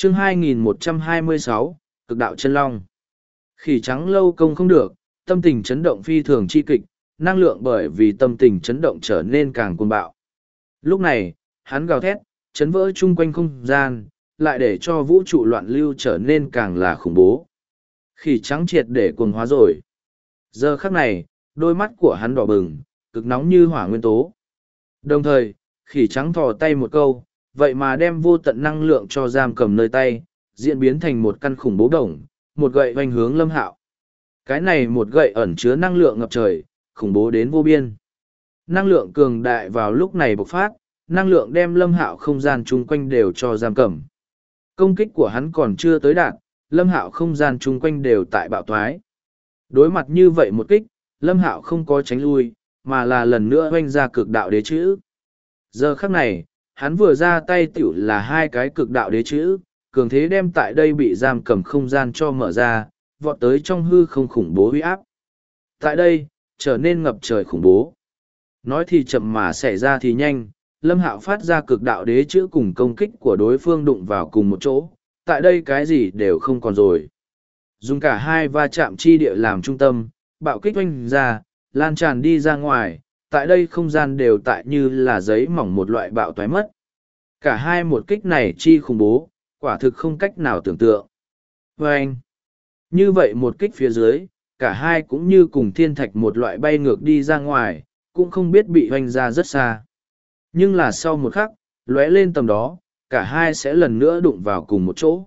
Chương 2126, Cực đạo chân long. Khỉ trắng lâu công không được, tâm tình chấn động phi thường chi kịch, năng lượng bởi vì tâm tình chấn động trở nên càng cuồng bạo. Lúc này, hắn gào thét, chấn vỡ chung quanh không gian, lại để cho vũ trụ loạn lưu trở nên càng là khủng bố. Khỉ trắng triệt để cuồng hóa rồi. Giờ khắc này, đôi mắt của hắn đỏ bừng, cực nóng như hỏa nguyên tố. Đồng thời, khỉ trắng thò tay một câu, vậy mà đem vô tận năng lượng cho giam cầm nơi tay, diễn biến thành một căn khủng bố đồng, một gậy hoành hướng Lâm Hạo. Cái này một gậy ẩn chứa năng lượng ngập trời, khủng bố đến vô biên. Năng lượng cường đại vào lúc này bộc phát, năng lượng đem Lâm Hạo không gian chung quanh đều cho giam cầm. Công kích của hắn còn chưa tới đạt, Lâm Hạo không gian chung quanh đều tại bạo thoái. Đối mặt như vậy một kích, Lâm Hạo không có tránh lui, mà là lần nữa hoanh ra cực đạo đế chữ. Giờ khắc này, hắn vừa ra tay tiểu là hai cái cực đạo đế chữ, cường thế đem tại đây bị giam cầm không gian cho mở ra, vọt tới trong hư không khủng bố uy áp. Tại đây, trở nên ngập trời khủng bố. Nói thì chậm mà xảy ra thì nhanh, Lâm Hạo phát ra cực đạo đế chữ cùng công kích của đối phương đụng vào cùng một chỗ, tại đây cái gì đều không còn rồi. Dùng cả hai va chạm chi địa làm trung tâm, bạo kích oanh ra, lan tràn đi ra ngoài, tại đây không gian đều tại như là giấy mỏng một loại bạo toái mất. Cả hai một kích này chi khủng bố, quả thực không cách nào tưởng tượng. Vâng! Như vậy một kích phía dưới, cả hai cũng như cùng thiên thạch một loại bay ngược đi ra ngoài, cũng không biết bị hoành ra rất xa. Nhưng là sau một khắc, lóe lên tầm đó, cả hai sẽ lần nữa đụng vào cùng một chỗ.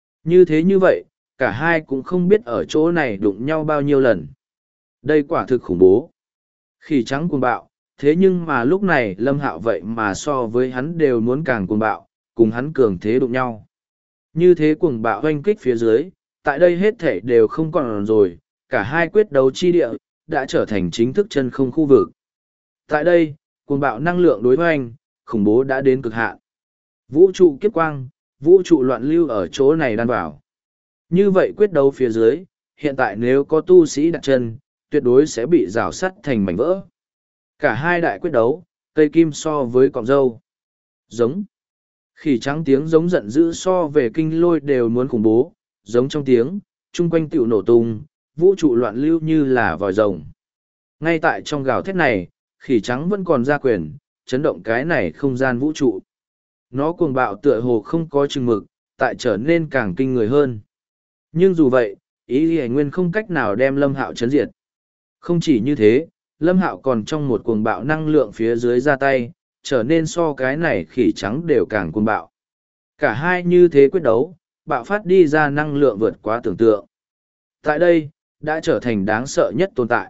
Như vậy, cả hai cũng không biết ở chỗ này đụng nhau bao nhiêu lần. Đây quả thực khủng bố. Khỉ trắng cuồng bạo, thế nhưng mà lúc này Lâm Hạo vậy mà so với hắn đều muốn càng cuồng bạo, cùng hắn cường thế đụng nhau. Như thế cuồng bạo hoanh kích phía dưới, tại đây hết thể đều không còn rồi, cả hai quyết đấu chi địa, đã trở thành chính thức chân không khu vực. Tại đây, cuồng bạo năng lượng đối hoanh, khủng bố đã đến cực hạn. Vũ trụ kiếp quang, vũ trụ loạn lưu ở chỗ này đan vào. Như vậy quyết đấu phía dưới, hiện tại nếu có tu sĩ đặt chân, tuyệt đối sẽ bị rào sắt thành mảnh vỡ. Cả hai đại quyết đấu, cây kim so với cọng dâu. Giống. Khỉ trắng tiếng giống giận dữ so về kinh lôi đều muốn khủng bố, giống trong tiếng, chung quanh tiểu nổ tung, vũ trụ loạn lưu như là vòi rồng. Ngay tại trong gào thét này, khỉ trắng vẫn còn ra quyền, chấn động cái này không gian vũ trụ. Nó cuồng bạo tựa hồ không có chừng mực, tại trở nên càng kinh người hơn. Nhưng dù vậy, ý Hải Nguyên không cách nào đem Lâm Hạo chấn diệt. Không chỉ như thế, Lâm Hạo còn trong một cuồng bạo năng lượng phía dưới ra tay, trở nên so cái này khỉ trắng đều càng cuồng bạo. Cả hai như thế quyết đấu, bạo phát đi ra năng lượng vượt quá tưởng tượng. Tại đây, đã trở thành đáng sợ nhất tồn tại.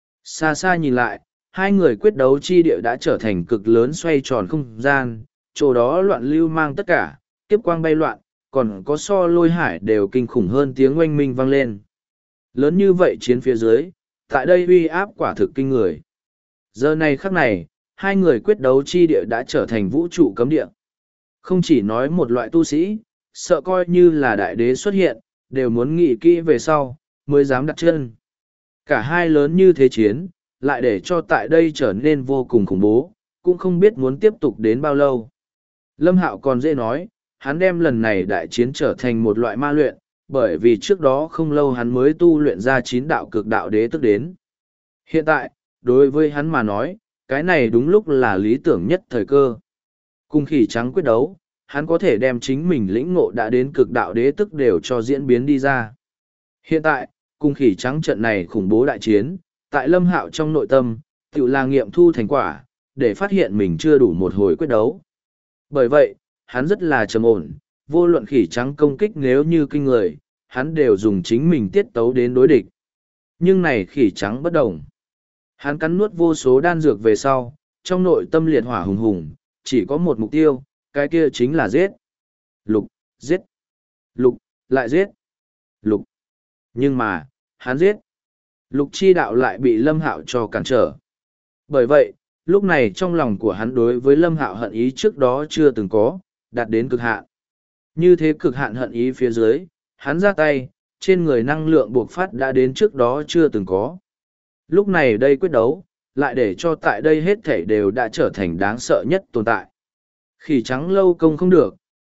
Xa xa nhìn lại, hai người quyết đấu chi địa đã trở thành cực lớn xoay tròn không gian, chỗ đó loạn lưu mang tất cả, kiếp quang bay loạn, còn có so lôi hải đều kinh khủng hơn tiếng oanh minh vang lên. Lớn như vậy chiến phía dưới, tại đây uy áp quả thực kinh người. Giờ này khắc này, hai người quyết đấu chi địa đã trở thành vũ trụ cấm địa. Không chỉ nói một loại tu sĩ, sợ coi như là đại đế xuất hiện, đều muốn nghĩ kỹ về sau, mới dám đặt chân. Cả hai lớn như thế chiến, lại để cho tại đây trở nên vô cùng khủng bố, cũng không biết muốn tiếp tục đến bao lâu. Lâm Hạo còn dễ nói, hắn đem lần này đại chiến trở thành một loại ma luyện, bởi vì trước đó không lâu hắn mới tu luyện ra 9 đạo cực đạo đế tức đến. Hiện tại, đối với hắn mà nói, cái này đúng lúc là lý tưởng nhất thời cơ. Cùng khỉ trắng quyết đấu, hắn có thể đem chính mình lĩnh ngộ đã đến cực đạo đế tức đều cho diễn biến đi ra. Hiện tại, cùng khỉ trắng trận này khủng bố đại chiến, tại Lâm Hạo trong nội tâm, tự là nghiệm thu thành quả, để phát hiện mình chưa đủ một hồi quyết đấu. Bởi vậy, hắn rất là trầm ổn, vô luận khỉ trắng công kích nếu như kinh người, hắn đều dùng chính mình tiết tấu đến đối địch. Nhưng này khỉ trắng bất đồng. Hắn cắn nuốt vô số đan dược về sau, trong nội tâm liệt hỏa hùng hùng, chỉ có một mục tiêu, cái kia chính là giết. Lục, giết. Lục, lại giết. Lục. Nhưng mà, hắn giết. Lục chi đạo lại bị Lâm Hạo cho cản trở. Bởi vậy, lúc này trong lòng của hắn đối với Lâm Hạo hận ý trước đó chưa từng có, đạt đến cực hạn. Như thế cực hạn hận ý phía dưới, hắn ra tay, trên người năng lượng buộc phát đã đến trước đó chưa từng có. Lúc này đây quyết đấu, lại để cho tại đây hết thảy đều đã trở thành đáng sợ nhất tồn tại. Khỉ trắng lâu công không được,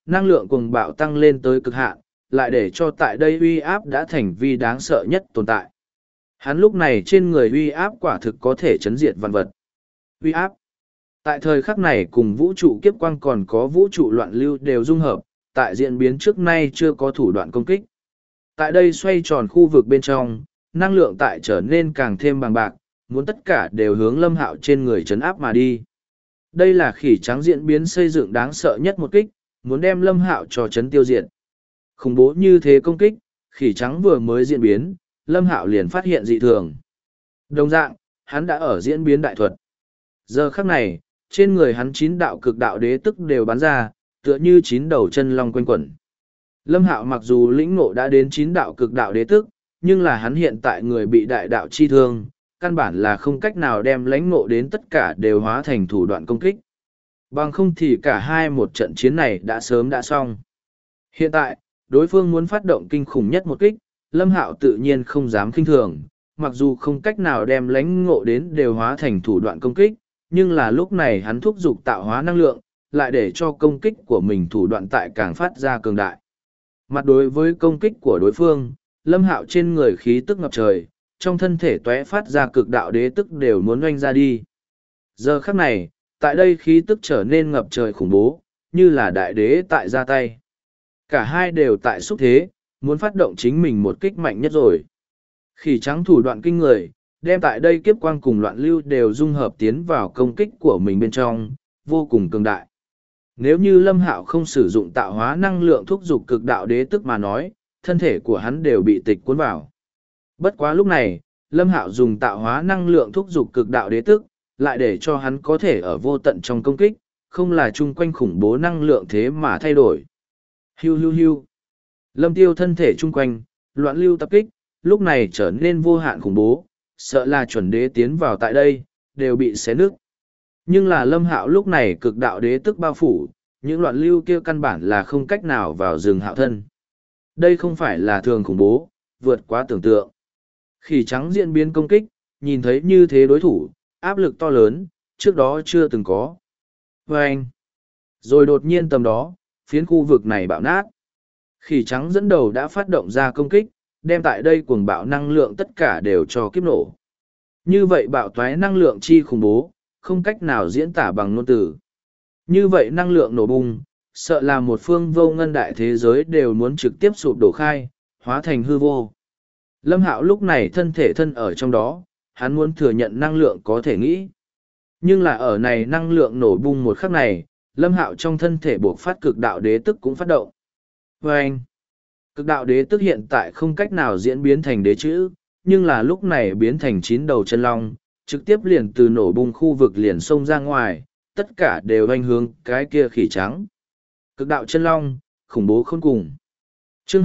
năng lượng cuồng bạo tăng lên tới cực hạn, lại để cho tại đây uy áp đã thành vi đáng sợ nhất tồn tại. Hắn lúc này trên người uy áp quả thực có thể chấn diệt vạn vật. Uy áp. Tại thời khắc này cùng vũ trụ kiếp quang còn có vũ trụ loạn lưu đều dung hợp, tại diễn biến trước nay chưa có thủ đoạn công kích. Tại đây xoay tròn khu vực bên trong, năng lượng tại trở nên càng thêm bằng bạc, muốn tất cả đều hướng Lâm Hạo trên người chấn áp mà đi. Đây là khỉ trắng diễn biến xây dựng đáng sợ nhất một kích, muốn đem Lâm Hạo cho chấn tiêu diệt. Khủng bố như thế công kích, khỉ trắng vừa mới diễn biến, Lâm Hạo liền phát hiện dị thường. Đồng dạng, hắn đã ở diễn biến đại thuật. Giờ khắc này, trên người hắn 9 đạo cực đạo đế tức đều bắn ra, tựa như 9 đầu chân long quanh quẩn. Lâm Hạo mặc dù lĩnh ngộ đã đến 9 đạo cực đạo đế tức, nhưng là hắn hiện tại người bị đại đạo chi thương, căn bản là không cách nào đem lãnh ngộ đến tất cả đều hóa thành thủ đoạn công kích. Bằng không thì cả hai một trận chiến này đã sớm đã xong. Hiện tại, đối phương muốn phát động kinh khủng nhất một kích, Lâm Hạo tự nhiên không dám khinh thường, mặc dù không cách nào đem lãnh ngộ đến đều hóa thành thủ đoạn công kích, nhưng là lúc này hắn thúc giục tạo hóa năng lượng, lại để cho công kích của mình thủ đoạn tại càng phát ra cường đại. Mặt đối với công kích của đối phương, Lâm Hạo trên người khí tức ngập trời, trong thân thể tóe phát ra cực đạo đế tức đều muốn oanh ra đi. Giờ khắc này, tại đây khí tức trở nên ngập trời khủng bố, như là đại đế tại ra tay. Cả hai đều tại xúc thế, muốn phát động chính mình một kích mạnh nhất rồi. Khỉ trắng thủ đoạn kinh người, đem tại đây kiếp quang cùng loạn lưu đều dung hợp tiến vào công kích của mình bên trong, vô cùng cường đại. Nếu như Lâm Hạo không sử dụng tạo hóa năng lượng thúc giục cực đạo đế tức mà nói, thân thể của hắn đều bị tịch cuốn vào. Bất quá lúc này, Lâm Hạo dùng tạo hóa năng lượng thúc giục cực đạo đế tức, lại để cho hắn có thể ở vô tận trong công kích, không là chung quanh khủng bố năng lượng thế mà thay đổi. Hiu hiu hiu. Lâm Tiêu thân thể chung quanh, loạn lưu tập kích, lúc này trở nên vô hạn khủng bố, sợ là chuẩn đế tiến vào tại đây, đều bị xé nứt. Nhưng là Lâm Hạo lúc này cực đạo đế tức bao phủ, những loạn lưu kia căn bản là không cách nào vào rừng Hạo thân. Đây không phải là thường khủng bố, vượt quá tưởng tượng. Khỉ trắng diễn biến công kích, nhìn thấy như thế đối thủ, áp lực to lớn, trước đó chưa từng có. Vâng! Rồi đột nhiên tầm đó, phiến khu vực này bạo nát. Khỉ trắng dẫn đầu đã phát động ra công kích, đem tại đây cuồng bạo năng lượng tất cả đều cho kiếp nổ. Như vậy bạo toái năng lượng chi khủng bố, không cách nào diễn tả bằng ngôn từ. Như vậy năng lượng nổ bung, sợ là một phương vô ngân đại thế giới đều muốn trực tiếp sụp đổ khai, hóa thành hư vô. Lâm Hạo lúc này thân thể thân ở trong đó, hắn muốn thừa nhận năng lượng có thể nghĩ. Nhưng là ở này năng lượng nổ bung một khắc này, Lâm Hạo trong thân thể buộc phát cực đạo đế tức cũng phát động. Và anh, cực đạo đế tức hiện tại không cách nào diễn biến thành đế chữ, nhưng là lúc này biến thành 9 đầu chân long, trực tiếp liền từ nổ bung khu vực liền xông ra ngoài, tất cả đều anh hướng cái kia khỉ trắng. Cực đạo chân long, khủng bố khôn cùng. Chương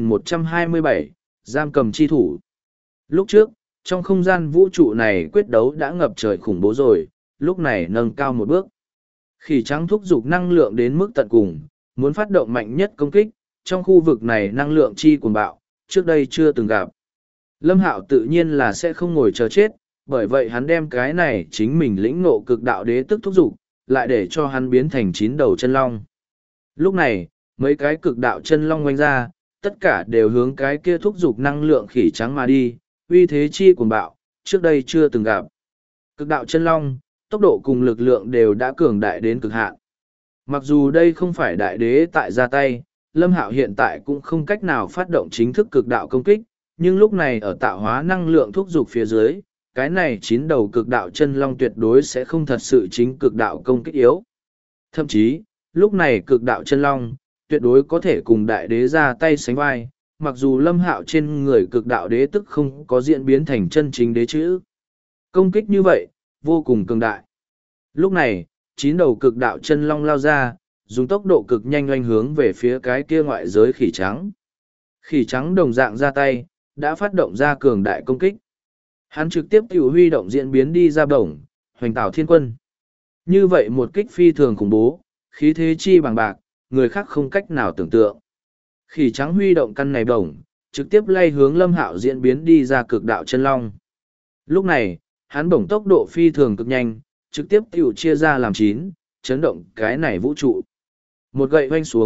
2127, giam cầm chi thủ. Lúc trước, trong không gian vũ trụ này quyết đấu đã ngập trời khủng bố rồi, lúc này nâng cao một bước. Khỉ trắng thúc giục năng lượng đến mức tận cùng, muốn phát động mạnh nhất công kích, trong khu vực này năng lượng chi cuồng bạo, trước đây chưa từng gặp. Lâm Hạo tự nhiên là sẽ không ngồi chờ chết, bởi vậy hắn đem cái này chính mình lĩnh ngộ cực đạo đế tức thúc giục, lại để cho hắn biến thành 9 đầu chân long. Lúc này, mấy cái cực đạo chân long quanh ra, tất cả đều hướng cái kia thúc giục năng lượng khỉ trắng mà đi, uy thế chi cuồng bạo, trước đây chưa từng gặp. Cực đạo chân long, tốc độ cùng lực lượng đều đã cường đại đến cực hạn. Mặc dù đây không phải đại đế tại ra tay, Lâm Hạo hiện tại cũng không cách nào phát động chính thức cực đạo công kích, nhưng lúc này ở tạo hóa năng lượng thúc giục phía dưới, cái này 9 đầu cực đạo chân long tuyệt đối sẽ không thật sự chính cực đạo công kích yếu. Thậm chí, lúc này cực đạo chân long, tuyệt đối có thể cùng đại đế ra tay sánh vai, mặc dù Lâm Hạo trên người cực đạo đế tức không có diễn biến thành chân chính đế chữ. Công kích như vậy, vô cùng cường đại. Lúc này, 9 đầu cực đạo chân long lao ra, dùng tốc độ cực nhanh oanh hướng về phía cái kia ngoại giới khỉ trắng. Khỉ trắng đồng dạng ra tay, đã phát động ra cường đại công kích. Hắn trực tiếp tiểu huy động diễn biến đi ra bổng, hoành tảo thiên quân. Như vậy một kích phi thường khủng bố, khí thế chi bằng bạc, người khác không cách nào tưởng tượng. Khỉ trắng huy động căn này bổng, trực tiếp lay hướng Lâm Hạo diễn biến đi ra cực đạo chân long. Lúc này, hắn bổng tốc độ phi thường cực nhanh, trực tiếp tiểu chia ra làm 9, chấn động cái này vũ trụ. Một gậy hoanh xuống,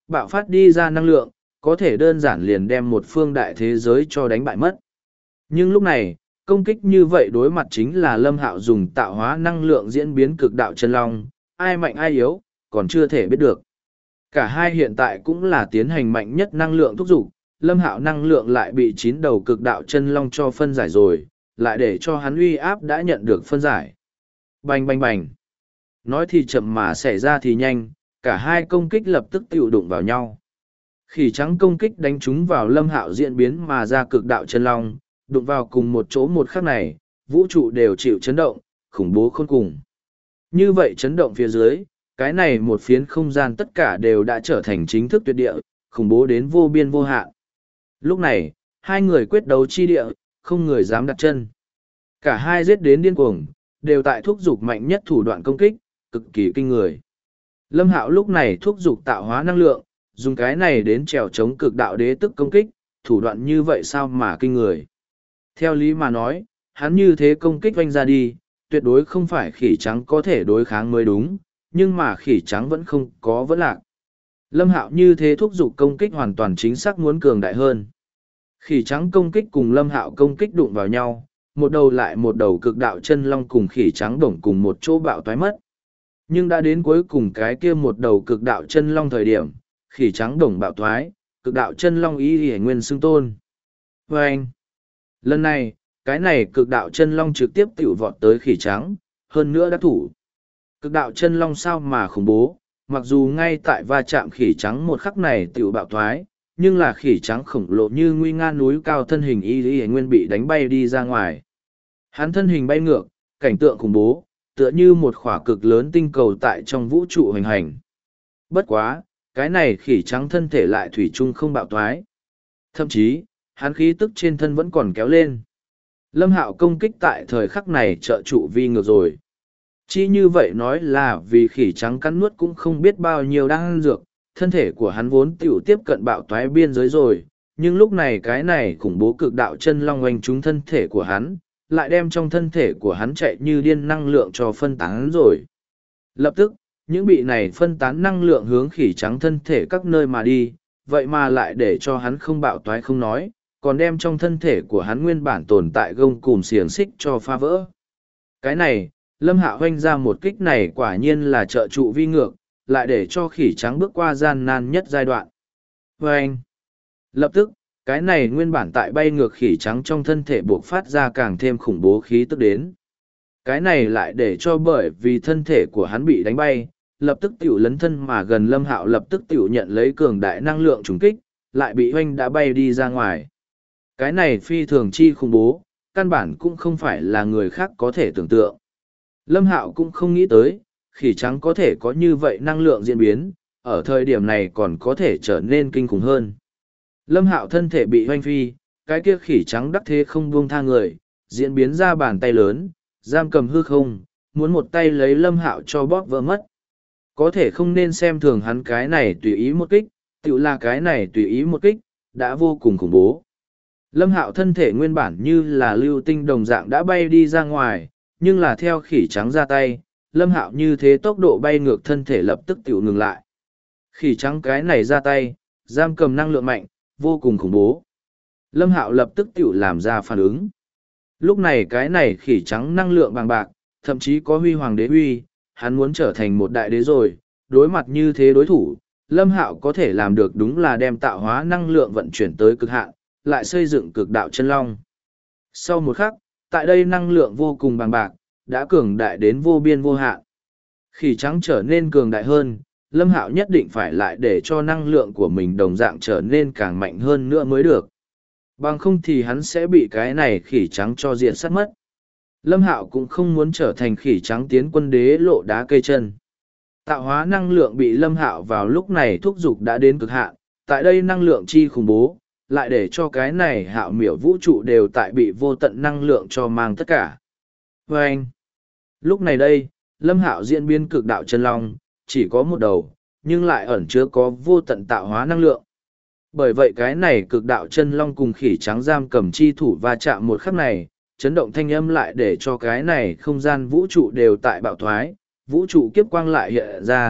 Bạo phát đi ra năng lượng, có thể đơn giản liền đem một phương đại thế giới cho đánh bại mất. Nhưng lúc này, công kích như vậy đối mặt chính là Lâm Hạo dùng tạo hóa năng lượng diễn biến cực đạo chân long, ai mạnh ai yếu, còn chưa thể biết được. Cả hai hiện tại cũng là tiến hành mạnh nhất năng lượng thúc giục, Lâm Hạo năng lượng lại bị 9 đầu cực đạo chân long cho phân giải rồi, lại để cho hắn uy áp đã nhận được phân giải. Bành bành bành. Nói thì chậm mà xảy ra thì nhanh, cả hai công kích lập tức tiêu đụng vào nhau. Khỉ trắng công kích đánh trúng vào Lâm Hạo diễn biến mà ra cực đạo chân long, đụng vào cùng một chỗ một khắc này, vũ trụ đều chịu chấn động, khủng bố khôn cùng. Như vậy chấn động phía dưới, cái này một phiến không gian tất cả đều đã trở thành chính thức tuyệt địa, khủng bố đến vô biên vô hạn. Lúc này, hai người quyết đấu chi địa, không người dám đặt chân. Cả hai giết đến điên cuồng, đều tại thúc giục mạnh nhất thủ đoạn công kích, cực kỳ kinh người. Lâm Hạo lúc này thúc giục tạo hóa năng lượng, dùng cái này đến trèo chống cực đạo đế tức công kích, thủ đoạn như vậy sao mà kinh người. Theo lý mà nói, hắn như thế công kích oanh ra đi, tuyệt đối không phải khỉ trắng có thể đối kháng mới đúng, nhưng mà khỉ trắng vẫn không có vẫn lạc. Lâm Hạo như thế thúc giục công kích hoàn toàn chính xác muốn cường đại hơn. Khỉ trắng công kích cùng Lâm Hạo công kích đụng vào nhau, một đầu lại một đầu cực đạo chân long cùng khỉ trắng đổng cùng một chỗ bạo toái mất. Nhưng đã đến cuối cùng cái kia một đầu cực đạo chân long thời điểm, khỉ trắng đổng bạo toái, cực đạo chân long ý hề nguyên xưng tôn. Và anh, lần này, cái này cực đạo chân long trực tiếp tiểu vọt tới khỉ trắng, hơn nữa đã thủ. Cực đạo chân long sao mà khủng bố, mặc dù ngay tại va chạm khỉ trắng một khắc này tiểu bạo thoái, nhưng là khỉ trắng khổng lồ như nguy nga núi cao thân hình y nguyên bị đánh bay đi ra ngoài. Hắn thân hình bay ngược, cảnh tượng khủng bố, tựa như một khỏa cực lớn tinh cầu tại trong vũ trụ hoành hành. Bất quá, cái này khỉ trắng thân thể lại thủy chung không bạo thoái. Thậm chí, hắn khí tức trên thân vẫn còn kéo lên. Lâm Hạo công kích tại thời khắc này trợ trụ vi ngược rồi. Chỉ như vậy nói là vì khỉ trắng cắn nuốt cũng không biết bao nhiêu đang ăn dược, thân thể của hắn vốn tiểu tiếp cận bạo toái biên giới rồi, nhưng lúc này cái này khủng bố cực đạo chân long oanh trúng thân thể của hắn, lại đem trong thân thể của hắn chạy như điên năng lượng cho phân tán rồi. Lập tức, những bị này phân tán năng lượng hướng khỉ trắng thân thể các nơi mà đi, vậy mà lại để cho hắn không bạo toái không nói, còn đem trong thân thể của hắn nguyên bản tồn tại gông cùm xiềng xích cho phá vỡ. Cái này, Lâm Hạo hoanh ra một kích này quả nhiên là trợ trụ vi ngược, lại để cho khỉ trắng bước qua gian nan nhất giai đoạn. Và anh, lập tức, cái này nguyên bản tại bay ngược khỉ trắng trong thân thể buộc phát ra càng thêm khủng bố khí tức đến. Cái này lại để cho bởi vì thân thể của hắn bị đánh bay, lập tức tiểu lấn thân mà gần Lâm Hạo lập tức tiểu nhận lấy cường đại năng lượng trùng kích, lại bị hoanh đã bay đi ra ngoài. Cái này phi thường chi khủng bố, căn bản cũng không phải là người khác có thể tưởng tượng. Lâm Hạo cũng không nghĩ tới, khỉ trắng có thể có như vậy năng lượng diễn biến, ở thời điểm này còn có thể trở nên kinh khủng hơn. Lâm Hạo thân thể bị hoanh phi, cái kia khỉ trắng đắc thế không buông tha người, diễn biến ra bàn tay lớn, giam cầm hư không, muốn một tay lấy Lâm Hạo cho bóp vỡ mất. Có thể không nên xem thường hắn cái này tùy ý một kích, tự là cái này tùy ý một kích, đã vô cùng khủng bố. Lâm Hạo thân thể nguyên bản như là lưu tinh đồng dạng đã bay đi ra ngoài, nhưng là theo khỉ trắng ra tay, Lâm Hạo như thế tốc độ bay ngược thân thể lập tức tiểu ngừng lại. Khỉ trắng cái này ra tay, giam cầm năng lượng mạnh, vô cùng khủng bố. Lâm Hạo lập tức tiểu làm ra phản ứng. Lúc này cái này khỉ trắng năng lượng bằng bạc, thậm chí có huy hoàng đế huy, hắn muốn trở thành một đại đế rồi, đối mặt như thế đối thủ, Lâm Hạo có thể làm được đúng là đem tạo hóa năng lượng vận chuyển tới cực hạn, lại xây dựng cực đạo chân long. Sau một khắc, tại đây năng lượng vô cùng bằng bạc, đã cường đại đến vô biên vô hạn. Khỉ trắng trở nên cường đại hơn, Lâm Hạo nhất định phải lại để cho năng lượng của mình đồng dạng trở nên càng mạnh hơn nữa mới được. Bằng không thì hắn sẽ bị cái này khỉ trắng cho diện sát mất. Lâm Hạo cũng không muốn trở thành khỉ trắng tiến quân đế lộ đá cây chân. Tạo hóa năng lượng bị Lâm Hạo vào lúc này thúc giục đã đến cực hạn, tại đây năng lượng chi khủng bố, lại để cho cái này hạo miểu vũ trụ đều tại bị vô tận năng lượng cho mang tất cả. Và anh, lúc này đây, Lâm Hạo diễn biến cực đạo chân long, chỉ có một đầu, nhưng lại ẩn chứa có vô tận tạo hóa năng lượng. Bởi vậy cái này cực đạo chân long cùng khỉ trắng giam cầm chi thủ va chạm một khắc này, chấn động thanh âm lại để cho cái này không gian vũ trụ đều tại bạo thoái, vũ trụ kiếp quang lại hiện ra,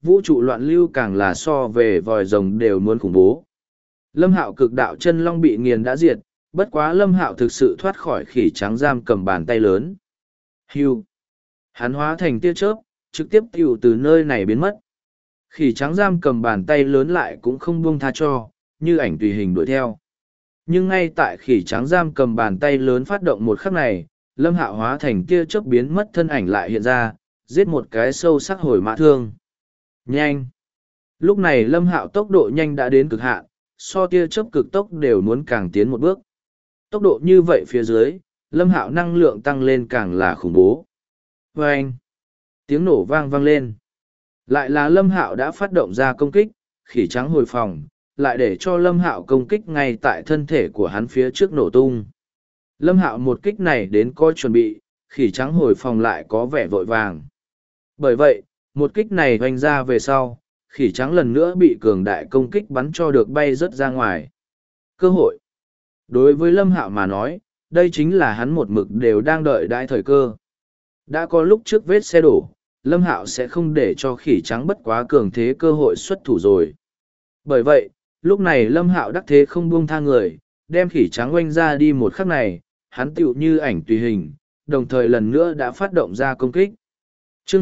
vũ trụ loạn lưu càng là so về vòi rồng đều muốn khủng bố. Lâm Hạo cực đạo chân long bị nghiền đã diệt, bất quá Lâm Hạo thực sự thoát khỏi khỉ trắng giam cầm bàn tay lớn. Hưu. Hắn hóa thành tia chớp, trực tiếp tiêu từ nơi này biến mất. Khỉ trắng giam cầm bàn tay lớn lại cũng không buông tha cho, như ảnh tùy hình đuổi theo. Nhưng ngay tại khỉ trắng giam cầm bàn tay lớn phát động một khắc này, Lâm Hạo hóa thành tia chớp biến mất, thân ảnh lại hiện ra, giết một cái sâu sắc hồi mã thương. Nhanh! Lúc này Lâm Hạo tốc độ nhanh đã đến cực hạn, so tia chớp cực tốc đều muốn càng tiến một bước. Tốc độ như vậy phía dưới, Lâm Hạo năng lượng tăng lên càng là khủng bố. Vâng! Tiếng nổ vang vang lên. Lại là Lâm Hạo đã phát động ra công kích, khỉ trắng hồi phòng, lại để cho Lâm Hạo công kích ngay tại thân thể của hắn phía trước nổ tung. Lâm Hạo một kích này đến coi chuẩn bị, khỉ trắng hồi phòng lại có vẻ vội vàng. Bởi vậy, một kích này hoành ra về sau, khỉ trắng lần nữa bị cường đại công kích bắn cho được bay rớt ra ngoài. Cơ hội. Đối với Lâm Hạo mà nói, đây chính là hắn một mực đều đang đợi đại thời cơ. Đã có lúc trước vết xe đổ, Lâm Hạo sẽ không để cho khỉ trắng bất quá cường thế cơ hội xuất thủ rồi. Bởi vậy, lúc này Lâm Hạo đắc thế không buông tha người, đem khỉ trắng oanh ra đi một khắc này, hắn tựu như ảnh tùy hình, đồng thời lần nữa đã phát động ra công kích. Chương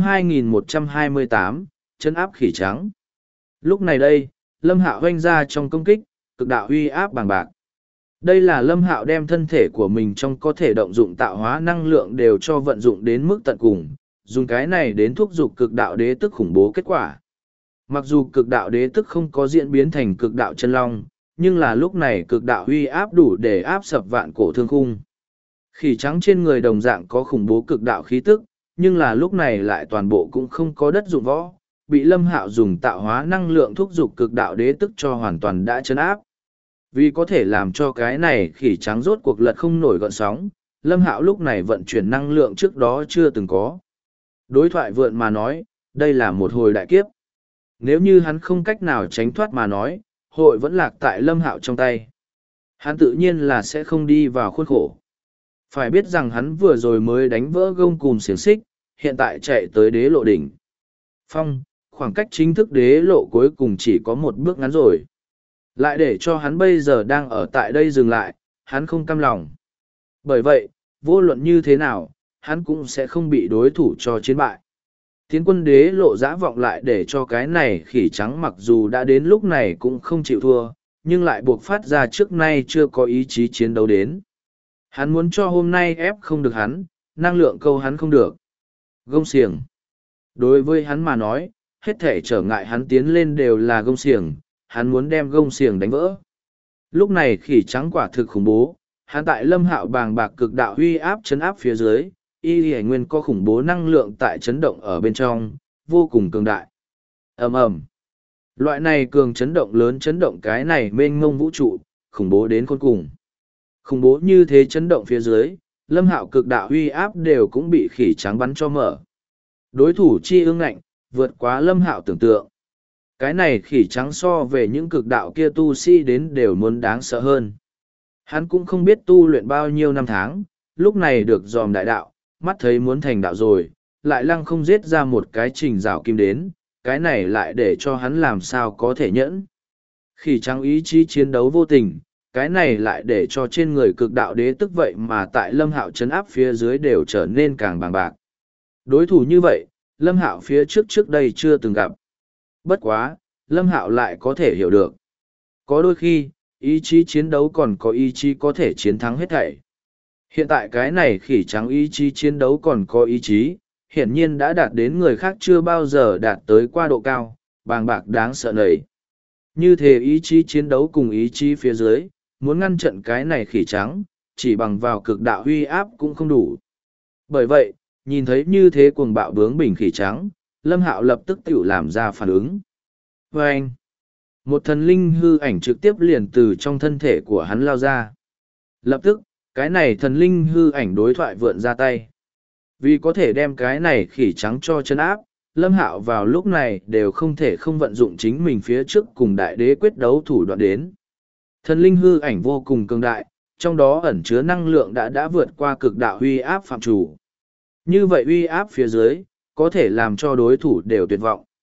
2128, trấn áp khỉ trắng. Lúc này đây, Lâm Hạo oanh ra trong công kích, cực đạo uy áp bàng bạc. Đây là Lâm Hạo đem thân thể của mình trong có thể động dụng tạo hóa năng lượng đều cho vận dụng đến mức tận cùng, dùng cái này đến thúc giục cực đạo đế tức khủng bố kết quả. Mặc dù cực đạo đế tức không có diễn biến thành cực đạo chân long, nhưng là lúc này cực đạo uy áp đủ để áp sập vạn cổ thương khung. Khỉ trắng trên người đồng dạng có khủng bố cực đạo khí tức, nhưng là lúc này lại toàn bộ cũng không có đất dụng võ, bị Lâm Hạo dùng tạo hóa năng lượng thúc giục cực đạo đế tức cho hoàn toàn đã chấn áp. Vì có thể làm cho cái này khỉ trắng rốt cuộc lật không nổi gợn sóng, Lâm Hạo lúc này vận chuyển năng lượng trước đó chưa từng có. Đối thoại vượn mà nói, đây là một hồi đại kiếp. Nếu như hắn không cách nào tránh thoát mà nói, hội vẫn lạc tại Lâm Hạo trong tay. Hắn tự nhiên là sẽ không đi vào khuôn khổ. Phải biết rằng hắn vừa rồi mới đánh vỡ gông cùm xiềng xích, hiện tại chạy tới đế lộ đỉnh. Phong, khoảng cách chính thức đế lộ cuối cùng chỉ có một bước ngắn rồi. Lại để cho hắn bây giờ đang ở tại đây dừng lại, hắn không cam lòng. Bởi vậy, vô luận như thế nào, hắn cũng sẽ không bị đối thủ cho chiến bại. Tiến quân đế lộ dã vọng lại để cho cái này khỉ trắng mặc dù đã đến lúc này cũng không chịu thua, nhưng lại buộc phát ra trước nay chưa có ý chí chiến đấu đến. Hắn muốn cho hôm nay ép không được hắn, năng lượng câu hắn không được. Gông xiềng. Đối với hắn mà nói, hết thể trở ngại hắn tiến lên đều là gông xiềng, hắn muốn đem gông xiềng đánh vỡ. Lúc này khỉ trắng quả thực khủng bố, hắn tại Lâm Hạo bàng bạc cực đạo huy áp chấn áp phía dưới, y hải nguyên có khủng bố năng lượng tại chấn động ở bên trong, vô cùng cường đại. Ầm ầm. Loại này cường chấn động lớn chấn động cái này mênh mông vũ trụ, khủng bố đến khôn cùng. Khủng bố như thế chấn động phía dưới, Lâm Hạo cực đạo huy áp đều cũng bị khỉ trắng bắn cho mở. Đối thủ chi ương ngạnh, vượt quá Lâm Hạo tưởng tượng. Cái này khỉ trắng so về những cực đạo kia tu sĩ đến đều muốn đáng sợ hơn. Hắn cũng không biết tu luyện bao nhiêu năm tháng, lúc này được dòm đại đạo, mắt thấy muốn thành đạo rồi, lại lăng không giết ra một cái trình rào kim đến, cái này lại để cho hắn làm sao có thể nhẫn. Khỉ trắng ý chí chiến đấu vô tình, cái này lại để cho trên người cực đạo đế tức vậy mà tại Lâm Hạo trấn áp phía dưới đều trở nên càng bàng bạc. Đối thủ như vậy, Lâm Hạo phía trước đây chưa từng gặp. Bất quá, Lâm Hạo lại có thể hiểu được. Có đôi khi, ý chí chiến đấu còn có ý chí có thể chiến thắng hết thảy. Hiện tại cái này khỉ trắng ý chí chiến đấu còn có ý chí, hiển nhiên đã đạt đến người khác chưa bao giờ đạt tới qua độ cao, bàng bạc đáng sợ nầy. Như thế ý chí chiến đấu cùng ý chí phía dưới, muốn ngăn chặn cái này khỉ trắng, chỉ bằng vào cực đạo huy áp cũng không đủ. Bởi vậy, nhìn thấy như thế cuồng bạo bướng bỉnh khỉ trắng, Lâm Hạo lập tức tự làm ra phản ứng. Và anh, một thần linh hư ảnh trực tiếp liền từ trong thân thể của hắn lao ra. Lập tức, cái này thần linh hư ảnh đối thoại vượn ra tay. Vì có thể đem cái này khỉ trắng cho chân áp, Lâm Hạo vào lúc này đều không thể không vận dụng chính mình phía trước cùng đại đế quyết đấu thủ đoạn đến. Thần linh hư ảnh vô cùng cường đại, trong đó ẩn chứa năng lượng đã vượt qua cực đạo uy áp phạm chủ. Như vậy uy áp phía dưới, có thể làm cho đối thủ đều tuyệt vọng.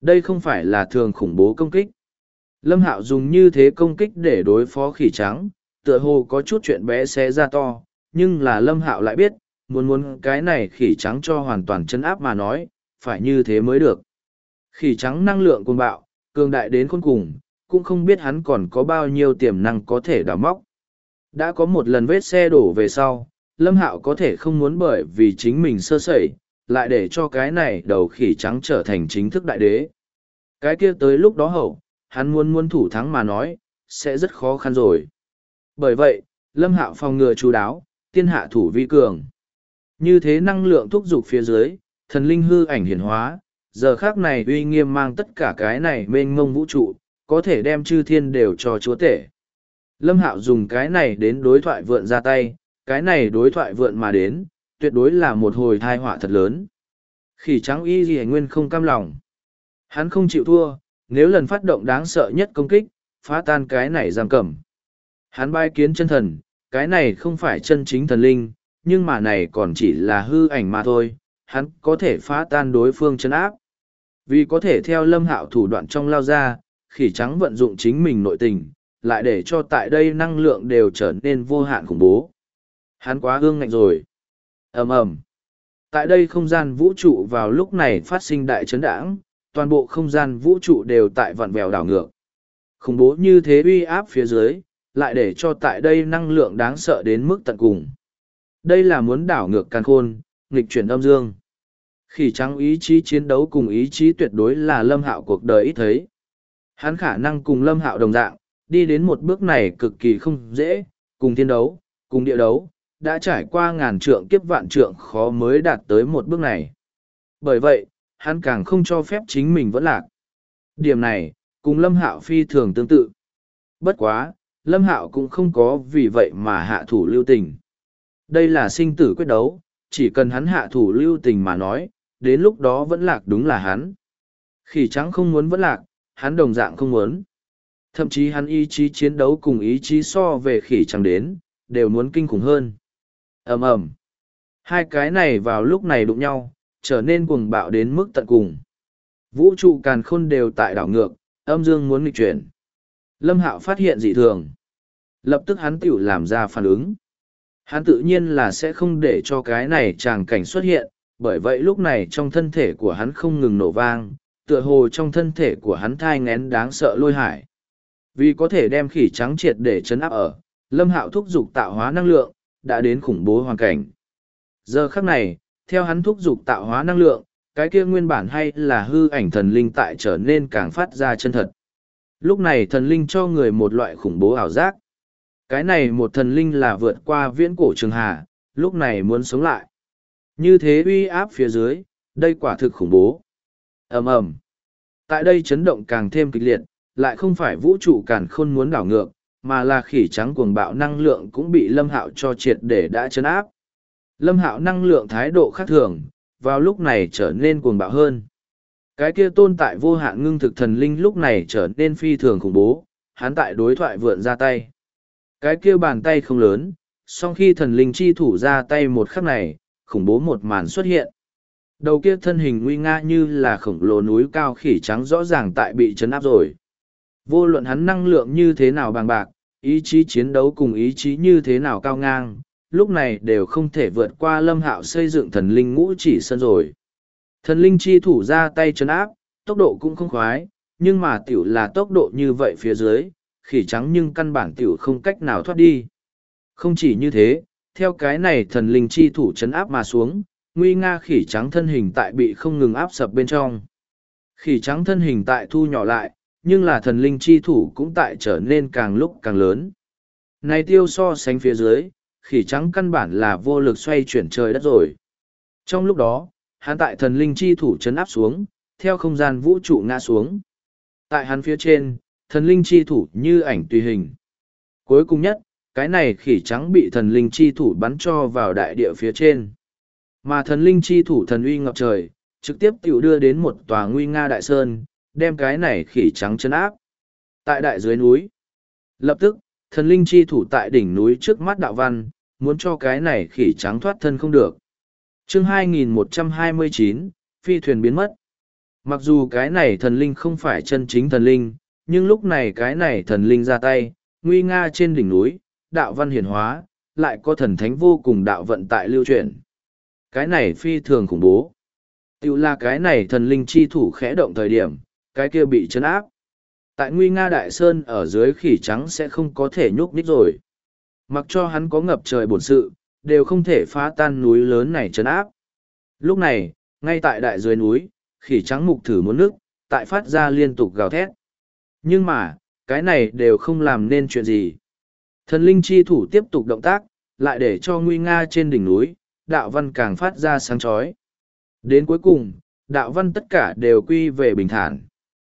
Đây không phải là thường khủng bố công kích. Lâm Hạo dùng như thế công kích để đối phó khỉ trắng, tựa hồ có chút chuyện bé xé ra to, nhưng là Lâm Hạo lại biết, muốn cái này khỉ trắng cho hoàn toàn chấn áp mà nói, phải như thế mới được. Khỉ trắng năng lượng cuồng bạo, cường đại đến khôn cùng, cũng không biết hắn còn có bao nhiêu tiềm năng có thể đào móc. Đã có một lần vết xe đổ về sau, Lâm Hạo có thể không muốn bởi vì chính mình sơ sẩy, lại để cho cái này đầu khỉ trắng trở thành chính thức đại đế. Cái kia tới lúc đó hậu, hắn muốn thủ thắng mà nói, sẽ rất khó khăn rồi. Bởi vậy, Lâm Hạo phòng ngừa chú đáo, tiên hạ thủ vi cường. Như thế năng lượng thúc giục phía dưới, thần linh hư ảnh hiển hóa, giờ khác này uy nghiêm mang tất cả cái này mênh mông vũ trụ, có thể đem chư thiên đều cho chúa tể. Lâm Hạo dùng cái này đến đối thoại vượn ra tay, cái này đối thoại vượn mà đến, tuyệt đối là một hồi thai họa thật lớn. Khỉ trắng y gì nguyên không cam lòng. Hắn không chịu thua, nếu lần phát động đáng sợ nhất công kích, phá tan cái này giam cầm. Hắn bái kiến chân thần, cái này không phải chân chính thần linh, nhưng mà này còn chỉ là hư ảnh mà thôi, hắn có thể phá tan đối phương chân áp. Vì có thể theo Lâm Hạo thủ đoạn trong lao ra, khỉ trắng vận dụng chính mình nội tình, lại để cho tại đây năng lượng đều trở nên vô hạn khủng bố. Hắn quá ương ngạnh rồi. Ầm ầm. Tại đây không gian vũ trụ vào lúc này phát sinh đại chấn đãng, toàn bộ không gian vũ trụ đều tại vặn vẹo đảo ngược. Khủng bố như thế uy áp phía dưới, lại để cho tại đây năng lượng đáng sợ đến mức tận cùng. Đây là muốn đảo ngược càn khôn, nghịch chuyển âm dương. Khỉ trắng ý chí chiến đấu cùng ý chí tuyệt đối là Lâm Hạo cuộc đời ít thấy. Hắn khả năng cùng Lâm Hạo đồng dạng, đi đến một bước này cực kỳ không dễ, cùng thiên đấu, cùng địa đấu, đã trải qua ngàn trượng kiếp vạn trượng khó mới đạt tới một bước này. Bởi vậy, hắn càng không cho phép chính mình vẫn lạc. Điểm này, cùng Lâm Hạo phi thường tương tự. Bất quá, Lâm Hạo cũng không có vì vậy mà hạ thủ lưu tình. Đây là sinh tử quyết đấu, chỉ cần hắn hạ thủ lưu tình mà nói, đến lúc đó vẫn lạc đúng là hắn. Khỉ trắng không muốn vẫn lạc, hắn đồng dạng không muốn. Thậm chí hắn ý chí chiến đấu cùng ý chí so về khỉ trắng đến, đều muốn kinh khủng hơn. Ầm ầm. Hai cái này vào lúc này đụng nhau, trở nên cuồng bạo đến mức tận cùng. Vũ trụ càn khôn đều tại đảo ngược, âm dương muốn nghịch chuyển. Lâm Hạo phát hiện dị thường. Lập tức hắn tiểu làm ra phản ứng. Hắn tự nhiên là sẽ không để cho cái này tràng cảnh xuất hiện, bởi vậy lúc này trong thân thể của hắn không ngừng nổ vang, tựa hồ trong thân thể của hắn thai ngén đáng sợ lôi hải. Vì có thể đem khỉ trắng triệt để chấn áp ở, Lâm Hạo thúc giục tạo hóa năng lượng, đã đến khủng bố hoàn cảnh. Giờ khắc này, theo hắn thúc giục tạo hóa năng lượng, cái kia nguyên bản hay là hư ảnh thần linh tại trở nên càng phát ra chân thật. Lúc này thần linh cho người một loại khủng bố ảo giác. Cái này một thần linh là vượt qua viễn cổ trường hà, lúc này muốn sống lại. Như thế uy áp phía dưới, đây quả thực khủng bố. Ầm ầm. Tại đây chấn động càng thêm kịch liệt, lại không phải vũ trụ càn khôn muốn đảo ngược, mà là khỉ trắng cuồng bạo năng lượng cũng bị Lâm Hạo cho triệt để đã chấn áp. Lâm Hạo năng lượng thái độ khác thường, vào lúc này trở nên cuồng bạo hơn. Cái kia tồn tại vô hạn ngưng thực thần linh lúc này trở nên phi thường khủng bố, hắn tại đối thoại vượn ra tay. Cái kia bàn tay không lớn, song khi thần linh chi thủ ra tay một khắc này, khủng bố một màn xuất hiện. Đầu kia thân hình nguy nga như là khổng lồ núi cao khỉ trắng rõ ràng tại bị chấn áp rồi. Vô luận hắn năng lượng như thế nào bằng bạc, ý chí chiến đấu cùng ý chí như thế nào cao ngang, lúc này đều không thể vượt qua Lâm Hạo xây dựng thần linh ngũ chỉ sân rồi. Thần linh chi thủ ra tay chấn áp, tốc độ cũng không khoái, nhưng mà tiểu là tốc độ như vậy phía dưới, khỉ trắng nhưng căn bản tiểu không cách nào thoát đi. Không chỉ như thế, theo cái này thần linh chi thủ chấn áp mà xuống, nguy nga khỉ trắng thân hình tại bị không ngừng áp sập bên trong. Khỉ trắng thân hình tại thu nhỏ lại, nhưng là thần linh chi thủ cũng tại trở nên càng lúc càng lớn. Này tiêu so sánh phía dưới, khỉ trắng căn bản là vô lực xoay chuyển trời đất rồi. Trong lúc đó, hắn tại thần linh chi thủ chấn áp xuống, theo không gian vũ trụ ngã xuống. Tại hắn phía trên, thần linh chi thủ như ảnh tùy hình. Cuối cùng nhất, cái này khỉ trắng bị thần linh chi thủ bắn cho vào đại địa phía trên. Mà thần linh chi thủ thần uy ngập trời, trực tiếp tiểu đưa đến một tòa nguy nga đại sơn, đem cái này khỉ trắng chấn áp. Tại đại dưới núi, lập tức, thần linh chi thủ tại đỉnh núi trước mắt đạo văn, muốn cho cái này khỉ trắng thoát thân không được. Chương 2129, phi thuyền biến mất. Mặc dù cái này thần linh không phải chân chính thần linh, nhưng lúc này cái này thần linh ra tay, nguy nga trên đỉnh núi, đạo văn hiển hóa, lại có thần thánh vô cùng đạo vận tại lưu chuyển. Cái này phi thường khủng bố. Tiểu là cái này thần linh chi thủ khẽ động thời điểm, cái kia bị chấn áp. Tại nguy nga đại sơn ở dưới khỉ trắng sẽ không có thể nhúc nhích rồi. Mặc cho hắn có ngập trời bổn sự, đều không thể phá tan núi lớn này chấn áp. Lúc này, ngay tại đại dưới núi, khỉ trắng mục thử muốn nước, tại phát ra liên tục gào thét. Nhưng mà, cái này đều không làm nên chuyện gì. Thần linh chi thủ tiếp tục động tác, lại để cho nguy nga trên đỉnh núi, đạo văn càng phát ra sáng chói. Đến cuối cùng, đạo văn tất cả đều quy về bình thản.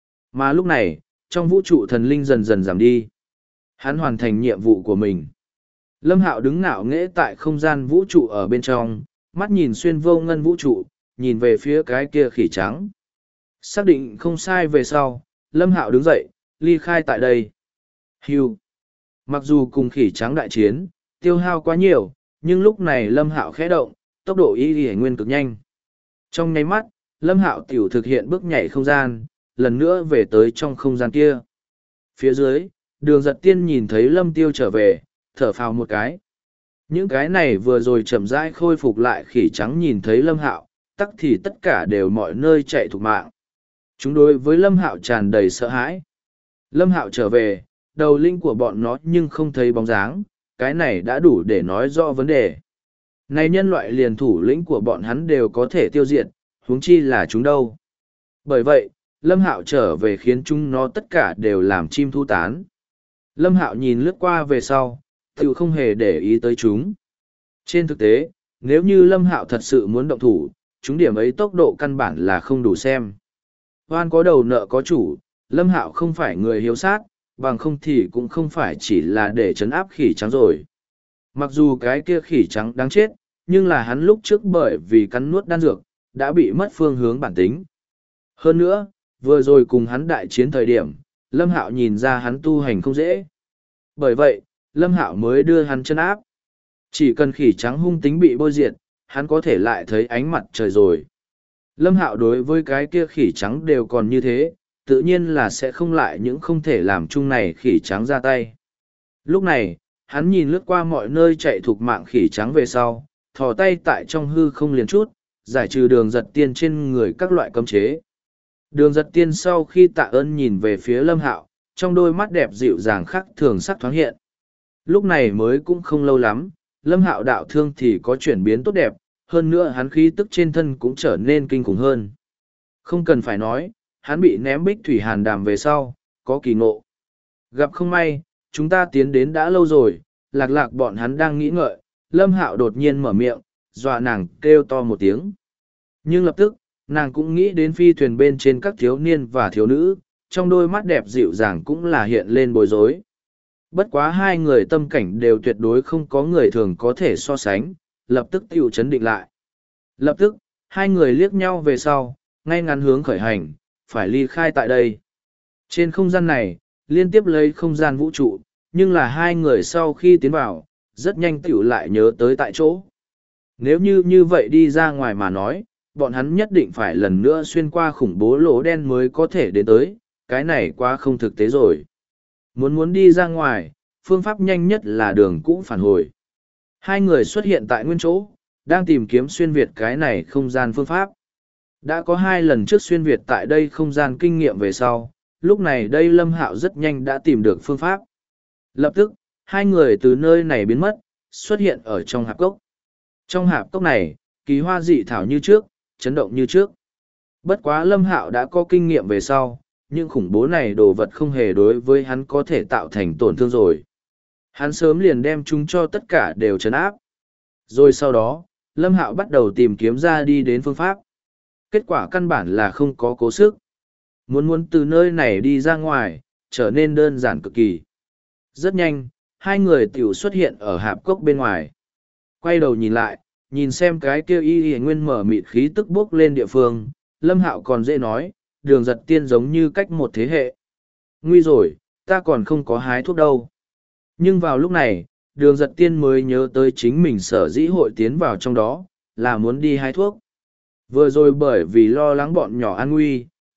Mà lúc này, trong vũ trụ thần linh dần dần giảm đi. Hắn hoàn thành nhiệm vụ của mình. Lâm Hạo đứng ngạo nghễ tại không gian vũ trụ ở bên trong, mắt nhìn xuyên vô ngân vũ trụ, nhìn về phía cái kia khỉ trắng. Xác định không sai về sau, Lâm Hạo đứng dậy, ly khai tại đây. Hưu. Mặc dù cùng khỉ trắng đại chiến, tiêu hao quá nhiều, nhưng lúc này Lâm Hạo khẽ động, tốc độ y nguyên cực nhanh. Trong nháy mắt, Lâm Hạo tiểu thực hiện bước nhảy không gian, lần nữa về tới trong không gian kia. Phía dưới, Đường Giật Tiên nhìn thấy Lâm Tiêu trở về, thở phào một cái. Những cái này vừa rồi chậm rãi khôi phục lại khỉ trắng nhìn thấy Lâm Hạo, tắc thì tất cả đều mọi nơi chạy thục mạng. Chúng đối với Lâm Hạo tràn đầy sợ hãi. Lâm Hạo trở về, đầu linh của bọn nó nhưng không thấy bóng dáng, cái này đã đủ để nói rõ vấn đề. Này nhân loại liền thủ lĩnh của bọn hắn đều có thể tiêu diệt, huống chi là chúng đâu. Bởi vậy, Lâm Hạo trở về khiến chúng nó tất cả đều làm chim thu tán. Lâm Hạo nhìn lướt qua về sau, tự không hề để ý tới chúng. Trên thực tế, nếu như Lâm Hạo thật sự muốn động thủ, chúng điểm ấy tốc độ căn bản là không đủ xem. Hoan có đầu nợ có chủ, Lâm Hạo không phải người hiếu sát, bằng không thì cũng không phải chỉ là để trấn áp khỉ trắng rồi. Mặc dù cái kia khỉ trắng đáng chết, nhưng là hắn lúc trước bởi vì cắn nuốt đan dược, đã bị mất phương hướng bản tính. Hơn nữa, vừa rồi cùng hắn đại chiến thời điểm, Lâm Hạo nhìn ra hắn tu hành không dễ. Bởi vậy, Lâm Hạo mới đưa hắn chân áp. Chỉ cần khỉ trắng hung tính bị bôi diệt, hắn có thể lại thấy ánh mặt trời rồi. Lâm Hạo đối với cái kia khỉ trắng đều còn như thế, tự nhiên là sẽ không lại những không thể làm chung này khỉ trắng ra tay. Lúc này, hắn nhìn lướt qua mọi nơi chạy thục mạng khỉ trắng về sau, thò tay tại trong hư không liền chút, giải trừ Đường Giật Tiên trên người các loại cấm chế. Đường Giật Tiên sau khi tạ ơn nhìn về phía Lâm Hạo, trong đôi mắt đẹp dịu dàng khác thường sắc thoáng hiện. Lúc này mới cũng không lâu lắm, Lâm Hạo đạo thương thì có chuyển biến tốt đẹp, hơn nữa hắn khí tức trên thân cũng trở nên kinh khủng hơn. Không cần phải nói, hắn bị ném bích thủy hàn đàm về sau, có kỳ ngộ. Gặp không may, chúng ta tiến đến đã lâu rồi, lạc lạc bọn hắn đang nghĩ ngợi, Lâm Hạo đột nhiên mở miệng, dọa nàng kêu to một tiếng. Nhưng lập tức, nàng cũng nghĩ đến phi thuyền bên trên các thiếu niên và thiếu nữ, trong đôi mắt đẹp dịu dàng cũng là hiện lên bối rối. Bất quá hai người tâm cảnh đều tuyệt đối không có người thường có thể so sánh, lập tức tiểu chấn định lại. Lập tức, hai người liếc nhau về sau, ngay ngắn hướng khởi hành, phải ly khai tại đây. Trên không gian này, liên tiếp lấy không gian vũ trụ, nhưng là hai người sau khi tiến vào, rất nhanh tiểu lại nhớ tới tại chỗ. Nếu như vậy đi ra ngoài mà nói, bọn hắn nhất định phải lần nữa xuyên qua khủng bố lỗ đen mới có thể đến tới, cái này quá không thực tế rồi. Muốn đi ra ngoài, phương pháp nhanh nhất là đường cũ phản hồi. Hai người xuất hiện tại nguyên chỗ, đang tìm kiếm xuyên Việt cái này không gian phương pháp. Đã có 2 lần trước xuyên Việt tại đây không gian kinh nghiệm về sau, lúc này đây Lâm Hạo rất nhanh đã tìm được phương pháp. Lập tức, hai người từ nơi này biến mất, xuất hiện ở trong hạp cốc. Trong hạp cốc này, kỳ hoa dị thảo như trước, chấn động như trước. Bất quá Lâm Hạo đã có kinh nghiệm về sau, nhưng khủng bố này đồ vật không hề đối với hắn có thể tạo thành tổn thương rồi. Hắn sớm liền đem chúng cho tất cả đều trấn áp. Rồi sau đó, Lâm Hạo bắt đầu tìm kiếm ra đi đến phương pháp. Kết quả căn bản là không có cố sức. Muốn từ nơi này đi ra ngoài, trở nên đơn giản cực kỳ. Rất nhanh, hai người tiểu xuất hiện ở hạp cốc bên ngoài. Quay đầu nhìn lại, nhìn xem cái kia y nguyên mở mịt khí tức bốc lên địa phương, Lâm Hạo còn dễ nói, Đường Giật Tiên giống như cách một thế hệ. Nguy rồi, ta còn không có hái thuốc đâu. Nhưng vào lúc này, Đường Giật Tiên mới nhớ tới chính mình sở dĩ hội tiến vào trong đó, là muốn đi hái thuốc. Vừa rồi bởi vì lo lắng bọn nhỏ an nguy,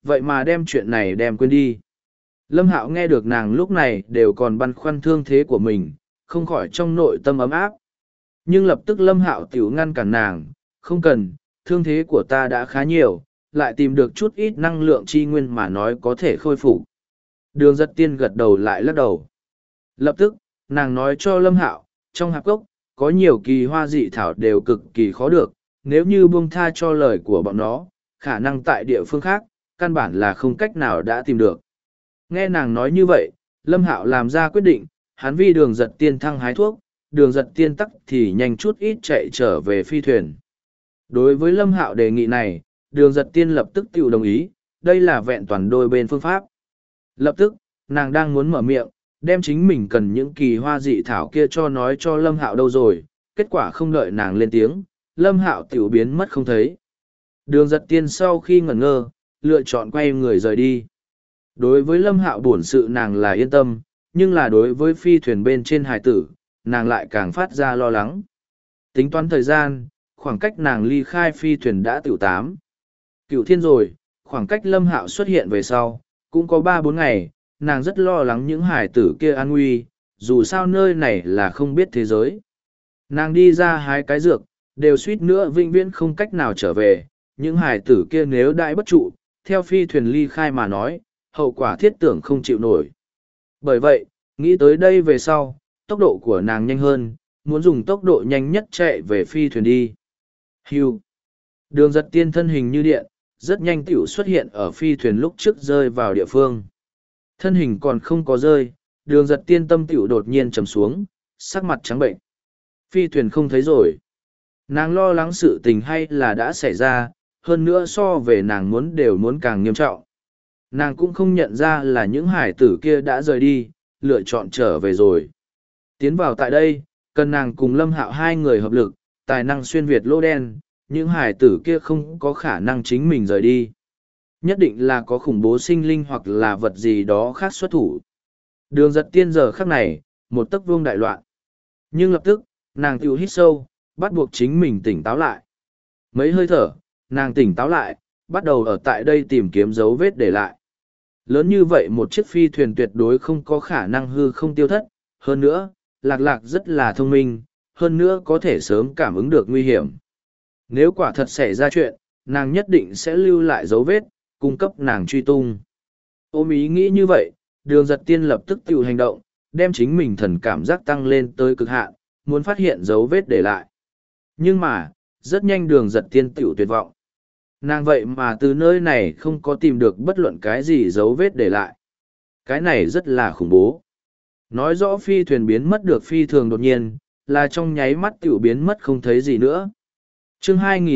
vậy mà đem chuyện này đem quên đi. Lâm Hạo nghe được nàng lúc này đều còn băn khoăn thương thế của mình, không khỏi trong nội tâm ấm áp. Nhưng lập tức Lâm Hạo tiểu ngăn cản nàng, không cần, thương thế của ta đã khá nhiều, lại tìm được chút ít năng lượng chi nguyên mà nói có thể khôi phục. Đường Giật Tiên gật đầu lại lắc đầu. Lập tức, nàng nói cho Lâm Hạo, trong hạp cốc, có nhiều kỳ hoa dị thảo đều cực kỳ khó được, nếu như buông tha cho lời của bọn nó, khả năng tại địa phương khác, căn bản là không cách nào đã tìm được. Nghe nàng nói như vậy, Lâm Hạo làm ra quyết định, hắn vi Đường Giật Tiên thăng hái thuốc, Đường Giật Tiên tắc thì nhanh chút ít chạy trở về phi thuyền. Đối với Lâm Hạo đề nghị này, Đường Giật Tiên lập tức tự đồng ý, đây là vẹn toàn đôi bên phương pháp. Lập tức, nàng đang muốn mở miệng, đem chính mình cần những kỳ hoa dị thảo kia cho nói cho Lâm Hạo đâu rồi, kết quả không đợi nàng lên tiếng, Lâm Hạo tiểu biến mất không thấy. Đường Giật Tiên sau khi ngẩn ngơ, lựa chọn quay người rời đi. Đối với Lâm Hạo bổn sự nàng là yên tâm, nhưng là đối với phi thuyền bên trên hải tử, nàng lại càng phát ra lo lắng. Tính toán thời gian, khoảng cách nàng ly khai phi thuyền đã tiểu 8. Cựu thiên rồi, khoảng cách Lâm Hạo xuất hiện về sau, cũng có 3-4 ngày, nàng rất lo lắng những hải tử kia an nguy, dù sao nơi này là không biết thế giới. Nàng đi ra hái cái dược, đều suýt nữa vĩnh viễn không cách nào trở về, những hải tử kia nếu đại bất trụ, theo phi thuyền ly khai mà nói, hậu quả thiết tưởng không chịu nổi. Bởi vậy, nghĩ tới đây về sau, tốc độ của nàng nhanh hơn, muốn dùng tốc độ nhanh nhất chạy về phi thuyền đi. Hưu. Đường Giật Tiên thân hình như điện, rất nhanh tiểu xuất hiện ở phi thuyền lúc trước rơi vào địa phương. Thân hình còn không có rơi, Đường Giật Tiên tâm tiểu đột nhiên trầm xuống, sắc mặt trắng bệnh. Phi thuyền không thấy rồi. Nàng lo lắng sự tình hay là đã xảy ra, hơn nữa so về nàng muốn đều muốn càng nghiêm trọng. Nàng cũng không nhận ra là những hải tử kia đã rời đi, lựa chọn trở về rồi. Tiến vào tại đây, cần nàng cùng Lâm Hạo hai người hợp lực, tài năng xuyên việt lỗ đen, những hải tử kia không có khả năng chính mình rời đi. Nhất định là có khủng bố sinh linh hoặc là vật gì đó khác xuất thủ. Đường Giật Tiên giờ khắc này, một tấc vương đại loạn. Nhưng lập tức, nàng tiểu hít sâu, bắt buộc chính mình tỉnh táo lại. Mấy hơi thở, nàng tỉnh táo lại, bắt đầu ở tại đây tìm kiếm dấu vết để lại. Lớn như vậy một chiếc phi thuyền tuyệt đối không có khả năng hư không tiêu thất, hơn nữa, Lạc Lạc rất là thông minh, hơn nữa có thể sớm cảm ứng được nguy hiểm. Nếu quả thật xảy ra chuyện, nàng nhất định sẽ lưu lại dấu vết, cung cấp nàng truy tung. Ôm ý nghĩ như vậy, Đường Giật Tiên lập tức tự hành động, đem chính mình thần cảm giác tăng lên tới cực hạn, muốn phát hiện dấu vết để lại. Nhưng mà, rất nhanh Đường Giật Tiên tự tuyệt vọng. Nàng vậy mà từ nơi này không có tìm được bất luận cái gì dấu vết để lại. Cái này rất là khủng bố. Nói rõ phi thuyền biến mất được phi thường đột nhiên, là trong nháy mắt tiểu biến mất không thấy gì nữa. Chương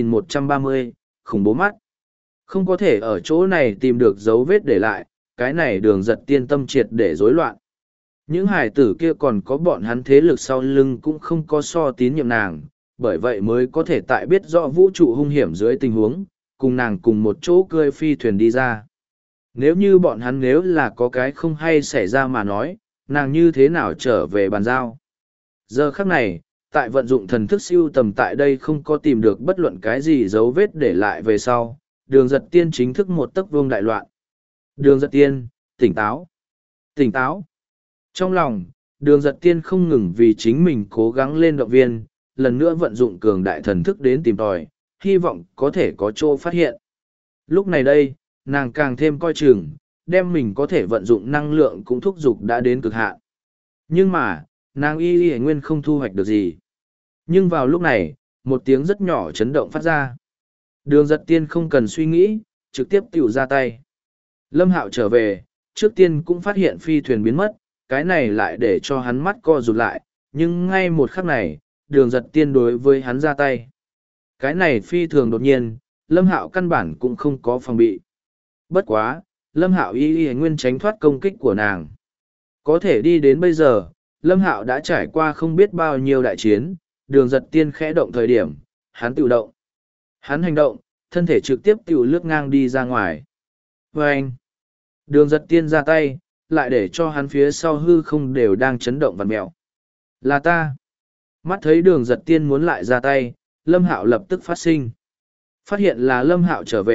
2130, khủng bố mắt. Không có thể ở chỗ này tìm được dấu vết để lại, cái này Đường Giật Tiên tâm triệt để rối loạn. Những hải tử kia còn có bọn hắn thế lực sau lưng cũng không có so tín nhiệm nàng, bởi vậy mới có thể tại biết rõ vũ trụ hung hiểm dưới tình huống, cùng nàng cùng một chỗ cơi phi thuyền đi ra. Nếu như bọn hắn nếu là có cái không hay xảy ra mà nói, nàng như thế nào trở về bàn giao. Giờ khắc này, tại vận dụng thần thức siêu tầm tại đây không có tìm được bất luận cái gì dấu vết để lại về sau, Đường Giật Tiên chính thức một tấc vương đại loạn. Đường Giật Tiên, tỉnh táo, tỉnh táo. Trong lòng, Đường Giật Tiên không ngừng vì chính mình cố gắng lên động viên, lần nữa vận dụng cường đại thần thức đến tìm tòi, hy vọng có thể có chỗ phát hiện. Lúc này đây, nàng càng thêm coi chừng, đem mình có thể vận dụng năng lượng cũng thúc giục đã đến cực hạn. Nhưng mà, nàng y nguyên không thu hoạch được gì. Nhưng vào lúc này, một tiếng rất nhỏ chấn động phát ra. Đường Giật Tiên không cần suy nghĩ, trực tiếp tiểu ra tay. Lâm Hạo trở về, trước tiên cũng phát hiện phi thuyền biến mất, cái này lại để cho hắn mắt co rụt lại, nhưng ngay một khắc này, Đường Giật Tiên đối với hắn ra tay. Cái này phi thường đột nhiên, Lâm Hạo căn bản cũng không có phòng bị. Bất quá, Lâm Hạo y nguyên tránh thoát công kích của nàng. Có thể đi đến bây giờ, Lâm Hạo đã trải qua không biết bao nhiêu đại chiến, Đường Giật Tiên khẽ động thời điểm, hắn tự động. Hắn hành động, thân thể trực tiếp tự lướt ngang đi ra ngoài. Và anh, Đường Giật Tiên ra tay, lại để cho hắn phía sau hư không đều đang chấn động vặn mẹo. Là ta. Mắt thấy Đường Giật Tiên muốn lại ra tay, Lâm Hạo lập tức phát sinh. Phát hiện là Lâm Hạo trở về,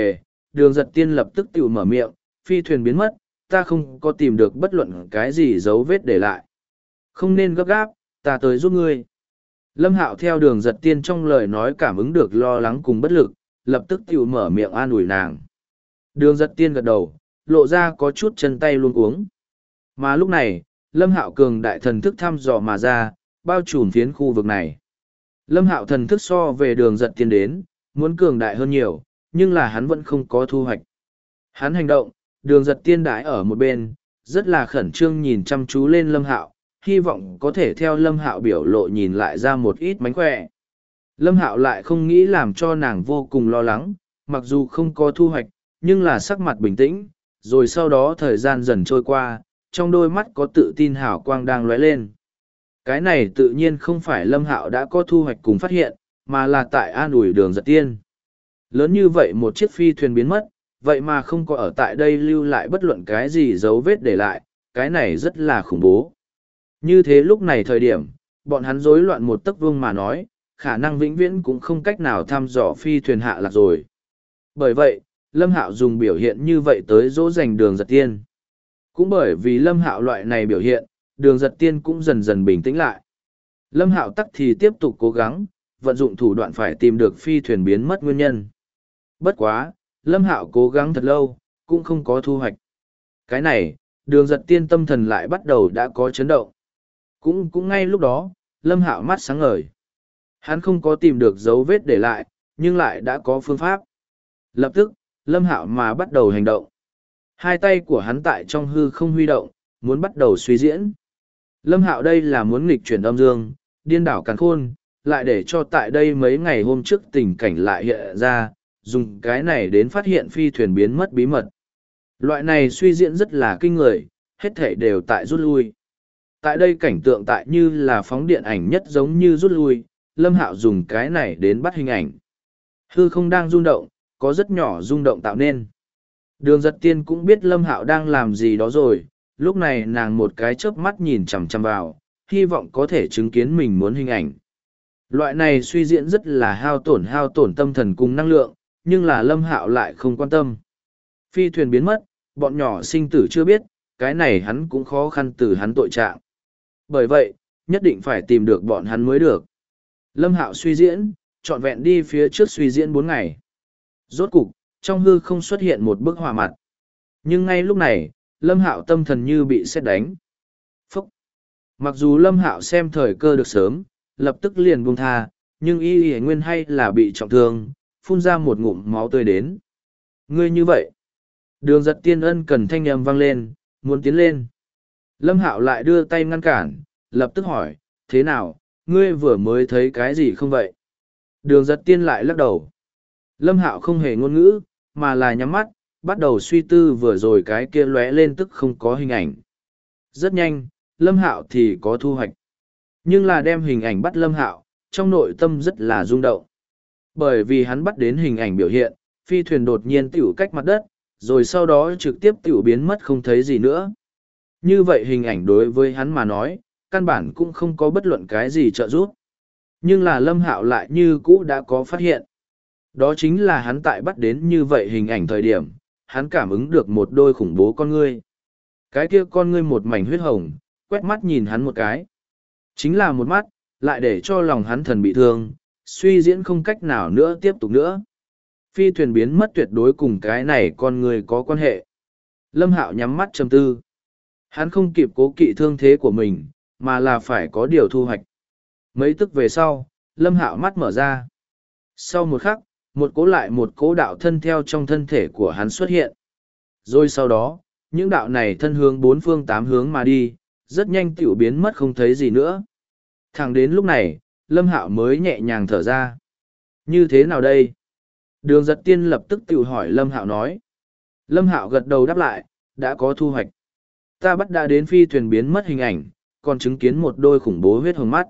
đường giật tiên lập tức tự mở miệng, phi thuyền biến mất, ta không có tìm được bất luận cái gì dấu vết để lại. Không nên gấp gáp, ta tới giúp ngươi. Lâm Hạo theo đường giật tiên trong lời nói cảm ứng được lo lắng cùng bất lực, lập tức tự mở miệng an ủi nàng. Đường giật tiên gật đầu, lộ ra có chút chân tay luôn uống. Mà lúc này, Lâm Hạo cường đại thần thức thăm dò mà ra, bao trùm phiến khu vực này. Lâm Hạo thần thức so về đường giật tiên đến, muốn cường đại hơn nhiều, nhưng là hắn vẫn không có thu hoạch. Hắn hành động, đường giật tiên đãi ở một bên, rất là khẩn trương nhìn chăm chú lên Lâm Hạo, hy vọng có thể theo Lâm Hạo biểu lộ nhìn lại ra một ít mánh khỏe. Lâm Hạo lại không nghĩ làm cho nàng vô cùng lo lắng, mặc dù không có thu hoạch, nhưng là sắc mặt bình tĩnh, rồi sau đó thời gian dần trôi qua, trong đôi mắt có tự tin hào quang đang lóe lên. Cái này tự nhiên không phải Lâm Hạo đã có thu hoạch cùng phát hiện, mà là tại an ủi đường giật tiên. Lớn như vậy một chiếc phi thuyền biến mất, vậy mà không có ở tại đây lưu lại bất luận cái gì dấu vết để lại, cái này rất là khủng bố. Như thế lúc này thời điểm, bọn hắn rối loạn một tấc vương mà nói, khả năng vĩnh viễn cũng không cách nào thăm dò phi thuyền hạ lạc rồi. Bởi vậy, Lâm Hạo dùng biểu hiện như vậy tới dỗ dành đường giật tiên. Cũng bởi vì Lâm Hạo loại này biểu hiện, đường giật tiên cũng dần dần bình tĩnh lại. Lâm Hạo tắc thì tiếp tục cố gắng, vận dụng thủ đoạn phải tìm được phi thuyền biến mất nguyên nhân. Bất quá, Lâm Hạo cố gắng thật lâu, cũng không có thu hoạch. Cái này, đường giật tiên tâm thần lại bắt đầu đã có chấn động. Cũng ngay lúc đó, Lâm Hạo mắt sáng ngời. Hắn không có tìm được dấu vết để lại, nhưng lại đã có phương pháp. Lập tức, Lâm Hạo mà bắt đầu hành động. Hai tay của hắn tại trong hư không huy động, muốn bắt đầu suy diễn. Lâm Hạo đây là muốn nghịch chuyển âm dương, điên đảo càn khôn, lại để cho tại đây mấy ngày hôm trước tình cảnh lại hiện ra, dùng cái này đến phát hiện phi thuyền biến mất bí mật. Loại này suy diễn rất là kinh người, hết thể đều tại rút lui. Tại đây cảnh tượng tại như là phóng điện ảnh nhất giống như rút lui, Lâm Hạo dùng cái này đến bắt hình ảnh. Hư không đang rung động, có rất nhỏ rung động tạo nên. Đường giật tiên cũng biết Lâm Hạo đang làm gì đó rồi, lúc này nàng một cái chớp mắt nhìn chằm chằm vào, hy vọng có thể chứng kiến mình muốn hình ảnh. Loại này suy diễn rất là hao tổn tâm thần cùng năng lượng, nhưng là Lâm Hạo lại không quan tâm. Phi thuyền biến mất, bọn nhỏ sinh tử chưa biết, cái này hắn cũng khó khăn từ hắn tội trạng. Bởi vậy, nhất định phải tìm được bọn hắn mới được. Lâm Hạo suy diễn, trọn vẹn đi phía trước suy diễn 4 ngày. Rốt cục, trong hư không xuất hiện một bức họa mặt. Nhưng ngay lúc này, Lâm Hạo tâm thần như bị sét đánh. Phúc! Mặc dù Lâm Hạo xem thời cơ được sớm, lập tức liền buông tha, nhưng y nguyên hay là bị trọng thương, phun ra một ngụm máu tươi đến. Ngươi như vậy. Đường giật tiên ân cần thanh âm vang lên, muốn tiến lên. Lâm Hạo lại đưa tay ngăn cản, lập tức hỏi, thế nào, ngươi vừa mới thấy cái gì không vậy? Đường giật tiên lại lắc đầu. Lâm Hạo không hề ngôn ngữ, mà là nhắm mắt, bắt đầu suy tư vừa rồi cái kia lóe lên tức không có hình ảnh. Rất nhanh, Lâm Hạo thì có thu hoạch. Nhưng là đem hình ảnh bắt Lâm Hạo, trong nội tâm rất là rung động. Bởi vì hắn bắt đến hình ảnh biểu hiện, phi thuyền đột nhiên tiểu cách mặt đất, rồi sau đó trực tiếp tiểu biến mất không thấy gì nữa. Như vậy hình ảnh đối với hắn mà nói, căn bản cũng không có bất luận cái gì trợ giúp. Nhưng là Lâm Hạo lại như cũ đã có phát hiện. Đó chính là hắn tại bắt đến như vậy hình ảnh thời điểm, hắn cảm ứng được một đôi khủng bố con ngươi. Cái kia con ngươi một mảnh huyết hồng, quét mắt nhìn hắn một cái. Chính là một mắt, lại để cho lòng hắn thần bị thương, suy diễn không cách nào nữa tiếp tục nữa. Phi thuyền biến mất tuyệt đối cùng cái này con người có quan hệ. Lâm Hạo nhắm mắt trầm tư. Hắn không kịp cố kỵ thương thế của mình, mà là phải có điều thu hoạch. Mấy tức về sau, Lâm Hạo mắt mở ra. Sau một khắc, một cố đạo thân theo trong thân thể của hắn xuất hiện. Rồi sau đó, những đạo này thân hướng 4 phương 8 hướng mà đi, rất nhanh tiểu biến mất không thấy gì nữa. Thẳng đến lúc này, Lâm Hạo mới nhẹ nhàng thở ra. Như thế nào đây? Đường giật tiên lập tức tiểu hỏi Lâm Hạo nói. Lâm Hạo gật đầu đáp lại, đã có thu hoạch. Ta bắt đã đến phi thuyền biến mất hình ảnh, còn chứng kiến một đôi khủng bố huyết hồng mắt.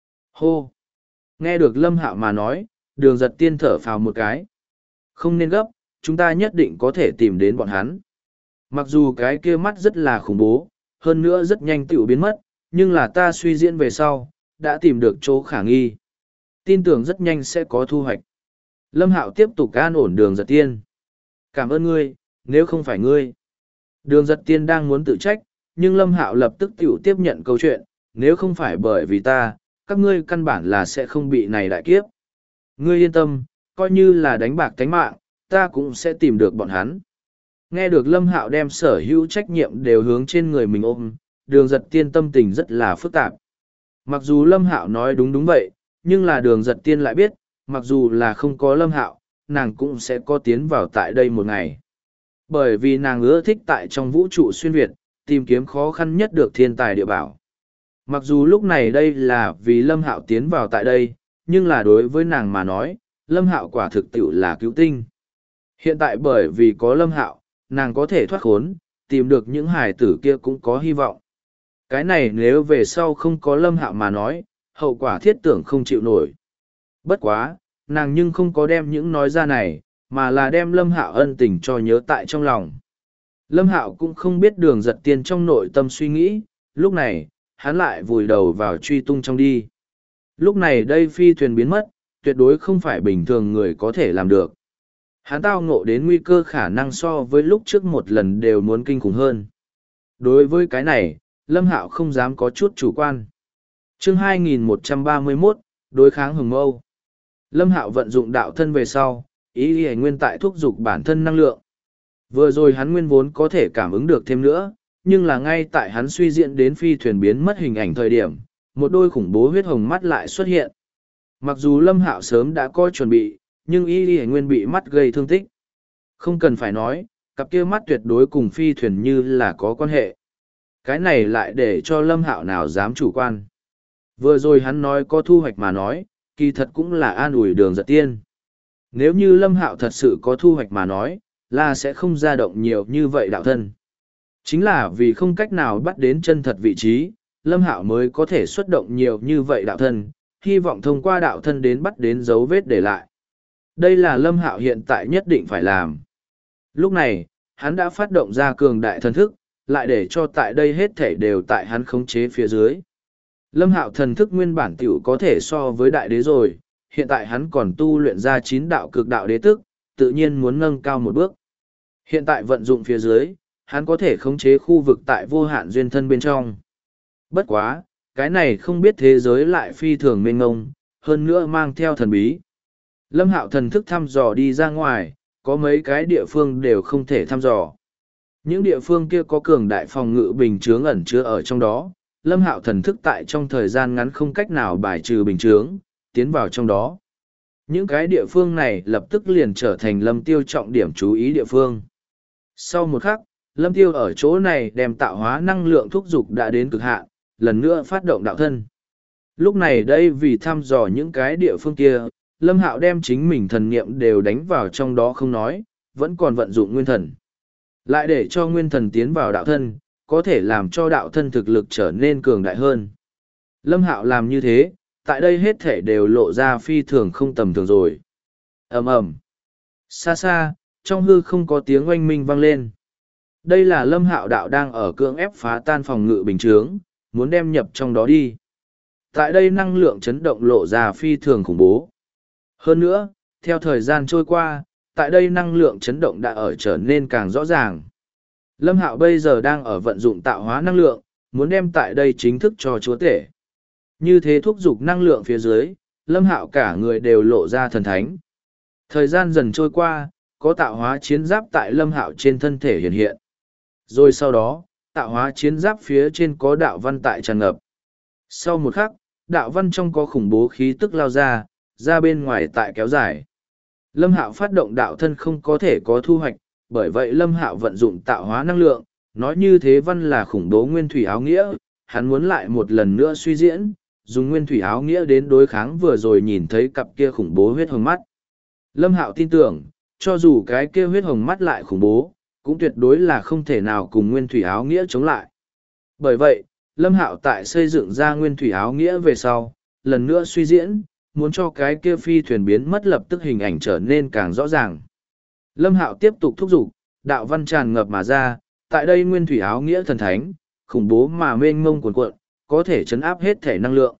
Hô! Nghe được Lâm Hạo mà nói, đường giật tiên thở phào một cái. Không nên gấp, chúng ta nhất định có thể tìm đến bọn hắn. Mặc dù cái kia mắt rất là khủng bố, hơn nữa rất nhanh tiểu biến mất, nhưng là ta suy diễn về sau, đã tìm được chỗ khả nghi. Tin tưởng rất nhanh sẽ có thu hoạch. Lâm Hạo tiếp tục an ổn đường giật tiên. Cảm ơn ngươi, nếu không phải ngươi. Đường Giật Tiên đang muốn tự trách, nhưng Lâm Hạo lập tức tiểu tiếp nhận câu chuyện, nếu không phải bởi vì ta, các ngươi căn bản là sẽ không bị này đại kiếp. Ngươi yên tâm, coi như là đánh bạc tánh mạng, ta cũng sẽ tìm được bọn hắn. Nghe được Lâm Hạo đem sở hữu trách nhiệm đều hướng trên người mình ôm, Đường Giật Tiên tâm tình rất là phức tạp. Mặc dù Lâm Hạo nói đúng đúng vậy, nhưng là Đường Giật Tiên lại biết, mặc dù là không có Lâm Hạo, nàng cũng sẽ có tiến vào tại đây một ngày. Bởi vì nàng ưa thích tại trong vũ trụ xuyên Việt, tìm kiếm khó khăn nhất được thiên tài địa bảo. Mặc dù lúc này đây là vì Lâm Hạo tiến vào tại đây, nhưng là đối với nàng mà nói, Lâm Hạo quả thực tiệu là cứu tinh. Hiện tại bởi vì có Lâm Hạo, nàng có thể thoát khốn, tìm được những hài tử kia cũng có hy vọng. Cái này nếu về sau không có Lâm Hạo mà nói, hậu quả thiết tưởng không chịu nổi. Bất quá, nàng nhưng không có đem những nói ra này, mà là đem Lâm Hạo ân tình cho nhớ tại trong lòng. Lâm Hạo cũng không biết Đường Giật Tiên trong nội tâm suy nghĩ, lúc này, hắn lại vùi đầu vào truy tung trong đi. Lúc này đây phi thuyền biến mất, tuyệt đối không phải bình thường người có thể làm được. Hắn tao ngộ đến nguy cơ khả năng so với lúc trước một lần đều muốn kinh khủng hơn. Đối với cái này, Lâm Hạo không dám có chút chủ quan. Chương 2131, đối kháng hừng mâu. Lâm Hạo vận dụng đạo thân về sau, ý ý nguyên tại thúc giục bản thân năng lượng. Vừa rồi hắn nguyên vốn có thể cảm ứng được thêm nữa, nhưng là ngay tại hắn suy diễn đến phi thuyền biến mất hình ảnh thời điểm, một đôi khủng bố huyết hồng mắt lại xuất hiện. Mặc dù Lâm Hạo sớm đã có chuẩn bị, nhưng ý ý nguyên bị mắt gây thương tích. Không cần phải nói, cặp kia mắt tuyệt đối cùng phi thuyền như là có quan hệ. Cái này lại để cho Lâm Hạo nào dám chủ quan. Vừa rồi hắn nói có thu hoạch mà nói, kỳ thật cũng là an ủi Đường Giật Tiên. Nếu như Lâm Hạo thật sự có thu hoạch mà nói, là sẽ không dao động nhiều như vậy đạo thân. Chính là vì không cách nào bắt đến chân thật vị trí, Lâm Hạo mới có thể xuất động nhiều như vậy đạo thân, hy vọng thông qua đạo thân đến bắt đến dấu vết để lại. Đây là Lâm Hạo hiện tại nhất định phải làm. Lúc này, hắn đã phát động ra cường đại thần thức, lại để cho tại đây hết thể đều tại hắn khống chế phía dưới. Lâm Hạo thần thức nguyên bản tiểu có thể so với đại đế rồi, hiện tại hắn còn tu luyện ra 9 đạo cực đạo đế tức, tự nhiên muốn nâng cao một bước. Hiện tại vận dụng phía dưới, hắn có thể khống chế khu vực tại vô hạn duyên thân bên trong. Bất quá, cái này không biết thế giới lại phi thường mênh ngông, hơn nữa mang theo thần bí. Lâm Hạo thần thức thăm dò đi ra ngoài, có mấy cái địa phương đều không thể thăm dò. Những địa phương kia có cường đại phòng ngự bình chướng ẩn chứa ở trong đó, Lâm Hạo thần thức tại trong thời gian ngắn không cách nào bài trừ bình chướng, tiến vào trong đó. Những cái địa phương này lập tức liền trở thành Lâm Tiêu trọng điểm chú ý địa phương. Sau một khắc, Lâm Tiêu ở chỗ này đem tạo hóa năng lượng thúc dục đã đến cực hạn, lần nữa phát động đạo thân. Lúc này đây vì thăm dò những cái địa phương kia, Lâm Hạo đem chính mình thần niệm đều đánh vào trong đó không nói, vẫn còn vận dụng nguyên thần. Lại để cho nguyên thần tiến vào đạo thân, có thể làm cho đạo thân thực lực trở nên cường đại hơn. Lâm Hạo làm như thế, tại đây hết thể đều lộ ra phi thường không tầm thường rồi. Ầm ầm. Xa xa, trong hư không có tiếng oanh minh vang lên. Đây là Lâm Hạo đạo đang ở cưỡng ép phá tan phòng ngự bình chướng, muốn đem nhập trong đó đi. Tại đây năng lượng chấn động lộ ra phi thường khủng bố. Hơn nữa, theo thời gian trôi qua, tại đây năng lượng chấn động đã ở trở nên càng rõ ràng. Lâm Hạo bây giờ đang ở vận dụng tạo hóa năng lượng, muốn đem tại đây chính thức cho chúa tể. Như thế thúc giục năng lượng phía dưới, Lâm Hạo cả người đều lộ ra thần thánh. Thời gian dần trôi qua, có tạo hóa chiến giáp tại Lâm Hạo trên thân thể hiện hiện. Rồi sau đó, tạo hóa chiến giáp phía trên có đạo văn tại tràn ngập. Sau một khắc, đạo văn trong có khủng bố khí tức lao ra bên ngoài tại kéo dài. Lâm Hạo phát động đạo thân không có thể có thu hoạch, bởi vậy Lâm Hạo vận dụng tạo hóa năng lượng, nói như thế văn là khủng bố nguyên thủy áo nghĩa, hắn muốn lại một lần nữa suy diễn, dùng nguyên thủy áo nghĩa đến đối kháng vừa rồi nhìn thấy cặp kia khủng bố huyết hồng mắt. Lâm Hạo tin tưởng, cho dù cái kia huyết hồng mắt lại khủng bố, cũng tuyệt đối là không thể nào cùng nguyên thủy áo nghĩa chống lại. Bởi vậy, Lâm Hạo tại xây dựng ra nguyên thủy áo nghĩa về sau, lần nữa suy diễn, muốn cho cái kia phi thuyền biến mất lập tức hình ảnh trở nên càng rõ ràng. Lâm Hạo tiếp tục thúc giục, đạo văn tràn ngập mà ra, tại đây nguyên thủy áo nghĩa thần thánh, khủng bố mà mênh mông cuồn cuộn, có thể chấn áp hết thể năng lượng.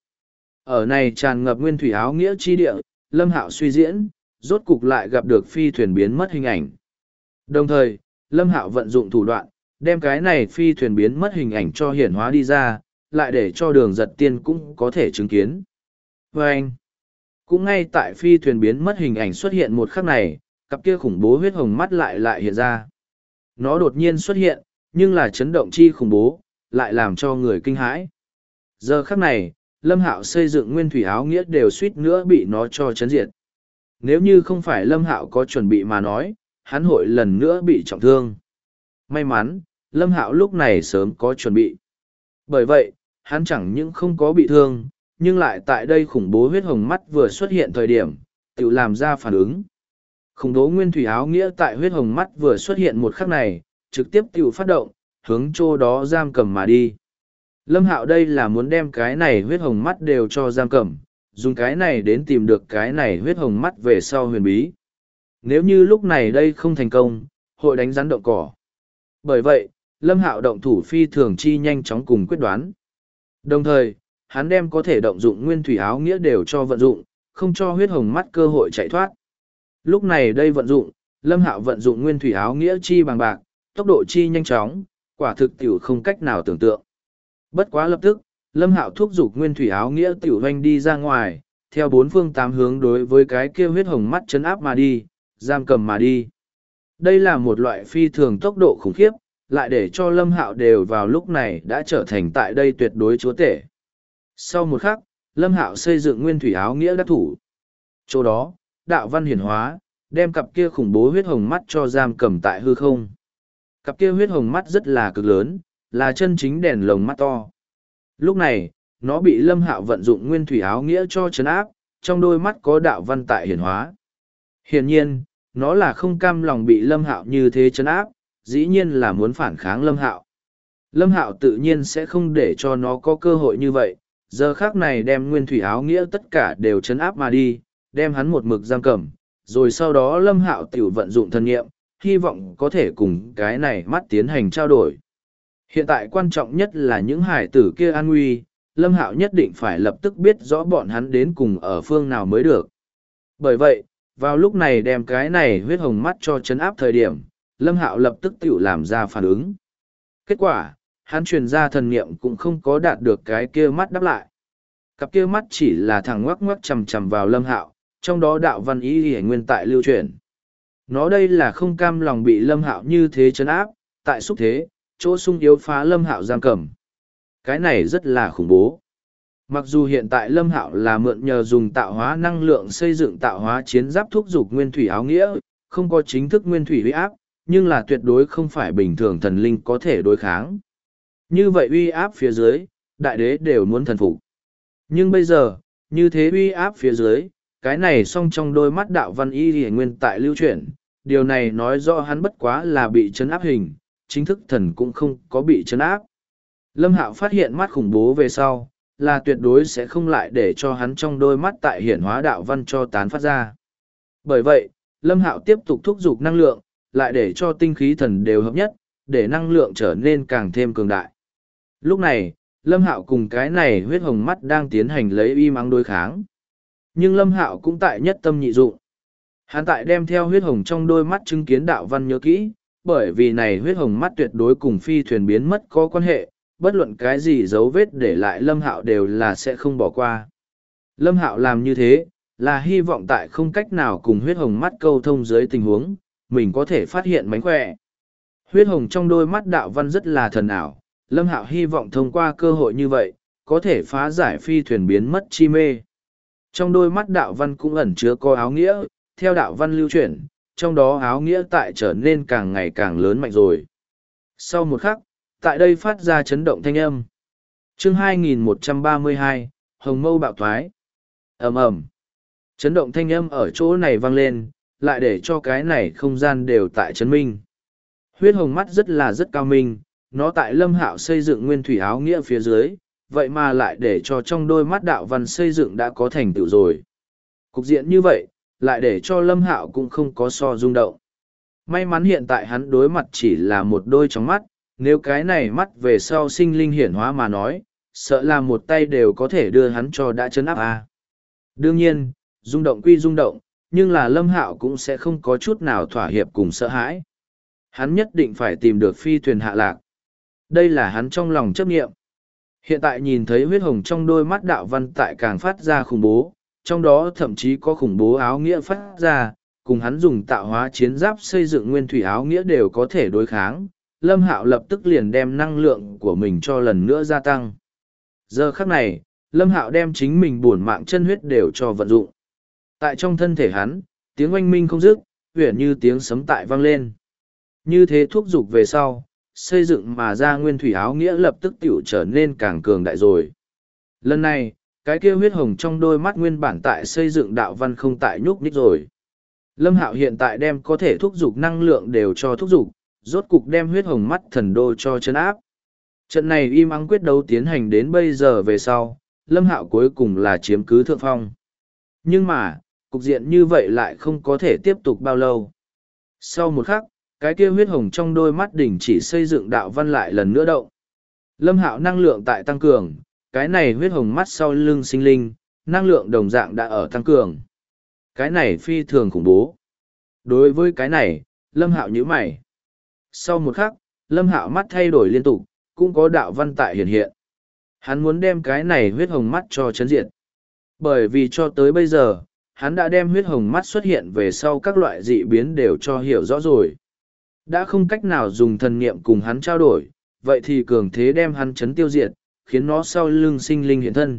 Ở này tràn ngập nguyên thủy áo nghĩa chi địa, Lâm Hạo suy diễn, rốt cục lại gặp được phi thuyền biến mất hình ảnh. Đồng thời, Lâm Hạo vận dụng thủ đoạn, đem cái này phi thuyền biến mất hình ảnh cho hiển hóa đi ra, lại để cho Đường Giật Tiên cũng có thể chứng kiến. Và anh, cũng ngay tại phi thuyền biến mất hình ảnh xuất hiện một khắc này, cặp kia khủng bố huyết hồng mắt lại hiện ra. Nó đột nhiên xuất hiện, nhưng là chấn động chi khủng bố, lại làm cho người kinh hãi. Giờ khắc này, Lâm Hạo xây dựng nguyên thủy áo nghĩa đều suýt nữa bị nó cho chấn diệt. Nếu như không phải Lâm Hạo có chuẩn bị mà nói, hắn hội lần nữa bị trọng thương. May mắn, Lâm Hạo lúc này sớm có chuẩn bị. Bởi vậy, hắn chẳng những không có bị thương, nhưng lại tại đây khủng bố huyết hồng mắt vừa xuất hiện thời điểm, tự làm ra phản ứng. Khủng bố nguyên thủy áo nghĩa tại huyết hồng mắt vừa xuất hiện một khắc này, trực tiếp tự phát động, hướng chỗ đó giam cầm mà đi. Lâm Hạo đây là muốn đem cái này huyết hồng mắt đều cho giam cầm, dùng cái này đến tìm được cái này huyết hồng mắt về sau huyền bí. Nếu như lúc này đây không thành công, hội đánh rắn động cỏ. Bởi vậy, Lâm Hạo động thủ phi thường chi nhanh chóng cùng quyết đoán. Đồng thời, hắn đem có thể động dụng nguyên thủy áo nghĩa đều cho vận dụng, không cho huyết hồng mắt cơ hội chạy thoát. Lúc này đây vận dụng, Lâm Hạo vận dụng nguyên thủy áo nghĩa chi bằng bạc, tốc độ chi nhanh chóng, quả thực tiểu không cách nào tưởng tượng. Bất quá lập tức, Lâm Hạo thúc giục nguyên thủy áo nghĩa tiểu hoanh đi ra ngoài, theo bốn phương tám hướng đối với cái kia huyết hồng mắt chấn áp mà đi, giam cầm mà đi. Đây là một loại phi thường tốc độ khủng khiếp, lại để cho Lâm Hạo đều vào lúc này đã trở thành tại đây tuyệt đối chúa tể. Sau một khắc, Lâm Hạo xây dựng nguyên thủy áo nghĩa đắc thủ. Chỗ đó, đạo văn hiển hóa, đem cặp kia khủng bố huyết hồng mắt cho giam cầm tại hư không. Cặp kia huyết hồng mắt rất là cực lớn, là chân chính đèn lồng mắt to. Lúc này, nó bị Lâm Hạo vận dụng nguyên thủy áo nghĩa cho trấn áp, trong đôi mắt có đạo văn tại hiển hóa. Hiển nhiên, nó là không cam lòng bị Lâm Hạo như thế trấn áp, dĩ nhiên là muốn phản kháng Lâm Hạo. Lâm Hạo tự nhiên sẽ không để cho nó có cơ hội như vậy, giờ khác này đem nguyên thủy áo nghĩa tất cả đều trấn áp mà đi, đem hắn một mực giam cầm, rồi sau đó Lâm Hạo tiểu vận dụng thân nghiệm, hy vọng có thể cùng cái này mắt tiến hành trao đổi. Hiện tại quan trọng nhất là những hải tử kia an nguy, Lâm Hạo nhất định phải lập tức biết rõ bọn hắn đến cùng ở phương nào mới được. Bởi vậy, vào lúc này đem cái này huyết hồng mắt cho chấn áp thời điểm, Lâm Hạo lập tức tiểu làm ra phản ứng. Kết quả, hắn truyền ra thần niệm cũng không có đạt được cái kia mắt đáp lại. Cặp kia mắt chỉ là thẳng ngoắc ngoắc chầm chầm vào Lâm Hạo, trong đó đạo văn ý hề nguyên tại lưu truyền. Nó đây là không cam lòng bị Lâm Hạo như thế chấn áp, tại xúc thế, chỗ sung yếu phá Lâm Hạo giam cầm. Cái này rất là khủng bố. Mặc dù hiện tại Lâm Hạo là mượn nhờ dùng tạo hóa năng lượng xây dựng tạo hóa chiến giáp thúc giục nguyên thủy áo nghĩa, không có chính thức nguyên thủy uy áp, nhưng là tuyệt đối không phải bình thường thần linh có thể đối kháng. Như vậy uy áp phía dưới, đại đế đều muốn thần phục. Nhưng bây giờ, như thế uy áp phía dưới, cái này song trong đôi mắt đạo văn y hề nguyên tại lưu chuyển, điều này nói rõ hắn bất quá là bị chấn áp hình, chính thức thần cũng không có bị chấn áp. Lâm Hạo phát hiện mắt khủng bố về sau, là tuyệt đối sẽ không lại để cho hắn trong đôi mắt tại hiển hóa đạo văn cho tán phát ra. Bởi vậy, Lâm Hạo tiếp tục thúc giục năng lượng, lại để cho tinh khí thần đều hợp nhất, để năng lượng trở nên càng thêm cường đại. Lúc này, Lâm Hạo cùng cái này huyết hồng mắt đang tiến hành lấy uy mắng đối kháng. Nhưng Lâm Hạo cũng tại nhất tâm nhị dụng. Hắn tại đem theo huyết hồng trong đôi mắt chứng kiến đạo văn nhớ kỹ, bởi vì này huyết hồng mắt tuyệt đối cùng phi thuyền biến mất có quan hệ, bất luận cái gì dấu vết để lại Lâm Hạo đều là sẽ không bỏ qua. Lâm Hạo làm như thế, là hy vọng tại không cách nào cùng huyết hồng mắt câu thông dưới tình huống, mình có thể phát hiện mánh khỏe. Huyết hồng trong đôi mắt đạo văn rất là thần ảo, Lâm Hạo hy vọng thông qua cơ hội như vậy, có thể phá giải phi thuyền biến mất chi mê. Trong đôi mắt đạo văn cũng ẩn chứa có áo nghĩa, theo đạo văn lưu chuyển, trong đó áo nghĩa tại trở nên càng ngày càng lớn mạnh rồi. Sau một khắc, tại đây phát ra chấn động thanh âm. Chương 2132, Hồng Mâu bạo thoái. Ầm ầm. Chấn động thanh âm ở chỗ này vang lên, lại để cho cái này không gian đều tại chấn minh. Huyết hồng mắt rất cao minh, nó tại Lâm Hạo xây dựng nguyên thủy áo nghĩa phía dưới, vậy mà lại để cho trong đôi mắt đạo văn xây dựng đã có thành tựu rồi. Cục diện như vậy, lại để cho Lâm Hạo cũng không có so rung động. May mắn hiện tại hắn đối mặt chỉ là một đôi tròng mắt, nếu cái này mắt về sau sinh linh hiển hóa mà nói, sợ là một tay đều có thể đưa hắn cho đã chấn áp à. Đương nhiên, rung động quy rung động, nhưng là Lâm Hạo cũng sẽ không có chút nào thỏa hiệp cùng sợ hãi. Hắn nhất định phải tìm được phi thuyền hạ lạc. Đây là hắn trong lòng chấp nghiệm. Hiện tại nhìn thấy huyết hồng trong đôi mắt đạo văn tại càng phát ra khủng bố, trong đó thậm chí có khủng bố áo nghĩa phát ra, cùng hắn dùng tạo hóa chiến giáp xây dựng nguyên thủy áo nghĩa đều có thể đối kháng. Lâm Hạo lập tức liền đem năng lượng của mình cho lần nữa gia tăng. Giờ khắc này, Lâm Hạo đem chính mình bổn mạng chân huyết đều cho vận dụng. Tại trong thân thể hắn, tiếng oanh minh không dứt, huyền như tiếng sấm tại vang lên. Như thế thúc giục về sau, xây dựng mà ra nguyên thủy áo nghĩa lập tức tiểu trở nên càng cường đại rồi. Lần này, cái kia huyết hồng trong đôi mắt nguyên bản tại xây dựng đạo văn không tại nhúc nhích rồi. Lâm Hạo hiện tại đem có thể thúc giục năng lượng đều cho thúc giục, rốt cục đem huyết hồng mắt thần đô cho chấn áp. Trận này im ắng quyết đấu tiến hành đến bây giờ về sau, Lâm Hạo cuối cùng là chiếm cứ thượng phong. Nhưng mà, cục diện như vậy lại không có thể tiếp tục bao lâu. Sau một khắc, cái kia huyết hồng trong đôi mắt đỉnh chỉ xây dựng đạo văn lại lần nữa động. Lâm Hạo năng lượng tại tăng cường, cái này huyết hồng mắt sau lưng sinh linh, năng lượng đồng dạng đã ở tăng cường. Cái này phi thường khủng bố. Đối với cái này, Lâm Hạo nhíu mày. Sau một khắc, Lâm Hạo mắt thay đổi liên tục, cũng có đạo văn tại hiện hiện. Hắn muốn đem cái này huyết hồng mắt cho chấn diệt. Bởi vì cho tới bây giờ, hắn đã đem huyết hồng mắt xuất hiện về sau các loại dị biến đều cho hiểu rõ rồi. Đã không cách nào dùng thần niệm cùng hắn trao đổi, vậy thì cường thế đem hắn chấn tiêu diệt, khiến nó sau lưng sinh linh hiện thân.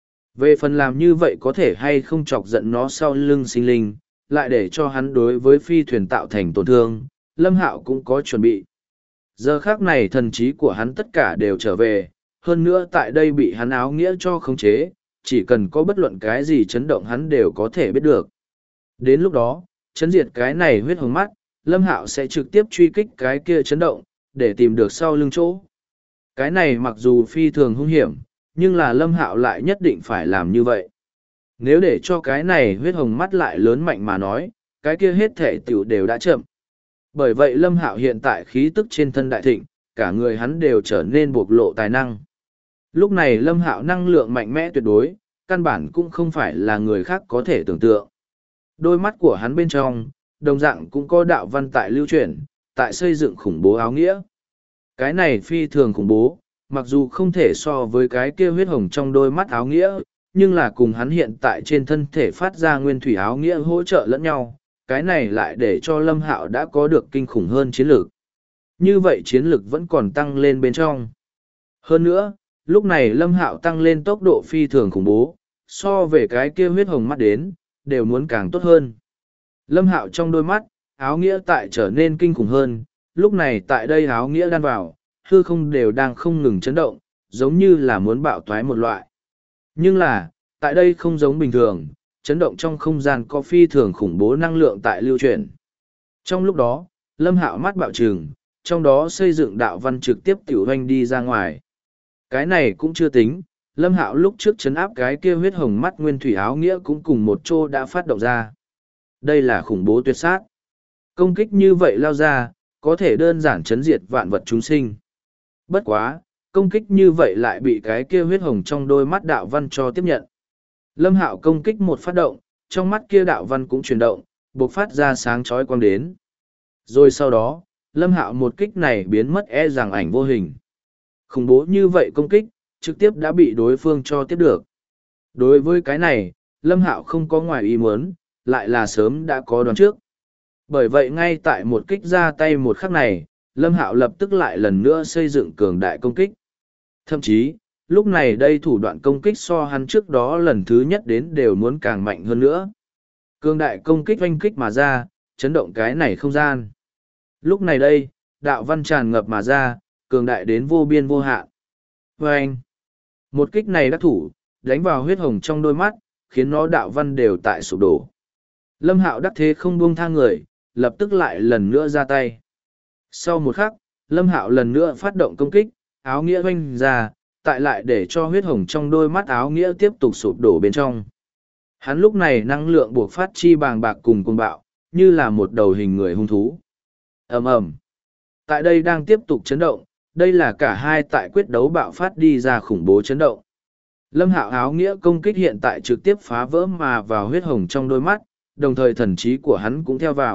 Về phần làm như vậy có thể hay không chọc giận nó sau lưng sinh linh, lại để cho hắn đối với phi thuyền tạo thành tổn thương, Lâm Hạo cũng có chuẩn bị. Giờ khác này thần trí của hắn tất cả đều trở về, hơn nữa tại đây bị hắn áo nghĩa cho khống chế, chỉ cần có bất luận cái gì chấn động hắn đều có thể biết được. Đến lúc đó, chấn diệt cái này huyết hồng mắt, Lâm Hạo sẽ trực tiếp truy kích cái kia chấn động, để tìm được sau lưng chỗ. Cái này mặc dù phi thường hung hiểm, nhưng là Lâm Hạo lại nhất định phải làm như vậy. Nếu để cho cái này huyết hồng mắt lại lớn mạnh mà nói, cái kia hết thể tiểu đều đã chậm. Bởi vậy Lâm Hạo hiện tại khí tức trên thân đại thịnh, cả người hắn đều trở nên bộc lộ tài năng. Lúc này Lâm Hạo năng lượng mạnh mẽ tuyệt đối, căn bản cũng không phải là người khác có thể tưởng tượng. Đôi mắt của hắn bên trong, đồng dạng cũng có đạo văn tại lưu chuyển, tại xây dựng khủng bố áo nghĩa. Cái này phi thường khủng bố, mặc dù không thể so với cái kia huyết hồng trong đôi mắt áo nghĩa, nhưng là cùng hắn hiện tại trên thân thể phát ra nguyên thủy áo nghĩa hỗ trợ lẫn nhau, cái này lại để cho Lâm Hạo đã có được kinh khủng hơn chiến lược. Như vậy chiến lược vẫn còn tăng lên bên trong. Hơn nữa, lúc này Lâm Hạo tăng lên tốc độ phi thường khủng bố, so về cái kia huyết hồng mắt đến, đều muốn càng tốt hơn. Lâm Hạo trong đôi mắt, áo nghĩa tại trở nên kinh khủng hơn, lúc này tại đây áo nghĩa đan vào, hư không đều đang không ngừng chấn động, giống như là muốn bạo toái một loại. Nhưng là, tại đây không giống bình thường, chấn động trong không gian có phi thường khủng bố năng lượng tại lưu chuyển. Trong lúc đó, Lâm Hạo mắt bạo trừng, trong đó xây dựng đạo văn trực tiếp tiểu hoanh đi ra ngoài. Cái này cũng chưa tính, Lâm Hạo lúc trước chấn áp cái kia huyết hồng mắt nguyên thủy áo nghĩa cũng cùng một chỗ đã phát động ra. Đây là khủng bố tuyệt sát. Công kích như vậy lao ra, có thể đơn giản chấn diệt vạn vật chúng sinh. Bất quá, công kích như vậy lại bị cái kia huyết hồng trong đôi mắt đạo văn cho tiếp nhận. Lâm Hạo công kích một phát động, trong mắt kia đạo văn cũng chuyển động, bộc phát ra sáng chói quang đến. Rồi sau đó, Lâm Hạo một kích này biến mất rằng ảnh vô hình. Khủng bố như vậy công kích, trực tiếp đã bị đối phương cho tiếp được. Đối với cái này, Lâm Hạo không có ngoài ý muốn, lại là sớm đã có đoán trước. Bởi vậy ngay tại một kích ra tay một khắc này, Lâm Hạo lập tức lại lần nữa xây dựng cường đại công kích. Thậm chí, lúc này đây thủ đoạn công kích so hắn trước đó lần thứ nhất đến đều muốn càng mạnh hơn nữa. Cường đại công kích oanh kích mà ra, chấn động cái này không gian. Lúc này đây, đạo văn tràn ngập mà ra, cường đại đến vô biên vô hạn. Oanh! Một kích này đắc thủ, đánh vào huyết hồng trong đôi mắt, khiến nó đạo văn đều tại sụp đổ. Lâm Hạo đắc thế không buông tha người, lập tức lại lần nữa ra tay. Sau một khắc, Lâm Hạo lần nữa phát động công kích, áo nghĩa oanh ra, tại lại để cho huyết hồng trong đôi mắt áo nghĩa tiếp tục sụp đổ bên trong. Hắn lúc này năng lượng buộc phát chi bàng bạc cùng cuồng bạo, như là một đầu hình người hung thú. Ầm ầm. Tại đây đang tiếp tục chấn động, đây là cả hai tại quyết đấu bạo phát đi ra khủng bố chấn động. Lâm Hạo áo nghĩa công kích hiện tại trực tiếp phá vỡ mà vào huyết hồng trong đôi mắt, đồng thời thần trí của hắn cũng theo vào,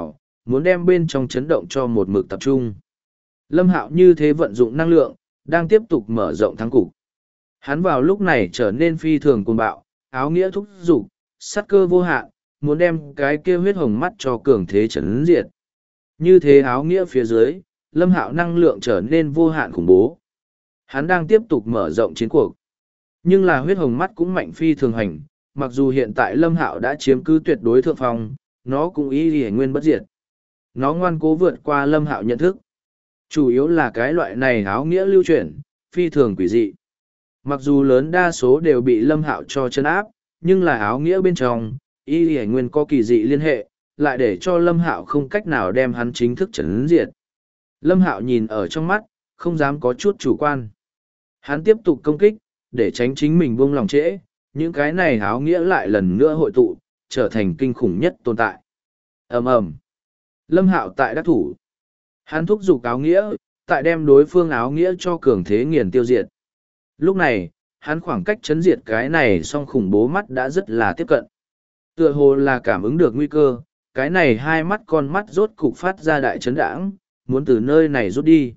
muốn đem bên trong chấn động cho một mực tập trung. Lâm Hạo như thế vận dụng năng lượng, đang tiếp tục mở rộng thắng cục. Hắn vào lúc này trở nên phi thường cuồng bạo, áo nghĩa thúc giục, sát cơ vô hạn, muốn đem cái kia huyết hồng mắt cho cường thế chấn diệt. Như thế áo nghĩa phía dưới, Lâm Hạo năng lượng trở nên vô hạn khủng bố. Hắn đang tiếp tục mở rộng chiến cuộc. Nhưng là huyết hồng mắt cũng mạnh phi thường hành, mặc dù hiện tại Lâm Hạo đã chiếm cứ tuyệt đối thượng phong, nó cũng y lì nguyên bất diệt. Nó ngoan cố vượt qua Lâm Hạo nhận thức. Chủ yếu là cái loại này áo nghĩa lưu chuyển, phi thường quỷ dị. Mặc dù lớn đa số đều bị Lâm Hạo cho chân áp, nhưng là áo nghĩa bên trong, y lì nguyên có kỳ dị liên hệ, lại để cho Lâm Hạo không cách nào đem hắn chính thức chấn diệt. Lâm Hạo nhìn ở trong mắt, không dám có chút chủ quan. Hắn tiếp tục công kích, để tránh chính mình buông lòng trễ, những cái này áo nghĩa lại lần nữa hội tụ, trở thành kinh khủng nhất tồn tại. Ầm ầm. Lâm Hạo tại đắc thủ. Hắn thúc giục áo nghĩa, tại đem đối phương áo nghĩa cho cường thế nghiền tiêu diệt. Lúc này, hắn khoảng cách chấn diệt cái này song khủng bố mắt đã rất là tiếp cận. Tựa hồ là cảm ứng được nguy cơ, cái này hai mắt con mắt rốt cục phát ra đại chấn đãng, muốn từ nơi này rút đi.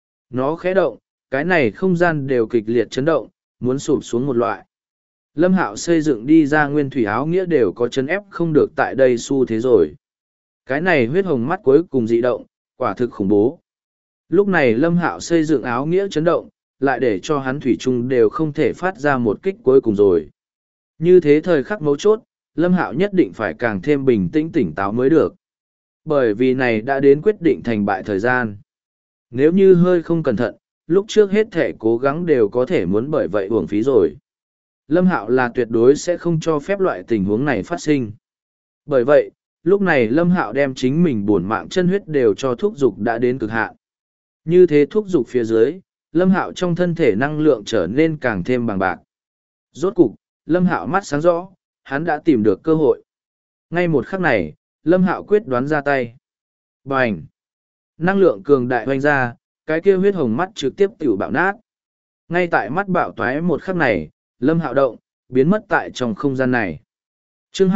Nó khẽ động, cái này không gian đều kịch liệt chấn động, muốn sụp xuống một loại. Lâm Hạo xây dựng đi ra nguyên thủy áo nghĩa đều có chấn ép không được tại đây xu thế rồi. Cái này huyết hồng mắt cuối cùng dị động, quả thực khủng bố. Lúc này Lâm Hạo xây dựng áo nghĩa chấn động, lại để cho hắn thủy chung đều không thể phát ra một kích cuối cùng rồi. Như thế thời khắc mấu chốt, Lâm Hạo nhất định phải càng thêm bình tĩnh tỉnh táo mới được. Bởi vì này đã đến quyết định thành bại thời gian. Nếu như hơi không cẩn thận, lúc trước hết thể cố gắng đều có thể muốn bởi vậy uổng phí rồi. Lâm Hạo là tuyệt đối sẽ không cho phép loại tình huống này phát sinh. Bởi vậy, lúc này Lâm Hạo đem chính mình bổn mạng chân huyết đều cho thúc dục đã đến cực hạn. Như thế thúc dục phía dưới, Lâm Hạo trong thân thể năng lượng trở nên càng thêm bằng bạc. Rốt cục, Lâm Hạo mắt sáng rõ, hắn đã tìm được cơ hội. Ngay một khắc này, Lâm Hạo quyết đoán ra tay. Bành! Năng lượng cường đại hoành ra, cái kia huyết hồng mắt trực tiếp tiểu bạo nát. Ngay tại mắt bạo toái một khắc này, Lâm Hạo động, biến mất tại trong không gian này. Chương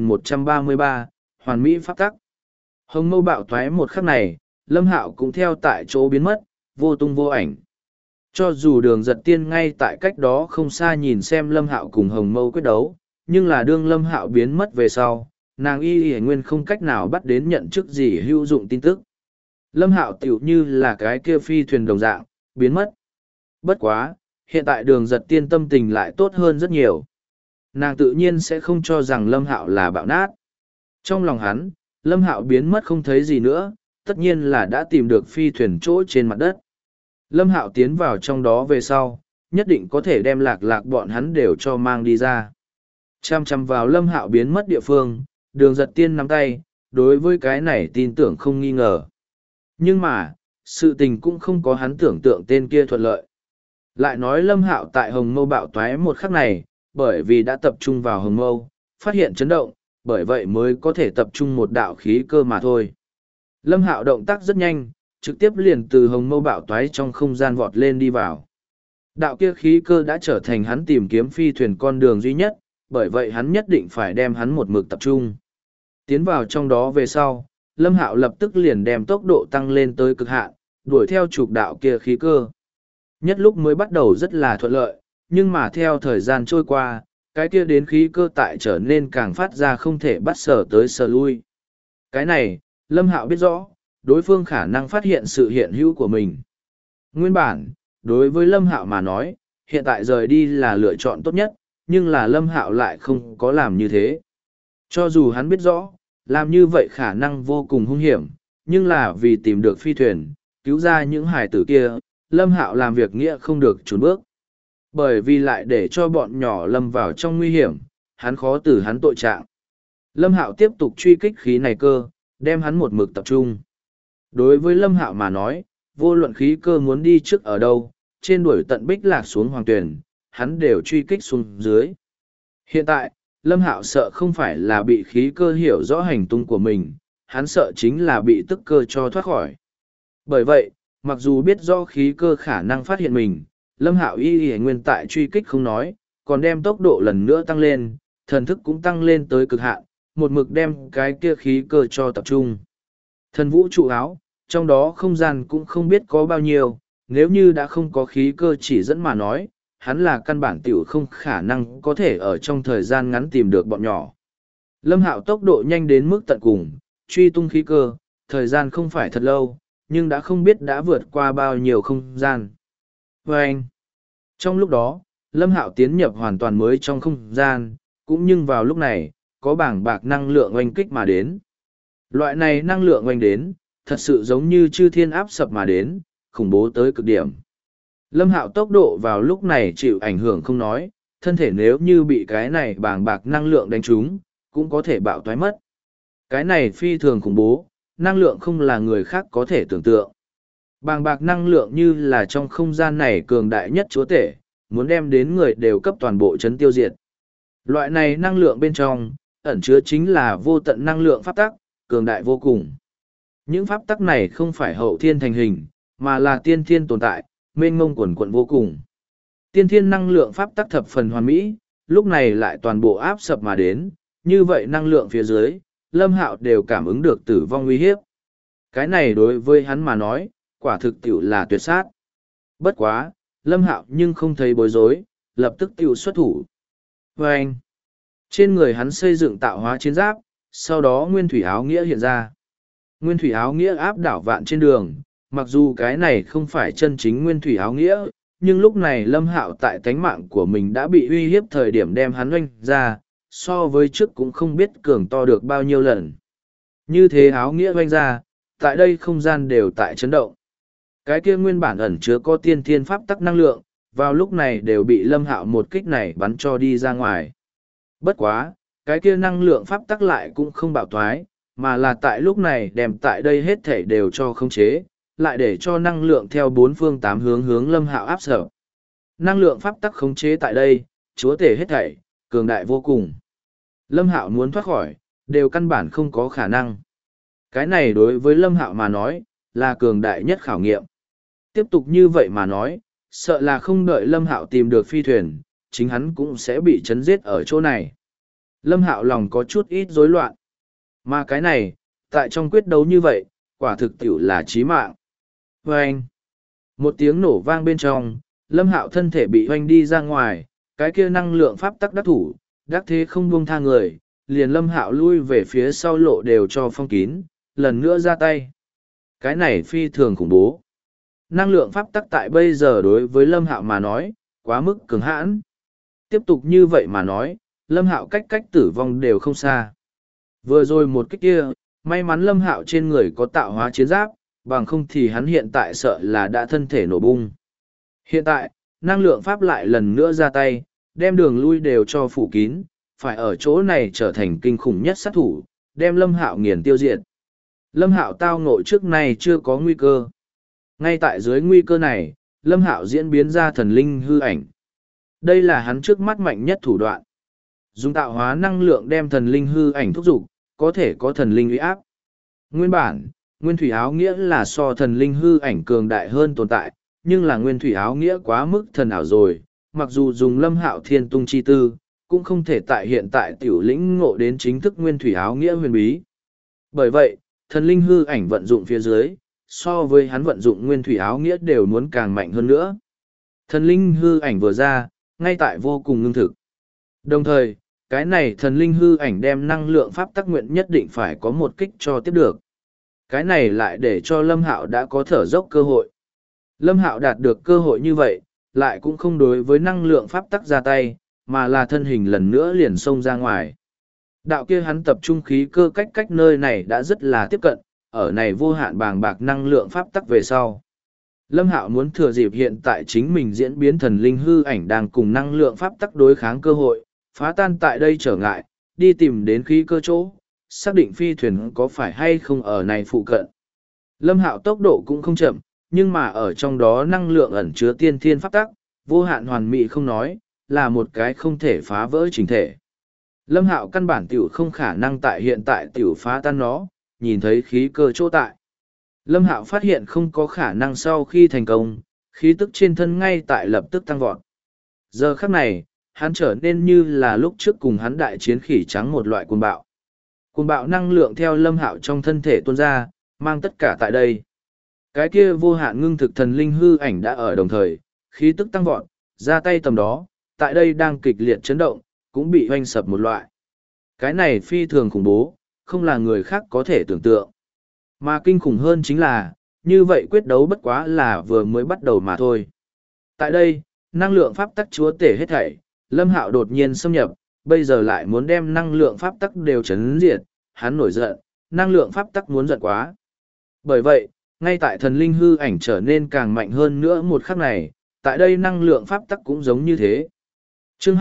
2133, Hoàn Mỹ Pháp Tắc. Hồng mâu bạo toái một khắc này, Lâm Hạo cũng theo tại chỗ biến mất, vô tung vô ảnh. Cho dù Đường Giật Tiên ngay tại cách đó không xa nhìn xem Lâm Hạo cùng Hồng mâu quyết đấu, nhưng là đương Lâm Hạo biến mất về sau, nàng y nguyên không cách nào bắt đến nhận chức gì hữu dụng tin tức. Lâm Hạo tựu như là cái kia phi thuyền đồng dạng, biến mất. Bất quá, hiện tại Đường Giật Tiên tâm tình lại tốt hơn rất nhiều. Nàng tự nhiên sẽ không cho rằng Lâm Hạo là bạo nát. Trong lòng hắn, Lâm Hạo biến mất không thấy gì nữa, tất nhiên là đã tìm được phi thuyền chỗ trên mặt đất. Lâm Hạo tiến vào trong đó về sau, nhất định có thể đem lạc lạc bọn hắn đều cho mang đi ra. Chăm chăm vào Lâm Hạo biến mất địa phương, Đường Giật Tiên nắm tay, đối với cái này tin tưởng không nghi ngờ. Nhưng mà, sự tình cũng không có hắn tưởng tượng tên kia thuận lợi. Lại nói Lâm Hạo tại Hồng Mâu bạo toái một khắc này, bởi vì đã tập trung vào Hồng Mâu, phát hiện chấn động, bởi vậy mới có thể tập trung một đạo khí cơ mà thôi. Lâm Hạo động tác rất nhanh, trực tiếp liền từ Hồng Mâu bạo toái trong không gian vọt lên đi vào. Đạo kia khí cơ đã trở thành hắn tìm kiếm phi thuyền con đường duy nhất, bởi vậy hắn nhất định phải đem hắn một mực tập trung. Tiến vào trong đó về sau, Lâm Hạo lập tức liền đem tốc độ tăng lên tới cực hạn, đuổi theo trục đạo kia khí cơ. Nhất lúc mới bắt đầu rất là thuận lợi, nhưng mà theo thời gian trôi qua, cái kia đến khí cơ tại trở nên càng phát ra không thể bắt sở tới sở lui. Cái này, Lâm Hạo biết rõ, đối phương khả năng phát hiện sự hiện hữu của mình. Nguyên bản, đối với Lâm Hạo mà nói, hiện tại rời đi là lựa chọn tốt nhất, nhưng là Lâm Hạo lại không có làm như thế. Cho dù hắn biết rõ, làm như vậy khả năng vô cùng hung hiểm, nhưng là vì tìm được phi thuyền, cứu ra những hải tử kia, Lâm Hạo làm việc nghĩa không được trốn bước. Bởi vì lại để cho bọn nhỏ lâm vào trong nguy hiểm, hắn khó từ hắn tội trạng. Lâm Hạo tiếp tục truy kích khí này cơ, đem hắn một mực tập trung. Đối với Lâm Hạo mà nói, vô luận khí cơ muốn đi trước ở đâu, trên đuổi tận bích lạc xuống hoàng tuyển, hắn đều truy kích xuống dưới. Hiện tại, Lâm Hạo sợ không phải là bị khí cơ hiểu rõ hành tung của mình, hắn sợ chính là bị tức cơ cho thoát khỏi. Bởi vậy, mặc dù biết do khí cơ khả năng phát hiện mình, Lâm Hạo y nguyên tại truy kích không nói, còn đem tốc độ lần nữa tăng lên, thần thức cũng tăng lên tới cực hạn, một mực đem cái kia khí cơ cho tập trung. Thần vũ trụ áo, trong đó không gian cũng không biết có bao nhiêu, nếu như đã không có khí cơ chỉ dẫn mà nói, hắn là căn bản tiểu không khả năng có thể ở trong thời gian ngắn tìm được bọn nhỏ. Lâm Hạo tốc độ nhanh đến mức tận cùng, truy tung khí cơ, thời gian không phải thật lâu, nhưng đã không biết đã vượt qua bao nhiêu không gian. Và anh, trong lúc đó, Lâm Hạo tiến nhập hoàn toàn mới trong không gian, cũng nhưng vào lúc này, có bảng bạc năng lượng oanh kích mà đến. Loại này năng lượng oanh đến, thật sự giống như chư thiên áp sập mà đến, khủng bố tới cực điểm. Lâm Hạo tốc độ vào lúc này chịu ảnh hưởng không nói, thân thể nếu như bị cái này bàng bạc năng lượng đánh trúng, cũng có thể bạo toái mất. Cái này phi thường khủng bố, năng lượng không là người khác có thể tưởng tượng. Bàng bạc năng lượng như là trong không gian này cường đại nhất chúa tể, muốn đem đến người đều cấp toàn bộ chấn tiêu diệt. Loại này năng lượng bên trong, ẩn chứa chính là vô tận năng lượng pháp tắc, cường đại vô cùng. Những pháp tắc này không phải hậu thiên thành hình, mà là tiên thiên tồn tại, mênh mông quần quận vô cùng. Tiên thiên năng lượng pháp tắc thập phần hoàn mỹ, lúc này lại toàn bộ áp sập mà đến, như vậy năng lượng phía dưới, Lâm Hạo đều cảm ứng được tử vong uy hiếp. Cái này đối với hắn mà nói, quả thực tiểu là tuyệt sát. Bất quá, Lâm Hạo nhưng không thấy bối rối, lập tức tiểu xuất thủ. Và anh, trên người hắn xây dựng tạo hóa chiến giáp, sau đó nguyên thủy áo nghĩa hiện ra. Nguyên thủy áo nghĩa áp đảo vạn trên đường, mặc dù cái này không phải chân chính nguyên thủy áo nghĩa, nhưng lúc này Lâm Hạo tại tánh mạng của mình đã bị uy hiếp thời điểm đem hắn oanh ra, so với trước cũng không biết cường to được bao nhiêu lần. Như thế áo nghĩa oanh ra, tại đây không gian đều tại chấn động. Cái kia nguyên bản ẩn chứa có tiên thiên pháp tắc năng lượng, vào lúc này đều bị Lâm Hạo một kích này bắn cho đi ra ngoài. Bất quá, cái kia năng lượng pháp tắc lại cũng không bạo thoái, mà là tại lúc này đem tại đây hết thể đều cho khống chế, lại để cho năng lượng theo bốn phương tám hướng hướng Lâm Hạo áp sở. Năng lượng pháp tắc khống chế tại đây, chúa tể hết thảy, cường đại vô cùng. Lâm Hạo muốn thoát khỏi, đều căn bản không có khả năng. Cái này đối với Lâm Hạo mà nói, là cường đại nhất khảo nghiệm. Tiếp tục như vậy mà nói, sợ là không đợi Lâm Hạo tìm được phi thuyền, chính hắn cũng sẽ bị chấn giết ở chỗ này. Lâm Hạo lòng có chút ít rối loạn. Mà cái này, tại trong quyết đấu như vậy, quả thực tiểu là chí mạng. Vâng! Một tiếng nổ vang bên trong, Lâm Hạo thân thể bị hoanh đi ra ngoài, cái kia năng lượng pháp tắc đắc thủ, đắc thế không buông tha người, liền Lâm Hạo lui về phía sau lộ đều cho phong kín, lần nữa ra tay. Cái này phi thường khủng bố. Năng lượng pháp tắc tại bây giờ đối với Lâm Hạo mà nói, quá mức cứng hãn. Tiếp tục như vậy mà nói, Lâm Hạo cách tử vong đều không xa. Vừa rồi một kích kia, may mắn Lâm Hạo trên người có tạo hóa chiến giáp, bằng không thì hắn hiện tại sợ là đã thân thể nổ bung. Hiện tại, năng lượng pháp lại lần nữa ra tay, đem đường lui đều cho phủ kín, phải ở chỗ này trở thành kinh khủng nhất sát thủ, đem Lâm Hạo nghiền tiêu diệt. Lâm Hạo tao ngộ trước này chưa có nguy cơ. Ngay tại dưới nguy cơ này, Lâm Hạo diễn biến ra thần linh hư ảnh. Đây là hắn trước mắt mạnh nhất thủ đoạn. Dùng tạo hóa năng lượng đem thần linh hư ảnh thúc giục, có thể có thần linh uy áp. Nguyên bản, nguyên thủy áo nghĩa là so thần linh hư ảnh cường đại hơn tồn tại, nhưng là nguyên thủy áo nghĩa quá mức thần ảo rồi, mặc dù dùng Lâm Hạo thiên tung chi tư, cũng không thể tại hiện tại tiểu lĩnh ngộ đến chính thức nguyên thủy áo nghĩa huyền bí. Bởi vậy, thần linh hư ảnh vận dụng phía dưới, so với hắn vận dụng nguyên thủy áo nghĩa đều muốn càng mạnh hơn nữa. Thần linh hư ảnh vừa ra, ngay tại vô cùng ngưng thực. Đồng thời, cái này thần linh hư ảnh đem năng lượng pháp tắc nguyện nhất định phải có một kích cho tiếp được. Cái này lại để cho Lâm Hạo đã có thở dốc cơ hội. Lâm Hạo đạt được cơ hội như vậy, lại cũng không đối với năng lượng pháp tắc ra tay, mà là thân hình lần nữa liền xông ra ngoài. Đạo kia hắn tập trung khí cơ cách nơi này đã rất là tiếp cận, ở này vô hạn bàng bạc năng lượng pháp tắc về sau. Lâm Hạo muốn thừa dịp hiện tại chính mình diễn biến thần linh hư ảnh đang cùng năng lượng pháp tắc đối kháng cơ hội, phá tan tại đây trở ngại, đi tìm đến khí cơ chỗ, xác định phi thuyền có phải hay không ở này phụ cận. Lâm Hạo tốc độ cũng không chậm, nhưng mà ở trong đó năng lượng ẩn chứa tiên thiên pháp tắc, vô hạn hoàn mỹ không nói, là một cái không thể phá vỡ chỉnh thể. Lâm Hạo căn bản tiểu không khả năng tại hiện tại tiểu phá tan nó, nhìn thấy khí cơ chỗ tại. Lâm Hạo phát hiện không có khả năng sau khi thành công, khí tức trên thân ngay tại lập tức tăng vọt. Giờ khắc này, hắn trở nên như là lúc trước cùng hắn đại chiến khỉ trắng một loại cuồng bạo. Cuồng bạo năng lượng theo Lâm Hạo trong thân thể tuôn ra, mang tất cả tại đây. Cái kia vô hạn ngưng thực thần linh hư ảnh đã ở đồng thời, khí tức tăng vọt, ra tay tầm đó, tại đây đang kịch liệt chấn động, cũng bị hoanh sập một loại. Cái này phi thường khủng bố, không là người khác có thể tưởng tượng. Mà kinh khủng hơn chính là, như vậy quyết đấu bất quá là vừa mới bắt đầu mà thôi. Tại đây, năng lượng pháp tắc chúa tể hết thảy, Lâm Hạo đột nhiên xâm nhập, bây giờ lại muốn đem năng lượng pháp tắc đều chấn diệt, hắn nổi giận, năng lượng pháp tắc muốn giận quá. Bởi vậy, ngay tại thần linh hư ảnh trở nên càng mạnh hơn nữa một khắc này, tại đây năng lượng pháp tắc cũng giống như thế. Chương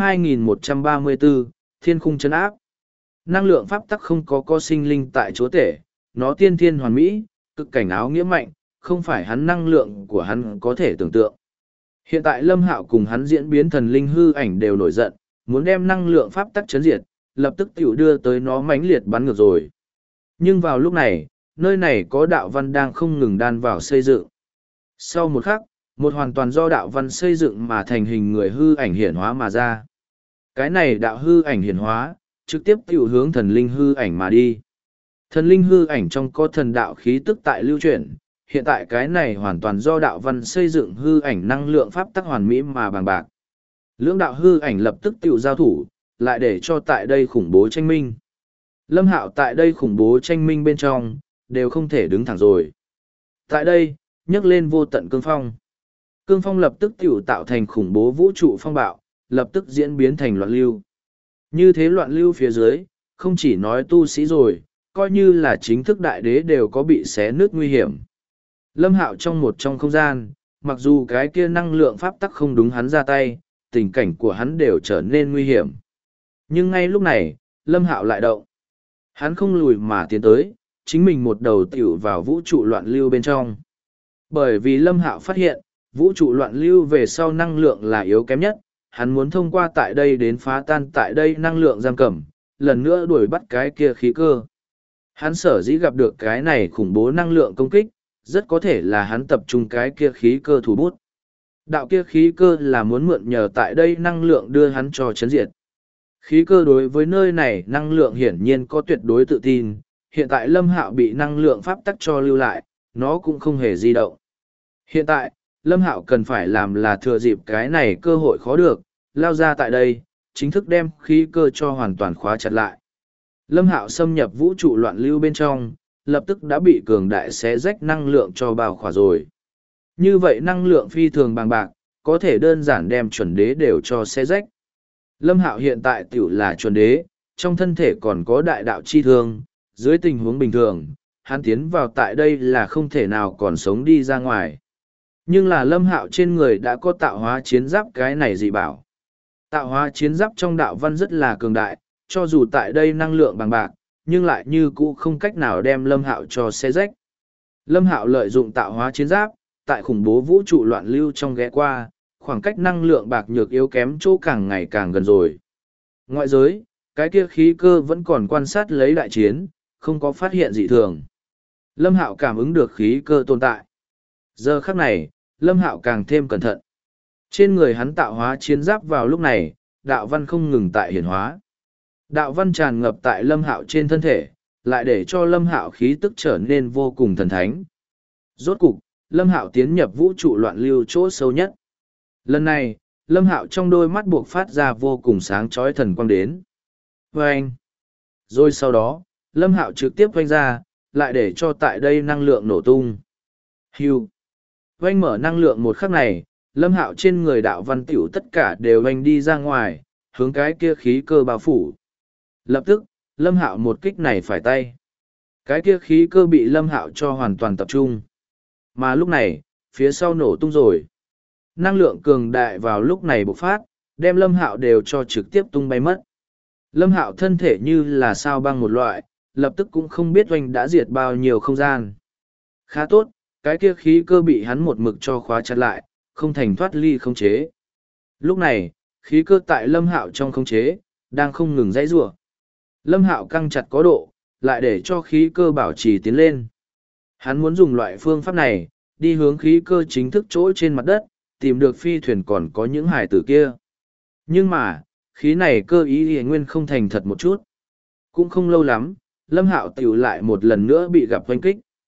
2134, Thiên khung trấn áp. Năng lượng pháp tắc không có sinh linh tại chúa tể, nó tiên thiên hoàn mỹ, cực cảnh áo nghĩa mạnh, không phải hắn năng lượng của hắn có thể tưởng tượng. Hiện tại Lâm Hạo cùng hắn diễn biến thần linh hư ảnh đều nổi giận, muốn đem năng lượng pháp tắc chấn diệt, lập tức tiểu đưa tới nó mãnh liệt bắn ngược rồi. Nhưng vào lúc này, nơi này có đạo văn đang không ngừng đan vào xây dựng. Sau một khắc, một hoàn toàn do đạo văn xây dựng mà thành hình người hư ảnh hiển hóa mà ra. Cái này đạo hư ảnh hiển hóa, trực tiếp tiểu hướng thần linh hư ảnh mà đi. Thần linh hư ảnh trong có thần đạo khí tức tại lưu chuyển, hiện tại cái này hoàn toàn do đạo văn xây dựng hư ảnh năng lượng pháp tắc hoàn mỹ mà bằng bạc. Lưỡng đạo hư ảnh lập tức tiểu giao thủ, lại để cho tại đây khủng bố tranh minh. Lâm Hạo tại đây khủng bố tranh minh bên trong, đều không thể đứng thẳng rồi. Tại đây, nhấc lên vô tận cương phong. Cương phong lập tức tiểu tạo thành khủng bố vũ trụ phong bạo, lập tức diễn biến thành loạn lưu. Như thế loạn lưu phía dưới, không chỉ nói tu sĩ rồi, coi như là chính thức đại đế đều có bị xé nứt nguy hiểm. Lâm Hạo trong không gian, mặc dù cái kia năng lượng pháp tắc không đúng hắn ra tay, tình cảnh của hắn đều trở nên nguy hiểm. Nhưng ngay lúc này, Lâm Hạo lại động. Hắn không lùi mà tiến tới, chính mình một đầu tiểu vào vũ trụ loạn lưu bên trong. Bởi vì Lâm Hạo phát hiện, vũ trụ loạn lưu về sau năng lượng là yếu kém nhất, hắn muốn thông qua tại đây đến phá tan tại đây năng lượng giam cầm, lần nữa đuổi bắt cái kia khí cơ. Hắn sở dĩ gặp được cái này khủng bố năng lượng công kích, rất có thể là hắn tập trung cái kia khí cơ thủ bút. Đạo kia khí cơ là muốn mượn nhờ tại đây năng lượng đưa hắn cho chấn diệt. Khí cơ đối với nơi này năng lượng hiển nhiên có tuyệt đối tự tin, hiện tại Lâm Hạo bị năng lượng pháp tắc cho lưu lại, nó cũng không hề di động. Hiện tại, Lâm Hạo cần phải làm là thừa dịp cái này cơ hội khó được, lao ra tại đây, chính thức đem khí cơ cho hoàn toàn khóa chặt lại. Lâm Hạo xâm nhập vũ trụ loạn lưu bên trong, lập tức đã bị cường đại xé rách năng lượng cho bao khỏa rồi. Như vậy năng lượng phi thường bằng bạc, có thể đơn giản đem chuẩn đế đều cho xé rách. Lâm Hạo hiện tại tiểu là chuẩn đế, trong thân thể còn có đại đạo chi thương, dưới tình huống bình thường, hắn tiến vào tại đây là không thể nào còn sống đi ra ngoài. Nhưng là Lâm Hạo trên người đã có tạo hóa chiến giáp cái này dị bảo. Tạo hóa chiến giáp trong đạo văn rất là cường đại, cho dù tại đây năng lượng bằng bạc, nhưng lại như cũ không cách nào đem Lâm Hạo cho xé rách. Lâm Hạo lợi dụng tạo hóa chiến giáp, tại khủng bố vũ trụ loạn lưu trong ghé qua, khoảng cách năng lượng bạc nhược yếu kém chỗ càng ngày càng gần rồi. Ngoại giới, cái kia khí cơ vẫn còn quan sát lấy đại chiến, không có phát hiện dị thường. Lâm Hạo cảm ứng được khí cơ tồn tại. Giờ khắc này, Lâm Hạo càng thêm cẩn thận. Trên người hắn tạo hóa chiến giáp vào lúc này, đạo văn không ngừng tại hiển hóa. Đạo văn tràn ngập tại Lâm Hạo trên thân thể, lại để cho Lâm Hạo khí tức trở nên vô cùng thần thánh. Rốt cục, Lâm Hạo tiến nhập vũ trụ loạn lưu chỗ sâu nhất. Lần này, Lâm Hạo trong đôi mắt buộc phát ra vô cùng sáng chói thần quang đến. Vâng! Rồi sau đó, Lâm Hạo trực tiếp vanh ra, lại để cho tại đây năng lượng nổ tung. Hưu! Vanh mở năng lượng một khắc này, Lâm Hạo trên người đạo văn tiểu tất cả đều vanh đi ra ngoài, hướng cái kia khí cơ bao phủ. Lập tức, Lâm Hạo một kích này phải tay. Cái kia khí cơ bị Lâm Hạo cho hoàn toàn tập trung. Mà lúc này, phía sau nổ tung rồi. Năng lượng cường đại vào lúc này bộc phát, đem Lâm Hạo đều cho trực tiếp tung bay mất. Lâm Hạo thân thể như là sao băng một loại, lập tức cũng không biết oanh đã diệt bao nhiêu không gian. Khá tốt, cái kia khí cơ bị hắn một mực cho khóa chặt lại, không thành thoát ly khống chế. Lúc này, khí cơ tại Lâm Hạo trong khống chế, đang không ngừng dãy rủa. Lâm Hạo căng chặt có độ, lại để cho khí cơ bảo trì tiến lên. Hắn muốn dùng loại phương pháp này, đi hướng khí cơ chính thức chỗ trên mặt đất, tìm được phi thuyền còn có những hải tử kia. Nhưng mà, khí này cơ ý thì nguyên không thành thật một chút. Cũng không lâu lắm, Lâm Hạo tiểu lại một lần nữa bị gặp oanh kích.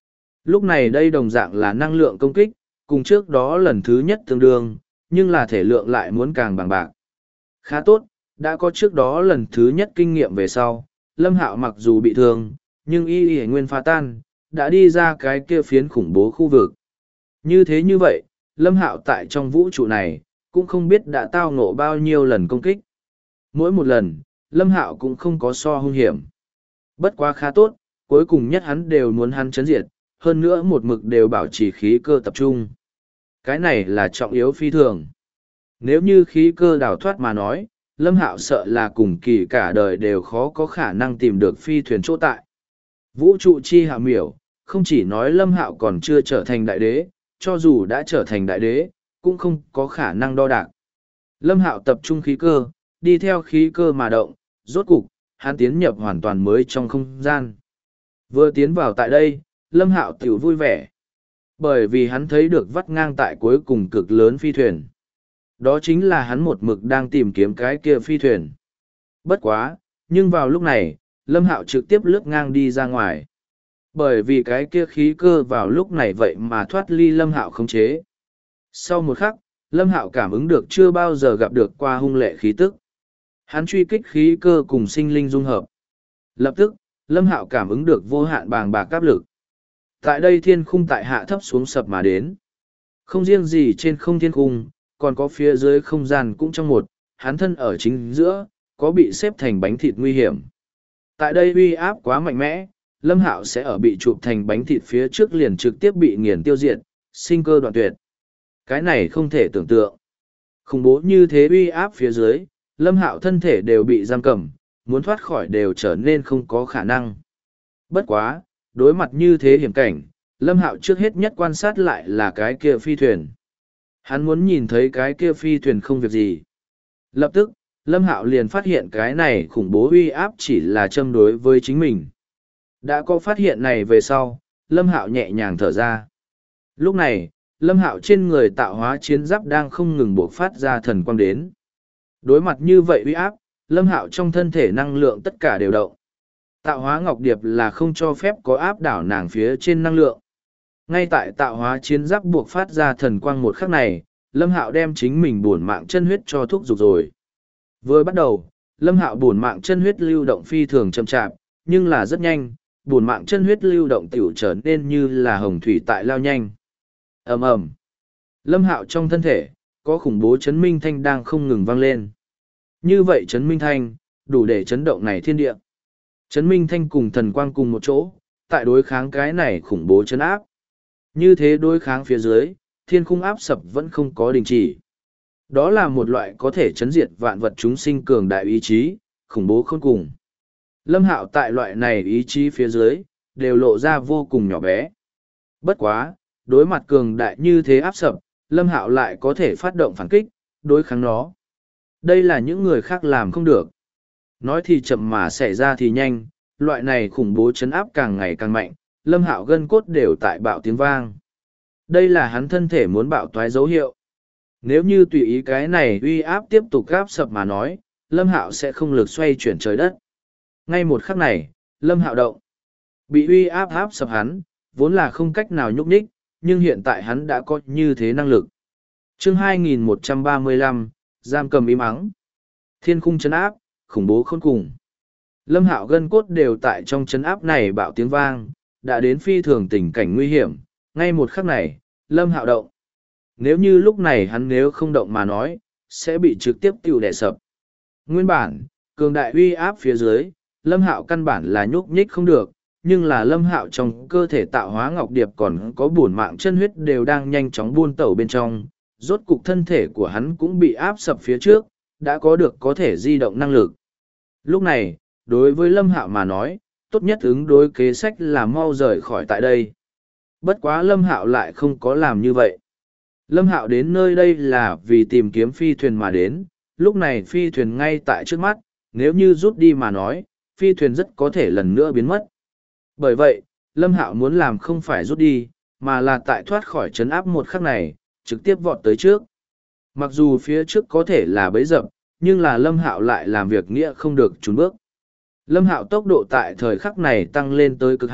Lúc này đây đồng dạng là năng lượng công kích, cùng trước đó lần thứ nhất tương đương, nhưng là thể lượng lại muốn càng bằng bạc. Khá tốt, đã có trước đó lần thứ nhất kinh nghiệm về sau, Lâm Hạo mặc dù bị thương, nhưng y nguyên phá tan, đã đi ra cái kia phiến khủng bố khu vực. Như thế như vậy, Lâm Hạo tại trong vũ trụ này, cũng không biết đã tao ngộ bao nhiêu lần công kích. Mỗi một lần, Lâm Hạo cũng không có so hung hiểm. Bất quá khá tốt, cuối cùng nhất hắn đều muốn hắn chấn diệt, hơn nữa một mực đều bảo trì khí cơ tập trung. Cái này là trọng yếu phi thường. Nếu như khí cơ đào thoát mà nói, Lâm Hạo sợ là cùng kỳ cả đời đều khó có khả năng tìm được phi thuyền chỗ tại. Vũ trụ chi hạ miểu, không chỉ nói Lâm Hạo còn chưa trở thành đại đế, cho dù đã trở thành đại đế, cũng không có khả năng đo đạc. Lâm Hạo tập trung khí cơ, đi theo khí cơ mà động, rốt cục, hắn tiến nhập hoàn toàn mới trong không gian. Vừa tiến vào tại đây, Lâm Hạo tiểu vui vẻ. Bởi vì hắn thấy được vắt ngang tại cuối cùng cực lớn phi thuyền. Đó chính là hắn một mực đang tìm kiếm cái kia phi thuyền. Bất quá, nhưng vào lúc này, Lâm Hạo trực tiếp lướt ngang đi ra ngoài. Bởi vì cái kia khí cơ vào lúc này vậy mà thoát ly Lâm Hạo khống chế. Sau một khắc, Lâm Hạo cảm ứng được chưa bao giờ gặp được qua hung lệ khí tức. Hắn truy kích khí cơ cùng sinh linh dung hợp. Lập tức, Lâm Hạo cảm ứng được vô hạn bàng bạc áp lực. Tại đây thiên khung tại hạ thấp xuống sập mà đến. Không riêng gì trên không thiên khung, còn có phía dưới không gian cũng trong một, hắn thân ở chính giữa, có bị xếp thành bánh thịt nguy hiểm. Tại đây uy áp quá mạnh mẽ, Lâm Hạo sẽ ở bị chụp thành bánh thịt phía trước liền trực tiếp bị nghiền tiêu diệt, sinh cơ đoạn tuyệt. Cái này không thể tưởng tượng. Khủng bố như thế uy áp phía dưới, Lâm Hạo thân thể đều bị giam cầm, muốn thoát khỏi đều trở nên không có khả năng. Bất quá, đối mặt như thế hiểm cảnh, Lâm Hạo trước hết nhất quan sát lại là cái kia phi thuyền. Hắn muốn nhìn thấy cái kia phi thuyền không việc gì. Lập tức, Lâm Hạo liền phát hiện cái này khủng bố uy áp chỉ là châm đối với chính mình. Đã có phát hiện này về sau, Lâm Hạo nhẹ nhàng thở ra. Lúc này, Lâm Hạo trên người tạo hóa chiến giáp đang không ngừng buộc phát ra thần quang đến. Đối mặt như vậy uy áp, Lâm Hạo trong thân thể năng lượng tất cả đều động. Tạo hóa ngọc điệp là không cho phép có áp đảo nàng phía trên năng lượng. Ngay tại tạo hóa chiến giáp buộc phát ra thần quang một khắc này, Lâm Hạo đem chính mình bổn mạng chân huyết cho thúc giục rồi. Vừa bắt đầu, Lâm Hạo bổn mạng chân huyết lưu động phi thường chậm chạp, nhưng là rất nhanh, bổn mạng chân huyết lưu động tiểu trở nên như là hồng thủy tại lao nhanh. Ầm ầm. Lâm Hạo trong thân thể có khủng bố chấn minh thanh đang không ngừng vang lên. Như vậy chấn minh thanh đủ để chấn động này thiên địa. Chấn minh thanh cùng thần quang cùng một chỗ, tại đối kháng cái này khủng bố chấn áp. Như thế đối kháng phía dưới, thiên khung áp sập vẫn không có đình chỉ. Đó là một loại có thể chấn diệt vạn vật chúng sinh cường đại ý chí, khủng bố khôn cùng. Lâm Hạo tại loại này ý chí phía dưới, đều lộ ra vô cùng nhỏ bé. Bất quá, đối mặt cường đại như thế áp sập, Lâm Hạo lại có thể phát động phản kích, đối kháng nó. Đây là những người khác làm không được. Nói thì chậm mà xảy ra thì nhanh, loại này khủng bố chấn áp càng ngày càng mạnh, Lâm Hạo gân cốt đều tại bạo tiếng vang. Đây là hắn thân thể muốn bạo toái dấu hiệu. Nếu như tùy ý cái này uy áp tiếp tục áp sập mà nói, Lâm Hạo sẽ không lực xoay chuyển trời đất. Ngay một khắc này, Lâm Hạo động. Bị uy áp áp sập hắn, vốn là không cách nào nhúc nhích, nhưng hiện tại hắn đã có như thế năng lực. Chương 2135, giam cầm im ắng. Thiên khung chấn áp, khủng bố khôn cùng. Lâm Hạo gân cốt đều tại trong chấn áp này bạo tiếng vang, đã đến phi thường tình cảnh nguy hiểm. Ngay một khắc này, Lâm Hạo động. Nếu như lúc này hắn nếu không động mà nói, sẽ bị trực tiếp tiêu đè sập. Nguyên bản, cường đại uy áp phía dưới, Lâm Hạo căn bản là nhúc nhích không được, nhưng là Lâm Hạo trong cơ thể tạo hóa ngọc điệp còn có bổn mạng chân huyết đều đang nhanh chóng buôn tẩu bên trong, rốt cục thân thể của hắn cũng bị áp sập phía trước, đã có được có thể di động năng lực. Lúc này, đối với Lâm Hạo mà nói, tốt nhất ứng đối kế sách là mau rời khỏi tại đây. Bất quá Lâm Hạo lại không có làm như vậy. Lâm Hạo đến nơi đây là vì tìm kiếm phi thuyền mà đến, lúc này phi thuyền ngay tại trước mắt, nếu như rút đi mà nói, phi thuyền rất có thể lần nữa biến mất. Bởi vậy, Lâm Hạo muốn làm không phải rút đi, mà là tại thoát khỏi trấn áp một khắc này, trực tiếp vọt tới trước. Mặc dù phía trước có thể là bẫy dập, nhưng là Lâm Hạo lại làm việc nghĩa không được trốn bước. Lâm Hạo tốc độ tại thời khắc này tăng lên tới cực hạn,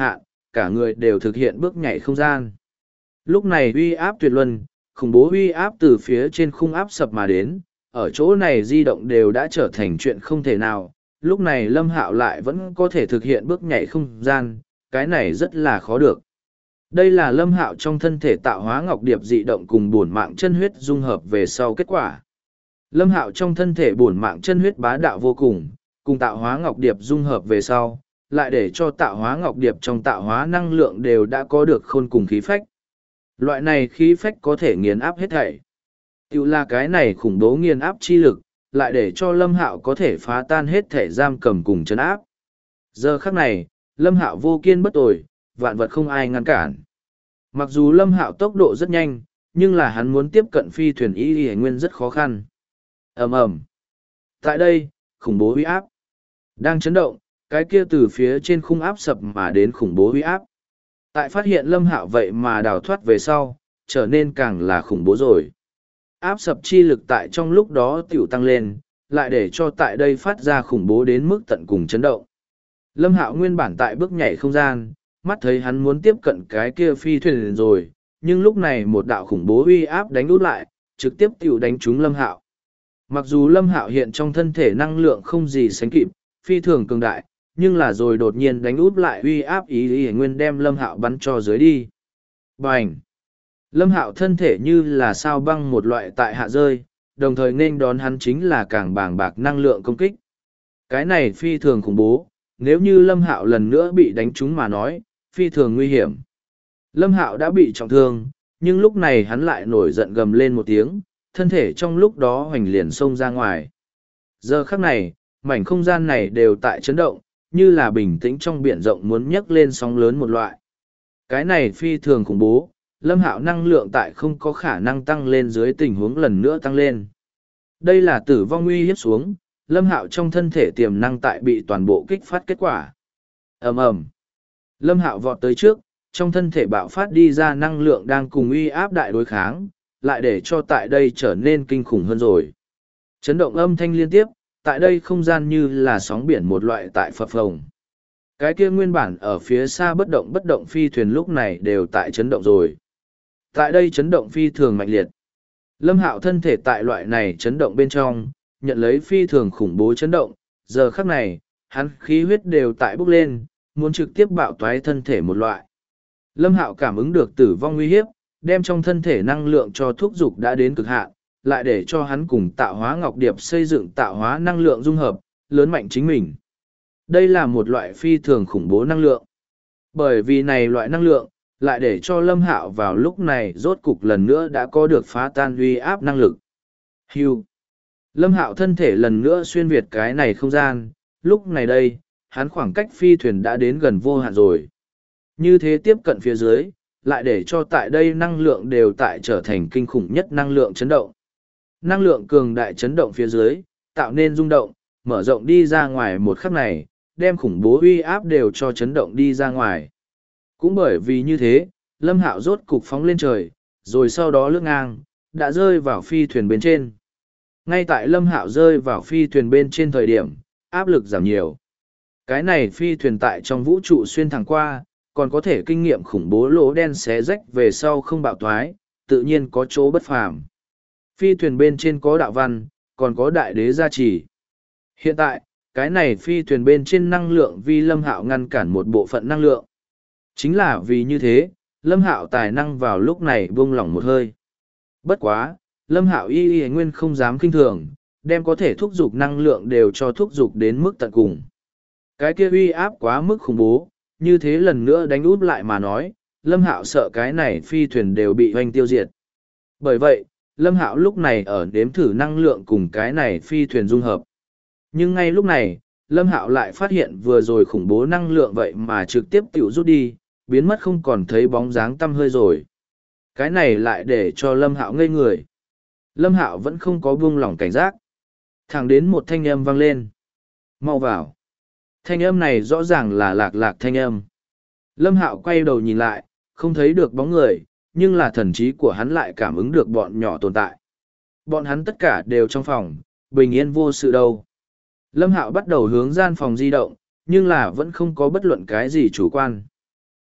cả người đều thực hiện bước nhảy không gian. Lúc này uy áp tuyệt luân, khủng bố uy áp từ phía trên khung áp sập mà đến, ở chỗ này di động đều đã trở thành chuyện không thể nào. Lúc này Lâm Hạo lại vẫn có thể thực hiện bước nhảy không gian, cái này rất là khó được. Đây là Lâm Hạo trong thân thể tạo hóa ngọc điệp dị động cùng bổn mạng chân huyết dung hợp về sau kết quả. Lâm Hạo trong thân thể bổn mạng chân huyết bá đạo vô cùng tạo hóa ngọc điệp dung hợp về sau, lại để cho tạo hóa ngọc điệp trong tạo hóa năng lượng đều đã có được khôn cùng khí phách. Loại này khí phách có thể nghiền áp hết thảy. Tiểu là cái này khủng bố nghiền áp chi lực, lại để cho Lâm Hạo có thể phá tan hết thảy giam cầm cùng trấn áp. Giờ khắc này, Lâm Hạo vô kiên bất tồi, vạn vật không ai ngăn cản. Mặc dù Lâm Hạo tốc độ rất nhanh, nhưng là hắn muốn tiếp cận phi thuyền Y Nguyên rất khó khăn. Ầm ầm. Tại đây, khủng bố uy áp đang chấn động, cái kia từ phía trên khung áp sập mà đến khủng bố uy áp. Tại phát hiện Lâm Hạo vậy mà đào thoát về sau, trở nên càng là khủng bố rồi. Áp sập chi lực tại trong lúc đó tiểu tăng lên, lại để cho tại đây phát ra khủng bố đến mức tận cùng chấn động. Lâm Hạo nguyên bản tại bước nhảy không gian, mắt thấy hắn muốn tiếp cận cái kia phi thuyền rồi, nhưng lúc này một đạo khủng bố uy áp đánh út lại, trực tiếp tiểu đánh trúng Lâm Hạo. Mặc dù Lâm Hạo hiện trong thân thể năng lượng không gì sánh kịp, phi thường cường đại, nhưng là rồi đột nhiên đánh út lại uy áp ý nguyên đem Lâm Hạo bắn cho dưới đi. Bành! Lâm Hạo thân thể như là sao băng một loại tại hạ rơi, đồng thời nên đón hắn chính là càng bàng bạc năng lượng công kích. Cái này phi thường khủng bố, nếu như Lâm Hạo lần nữa bị đánh trúng mà nói, phi thường nguy hiểm. Lâm Hạo đã bị trọng thương, nhưng lúc này hắn lại nổi giận gầm lên một tiếng, thân thể trong lúc đó hoành liền xông ra ngoài. Giờ khắc này, mảnh không gian này đều tại chấn động, như là bình tĩnh trong biển rộng muốn nhấc lên sóng lớn một loại. Cái này phi thường khủng bố, Lâm Hạo năng lượng tại không có khả năng tăng lên dưới tình huống lần nữa tăng lên. Đây là tử vong uy hiếp xuống, Lâm Hạo trong thân thể tiềm năng tại bị toàn bộ kích phát kết quả. Ầm ầm. Lâm Hạo vọt tới trước, trong thân thể bạo phát đi ra năng lượng đang cùng uy áp đại đối kháng, lại để cho tại đây trở nên kinh khủng hơn rồi. Chấn động âm thanh liên tiếp, tại đây không gian như là sóng biển một loại tại phập phồng. Cái kia nguyên bản ở phía xa bất động phi thuyền lúc này đều tại chấn động rồi. Tại đây chấn động phi thường mạnh liệt. Lâm Hạo thân thể tại loại này chấn động bên trong, nhận lấy phi thường khủng bố chấn động, giờ khắc này, hắn khí huyết đều tại bốc lên, muốn trực tiếp bạo toái thân thể một loại. Lâm Hạo cảm ứng được tử vong nguy hiếp, đem trong thân thể năng lượng cho thúc dục đã đến cực hạn, lại để cho hắn cùng tạo hóa ngọc điệp xây dựng tạo hóa năng lượng dung hợp, lớn mạnh chính mình. Đây là một loại phi thường khủng bố năng lượng. Bởi vì này loại năng lượng, lại để cho Lâm Hạo vào lúc này rốt cục lần nữa đã có được phá tan uy áp năng lực. Hưu. Lâm Hạo thân thể lần nữa xuyên việt cái này không gian, lúc này đây, hắn khoảng cách phi thuyền đã đến gần vô hạn rồi. Như thế tiếp cận phía dưới, lại để cho tại đây năng lượng đều tại trở thành kinh khủng nhất năng lượng chấn động. Năng lượng cường đại chấn động phía dưới, tạo nên rung động, mở rộng đi ra ngoài một khắc này, đem khủng bố uy áp đều cho chấn động đi ra ngoài. Cũng bởi vì như thế, Lâm Hạo rốt cục phóng lên trời, rồi sau đó lướt ngang, đã rơi vào phi thuyền bên trên. Ngay tại Lâm Hạo rơi vào phi thuyền bên trên thời điểm, áp lực giảm nhiều. Cái này phi thuyền tại trong vũ trụ xuyên thẳng qua, còn có thể kinh nghiệm khủng bố lỗ đen xé rách về sau không bạo thoái, tự nhiên có chỗ bất phàm. Phi thuyền bên trên có đạo văn, còn có đại đế gia trì. Hiện tại, cái này phi thuyền bên trên năng lượng vì Lâm Hạo ngăn cản một bộ phận năng lượng. Chính là vì như thế, Lâm Hạo tài năng vào lúc này buông lỏng một hơi. Bất quá, Lâm Hạo y nguyên không dám kinh thường, đem có thể thúc giục năng lượng đều cho thúc giục đến mức tận cùng. Cái kia uy áp quá mức khủng bố, như thế lần nữa đánh úp lại mà nói, Lâm Hạo sợ cái này phi thuyền đều bị hoành tiêu diệt. Bởi vậy, Lâm Hạo lúc này ở đếm thử năng lượng cùng cái này phi thuyền dung hợp. Nhưng ngay lúc này, Lâm Hạo lại phát hiện vừa rồi khủng bố năng lượng vậy mà trực tiếp tiểu rút đi, biến mất không còn thấy bóng dáng tăm hơi rồi. Cái này lại để cho Lâm Hạo ngây người. Lâm Hạo vẫn không có buông lỏng cảnh giác. Thẳng đến một thanh âm vang lên. Mau vào. Thanh âm này rõ ràng là Lạc Lạc thanh âm. Lâm Hạo quay đầu nhìn lại, không thấy được bóng người, nhưng là thần trí của hắn lại cảm ứng được bọn nhỏ tồn tại. Bọn hắn tất cả đều trong phòng, bình yên vô sự đâu. Lâm Hạo bắt đầu hướng gian phòng di động, nhưng là vẫn không có bất luận cái gì chủ quan.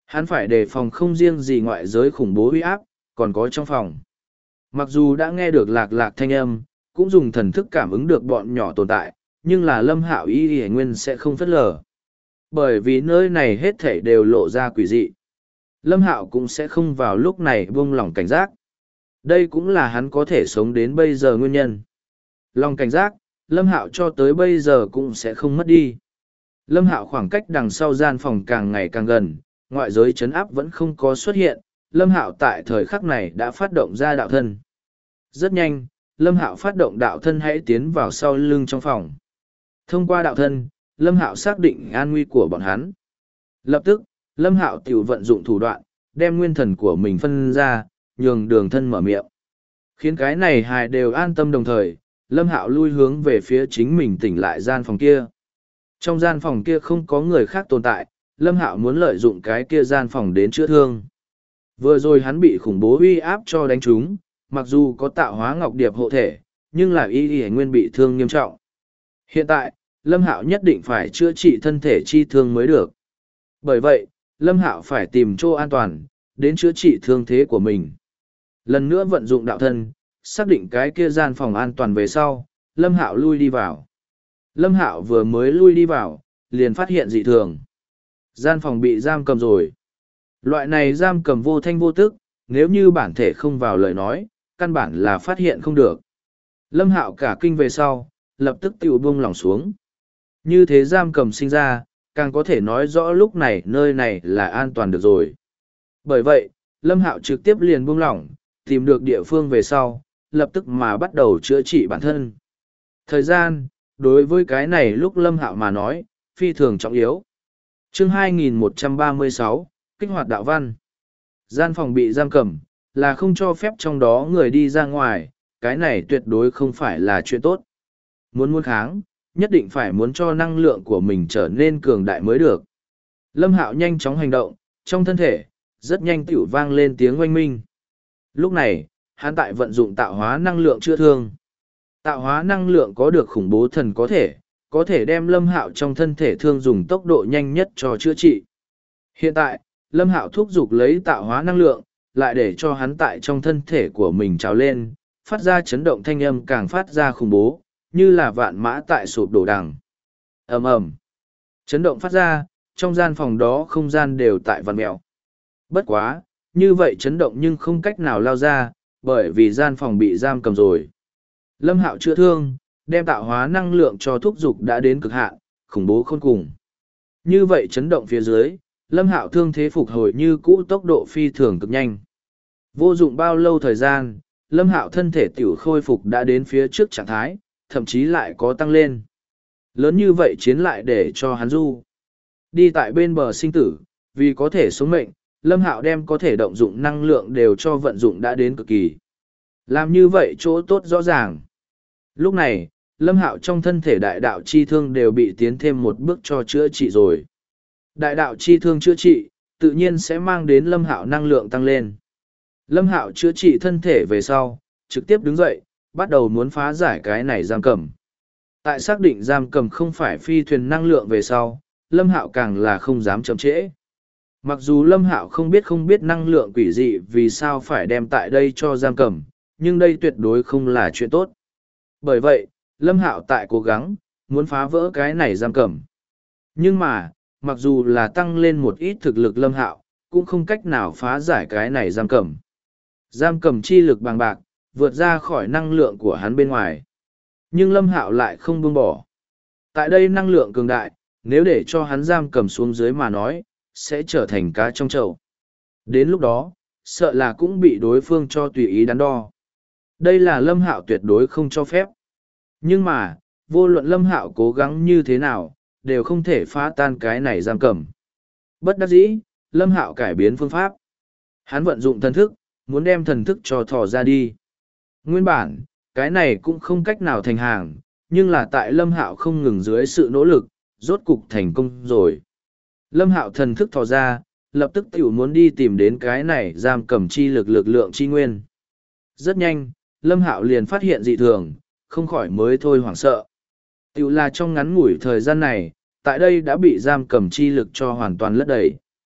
Hắn phải đề phòng không riêng gì ngoại giới khủng bố uy áp, còn có trong phòng. Mặc dù đã nghe được lạc lạc thanh âm, cũng dùng thần thức cảm ứng được bọn nhỏ tồn tại, nhưng là Lâm Hạo y nguyên sẽ không phớt lờ. Bởi vì nơi này hết thảy đều lộ ra quỷ dị. Lâm Hạo cũng sẽ không vào lúc này buông lỏng cảnh giác. Đây cũng là hắn có thể sống đến bây giờ nguyên nhân. Lòng cảnh giác, Lâm Hạo cho tới bây giờ cũng sẽ không mất đi. Lâm Hạo khoảng cách đằng sau gian phòng càng ngày càng gần, ngoại giới chấn áp vẫn không có xuất hiện. Lâm Hạo tại thời khắc này đã phát động ra đạo thân. Rất nhanh, Lâm Hạo phát động đạo thân hãy tiến vào sau lưng trong phòng. Thông qua đạo thân, Lâm Hạo xác định an nguy của bọn hắn. Lập tức, Lâm Hạo tiểu vận dụng thủ đoạn, đem nguyên thần của mình phân ra, nhường đường thân mở miệng. Khiến cái này hài đều an tâm đồng thời, Lâm Hạo lui hướng về phía chính mình tỉnh lại gian phòng kia. Trong gian phòng kia không có người khác tồn tại, Lâm Hạo muốn lợi dụng cái kia gian phòng đến chữa thương. Vừa rồi hắn bị khủng bố uy áp cho đánh trúng, mặc dù có tạo hóa ngọc điệp hộ thể, nhưng là y nguyên bị thương nghiêm trọng. Hiện tại, Lâm Hạo nhất định phải chữa trị thân thể chi thương mới được. Bởi vậy, Lâm Hạo phải tìm chỗ an toàn, đến chữa trị thương thế của mình. Lần nữa vận dụng đạo thân, xác định cái kia gian phòng an toàn về sau, Lâm Hạo lui đi vào. Lâm Hạo vừa mới lui đi vào, liền phát hiện dị thường. Gian phòng bị giam cầm rồi. Loại này giam cầm vô thanh vô tức, nếu như bản thể không vào lời nói, căn bản là phát hiện không được. Lâm Hạo cả kinh về sau, lập tức tiểu buông lỏng xuống. Như thế giam cầm sinh ra, càng có thể nói rõ lúc này nơi này là an toàn được rồi. Bởi vậy, Lâm Hạo trực tiếp liền buông lỏng, tìm được địa phương về sau, lập tức mà bắt đầu chữa trị bản thân. Thời gian, đối với cái này lúc Lâm Hạo mà nói, phi thường trọng yếu. Chương 2136, kích hoạt đạo văn. Gian phòng bị giam cầm, là không cho phép trong đó người đi ra ngoài, cái này tuyệt đối không phải là chuyện tốt. Muốn kháng, nhất định phải muốn cho năng lượng của mình trở nên cường đại mới được. Lâm Hạo nhanh chóng hành động, trong thân thể, rất nhanh tiểu vang lên tiếng oanh minh. Lúc này, hắn tại vận dụng tạo hóa năng lượng chữa thương. Tạo hóa năng lượng có được khủng bố thần có thể đem Lâm Hạo trong thân thể thương dùng tốc độ nhanh nhất cho chữa trị. Hiện tại, Lâm Hạo thúc giục lấy tạo hóa năng lượng, lại để cho hắn tại trong thân thể của mình trào lên, phát ra chấn động thanh âm càng phát ra khủng bố, như là vạn mã tại sụp đổ đằng. Ầm ầm. Chấn động phát ra, trong gian phòng đó không gian đều tại vặn mèo. Bất quá, như vậy chấn động nhưng không cách nào lao ra, bởi vì gian phòng bị giam cầm rồi. Lâm Hạo chữa thương, đem tạo hóa năng lượng cho thúc giục đã đến cực hạn, khủng bố khôn cùng. Như vậy chấn động phía dưới, Lâm Hạo thương thế phục hồi như cũ tốc độ phi thường cực nhanh. Vô dụng bao lâu thời gian, Lâm Hạo thân thể tiểu khôi phục đã đến phía trước trạng thái, thậm chí lại có tăng lên. Lớn như vậy chiến lại để cho hắn du. Đi tại bên bờ sinh tử, vì có thể sống mệnh, Lâm Hạo đem có thể động dụng năng lượng đều cho vận dụng đã đến cực kỳ. Làm như vậy chỗ tốt rõ ràng. Lúc này, Lâm Hạo trong thân thể đại đạo chi thương đều bị tiến thêm một bước cho chữa trị rồi. Đại đạo chi thương chữa trị, tự nhiên sẽ mang đến Lâm Hạo năng lượng tăng lên. Lâm Hạo chữa trị thân thể về sau, trực tiếp đứng dậy, bắt đầu muốn phá giải cái này giam cầm. Tại xác định giam cầm không phải phi thuyền năng lượng về sau, Lâm Hạo càng là không dám chậm trễ. Mặc dù Lâm Hạo không biết năng lượng quỷ dị vì sao phải đem tại đây cho giam cầm, nhưng đây tuyệt đối không là chuyện tốt. Bởi vậy, Lâm Hạo tại cố gắng, muốn phá vỡ cái này giam cầm. Nhưng mà, mặc dù là tăng lên một ít thực lực Lâm Hạo, cũng không cách nào phá giải cái này giam cầm. Giam cầm chi lực bằng bạc, vượt ra khỏi năng lượng của hắn bên ngoài. Nhưng Lâm Hạo lại không buông bỏ. Tại đây năng lượng cường đại, nếu để cho hắn giam cầm xuống dưới mà nói, sẽ trở thành cá trong chậu. Đến lúc đó, sợ là cũng bị đối phương cho tùy ý đắn đo. Đây là Lâm Hạo tuyệt đối không cho phép. Nhưng mà, vô luận Lâm Hạo cố gắng như thế nào, đều không thể phá tan cái này giam cầm. Bất đắc dĩ, Lâm Hạo cải biến phương pháp. Hắn vận dụng thần thức, muốn đem thần thức cho thò ra đi. Nguyên bản, cái này cũng không cách nào thành hàng, nhưng là tại Lâm Hạo không ngừng dưới sự nỗ lực, rốt cục thành công rồi. Lâm Hạo thần thức thò ra, lập tức tiểu muốn đi tìm đến cái này giam cầm chi lực lượng chi nguyên. Rất nhanh, Lâm Hạo liền phát hiện dị thường, không khỏi mới thôi hoảng sợ. Tiểu là trong ngắn ngủi thời gian này, tại đây đã bị giam cầm chi lực cho hoàn toàn lấp đầy.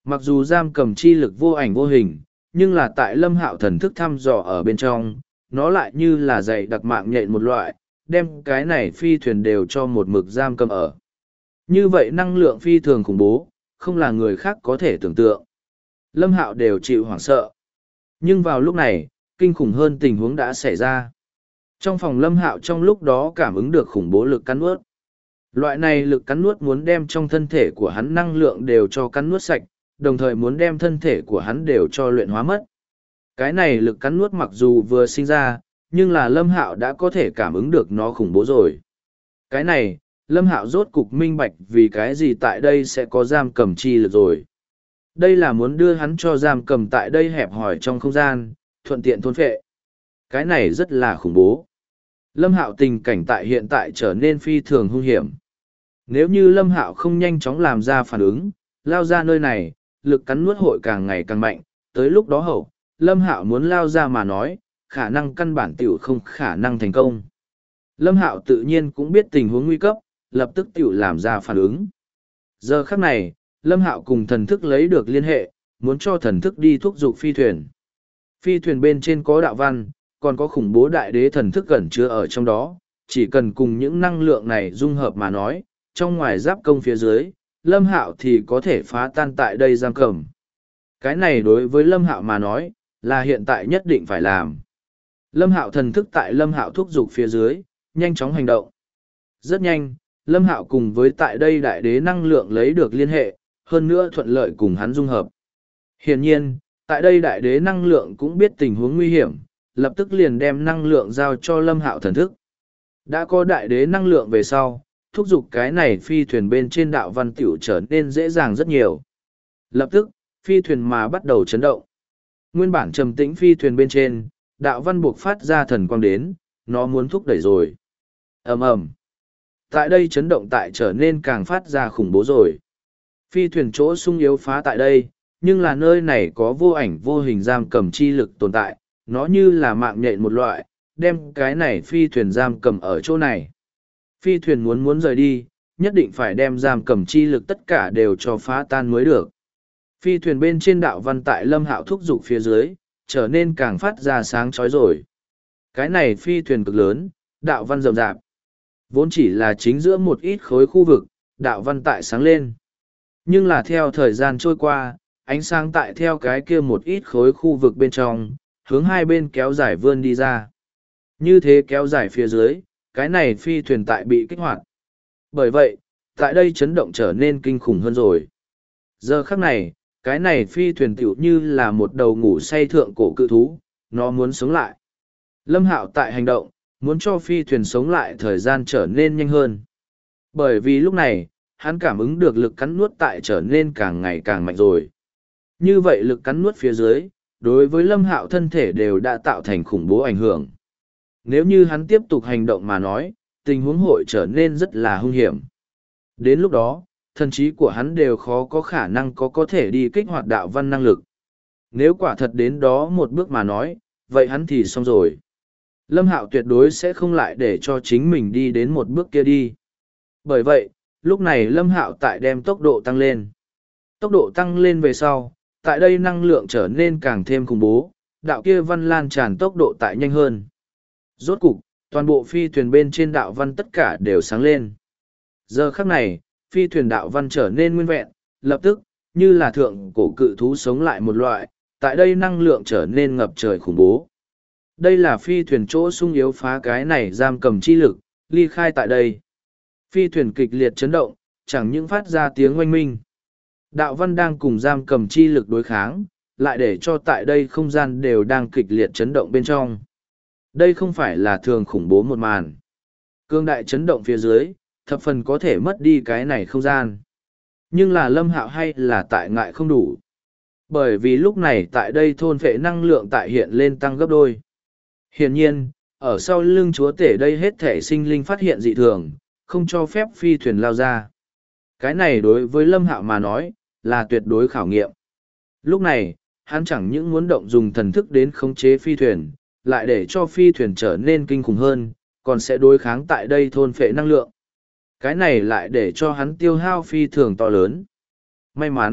Mặc dù giam cầm chi lực vô ảnh vô hình, nhưng là tại Lâm Hạo thần thức thăm dò ở bên trong, nó lại như là dày đặc mạng nhện một loại, đem cái này phi thuyền đều cho một mực giam cầm ở. Như vậy năng lượng phi thường khủng bố, không là người khác có thể tưởng tượng. Lâm Hạo đều chịu hoảng sợ. Nhưng vào lúc này, kinh khủng hơn tình huống đã xảy ra. Trong phòng Lâm Hạo trong lúc đó cảm ứng được khủng bố lực cắn nuốt. Loại này lực cắn nuốt muốn đem trong thân thể của hắn năng lượng đều cho cắn nuốt sạch, đồng thời muốn đem thân thể của hắn đều cho luyện hóa mất. Cái này lực cắn nuốt mặc dù vừa sinh ra, nhưng là Lâm Hạo đã có thể cảm ứng được nó khủng bố rồi. Cái này, Lâm Hạo rốt cục minh bạch vì cái gì tại đây sẽ có giam cầm chi lực rồi. Đây là muốn đưa hắn cho giam cầm tại đây hẹp hòi trong không gian, thuận tiện thôn phệ. Cái này rất là khủng bố. Lâm Hạo tình cảnh tại hiện tại trở nên phi thường hung hiểm. Nếu như Lâm Hạo không nhanh chóng làm ra phản ứng, lao ra nơi này, lực cắn nuốt hội càng ngày càng mạnh, tới lúc đó hậu, Lâm Hạo muốn lao ra mà nói, khả năng căn bản tiểu không khả năng thành công. Lâm Hạo tự nhiên cũng biết tình huống nguy cấp, lập tức tiểu làm ra phản ứng. Giờ khắc này, Lâm Hạo cùng thần thức lấy được liên hệ, muốn cho thần thức đi thúc giục phi thuyền. Phi thuyền bên trên có đạo văn, còn có khủng bố đại đế thần thức gần chứa ở trong đó, chỉ cần cùng những năng lượng này dung hợp mà nói, trong ngoài giáp công phía dưới, Lâm Hạo thì có thể phá tan tại đây giam cầm. Cái này đối với Lâm Hạo mà nói, là hiện tại nhất định phải làm. Lâm Hạo thần thức tại Lâm Hạo thúc giục phía dưới, nhanh chóng hành động. Rất nhanh, Lâm Hạo cùng với tại đây đại đế năng lượng lấy được liên hệ, hơn nữa thuận lợi cùng hắn dung hợp. Hiển nhiên, tại đây đại đế năng lượng cũng biết tình huống nguy hiểm, lập tức liền đem năng lượng giao cho Lâm Hạo thần thức. Đã có đại đế năng lượng về sau, thúc giục cái này phi thuyền bên trên đạo văn tiểu trở nên dễ dàng rất nhiều. Lập tức, phi thuyền mà bắt đầu chấn động. Nguyên bản trầm tĩnh phi thuyền bên trên, đạo văn buộc phát ra thần quang đến, nó muốn thúc đẩy rồi. Ầm ầm. Tại đây chấn động tại trở nên càng phát ra khủng bố rồi. Phi thuyền chỗ sung yếu phá tại đây, nhưng là nơi này có vô ảnh vô hình giam cầm chi lực tồn tại, nó như là mạng nhện một loại, đem cái này phi thuyền giam cầm ở chỗ này. Phi thuyền muốn rời đi, nhất định phải đem giam cầm chi lực tất cả đều cho phá tan mới được. Phi thuyền bên trên đạo văn tại Lâm Hạo thúc giục phía dưới, trở nên càng phát ra sáng chói rồi. Cái này phi thuyền cực lớn, đạo văn rậm rạp. Vốn chỉ là chính giữa một ít khối khu vực, đạo văn tại sáng lên. Nhưng là theo thời gian trôi qua, ánh sáng tại theo cái kia một ít khối khu vực bên trong, hướng hai bên kéo dài vươn đi ra. Như thế kéo dài phía dưới, cái này phi thuyền tại bị kích hoạt. Bởi vậy, tại đây chấn động trở nên kinh khủng hơn rồi. Giờ khắc này, cái này phi thuyền tiểu như là một đầu ngủ say thượng cổ cự thú, nó muốn sống lại. Lâm Hạo tại hành động, muốn cho phi thuyền sống lại thời gian trở nên nhanh hơn. Bởi vì lúc này, hắn cảm ứng được lực cắn nuốt tại trở nên càng ngày càng mạnh rồi. Như vậy lực cắn nuốt phía dưới, đối với Lâm Hạo thân thể đều đã tạo thành khủng bố ảnh hưởng. Nếu như hắn tiếp tục hành động mà nói, tình huống hội trở nên rất là hung hiểm. Đến lúc đó, thần trí của hắn đều khó có khả năng có thể đi kích hoạt đạo văn năng lực. Nếu quả thật đến đó một bước mà nói, vậy hắn thì xong rồi. Lâm Hạo tuyệt đối sẽ không lại để cho chính mình đi đến một bước kia đi. Bởi vậy, lúc này Lâm Hạo tại đem tốc độ tăng lên. Tốc độ tăng lên về sau, tại đây năng lượng trở nên càng thêm khủng bố, đạo kia văn lan tràn tốc độ tại nhanh hơn. Rốt cục, toàn bộ phi thuyền bên trên đạo văn tất cả đều sáng lên. Giờ khắc này, phi thuyền đạo văn trở nên nguyên vẹn, lập tức, như là thượng cổ cự thú sống lại một loại, tại đây năng lượng trở nên ngập trời khủng bố. Đây là phi thuyền chỗ sung yếu phá cái này giam cầm chi lực, ly khai tại đây. Phi thuyền kịch liệt chấn động, chẳng những phát ra tiếng oanh minh. Đạo văn đang cùng giam cầm chi lực đối kháng, lại để cho tại đây không gian đều đang kịch liệt chấn động bên trong. Đây không phải là thường khủng bố một màn. Cương đại chấn động phía dưới, thập phần có thể mất đi cái này không gian. Nhưng là Lâm Hạo hay là tại ngại không đủ. Bởi vì lúc này tại đây thôn phệ năng lượng tại hiện lên tăng gấp đôi. Hiển nhiên, ở sau lưng chúa tể đây hết thể sinh linh phát hiện dị thường, không cho phép phi thuyền lao ra. Cái này đối với Lâm Hạo mà nói, là tuyệt đối khảo nghiệm. Lúc này, hắn chẳng những muốn động dùng thần thức đến khống chế phi thuyền, lại để cho phi thuyền trở nên kinh khủng hơn, còn sẽ đối kháng tại đây thôn phệ năng lượng. Cái này lại để cho hắn tiêu hao phi thường to lớn. May mắn,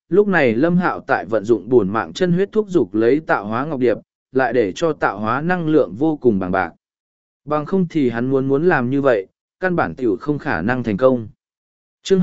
lúc này Lâm Hạo tại vận dụng bổn mạng chân huyết thúc dục lấy tạo hóa ngọc điệp, lại để cho tạo hóa năng lượng vô cùng bằng bạc. Bằng không thì hắn muốn làm như vậy, căn bản tiểu không khả năng thành công. Chương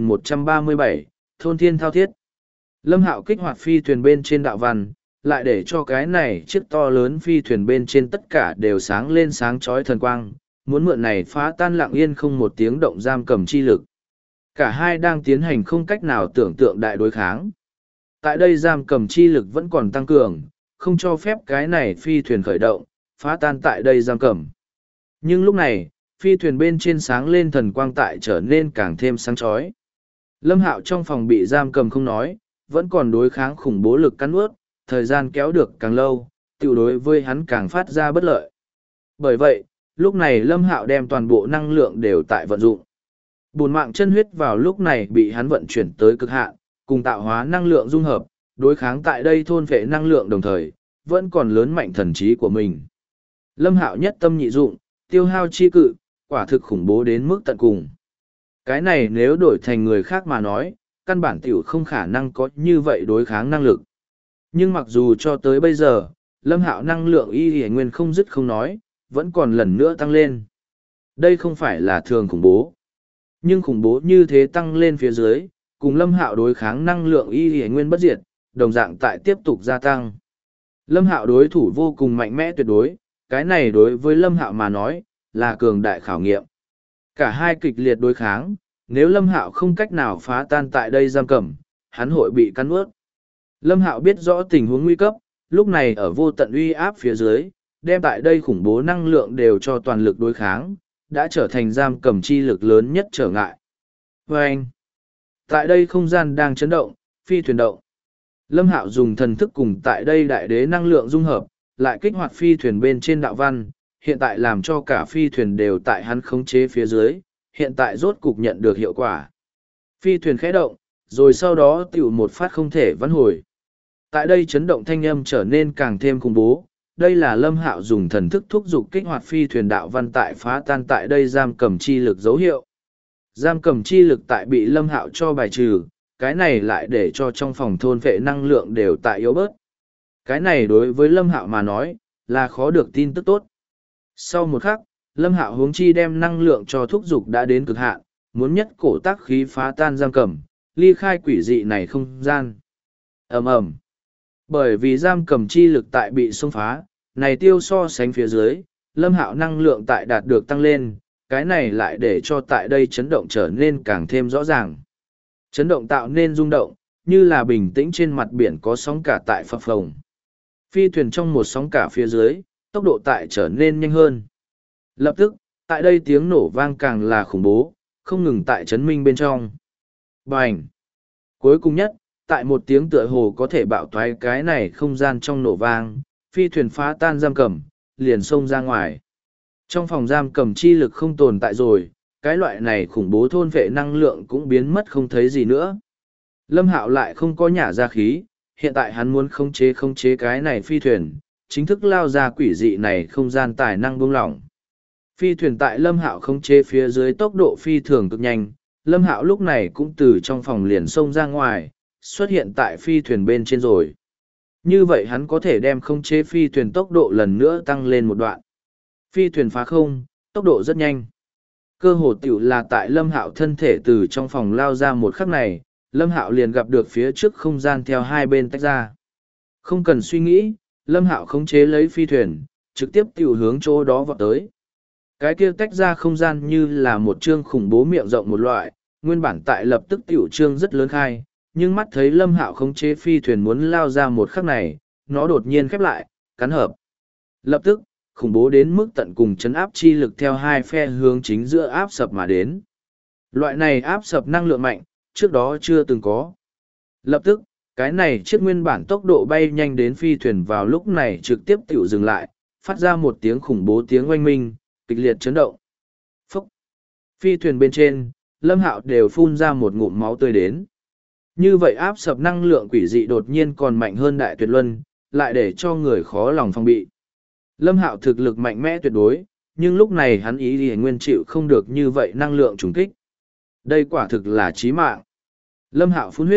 2137, Thôn Thiên Thao Thiết. Lâm Hạo kích hoạt phi thuyền bên trên đạo văn, lại để cho cái này chiếc to lớn phi thuyền bên trên tất cả đều sáng lên sáng chói thần quang, muốn mượn này phá tan lặng yên không một tiếng động giam cầm chi lực. Cả hai đang tiến hành không cách nào tưởng tượng đại đối kháng. Tại đây giam cầm chi lực vẫn còn tăng cường, không cho phép cái này phi thuyền khởi động, phá tan tại đây giam cầm. Nhưng lúc này, phi thuyền bên trên sáng lên thần quang tại trở nên càng thêm sáng chói. Lâm Hạo trong phòng bị giam cầm không nói, vẫn còn đối kháng khủng bố lực cắn ướt, thời gian kéo được càng lâu, tiểu đối với hắn càng phát ra bất lợi. Bởi vậy, lúc này Lâm Hạo đem toàn bộ năng lượng đều tại vận dụng. Bổn mạng chân huyết vào lúc này bị hắn vận chuyển tới cực hạn, cùng tạo hóa năng lượng dung hợp, đối kháng tại đây thôn phệ năng lượng đồng thời, vẫn còn lớn mạnh thần trí của mình. Lâm Hạo nhất tâm nhị dụng, tiêu hao chi cự, quả thực khủng bố đến mức tận cùng. Cái này nếu đổi thành người khác mà nói, căn bản tiểu không khả năng có như vậy đối kháng năng lực. Nhưng mặc dù cho tới bây giờ, Lâm Hạo năng lượng y hề nguyên không dứt không nói, vẫn còn lần nữa tăng lên. Đây không phải là thường khủng bố. Nhưng khủng bố như thế tăng lên phía dưới, cùng Lâm Hạo đối kháng năng lượng y hề nguyên bất diệt, đồng dạng tại tiếp tục gia tăng. Lâm Hạo đối thủ vô cùng mạnh mẽ tuyệt đối, cái này đối với Lâm Hạo mà nói, là cường đại khảo nghiệm. Cả hai kịch liệt đối kháng, nếu Lâm Hạo không cách nào phá tan tại đây giam cầm, hắn hội bị cắn ướt. Lâm Hạo biết rõ tình huống nguy cấp, lúc này ở vô tận uy áp phía dưới, đem tại đây khủng bố năng lượng đều cho toàn lực đối kháng, đã trở thành giam cầm chi lực lớn nhất trở ngại. Và anh, tại đây không gian đang chấn động, phi thuyền động. Lâm Hạo dùng thần thức cùng tại đây đại đế năng lượng dung hợp, lại kích hoạt phi thuyền bên trên đạo văn, hiện tại làm cho cả phi thuyền đều tại hắn khống chế phía dưới, hiện tại rốt cục nhận được hiệu quả. Phi thuyền khẽ động, rồi sau đó tiểu một phát không thể vãn hồi. Tại đây chấn động thanh âm trở nên càng thêm khủng bố, đây là Lâm Hạo dùng thần thức thúc giục kích hoạt phi thuyền đạo văn tại phá tan tại đây giam cầm chi lực dấu hiệu. Giam cầm chi lực tại bị Lâm Hạo cho bài trừ, cái này lại để cho trong phòng thôn vệ năng lượng đều tại yếu bớt. Cái này đối với Lâm Hạo mà nói, là khó được tin tức tốt. Sau một khắc, Lâm Hạo huống chi đem năng lượng cho thúc giục đã đến cực hạn, muốn nhất cổ tác khí phá tan giam cầm, ly khai quỷ dị này không gian. Ầm ầm. Bởi vì giam cầm chi lực tại bị xông phá, này tiêu so sánh phía dưới, Lâm Hạo năng lượng tại đạt được tăng lên, cái này lại để cho tại đây chấn động trở nên càng thêm rõ ràng. Chấn động tạo nên rung động, như là bình tĩnh trên mặt biển có sóng cả tại phập phồng. Phi thuyền trong một sóng cả phía dưới, tốc độ tại trở nên nhanh hơn. Lập tức, tại đây tiếng nổ vang càng là khủng bố, không ngừng tại chấn minh bên trong. Bành! Cuối cùng nhất, tại một tiếng tựa hồ có thể bạo toái cái này không gian trong nổ vang, phi thuyền phá tan giam cầm, liền xông ra ngoài. Trong phòng giam cầm chi lực không tồn tại rồi, cái loại này khủng bố thôn vệ năng lượng cũng biến mất không thấy gì nữa. Lâm Hạo lại không có nhả ra khí, hiện tại hắn muốn khống chế cái này phi thuyền, chính thức lao ra quỷ dị này không gian tài năng buông lỏng. Phi thuyền tại Lâm Hạo khống chế phía dưới tốc độ phi thường cực nhanh, Lâm Hạo lúc này cũng từ trong phòng liền xông ra ngoài, xuất hiện tại phi thuyền bên trên rồi. Như vậy hắn có thể đem khống chế phi thuyền tốc độ lần nữa tăng lên một đoạn. Phi thuyền phá không, tốc độ rất nhanh. Cơ hồ tiểu là tại Lâm Hạo thân thể từ trong phòng lao ra một khắc này, Lâm Hạo liền gặp được phía trước không gian theo hai bên tách ra. Không cần suy nghĩ, Lâm Hạo khống chế lấy phi thuyền, trực tiếp tiểu hướng chỗ đó vọt tới. Cái kia tách ra không gian như là một chương khủng bố miệng rộng một loại, nguyên bản tại lập tức tiểu trương rất lớn khai, nhưng mắt thấy Lâm Hạo khống chế phi thuyền muốn lao ra một khắc này, nó đột nhiên khép lại, cắn hợp. Lập tức, khủng bố đến mức tận cùng chấn áp chi lực theo hai phe hướng chính giữa áp sập mà đến. Loại này áp sập năng lượng mạnh, trước đó chưa từng có. Lập tức, cái này chiếc nguyên bản tốc độ bay nhanh đến phi thuyền vào lúc này trực tiếp tiểu dừng lại, phát ra một tiếng khủng bố tiếng oanh minh, kịch liệt chấn động. Phúc! Phi thuyền bên trên, Lâm Hạo đều phun ra một ngụm máu tươi đến. Như vậy áp sập năng lượng quỷ dị đột nhiên còn mạnh hơn Đại Tuyệt Luân, lại để cho người khó lòng phòng bị. Lâm Hạo thực lực mạnh mẽ tuyệt đối, nhưng lúc này hắn ý thì nguyên chịu không được như vậy năng lượng trùng kích. Đây quả thực là chí mạng. Lâm Hạo phun huyết,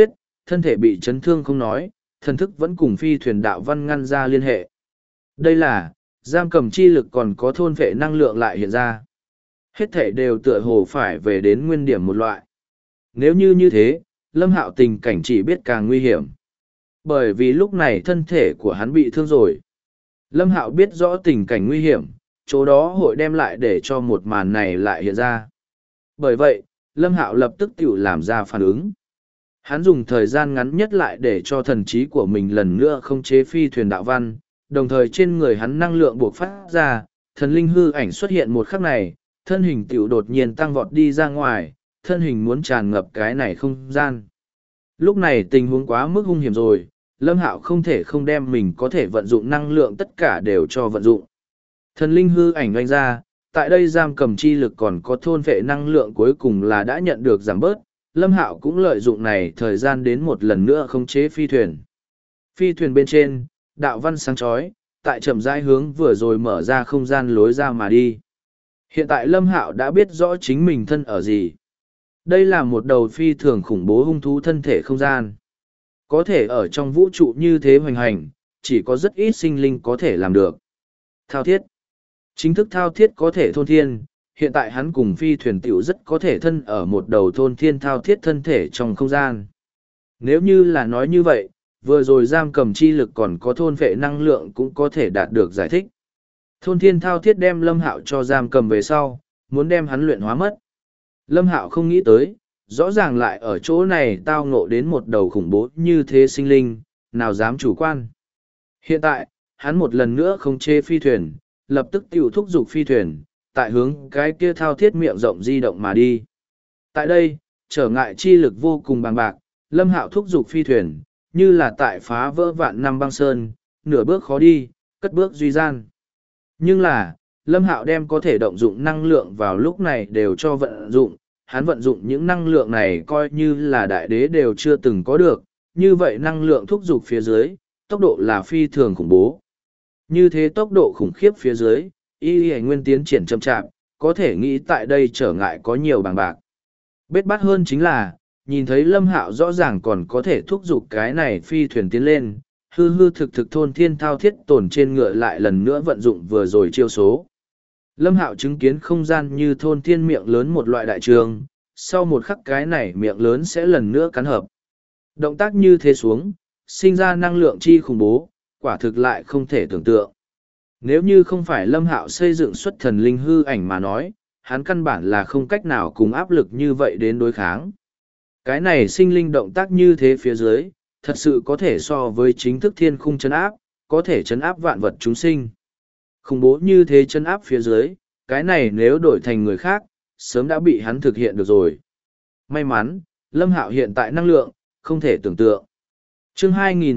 thân thể bị chấn thương không nói, thần thức vẫn cùng phi thuyền đạo văn ngăn ra liên hệ. Đây là, giam cầm chi lực còn có thôn vệ năng lượng lại hiện ra. Hết thể đều tựa hồ phải về đến nguyên điểm một loại. Nếu như thế, Lâm Hạo tình cảnh chỉ biết càng nguy hiểm. Bởi vì lúc này thân thể của hắn bị thương rồi. Lâm Hạo biết rõ tình cảnh nguy hiểm, chỗ đó hội đem lại để cho một màn này lại hiện ra. Bởi vậy, Lâm Hạo lập tức tự làm ra phản ứng. Hắn dùng thời gian ngắn nhất lại để cho thần trí của mình lần nữa không chế phi thuyền đạo văn, đồng thời trên người hắn năng lượng buộc phát ra, thần linh hư ảnh xuất hiện một khắc này, thân hình tiểu đột nhiên tăng vọt đi ra ngoài, thân hình muốn tràn ngập cái này không gian. Lúc này tình huống quá mức hung hiểm rồi, Lâm Hạo không thể không đem mình có thể vận dụng năng lượng tất cả đều cho vận dụng. Thần linh hư ảnh oanh ra, tại đây giam cầm chi lực còn có thôn vệ năng lượng cuối cùng là đã nhận được giảm bớt, Lâm Hạo cũng lợi dụng này thời gian đến một lần nữa khống chế phi thuyền. Phi thuyền bên trên, đạo văn sáng chói, tại chậm rãi hướng vừa rồi mở ra không gian lối ra mà đi. Hiện tại Lâm Hạo đã biết rõ chính mình thân ở gì. Đây là một đầu phi thường khủng bố hung thú thân thể không gian. Có thể ở trong vũ trụ như thế hoành hành, chỉ có rất ít sinh linh có thể làm được. Thao thiết. Chính thức thao thiết có thể thôn thiên, hiện tại hắn cùng phi thuyền tiểu rất có thể thân ở một đầu thôn thiên thao thiết thân thể trong không gian. Nếu như là nói như vậy, vừa rồi giam cầm chi lực còn có thôn vệ năng lượng cũng có thể đạt được giải thích. Thôn thiên thao thiết đem Lâm Hạo cho giam cầm về sau, muốn đem hắn luyện hóa mất. Lâm Hạo không nghĩ tới, rõ ràng lại ở chỗ này tao ngộ đến một đầu khủng bố như thế sinh linh, nào dám chủ quan. Hiện tại, hắn một lần nữa không chê phi thuyền, lập tức tiểu thúc giục phi thuyền, tại hướng cái kia thao thiết miệng rộng di động mà đi. Tại đây, trở ngại chi lực vô cùng bằng bạc, Lâm Hạo thúc giục phi thuyền, như là tại phá vỡ vạn năm băng sơn, nửa bước khó đi, cất bước duy gian. Nhưng là, Lâm Hạo đem có thể động dụng năng lượng vào lúc này đều cho vận dụng, hắn vận dụng những năng lượng này coi như là đại đế đều chưa từng có được, như vậy năng lượng thúc giục phía dưới, tốc độ là phi thường khủng bố. Như thế tốc độ khủng khiếp phía dưới, y nguyên tiến triển chậm chạp, có thể nghĩ tại đây trở ngại có nhiều bằng bạc. Bết bát hơn chính là, nhìn thấy Lâm Hạo rõ ràng còn có thể thúc giục cái này phi thuyền tiến lên, hư hư thực thực thôn thiên thao thiết tổn trên ngựa lại lần nữa vận dụng vừa rồi chiêu số. Lâm Hạo chứng kiến không gian như thôn thiên miệng lớn một loại đại trường, sau một khắc cái này miệng lớn sẽ lần nữa cắn hợp. Động tác như thế xuống, sinh ra năng lượng chi khủng bố, quả thực lại không thể tưởng tượng. Nếu như không phải Lâm Hạo xây dựng xuất thần linh hư ảnh mà nói, hắn căn bản là không cách nào cùng áp lực như vậy đến đối kháng. Cái này sinh linh động tác như thế phía dưới, thật sự có thể so với chính thức thiên khung chấn áp, có thể chấn áp vạn vật chúng sinh. Khủng bố như thế chấn áp phía dưới, cái này nếu đổi thành người khác, sớm đã bị hắn thực hiện được rồi. May mắn, Lâm Hạo hiện tại năng lượng, không thể tưởng tượng. Chương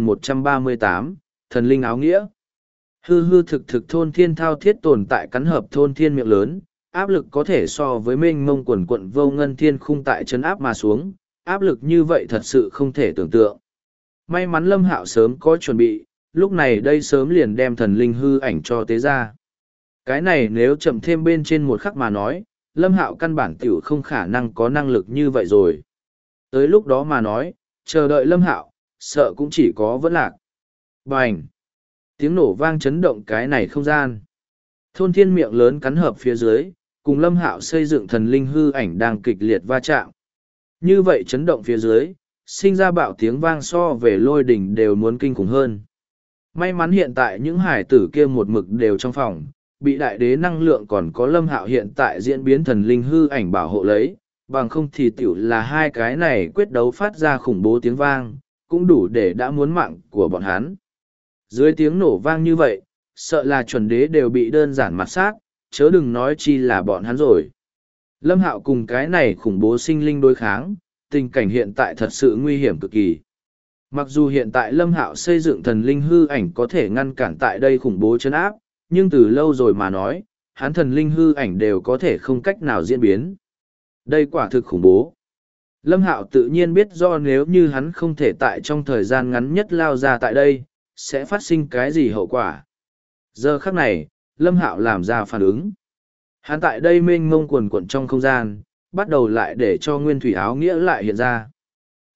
2138, Thần linh áo nghĩa. Hư hư thực thực thôn thiên thao thiết tồn tại cắn hợp thôn thiên miệng lớn, áp lực có thể so với mênh mông quần quận vô ngân thiên khung tại chấn áp mà xuống, áp lực như vậy thật sự không thể tưởng tượng. May mắn Lâm Hạo sớm có chuẩn bị, lúc này đây sớm liền đem thần linh hư ảnh cho tế ra. Cái này nếu chậm thêm bên trên một khắc mà nói, Lâm Hạo căn bản tiểu không khả năng có năng lực như vậy rồi. Tới lúc đó mà nói, chờ đợi Lâm Hạo, sợ cũng chỉ có vẫn lạc. Bành! Tiếng nổ vang chấn động cái này không gian. Thôn thiên miệng lớn cắn hợp phía dưới, cùng Lâm Hạo xây dựng thần linh hư ảnh đang kịch liệt va chạm. Như vậy chấn động phía dưới, sinh ra bạo tiếng vang so về lôi đỉnh đều muốn kinh khủng hơn. May mắn hiện tại những hải tử kia một mực đều trong phòng, bị đại đế năng lượng còn có Lâm Hạo hiện tại diễn biến thần linh hư ảnh bảo hộ lấy, bằng không thì tiểu là hai cái này quyết đấu phát ra khủng bố tiếng vang, cũng đủ để đã muốn mạng của bọn hắn. Dưới tiếng nổ vang như vậy, sợ là chuẩn đế đều bị đơn giản mặt sát, chớ đừng nói chi là bọn hắn rồi. Lâm Hạo cùng cái này khủng bố sinh linh đối kháng, tình cảnh hiện tại thật sự nguy hiểm cực kỳ. Mặc dù hiện tại Lâm Hạo xây dựng thần linh hư ảnh có thể ngăn cản tại đây khủng bố chấn áp, nhưng từ lâu rồi mà nói, hắn thần linh hư ảnh đều có thể không cách nào diễn biến. Đây quả thực khủng bố. Lâm Hạo tự nhiên biết do nếu như hắn không thể tại trong thời gian ngắn nhất lao ra tại đây, sẽ phát sinh cái gì hậu quả. Giờ khắc này, Lâm Hạo làm ra phản ứng. Hắn tại đây mênh mông quần quận trong không gian, bắt đầu lại để cho nguyên thủy áo nghĩa lại hiện ra.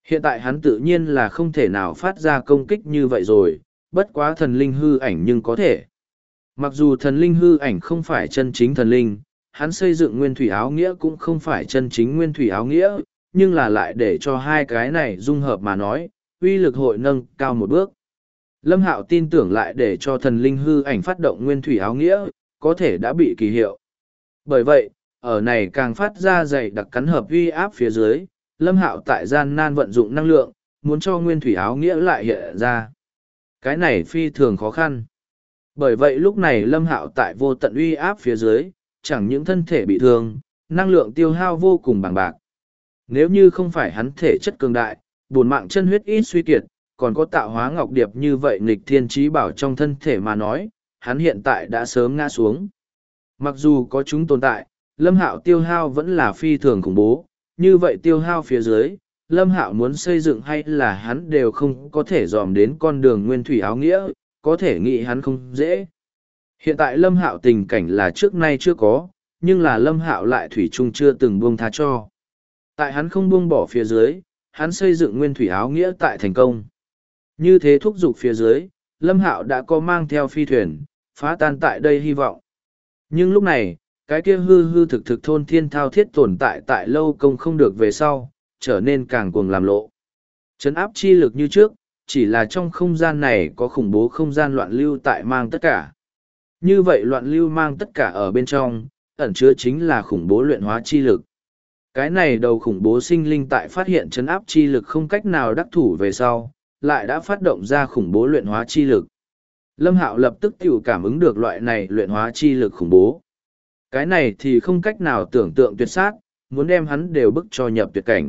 Hiện tại hắn tự nhiên là không thể nào phát ra công kích như vậy rồi, bất quá thần linh hư ảnh nhưng có thể. Mặc dù thần linh hư ảnh không phải chân chính thần linh, hắn xây dựng nguyên thủy áo nghĩa cũng không phải chân chính nguyên thủy áo nghĩa, nhưng là lại để cho hai cái này dung hợp mà nói, uy lực hội nâng cao một bước. Lâm Hạo tin tưởng lại để cho thần linh hư ảnh phát động nguyên thủy áo nghĩa, có thể đã bị kỳ hiệu. Bởi vậy, ở này càng phát ra dày đặc cắn hợp uy áp phía dưới, Lâm Hạo tại gian nan vận dụng năng lượng, muốn cho nguyên thủy áo nghĩa lại hiện ra. Cái này phi thường khó khăn. Bởi vậy lúc này Lâm Hạo tại vô tận uy áp phía dưới, chẳng những thân thể bị thương, năng lượng tiêu hao vô cùng bằng bạc. Nếu như không phải hắn thể chất cường đại, bổn mạng chân huyết ít suy kiệt, còn có tạo hóa ngọc điệp như vậy nghịch thiên trí bảo trong thân thể mà nói, hắn hiện tại đã sớm ngã xuống. Mặc dù có chúng tồn tại, Lâm Hạo tiêu hao vẫn là phi thường khủng bố, như vậy tiêu hao phía dưới, Lâm Hạo muốn xây dựng hay là hắn đều không có thể dòm đến con đường nguyên thủy áo nghĩa, có thể nghĩ hắn không dễ. Hiện tại Lâm Hạo tình cảnh là trước nay chưa có, nhưng là Lâm Hạo lại thủy chung chưa từng buông tha cho. Tại hắn không buông bỏ phía dưới, hắn xây dựng nguyên thủy áo nghĩa tại thành công. Như thế thúc giục phía dưới, Lâm Hạo đã có mang theo phi thuyền, phá tan tại đây hy vọng. Nhưng lúc này, cái kia hư hư thực thực thôn thiên thao thiết tồn tại tại lâu công không được về sau, trở nên càng cuồng làm lộ. Trấn áp chi lực như trước, chỉ là trong không gian này có khủng bố không gian loạn lưu tại mang tất cả. Như vậy loạn lưu mang tất cả ở bên trong, ẩn chứa chính là khủng bố luyện hóa chi lực. Cái này đầu khủng bố sinh linh tại phát hiện trấn áp chi lực không cách nào đắc thủ về sau, lại đã phát động ra khủng bố luyện hóa chi lực. Lâm Hạo lập tức tự cảm ứng được loại này luyện hóa chi lực khủng bố. Cái này thì không cách nào tưởng tượng tuyệt sát, muốn đem hắn đều bức cho nhập tuyệt cảnh.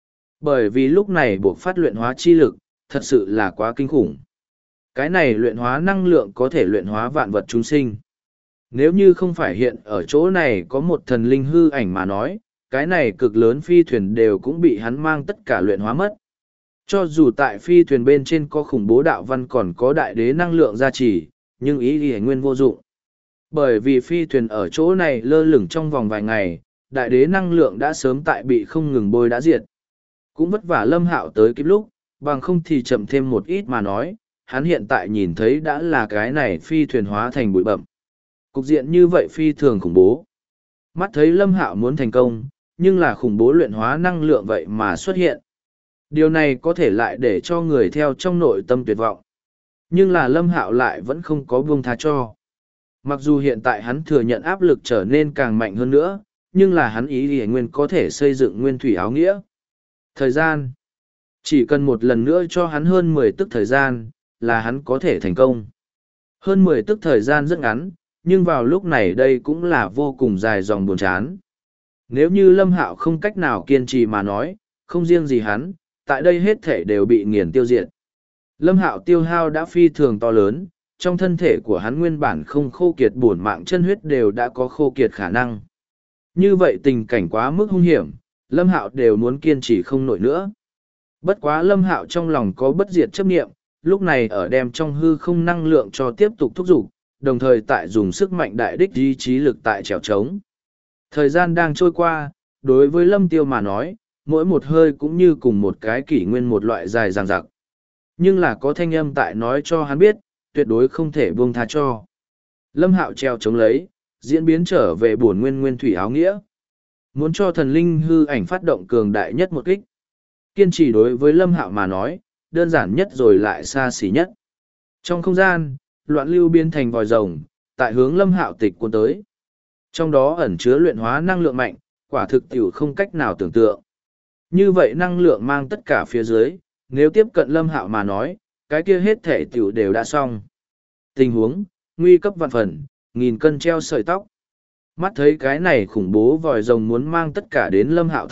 Bởi vì lúc này buộc phát luyện hóa chi lực, thật sự là quá kinh khủng. Cái này luyện hóa năng lượng có thể luyện hóa vạn vật chúng sinh. Nếu như không phải hiện ở chỗ này có một thần linh hư ảnh mà nói, cái này cực lớn phi thuyền đều cũng bị hắn mang tất cả luyện hóa mất. Cho dù tại phi thuyền bên trên có khủng bố đạo văn còn có đại đế năng lượng gia trì, nhưng ý ghi nguyên vô dụng. Bởi vì phi thuyền ở chỗ này lơ lửng trong vòng vài ngày, đại đế năng lượng đã sớm tại bị không ngừng bôi đã diệt. Cũng vất vả Lâm Hạo tới kịp lúc, bằng không thì chậm thêm một ít mà nói, hắn hiện tại nhìn thấy đã là cái này phi thuyền hóa thành bụi bậm. Cục diện như vậy phi thường khủng bố. Mắt thấy Lâm Hạo muốn thành công, nhưng là khủng bố luyện hóa năng lượng vậy mà xuất hiện. Điều này có thể lại để cho người theo trong nội tâm tuyệt vọng. Nhưng là Lâm Hạo lại vẫn không có buông tha cho. Mặc dù hiện tại hắn thừa nhận áp lực trở nên càng mạnh hơn nữa, nhưng là hắn ý thì nguyên có thể xây dựng nguyên thủy áo nghĩa. Thời gian. Chỉ cần một lần nữa cho hắn hơn 10 tức thời gian, là hắn có thể thành công. Hơn 10 tức thời gian rất ngắn, nhưng vào lúc này đây cũng là vô cùng dài dòng buồn chán. Nếu như Lâm Hạo không cách nào kiên trì mà nói, không riêng gì hắn, tại đây hết thể đều bị nghiền tiêu diệt. Lâm Hạo tiêu hao đã phi thường to lớn, trong thân thể của hắn nguyên bản không khô kiệt bổn mạng chân huyết đều đã có khô kiệt khả năng. Như vậy tình cảnh quá mức hung hiểm, Lâm Hạo đều muốn kiên trì không nổi nữa. Bất quá Lâm Hạo trong lòng có bất diệt chấp niệm, lúc này ở đem trong hư không năng lượng cho tiếp tục thúc giục, đồng thời tại dùng sức mạnh đại đích ý chí lực tại trèo trống. Thời gian đang trôi qua, đối với Lâm Tiêu mà nói, mỗi một hơi cũng như cùng một cái kỷ nguyên một loại dài dằng dặc. Nhưng là có thanh âm tại nói cho hắn biết, tuyệt đối không thể buông tha cho. Lâm Hạo treo chống lấy, diễn biến trở về bổn nguyên nguyên thủy áo nghĩa. Muốn cho thần linh hư ảnh phát động cường đại nhất một kích. Kiên trì đối với Lâm Hạo mà nói, đơn giản nhất rồi lại xa xỉ nhất. Trong không gian, loạn lưu biến thành vòi rồng, tại hướng Lâm Hạo tịch cuốn tới. Trong đó ẩn chứa luyện hóa năng lượng mạnh, quả thực tiểu không cách nào tưởng tượng. Như vậy năng lượng mang tất cả phía dưới, nếu tiếp cận Lâm Hạo mà nói, cái kia hết thể tiểu đều đã xong. Tình huống, nguy cấp vạn phần, nghìn cân treo sợi tóc. Mắt thấy cái này khủng bố vòi rồng muốn mang tất cả đến Lâm Hạo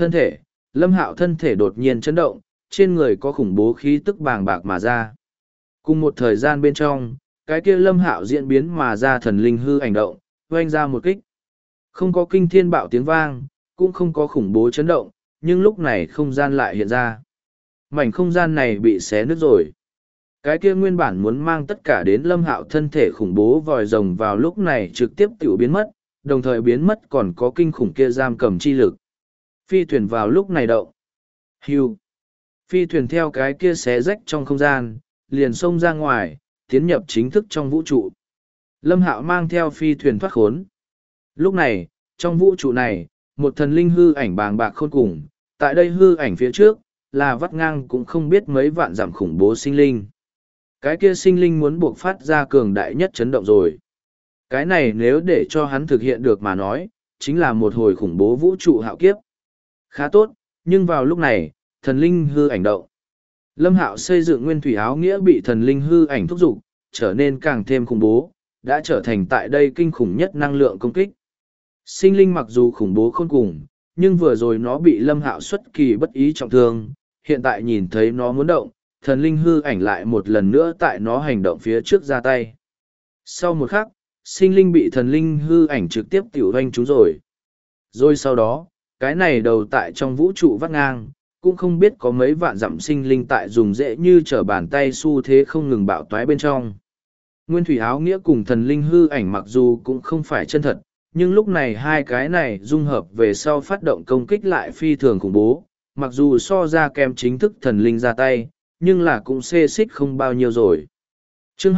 thân thể đột nhiên chấn động, trên người có khủng bố khí tức bàng bạc mà ra. Cùng một thời gian bên trong, cái kia Lâm Hạo diễn biến mà ra thần linh hư ảnh động, oanh ra một kích. Không có kinh thiên bạo tiếng vang, cũng không có khủng bố chấn động, nhưng lúc này không gian lại hiện ra. Mảnh không gian này bị xé nứt rồi. Cái kia nguyên bản muốn mang tất cả đến Lâm Hạo thân thể khủng bố vòi rồng vào lúc này trực tiếp tiểu biến mất, đồng thời biến mất còn có kinh khủng kia giam cầm chi lực. Phi thuyền vào lúc này động. Hưu. Phi thuyền theo cái kia xé rách trong không gian, liền xông ra ngoài, tiến nhập chính thức trong vũ trụ. Lâm Hạo mang theo phi thuyền thoát khốn. Lúc này, trong vũ trụ này, một thần linh hư ảnh bàng bạc khôn cùng, tại đây hư ảnh phía trước, là vắt ngang cũng không biết mấy vạn giảm khủng bố sinh linh. Cái kia sinh linh muốn buộc phát ra cường đại nhất chấn động rồi. Cái này nếu để cho hắn thực hiện được mà nói, chính là một hồi khủng bố vũ trụ hạo kiếp. Khá tốt, nhưng vào lúc này, thần linh hư ảnh động. Lâm Hạo xây dựng nguyên thủy áo nghĩa bị thần linh hư ảnh thúc giục, trở nên càng thêm khủng bố, đã trở thành tại đây kinh khủng nhất năng lượng công kích. Sinh linh mặc dù khủng bố khôn cùng, nhưng vừa rồi nó bị Lâm Hạo xuất kỳ bất ý trọng thương, hiện tại nhìn thấy nó muốn động, thần linh hư ảnh lại một lần nữa tại nó hành động phía trước ra tay. Sau một khắc, sinh linh bị thần linh hư ảnh trực tiếp tiểu hoanh chúng rồi. Rồi sau đó, cái này đầu tại trong vũ trụ vắt ngang, cũng không biết có mấy vạn dặm sinh linh tại dùng dễ như trở bàn tay xu thế không ngừng bạo toái bên trong. Nguyên thủy áo nghĩa cùng thần linh hư ảnh mặc dù cũng không phải chân thật, nhưng lúc này hai cái này dung hợp về sau phát động công kích lại phi thường khủng bố, mặc dù so ra kèm chính thức thần linh ra tay, nhưng là cũng xê xích không bao nhiêu rồi. Chương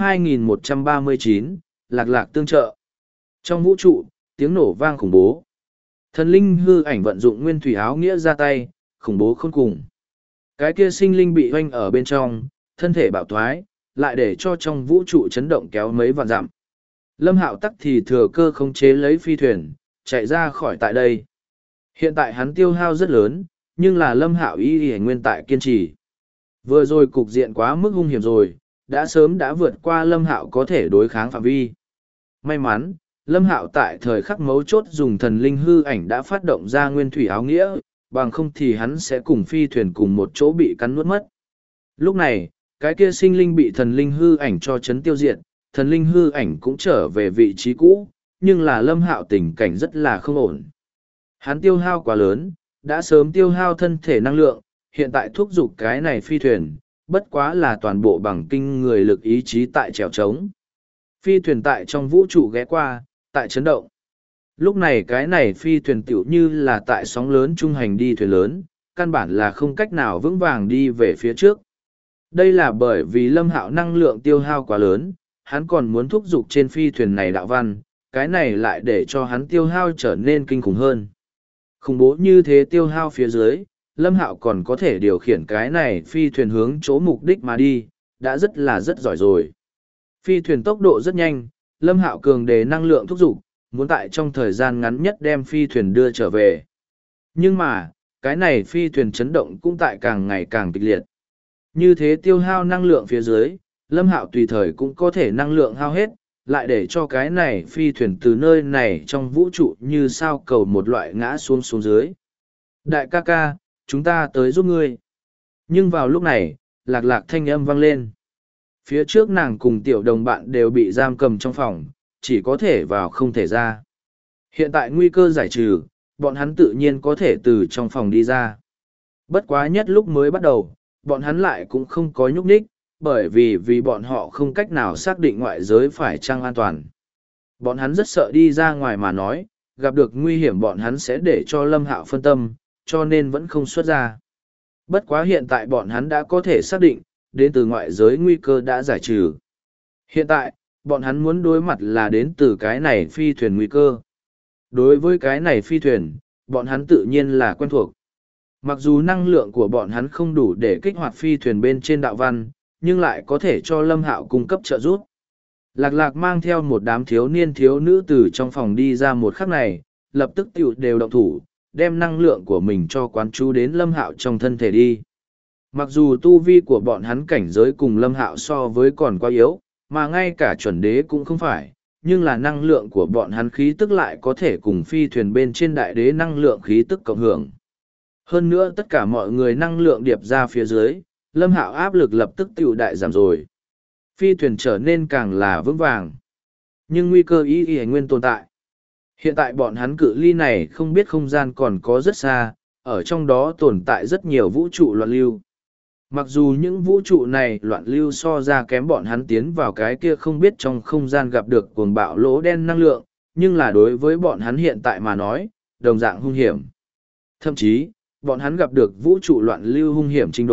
2139, Lạc Lạc tương trợ. Trong vũ trụ, tiếng nổ vang khủng bố. Thần linh hư ảnh vận dụng nguyên thủy áo nghĩa ra tay, khủng bố khôn cùng. Cái kia sinh linh bị hoanh ở bên trong, thân thể bạo thoái, lại để cho trong vũ trụ chấn động kéo mấy vạn dặm. Lâm Hạo tắc thì thừa cơ khống chế lấy phi thuyền, chạy ra khỏi tại đây. Hiện tại hắn tiêu hao rất lớn, nhưng là Lâm Hạo y nguyên tại kiên trì. Vừa rồi cục diện quá mức hung hiểm rồi, đã sớm đã vượt qua Lâm Hạo có thể đối kháng phạm vi. May mắn, Lâm Hạo tại thời khắc mấu chốt dùng thần linh hư ảnh đã phát động ra nguyên thủy áo nghĩa, bằng không thì hắn sẽ cùng phi thuyền cùng một chỗ bị cắn nuốt mất. Lúc này, cái kia sinh linh bị thần linh hư ảnh cho chấn tiêu diệt, thần linh hư ảnh cũng trở về vị trí cũ, nhưng là Lâm Hạo tình cảnh rất là không ổn. Hắn tiêu hao quá lớn, đã sớm tiêu hao thân thể năng lượng, hiện tại thúc giục cái này phi thuyền, bất quá là toàn bộ bằng kinh người lực ý chí tại trèo trống. Phi thuyền tại trong vũ trụ ghé qua, tại chấn động. Lúc này cái này phi thuyền tiểu như là tại sóng lớn trung hành đi thuyền lớn, căn bản là không cách nào vững vàng đi về phía trước. Đây là bởi vì Lâm Hạo năng lượng tiêu hao quá lớn, hắn còn muốn thúc giục trên phi thuyền này đạo văn, cái này lại để cho hắn tiêu hao trở nên kinh khủng hơn. Khủng bố như thế tiêu hao phía dưới, Lâm Hạo còn có thể điều khiển cái này phi thuyền hướng chỗ mục đích mà đi, đã rất giỏi rồi. Phi thuyền tốc độ rất nhanh, Lâm Hạo cường đề năng lượng thúc giục, muốn tại trong thời gian ngắn nhất đem phi thuyền đưa trở về. Nhưng mà, cái này phi thuyền chấn động cũng tại càng ngày càng kịch liệt. Như thế tiêu hao năng lượng phía dưới, Lâm Hạo tùy thời cũng có thể năng lượng hao hết, lại để cho cái này phi thuyền từ nơi này trong vũ trụ như sao cầu một loại ngã xuống xuống dưới. Đại ca ca, chúng ta tới giúp ngươi. Nhưng vào lúc này, lạc lạc thanh âm vang lên. Phía trước nàng cùng tiểu đồng bạn đều bị giam cầm trong phòng, chỉ có thể vào không thể ra. Hiện tại nguy cơ giải trừ, bọn hắn tự nhiên có thể từ trong phòng đi ra. Bất quá nhất lúc mới bắt đầu, bọn hắn lại cũng không có nhúc nhích, bởi vì bọn họ không cách nào xác định ngoại giới phải chăng an toàn. Bọn hắn rất sợ đi ra ngoài mà nói, gặp được nguy hiểm bọn hắn sẽ để cho Lâm Hạo phân tâm, cho nên vẫn không xuất ra. Bất quá hiện tại bọn hắn đã có thể xác định, đến từ ngoại giới nguy cơ đã giải trừ. Hiện tại, bọn hắn muốn đối mặt là đến từ cái này phi thuyền nguy cơ. Đối với cái này phi thuyền, bọn hắn tự nhiên là quen thuộc. Mặc dù năng lượng của bọn hắn không đủ để kích hoạt phi thuyền bên trên đạo văn, nhưng lại có thể cho Lâm Hạo cung cấp trợ giúp. Lạc Lạc mang theo một đám thiếu niên thiếu nữ từ trong phòng đi ra một khắc này, lập tức tiểu đều động thủ, đem năng lượng của mình cho quán chú đến Lâm Hạo trong thân thể đi. Mặc dù tu vi của bọn hắn cảnh giới cùng Lâm Hạo so với còn quá yếu, mà ngay cả chuẩn đế cũng không phải, nhưng là năng lượng của bọn hắn khí tức lại có thể cùng phi thuyền bên trên đại đế năng lượng khí tức cộng hưởng. Hơn nữa tất cả mọi người năng lượng điệp ra phía dưới, Lâm Hạo áp lực lập tức tiểu đại giảm rồi. Phi thuyền trở nên càng là vững vàng. Nhưng nguy cơ y nguyên tồn tại. Hiện tại bọn hắn cự ly này không biết không gian còn có rất xa, ở trong đó tồn tại rất nhiều vũ trụ loạn lưu. Mặc dù những vũ trụ này loạn lưu so ra kém bọn hắn tiến vào cái kia không biết trong không gian gặp được cuồng bạo lỗ đen năng lượng, nhưng là đối với bọn hắn hiện tại mà nói, đồng dạng hung hiểm. Thậm chí, bọn hắn gặp được vũ trụ loạn lưu hung hiểm trình độ,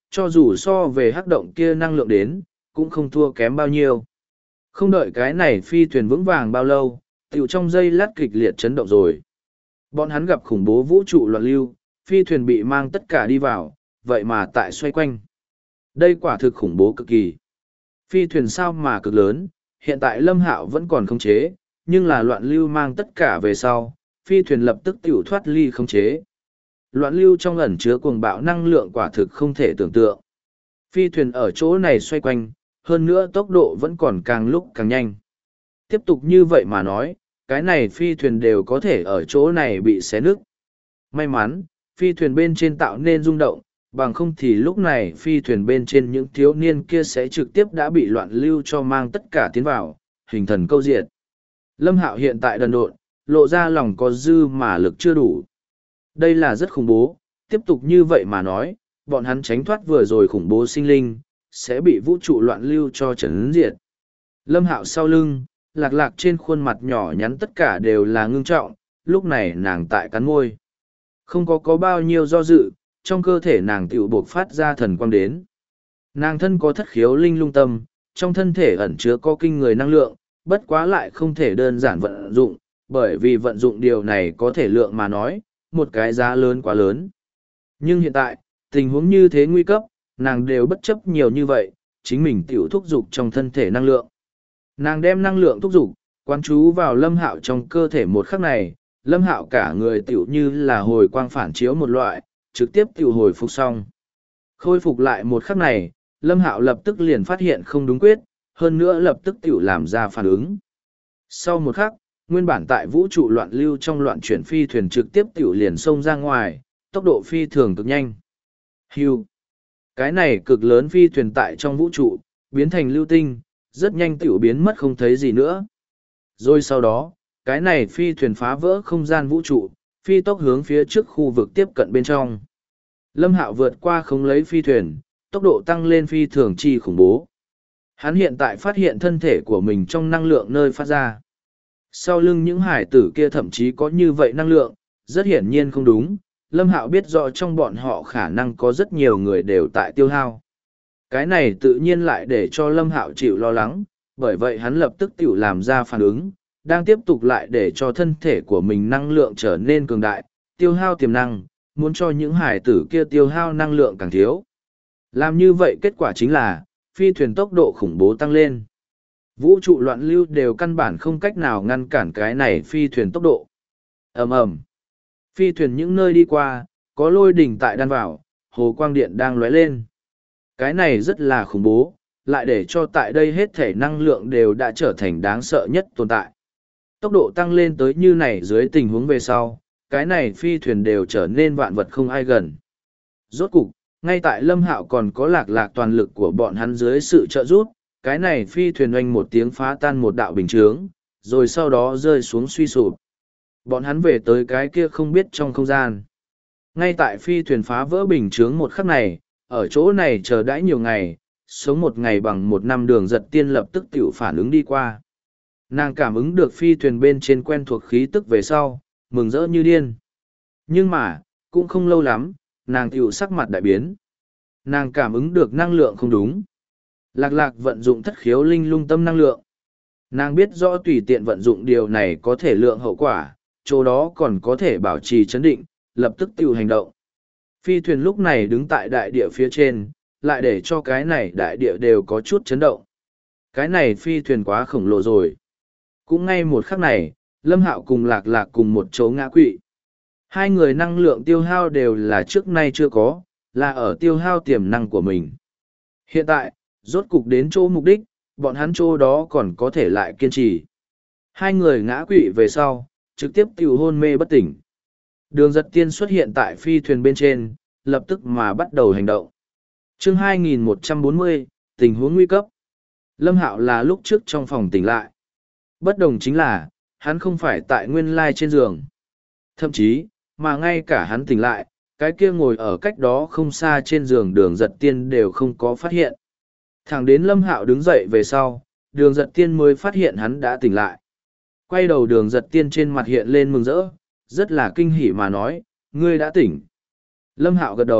cho dù so về hắc động kia năng lượng đến, cũng không thua kém bao nhiêu. Không đợi cái này phi thuyền vững vàng bao lâu, tiểu trong giây lát kịch liệt chấn động rồi. Bọn hắn gặp khủng bố vũ trụ loạn lưu, phi thuyền bị mang tất cả đi vào, vậy mà tại xoay quanh. Đây quả thực khủng bố cực kỳ. Phi thuyền sao mà cực lớn, hiện tại Lâm Hạo vẫn còn khống chế, nhưng là loạn lưu mang tất cả về sau, phi thuyền lập tức tiểu thoát ly khống chế. Loạn lưu trong ẩn chứa cuồng bạo năng lượng quả thực không thể tưởng tượng. Phi thuyền ở chỗ này xoay quanh, hơn nữa tốc độ vẫn còn càng lúc càng nhanh. Tiếp tục như vậy mà nói, cái này phi thuyền đều có thể ở chỗ này bị xé nứt. May mắn, phi thuyền bên trên tạo nên rung động, bằng không thì lúc này phi thuyền bên trên những thiếu niên kia sẽ trực tiếp đã bị loạn lưu cho mang tất cả tiến vào, hình thần câu diệt. Lâm Hạo hiện tại đần độn, lộ ra lòng có dư mà lực chưa đủ. Đây là rất khủng bố, tiếp tục như vậy mà nói, bọn hắn tránh thoát vừa rồi khủng bố sinh linh, sẽ bị vũ trụ loạn lưu cho chấn diệt. Lâm Hạo sau lưng, Lạc Lạc trên khuôn mặt nhỏ nhắn tất cả đều là ngưng trọng, lúc này nàng tại cắn môi. Không có bao nhiêu do dự, trong cơ thể nàng tiểu buộc phát ra thần quang đến. Nàng thân có thất khiếu linh lung tâm, trong thân thể ẩn chứa có kinh người năng lượng, bất quá lại không thể đơn giản vận dụng, bởi vì vận dụng điều này có thể lượng mà nói, một cái giá lớn quá lớn. Nhưng hiện tại, tình huống như thế nguy cấp, nàng đều bất chấp nhiều như vậy, chính mình tiểu thúc dục trong thân thể năng lượng. Nàng đem năng lượng thúc dục, quán chú vào Lâm Hạo trong cơ thể một khắc này, Lâm Hạo cả người tiểu như là hồi quang phản chiếu một loại, trực tiếp tiểu hồi phục xong. Khôi phục lại một khắc này, Lâm Hạo lập tức liền phát hiện không đúng quyết, hơn nữa lập tức tiểu làm ra phản ứng. Sau một khắc, nguyên bản tại vũ trụ loạn lưu trong loạn chuyển phi thuyền trực tiếp tiểu liền xông ra ngoài, tốc độ phi thường cực nhanh. Hưu. Cái này cực lớn phi thuyền tại trong vũ trụ, biến thành lưu tinh, rất nhanh tiểu biến mất không thấy gì nữa. Rồi sau đó, cái này phi thuyền phá vỡ không gian vũ trụ, phi tốc hướng phía trước khu vực tiếp cận bên trong. Lâm Hạo vượt qua không lấy phi thuyền, tốc độ tăng lên phi thường chi khủng bố. Hắn hiện tại phát hiện thân thể của mình trong năng lượng nơi phát ra. Sau lưng những hải tử kia thậm chí có như vậy năng lượng, rất hiển nhiên không đúng. Lâm Hạo biết rõ trong bọn họ khả năng có rất nhiều người đều tại tiêu hao. Cái này tự nhiên lại để cho Lâm Hạo chịu lo lắng, bởi vậy hắn lập tức tiểu làm ra phản ứng, đang tiếp tục lại để cho thân thể của mình năng lượng trở nên cường đại, tiêu hao tiềm năng, muốn cho những hải tử kia tiêu hao năng lượng càng thiếu. Làm như vậy kết quả chính là, phi thuyền tốc độ khủng bố tăng lên. Vũ trụ loạn lưu đều căn bản không cách nào ngăn cản cái này phi thuyền tốc độ. Ầm ầm. Phi thuyền những nơi đi qua, có lôi đỉnh tại đan vào, hồ quang điện đang lóe lên. Cái này rất là khủng bố, lại để cho tại đây hết thể năng lượng đều đã trở thành đáng sợ nhất tồn tại. Tốc độ tăng lên tới như này dưới tình huống về sau, cái này phi thuyền đều trở nên vạn vật không ai gần. Rốt cục, ngay tại Lâm Hạo còn có Lạc Lạc toàn lực của bọn hắn dưới sự trợ giúp, cái này phi thuyền oanh một tiếng phá tan một đạo bình chướng, rồi sau đó rơi xuống suy sụp. Bọn hắn về tới cái kia không biết trong không gian. Ngay tại phi thuyền phá vỡ bình chướng một khắc này, ở chỗ này chờ đãi nhiều ngày, sống một ngày bằng một năm Đường Giật Tiên lập tức tiểu phản ứng đi qua. Nàng cảm ứng được phi thuyền bên trên quen thuộc khí tức về sau, mừng rỡ như điên. Nhưng mà, cũng không lâu lắm, nàng tiểu sắc mặt đại biến. Nàng cảm ứng được năng lượng không đúng. Lạc Lạc vận dụng thất khiếu linh lung tâm năng lượng. Nàng biết rõ tùy tiện vận dụng điều này có thể lượng hậu quả, chỗ đó còn có thể bảo trì chấn định, lập tức tiêu hành động. Phi thuyền lúc này đứng tại đại địa phía trên, lại để cho cái này đại địa đều có chút chấn động. Cái này phi thuyền quá khổng lồ rồi. Cũng ngay một khắc này, Lâm Hạo cùng Lạc Lạc cùng một chỗ ngã quỵ. Hai người năng lượng tiêu hao đều là trước nay chưa có, là ở tiêu hao tiềm năng của mình. Hiện tại, rốt cục đến chỗ mục đích, bọn hắn chỗ đó còn có thể lại kiên trì. Hai người ngã quỵ về sau, trực tiếp tiêu hôn mê bất tỉnh. Đường Giật Tiên xuất hiện tại phi thuyền bên trên, lập tức mà bắt đầu hành động. Chương 2140, tình huống nguy cấp. Lâm Hạo là lúc trước trong phòng tỉnh lại. Bất đồng chính là, hắn không phải tại nguyên lai trên giường. Thậm chí, mà ngay cả hắn tỉnh lại, cái kia ngồi ở cách đó không xa trên giường Đường Giật Tiên đều không có phát hiện. Thẳng đến Lâm Hạo đứng dậy về sau, Đường Giật Tiên mới phát hiện hắn đã tỉnh lại. Quay đầu Đường Giật Tiên trên mặt hiện lên mừng rỡ, rất là kinh hỉ mà nói, ngươi đã tỉnh. Lâm Hạo gật đầu,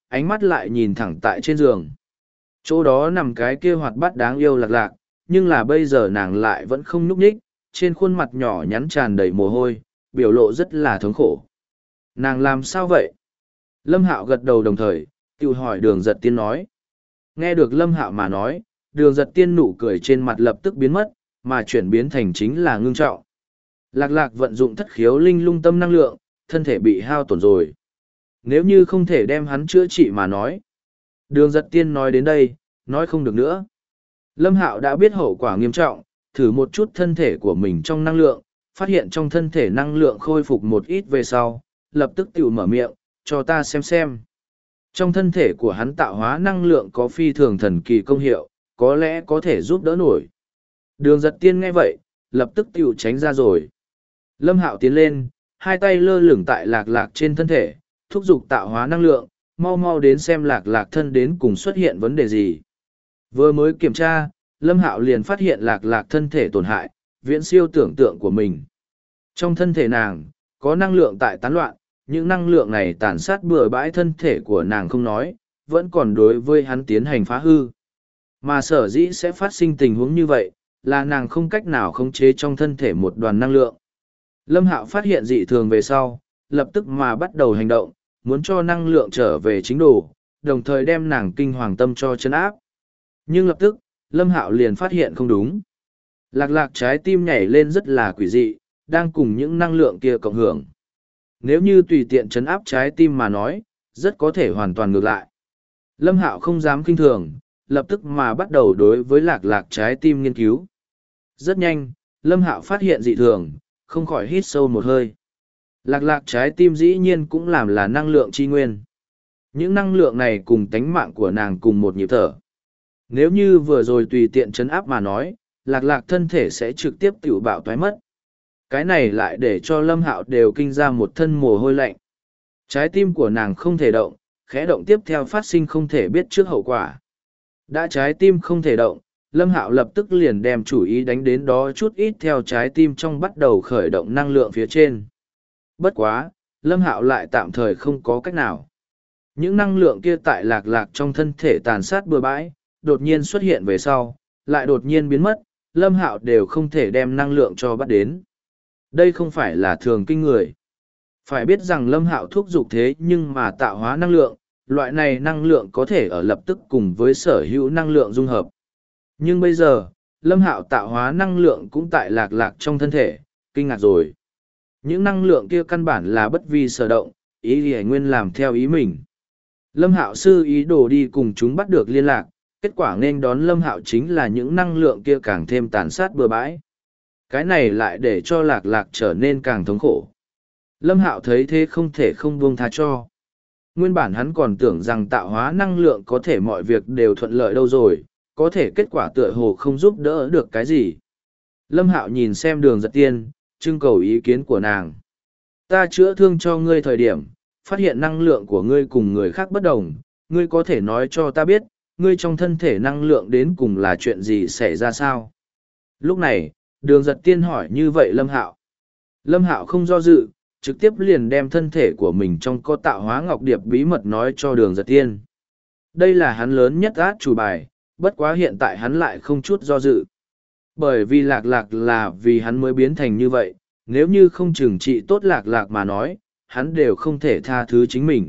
ánh mắt lại nhìn thẳng tại trên giường. Chỗ đó nằm cái kia hoạt bát đáng yêu lạc lạc, nhưng là bây giờ nàng lại vẫn không nhúc nhích, trên khuôn mặt nhỏ nhắn tràn đầy mồ hôi, biểu lộ rất là thống khổ. Nàng làm sao vậy? Lâm Hạo gật đầu đồng thời, tự hỏi Đường Giật Tiên nói. Nghe được Lâm Hạo mà nói, Đường Giật Tiên nụ cười trên mặt lập tức biến mất, mà chuyển biến thành chính là ngưng trọng. Lạc lạc vận dụng thất khiếu linh lung tâm năng lượng, thân thể bị hao tổn rồi. Nếu như không thể đem hắn chữa trị mà nói. Đường Giật Tiên nói đến đây, nói không được nữa. Lâm Hạo đã biết hậu quả nghiêm trọng, thử một chút thân thể của mình trong năng lượng, phát hiện trong thân thể năng lượng khôi phục một ít về sau, lập tức tự mở miệng, cho ta xem. Trong thân thể của hắn tạo hóa năng lượng có phi thường thần kỳ công hiệu, có lẽ có thể giúp đỡ nổi. Đường Giật Tiên nghe vậy, lập tức tự tránh ra rồi. Lâm Hạo tiến lên, hai tay lơ lửng tại lạc lạc trên thân thể, thúc giục tạo hóa năng lượng, mau đến xem lạc lạc thân đến cùng xuất hiện vấn đề gì. Vừa mới kiểm tra, Lâm Hạo liền phát hiện lạc lạc thân thể tổn hại, viễn siêu tưởng tượng của mình. Trong thân thể nàng, có năng lượng tại tán loạn, những năng lượng này tàn sát bừa bãi thân thể của nàng không nói, vẫn còn đối với hắn tiến hành phá hư. Mà sở dĩ sẽ phát sinh tình huống như vậy, là nàng không cách nào khống chế trong thân thể một đoàn năng lượng. Lâm Hạo phát hiện dị thường về sau, lập tức mà bắt đầu hành động, muốn cho năng lượng trở về chính đồ, đồng thời đem nàng kinh hoàng tâm cho chân áp. Nhưng lập tức, Lâm Hạo liền phát hiện không đúng. Lạc lạc trái tim nhảy lên rất là quỷ dị, đang cùng những năng lượng kia cộng hưởng. Nếu như tùy tiện chấn áp trái tim mà nói, rất có thể hoàn toàn ngược lại. Lâm Hạo không dám kinh thường, lập tức mà bắt đầu đối với lạc lạc trái tim nghiên cứu. Rất nhanh, Lâm Hạo phát hiện dị thường, không khỏi hít sâu một hơi. Lạc lạc trái tim dĩ nhiên cũng làm là năng lượng chi nguyên. Những năng lượng này cùng tánh mạng của nàng cùng một nhịp thở. Nếu như vừa rồi tùy tiện chấn áp mà nói, lạc lạc thân thể sẽ trực tiếp tiểu bạo toái mất. Cái này lại để cho Lâm Hạo đều kinh ra một thân mồ hôi lạnh. Trái tim của nàng không thể động, khẽ động tiếp theo phát sinh không thể biết trước hậu quả. Đã trái tim không thể động, Lâm Hạo lập tức liền đem chủ ý đánh đến đó chút ít theo trái tim trong bắt đầu khởi động năng lượng phía trên. Bất quá, Lâm Hạo lại tạm thời không có cách nào. Những năng lượng kia tại lạc lạc trong thân thể tàn sát bừa bãi, đột nhiên xuất hiện về sau, lại đột nhiên biến mất, Lâm Hạo đều không thể đem năng lượng cho bắt đến. Đây không phải là thường kinh người. Phải biết rằng Lâm Hạo thúc giục thế nhưng mà tạo hóa năng lượng, loại này năng lượng có thể ở lập tức cùng với sở hữu năng lượng dung hợp. Nhưng bây giờ, Lâm Hạo tạo hóa năng lượng cũng tại lạc lạc trong thân thể, kinh ngạc rồi. Những năng lượng kia căn bản là bất vi sở động, ý thì nguyên làm theo ý mình. Lâm Hạo sư ý đồ đi cùng chúng bắt được liên lạc, kết quả nên đón Lâm Hạo chính là những năng lượng kia càng thêm tàn sát bừa bãi. Cái này lại để cho lạc lạc trở nên càng thống khổ. Lâm Hạo thấy thế không thể không buông tha cho. Nguyên bản hắn còn tưởng rằng tạo hóa năng lượng có thể mọi việc đều thuận lợi đâu rồi, có thể kết quả tựa hồ không giúp đỡ được cái gì. Lâm Hạo nhìn xem Đường Giật Tiên, trưng cầu ý kiến của nàng. Ta chữa thương cho ngươi thời điểm, phát hiện năng lượng của ngươi cùng người khác bất đồng, ngươi có thể nói cho ta biết, ngươi trong thân thể năng lượng đến cùng là chuyện gì xảy ra sao? Lúc này, Đường Giật Tiên hỏi như vậy Lâm Hạo. Lâm Hạo không do dự, trực tiếp liền đem thân thể của mình trong có tạo hóa ngọc điệp bí mật nói cho Đường Giật Tiên. Đây là hắn lớn nhất át chủ bài, bất quá hiện tại hắn lại không chút do dự. Bởi vì lạc lạc là vì hắn mới biến thành như vậy, nếu như không trừng trị tốt lạc lạc mà nói, hắn đều không thể tha thứ chính mình.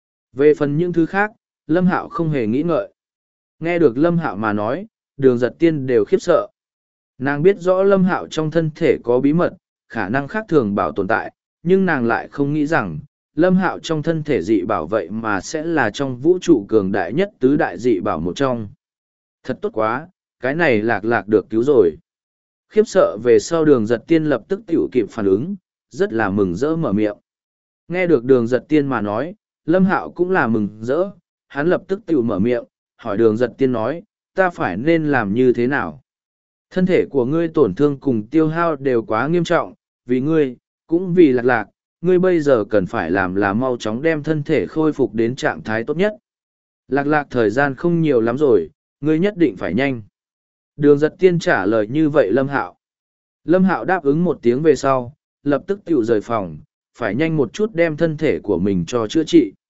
Về phần những thứ khác, Lâm Hạo không hề nghĩ ngợi. Nghe được Lâm Hạo mà nói, Đường Giật Tiên đều khiếp sợ. Nàng biết rõ Lâm Hạo trong thân thể có bí mật, khả năng khác thường bảo tồn tại, nhưng nàng lại không nghĩ rằng, Lâm Hạo trong thân thể dị bảo vậy mà sẽ là trong vũ trụ cường đại nhất tứ đại dị bảo một trong. Thật tốt quá, cái này lạc lạc được cứu rồi. Khiếp sợ về sau Đường Giật Tiên lập tức tiểu kịp phản ứng, rất là mừng rỡ mở miệng. Nghe được Đường Giật Tiên mà nói, Lâm Hạo cũng là mừng rỡ, hắn lập tức tiểu mở miệng, hỏi Đường Giật Tiên nói, ta phải nên làm như thế nào? Thân thể của ngươi tổn thương cùng tiêu hao đều quá nghiêm trọng, vì ngươi, cũng vì lạc lạc, ngươi bây giờ cần phải làm là mau chóng đem thân thể khôi phục đến trạng thái tốt nhất. Lạc lạc thời gian không nhiều lắm rồi, ngươi nhất định phải nhanh. Đường Giật Tiên trả lời như vậy Lâm Hạo. Lâm Hạo đáp ứng một tiếng về sau, lập tức tiểu rời phòng, phải nhanh một chút đem thân thể của mình cho chữa trị.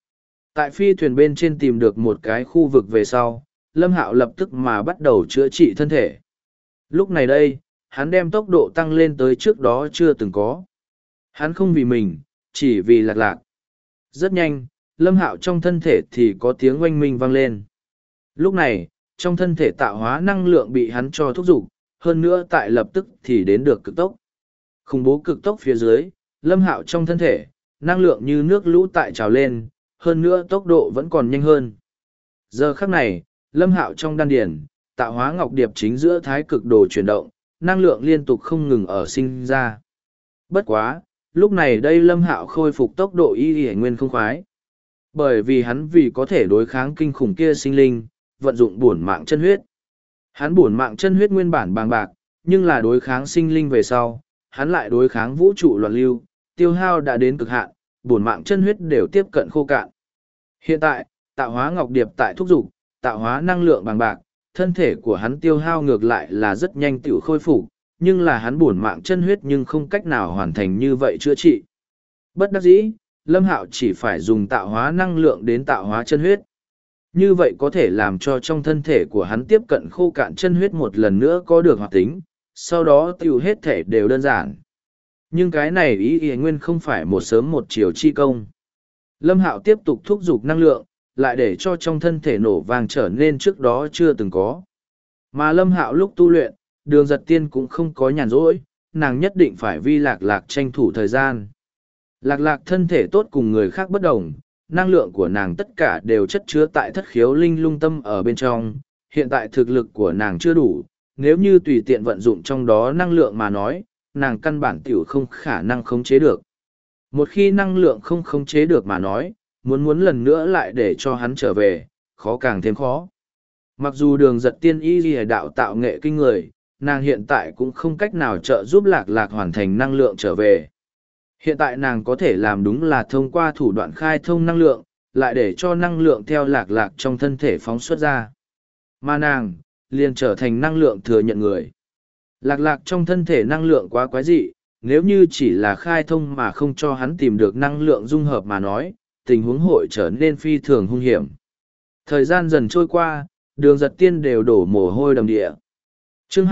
Tại phi thuyền bên trên tìm được một cái khu vực về sau, Lâm Hạo lập tức mà bắt đầu chữa trị thân thể. Lúc này đây, hắn đem tốc độ tăng lên tới trước đó chưa từng có. Hắn không vì mình, chỉ vì Lạc Lạc. Rất nhanh, Lâm Hạo trong thân thể thì có tiếng oanh minh vang lên. Lúc này, trong thân thể tạo hóa năng lượng bị hắn cho thúc giục, hơn nữa tại lập tức thì đến được cực tốc. Khủng bố cực tốc phía dưới, Lâm Hạo trong thân thể, năng lượng như nước lũ tại trào lên, hơn nữa tốc độ vẫn còn nhanh hơn. Giờ khắc này, Lâm Hạo trong đan điển, tạo hóa ngọc điệp chính giữa thái cực đồ chuyển động, năng lượng liên tục không ngừng ở sinh ra. Bất quá, lúc này đây Lâm Hạo khôi phục tốc độ y nguyên không khoái. Bởi vì hắn vì có thể đối kháng kinh khủng kia sinh linh, vận dụng bổn mạng chân huyết. Hắn bổn mạng chân huyết nguyên bản bàng bạc, nhưng là đối kháng sinh linh về sau, hắn lại đối kháng vũ trụ loạn lưu, tiêu hao đã đến cực hạn, bổn mạng chân huyết đều tiếp cận khô cạn. Hiện tại, tạo hóa ngọc điệp tại thúc dục, tạo hóa năng lượng bàng bạc, thân thể của hắn tiêu hao ngược lại là rất nhanh tiểu khôi phục, nhưng là hắn bổn mạng chân huyết nhưng không cách nào hoàn thành như vậy chữa trị. Bất đắc dĩ, Lâm Hạo chỉ phải dùng tạo hóa năng lượng đến tạo hóa chân huyết. Như vậy có thể làm cho trong thân thể của hắn tiếp cận khô cạn chân huyết một lần nữa có được hoạt tính, sau đó tiêu hết thể đều đơn giản. Nhưng cái này ý nguyên không phải một sớm một chiều chi công. Lâm Hạo tiếp tục thúc giục năng lượng, lại để cho trong thân thể nổ vang trở nên trước đó chưa từng có. Mà Lâm Hạo lúc tu luyện, Đường Giật Tiên cũng không có nhàn rỗi, nàng nhất định phải vi Lạc Lạc tranh thủ thời gian. Lạc Lạc thân thể tốt cùng người khác bất đồng, năng lượng của nàng tất cả đều chất chứa tại thất khiếu linh lung tâm ở bên trong, hiện tại thực lực của nàng chưa đủ, nếu như tùy tiện vận dụng trong đó năng lượng mà nói, nàng căn bản tiểu không khả năng khống chế được. Một khi năng lượng không khống chế được mà nói, muốn lần nữa lại để cho hắn trở về, khó càng thêm khó. Mặc dù Đường Giật Tiên y lìa đạo tạo nghệ kinh người, nàng hiện tại cũng không cách nào trợ giúp Lạc Lạc hoàn thành năng lượng trở về. Hiện tại nàng có thể làm đúng là thông qua thủ đoạn khai thông năng lượng, lại để cho năng lượng theo Lạc Lạc trong thân thể phóng xuất ra. Mà nàng, liền trở thành năng lượng thừa nhận người. Lạc Lạc trong thân thể năng lượng quá quái dị, nếu như chỉ là khai thông mà không cho hắn tìm được năng lượng dung hợp mà nói, tình huống hội trở nên phi thường hung hiểm. Thời gian dần trôi qua, Đường Giật Tiên đều đổ mồ hôi đầm địa. Chương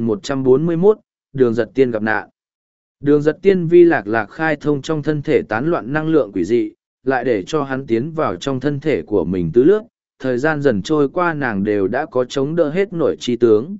2141, Đường Giật Tiên gặp nạn. Đường Giật Tiên vi Lạc Lạc khai thông trong thân thể tán loạn năng lượng quỷ dị, lại để cho hắn tiến vào trong thân thể của mình tứ lướt, thời gian dần trôi qua nàng đều đã có chống đỡ hết nổi chi tướng.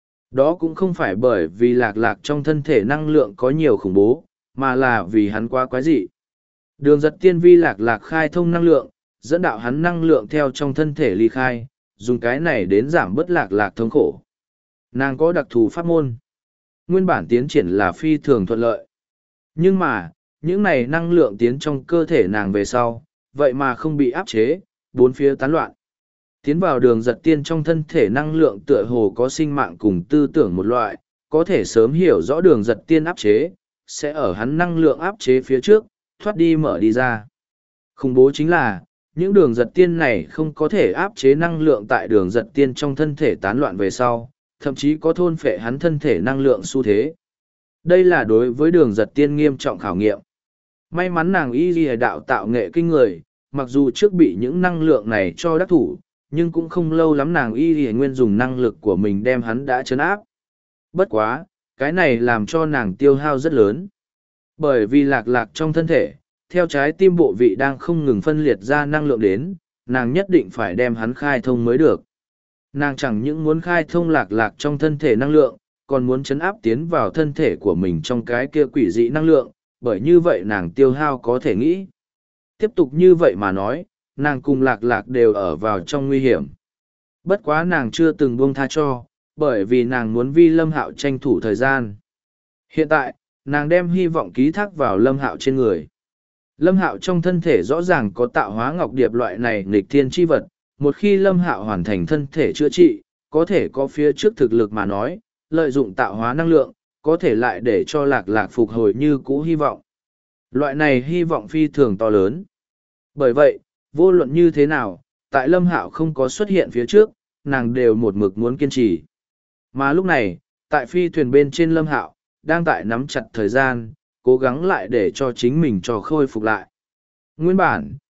Đó cũng không phải bởi vì Lạc Lạc trong thân thể năng lượng có nhiều khủng bố, mà là vì hắn quá quái dị. Đường Giật Tiên vi Lạc Lạc khai thông năng lượng, dẫn đạo hắn năng lượng theo trong thân thể ly khai, dùng cái này đến giảm bớt Lạc Lạc thống khổ. Nàng có đặc thù pháp môn. Nguyên bản tiến triển là phi thường thuận lợi. Nhưng mà, những này năng lượng tiến trong cơ thể nàng về sau, vậy mà không bị áp chế, bốn phía tán loạn. Tiến vào Đường Giật Tiên trong thân thể năng lượng tựa hồ có sinh mạng cùng tư tưởng một loại, có thể sớm hiểu rõ Đường Giật Tiên áp chế, sẽ ở hắn năng lượng áp chế phía trước, thoát đi mở đi ra. Khủng bố chính là, những Đường Giật Tiên này không có thể áp chế năng lượng tại Đường Giật Tiên trong thân thể tán loạn về sau, thậm chí có thôn phệ hắn thân thể năng lượng xu thế. Đây là đối với Đường Giật Tiên nghiêm trọng khảo nghiệm. May mắn nàng y ghi đạo tạo nghệ kinh người, mặc dù trước bị những năng lượng này cho đắc thủ, nhưng cũng không lâu lắm nàng y ghi nguyên dùng năng lực của mình đem hắn đã trấn áp. Bất quá, cái này làm cho nàng tiêu hao rất lớn. Bởi vì Lạc Lạc trong thân thể, theo trái tim bộ vị đang không ngừng phân liệt ra năng lượng đến, nàng nhất định phải đem hắn khai thông mới được. Nàng chẳng những muốn khai thông Lạc Lạc trong thân thể năng lượng, còn muốn chấn áp tiến vào thân thể của mình trong cái kia quỷ dị năng lượng, bởi như vậy nàng tiêu hao có thể nghĩ. Tiếp tục như vậy mà nói, nàng cùng Lạc Lạc đều ở vào trong nguy hiểm. Bất quá nàng chưa từng buông tha cho, bởi vì nàng muốn vi Lâm Hạo tranh thủ thời gian. Hiện tại, nàng đem hy vọng ký thác vào Lâm Hạo trên người. Lâm Hạo trong thân thể rõ ràng có tạo hóa ngọc điệp loại này nghịch thiên chi vật, một khi Lâm Hạo hoàn thành thân thể chữa trị, có thể có phía trước thực lực mà nói, lợi dụng tạo hóa năng lượng, có thể lại để cho Lạc Lạc phục hồi như cũ hy vọng. Loại này hy vọng phi thường to lớn. Bởi vậy, vô luận như thế nào, tại Lâm Hạo không có xuất hiện phía trước, nàng đều một mực muốn kiên trì. Mà lúc này, tại phi thuyền bên trên Lâm Hạo, đang tại nắm chặt thời gian, cố gắng lại để cho chính mình cho khôi phục lại. Nguyên bản,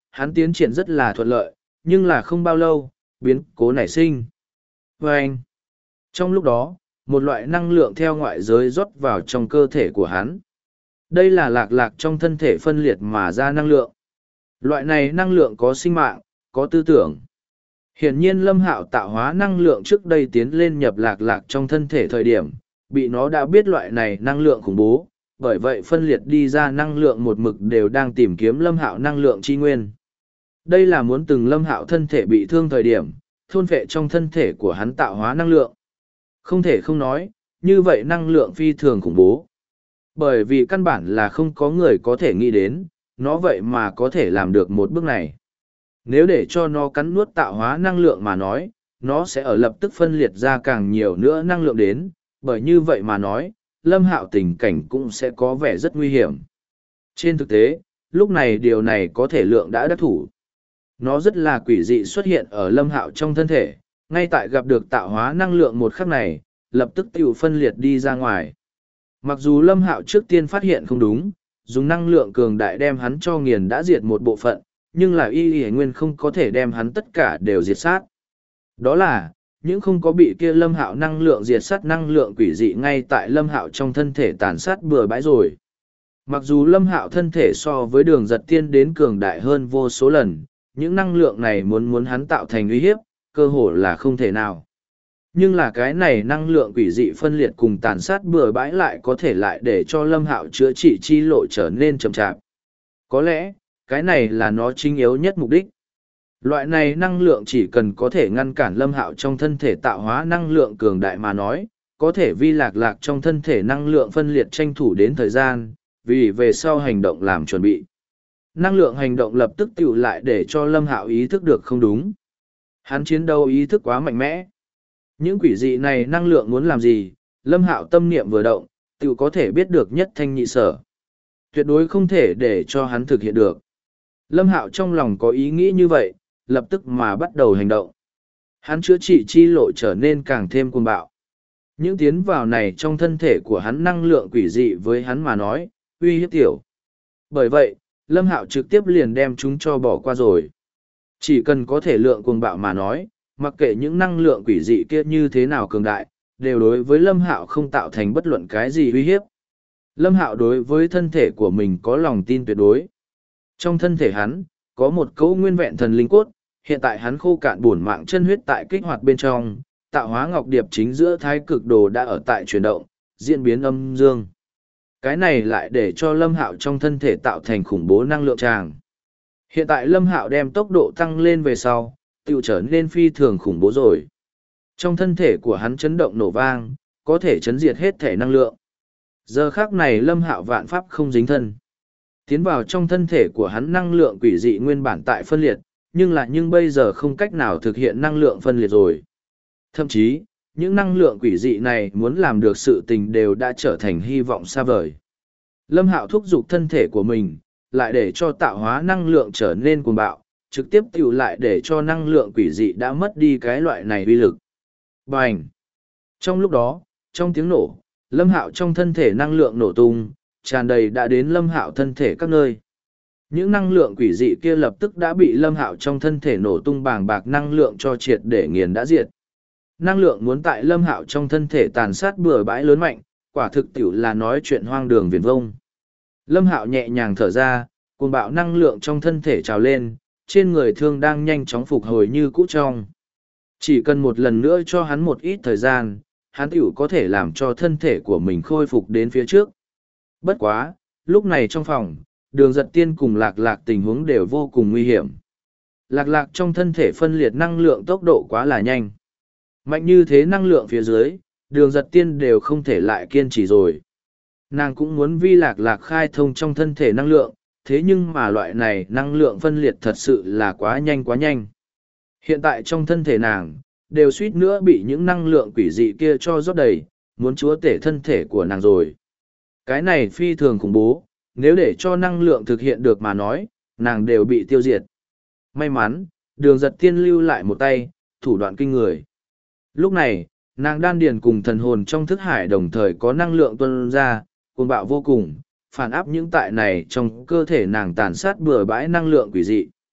hắn tiến triển rất là thuận lợi, nhưng là không bao lâu, biến cố nảy sinh. Và anh, trong lúc đó, một loại năng lượng theo ngoại giới rót vào trong cơ thể của hắn. Đây là lạc lạc trong thân thể phân liệt mà ra năng lượng. Loại này năng lượng có sinh mạng, có tư tưởng. Hiển nhiên Lâm Hạo tạo hóa năng lượng trước đây tiến lên nhập lạc lạc trong thân thể thời điểm, bị nó đã biết loại này năng lượng khủng bố, bởi vậy phân liệt đi ra năng lượng một mực đều đang tìm kiếm Lâm Hạo năng lượng chi nguyên. Đây là muốn từng Lâm Hạo thân thể bị thương thời điểm, thôn phệ trong thân thể của hắn tạo hóa năng lượng. Không thể không nói, như vậy năng lượng phi thường khủng bố. Bởi vì căn bản là không có người có thể nghĩ đến, nó vậy mà có thể làm được một bước này. Nếu để cho nó cắn nuốt tạo hóa năng lượng mà nói, nó sẽ ở lập tức phân liệt ra càng nhiều nữa năng lượng đến, bởi như vậy mà nói, Lâm Hạo tình cảnh cũng sẽ có vẻ rất nguy hiểm. Trên thực tế, lúc này điều này có thể lượng đã đắc thủ. Nó rất là quỷ dị xuất hiện ở Lâm Hạo trong thân thể, ngay tại gặp được tạo hóa năng lượng một khắc này, lập tức tiêu phân liệt đi ra ngoài. Mặc dù Lâm Hạo trước tiên phát hiện không đúng, dùng năng lượng cường đại đem hắn cho nghiền đã diệt một bộ phận, nhưng là y nguyên không có thể đem hắn tất cả đều diệt sát. Đó là, những không có bị kia Lâm Hạo năng lượng diệt sát năng lượng quỷ dị ngay tại Lâm Hạo trong thân thể tàn sát bừa bãi rồi. Mặc dù Lâm Hạo thân thể so với Đường Giật Tiên đến cường đại hơn vô số lần, những năng lượng này muốn hắn tạo thành uy hiếp, cơ hồ là không thể nào. Nhưng là cái này năng lượng quỷ dị phân liệt cùng tàn sát bừa bãi lại có thể lại để cho Lâm Hạo chữa trị chi lộ trở nên chậm chạp. Có lẽ, cái này là nó chính yếu nhất mục đích. Loại này năng lượng chỉ cần có thể ngăn cản Lâm Hạo trong thân thể tạo hóa năng lượng cường đại mà nói, có thể vi lạc lạc trong thân thể năng lượng phân liệt tranh thủ đến thời gian, vì về sau hành động làm chuẩn bị. Năng lượng hành động lập tức tiểu lại để cho Lâm Hạo ý thức được không đúng. Hắn chiến đấu ý thức quá mạnh mẽ. Những quỷ dị này năng lượng muốn làm gì, Lâm Hạo tâm niệm vừa động, tiểu có thể biết được nhất thanh nhị sở. Tuyệt đối không thể để cho hắn thực hiện được. Lâm Hạo trong lòng có ý nghĩ như vậy, lập tức mà bắt đầu hành động. Hắn chữa trị chi lộ trở nên càng thêm cuồng bạo. Những tiến vào này trong thân thể của hắn năng lượng quỷ dị với hắn mà nói, uy hiếp tiểu. Bởi vậy, Lâm Hạo trực tiếp liền đem chúng cho bỏ qua rồi. Chỉ cần có thể lượng cuồng bạo mà nói, mặc kệ những năng lượng quỷ dị kia như thế nào cường đại, đều đối với Lâm Hạo không tạo thành bất luận cái gì uy hiếp. Lâm Hạo đối với thân thể của mình có lòng tin tuyệt đối. Trong thân thể hắn, có một cấu nguyên vẹn thần linh cốt, hiện tại hắn khô cạn bổn mạng chân huyết tại kích hoạt bên trong, tạo hóa ngọc điệp chính giữa thái cực đồ đã ở tại chuyển động, diễn biến âm dương. Cái này lại để cho Lâm Hạo trong thân thể tạo thành khủng bố năng lượng tràng. Hiện tại Lâm Hạo đem tốc độ tăng lên về sau, tự trở nên phi thường khủng bố rồi. Trong thân thể của hắn chấn động nổ vang, có thể chấn diệt hết thể năng lượng. Giờ khác này Lâm Hạo vạn pháp không dính thân. Tiến vào trong thân thể của hắn năng lượng quỷ dị nguyên bản tại phân liệt, nhưng bây giờ không cách nào thực hiện năng lượng phân liệt rồi. Thậm chí, những năng lượng quỷ dị này muốn làm được sự tình đều đã trở thành hy vọng xa vời. Lâm Hạo thúc giục thân thể của mình, lại để cho tạo hóa năng lượng trở nên cuồng bạo, trực tiếp tiêu lại để cho năng lượng quỷ dị đã mất đi cái loại này uy lực. Bành! Trong lúc đó, trong tiếng nổ, Lâm Hạo trong thân thể năng lượng nổ tung, tràn đầy đã đến Lâm Hạo thân thể các nơi. Những năng lượng quỷ dị kia lập tức đã bị Lâm Hạo trong thân thể nổ tung bàng bạc năng lượng cho triệt để nghiền đã diệt. Năng lượng muốn tại Lâm Hạo trong thân thể tàn sát bừa bãi lớn mạnh, quả thực tiểu là nói chuyện hoang đường viển vông. Lâm Hạo nhẹ nhàng thở ra, cuồng bạo năng lượng trong thân thể trào lên, trên người thương đang nhanh chóng phục hồi như cũ trong. Chỉ cần một lần nữa cho hắn một ít thời gian, hắn tiểu có thể làm cho thân thể của mình khôi phục đến phía trước. Bất quá, lúc này trong phòng, Đường Giật Tiên cùng Lạc Lạc tình huống đều vô cùng nguy hiểm. Lạc Lạc trong thân thể phân liệt năng lượng tốc độ quá là nhanh. Mạnh như thế năng lượng phía dưới, Đường Giật Tiên đều không thể lại kiên trì rồi. Nàng cũng muốn vi Lạc Lạc khai thông trong thân thể năng lượng, thế nhưng mà loại này năng lượng phân liệt thật sự là quá nhanh quá nhanh. Hiện tại trong thân thể nàng, đều suýt nữa bị những năng lượng quỷ dị kia cho rót đầy, muốn chúa tể thân thể của nàng rồi. Cái này phi thường khủng bố, nếu để cho năng lượng thực hiện được mà nói, nàng đều bị tiêu diệt. May mắn, Đường Giật Tiên lưu lại một tay, thủ đoạn kinh người. Lúc này, nàng đan điền cùng thần hồn trong thức hải đồng thời có năng lượng tuôn ra, cuồng bạo vô cùng, phản áp những tại này trong cơ thể nàng tàn sát bừa bãi năng lượng quỷ dị.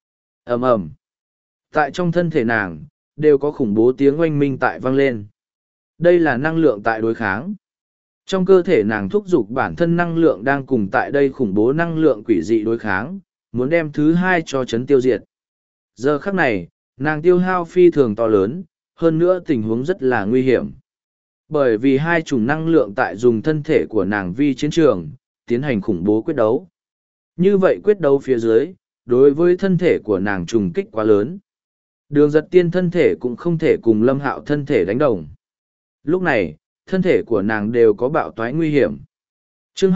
ầm ầm. Tại trong thân thể nàng, đều có khủng bố tiếng oanh minh tại vang lên. Đây là năng lượng tại đối kháng. Trong cơ thể nàng thúc giục bản thân năng lượng đang cùng tại đây khủng bố năng lượng quỷ dị đối kháng, muốn đem thứ hai cho chấn tiêu diệt. Giờ khắc này, nàng tiêu hao phi thường to lớn, hơn nữa tình huống rất là nguy hiểm. Bởi vì hai chủng năng lượng tại dùng thân thể của nàng vi chiến trường, tiến hành khủng bố quyết đấu. Như vậy quyết đấu phía dưới, đối với thân thể của nàng trùng kích quá lớn. Đường Giật Tiên thân thể cũng không thể cùng Lâm Hạo thân thể đánh đồng. Lúc này, thân thể của nàng đều có bạo toái nguy hiểm. Chương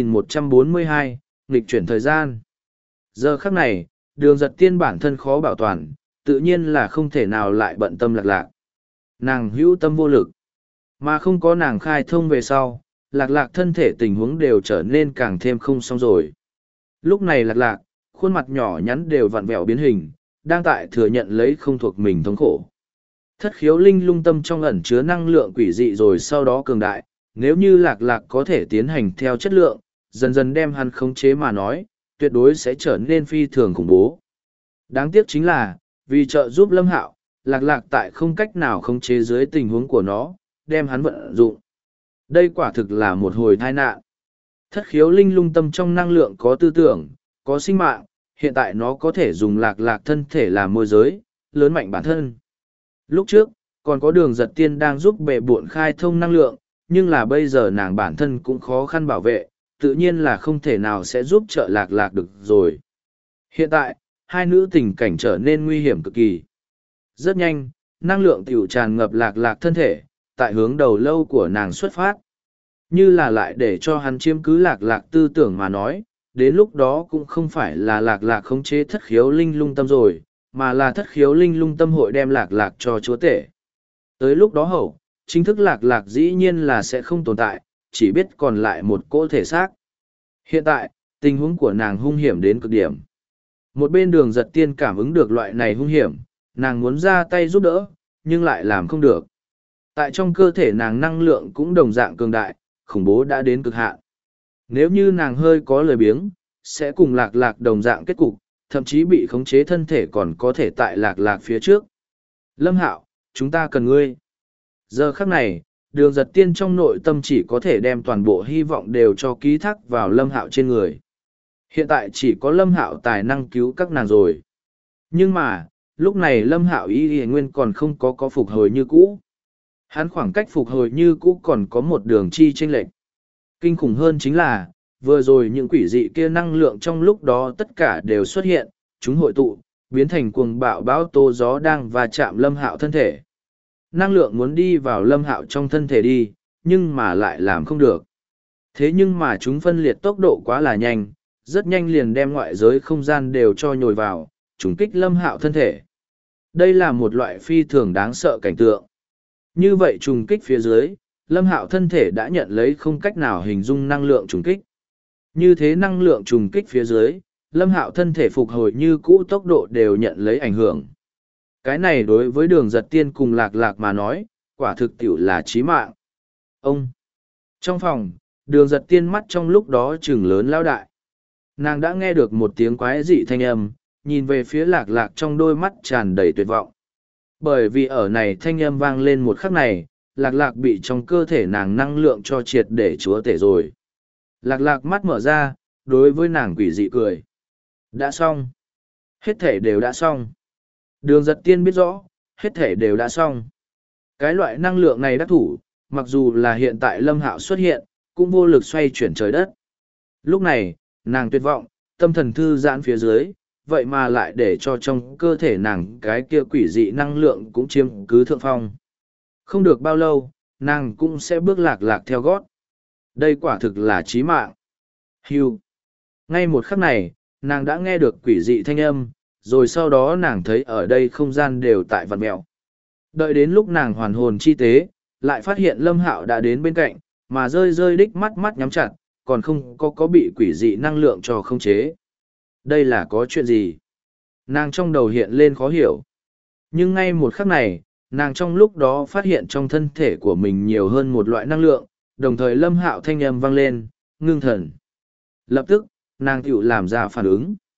2142, nghịch chuyển thời gian. Giờ khắc này, Đường Giật Tiên bản thân khó bảo toàn, tự nhiên là không thể nào lại bận tâm Lạc Lạc. Nàng hữu tâm vô lực, mà không có nàng khai thông về sau, Lạc Lạc thân thể tình huống đều trở nên càng thêm không xong rồi. Lúc này Lạc Lạc, khuôn mặt nhỏ nhắn đều vặn vẹo biến hình, đang tại thừa nhận lấy không thuộc mình thống khổ. Thất khiếu linh lung tâm trong ẩn chứa năng lượng quỷ dị rồi sau đó cường đại, nếu như Lạc Lạc có thể tiến hành theo chất lượng, dần dần đem hắn khống chế mà nói, tuyệt đối sẽ trở nên phi thường khủng bố. Đáng tiếc chính là, vì trợ giúp Lâm Hạo, Lạc Lạc tại không cách nào khống chế dưới tình huống của nó, đem hắn vận dụng. Đây quả thực là một hồi tai nạn. Thất khiếu linh lung tâm trong năng lượng có tư tưởng, có sinh mạng, hiện tại nó có thể dùng Lạc Lạc thân thể làm môi giới, lớn mạnh bản thân. Lúc trước, còn có Đường Giật Tiên đang giúp bệ buộn khai thông năng lượng, nhưng là bây giờ nàng bản thân cũng khó khăn bảo vệ, tự nhiên là không thể nào sẽ giúp trợ Lạc Lạc được rồi. Hiện tại, hai nữ tình cảnh trở nên nguy hiểm cực kỳ. Rất nhanh, năng lượng tiểu tràn ngập Lạc Lạc thân thể, tại hướng đầu lâu của nàng xuất phát. Như là lại để cho hắn chiếm cứ Lạc Lạc tư tưởng mà nói, đến lúc đó cũng không phải là Lạc Lạc khống chế thất khiếu linh lung tâm rồi, mà là thất khiếu linh lung tâm hội đem Lạc Lạc cho chúa tể. Tới lúc đó hậu, chính thức Lạc Lạc dĩ nhiên là sẽ không tồn tại, chỉ biết còn lại một cỗ thể xác. Hiện tại, tình huống của nàng hung hiểm đến cực điểm. Một bên Đường Giật Tiên cảm ứng được loại này hung hiểm, nàng muốn ra tay giúp đỡ, nhưng lại làm không được. Tại trong cơ thể nàng năng lượng cũng đồng dạng cường đại, khủng bố đã đến cực hạn. Nếu như nàng hơi có lười biếng, sẽ cùng Lạc Lạc đồng dạng kết cục, thậm chí bị khống chế thân thể còn có thể tại Lạc Lạc phía trước. Lâm Hạo, chúng ta cần ngươi. Giờ khắc này, Đường Giật Tiên trong nội tâm chỉ có thể đem toàn bộ hy vọng đều cho ký thác vào Lâm Hạo trên người. Hiện tại chỉ có Lâm Hạo tài năng cứu các nàng rồi. Nhưng mà, lúc này Lâm Hạo y nguyên còn không có phục hồi như cũ. Hắn khoảng cách phục hồi như cũ còn có một đường chi chênh lệch. Kinh khủng hơn chính là, vừa rồi những quỷ dị kia năng lượng trong lúc đó tất cả đều xuất hiện, chúng hội tụ, biến thành cuồng bạo bão tố gió đang va chạm Lâm Hạo thân thể. Năng lượng muốn đi vào Lâm Hạo trong thân thể đi, nhưng mà lại làm không được. Thế nhưng mà chúng phân liệt tốc độ quá là nhanh, rất nhanh liền đem ngoại giới không gian đều cho nhồi vào, trùng kích Lâm Hạo thân thể. Đây là một loại phi thường đáng sợ cảnh tượng. Như vậy trùng kích phía dưới, Lâm Hạo thân thể đã nhận lấy không cách nào hình dung năng lượng trùng kích. Như thế năng lượng trùng kích phía dưới, Lâm Hạo thân thể phục hồi như cũ tốc độ đều nhận lấy ảnh hưởng. Cái này đối với Đường Giật Tiên cùng Lạc Lạc mà nói, quả thực tiểu là chí mạng. Ông! Trong phòng, Đường Giật Tiên mắt trong lúc đó trừng lớn lao đại. Nàng đã nghe được một tiếng quái dị thanh âm, nhìn về phía Lạc Lạc trong đôi mắt tràn đầy tuyệt vọng. Bởi vì ở này thanh âm vang lên một khắc này, Lạc Lạc bị trong cơ thể nàng năng lượng cho triệt để chúa tể rồi. Lạc Lạc mắt mở ra, đối với nàng quỷ dị cười. Đã xong. Hết thể đều đã xong. Đường Giật Tiên biết rõ, hết thể đều đã xong. Cái loại năng lượng này đắc thủ, mặc dù là hiện tại Lâm Hạo xuất hiện, cũng vô lực xoay chuyển trời đất. Lúc này, nàng tuyệt vọng, tâm thần thư giãn phía dưới, vậy mà lại để cho trong cơ thể nàng cái kia quỷ dị năng lượng cũng chiếm cứ thượng phong. Không được bao lâu, nàng cũng sẽ bước Lạc Lạc theo gót. Đây quả thực là chí mạng. Hưu. Ngay một khắc này, nàng đã nghe được quỷ dị thanh âm, rồi sau đó nàng thấy ở đây không gian đều tại vặn mẹo. Đợi đến lúc nàng hoàn hồn chi tế, lại phát hiện Lâm Hạo đã đến bên cạnh, mà rơi rơi đích mắt mắt nhắm chặt, còn không có bị quỷ dị năng lượng cho không chế. Đây là có chuyện gì? Nàng trong đầu hiện lên khó hiểu. Nhưng ngay một khắc này, nàng trong lúc đó phát hiện trong thân thể của mình nhiều hơn một loại năng lượng, đồng thời Lâm Hạo thanh âm vang lên, ngưng thần. Lập tức, nàng tiểu làm ra phản ứng.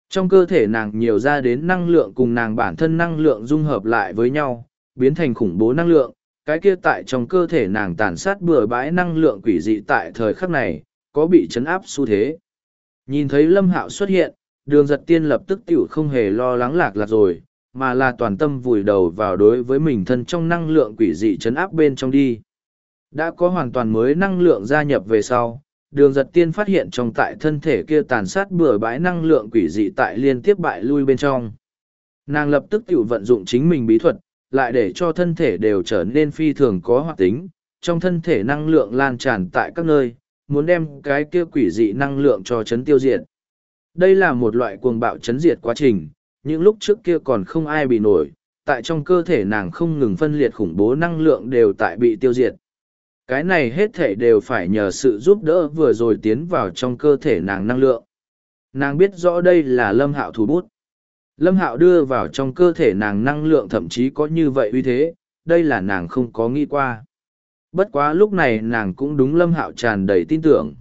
Trong cơ thể nàng nhiều ra đến năng lượng cùng nàng bản thân năng lượng dung hợp lại với nhau, biến thành khủng bố năng lượng, cái kia tại trong cơ thể nàng tàn sát bừa bãi năng lượng quỷ dị tại thời khắc này, có bị chấn áp xu thế. Nhìn thấy Lâm Hạo xuất hiện, Đường Giật Tiên lập tức tiểu không hề lo lắng lạc lạc rồi, mà là toàn tâm vùi đầu vào đối với mình thân trong năng lượng quỷ dị chấn áp bên trong đi. Đã có hoàn toàn mới năng lượng gia nhập về sau, Đường Giật Tiên phát hiện trong tại thân thể kia tàn sát bừa bãi năng lượng quỷ dị tại liên tiếp bại lui bên trong. Nàng lập tức tiểu vận dụng chính mình bí thuật, lại để cho thân thể đều trở nên phi thường có hoạt tính, trong thân thể năng lượng lan tràn tại các nơi, muốn đem cái kia quỷ dị năng lượng cho chấn tiêu diệt. Đây là một loại cuồng bạo chấn diệt quá trình, những lúc trước kia còn không ai bị nổi, tại trong cơ thể nàng không ngừng phân liệt khủng bố năng lượng đều tại bị tiêu diệt. Cái này hết thể đều phải nhờ sự giúp đỡ vừa rồi tiến vào trong cơ thể nàng năng lượng. Nàng biết rõ đây là Lâm Hạo thủ bút. Lâm Hạo đưa vào trong cơ thể nàng năng lượng thậm chí có như vậy uy thế, đây là nàng không có nghĩ qua. Bất quá lúc này nàng cũng đúng Lâm Hạo tràn đầy tin tưởng.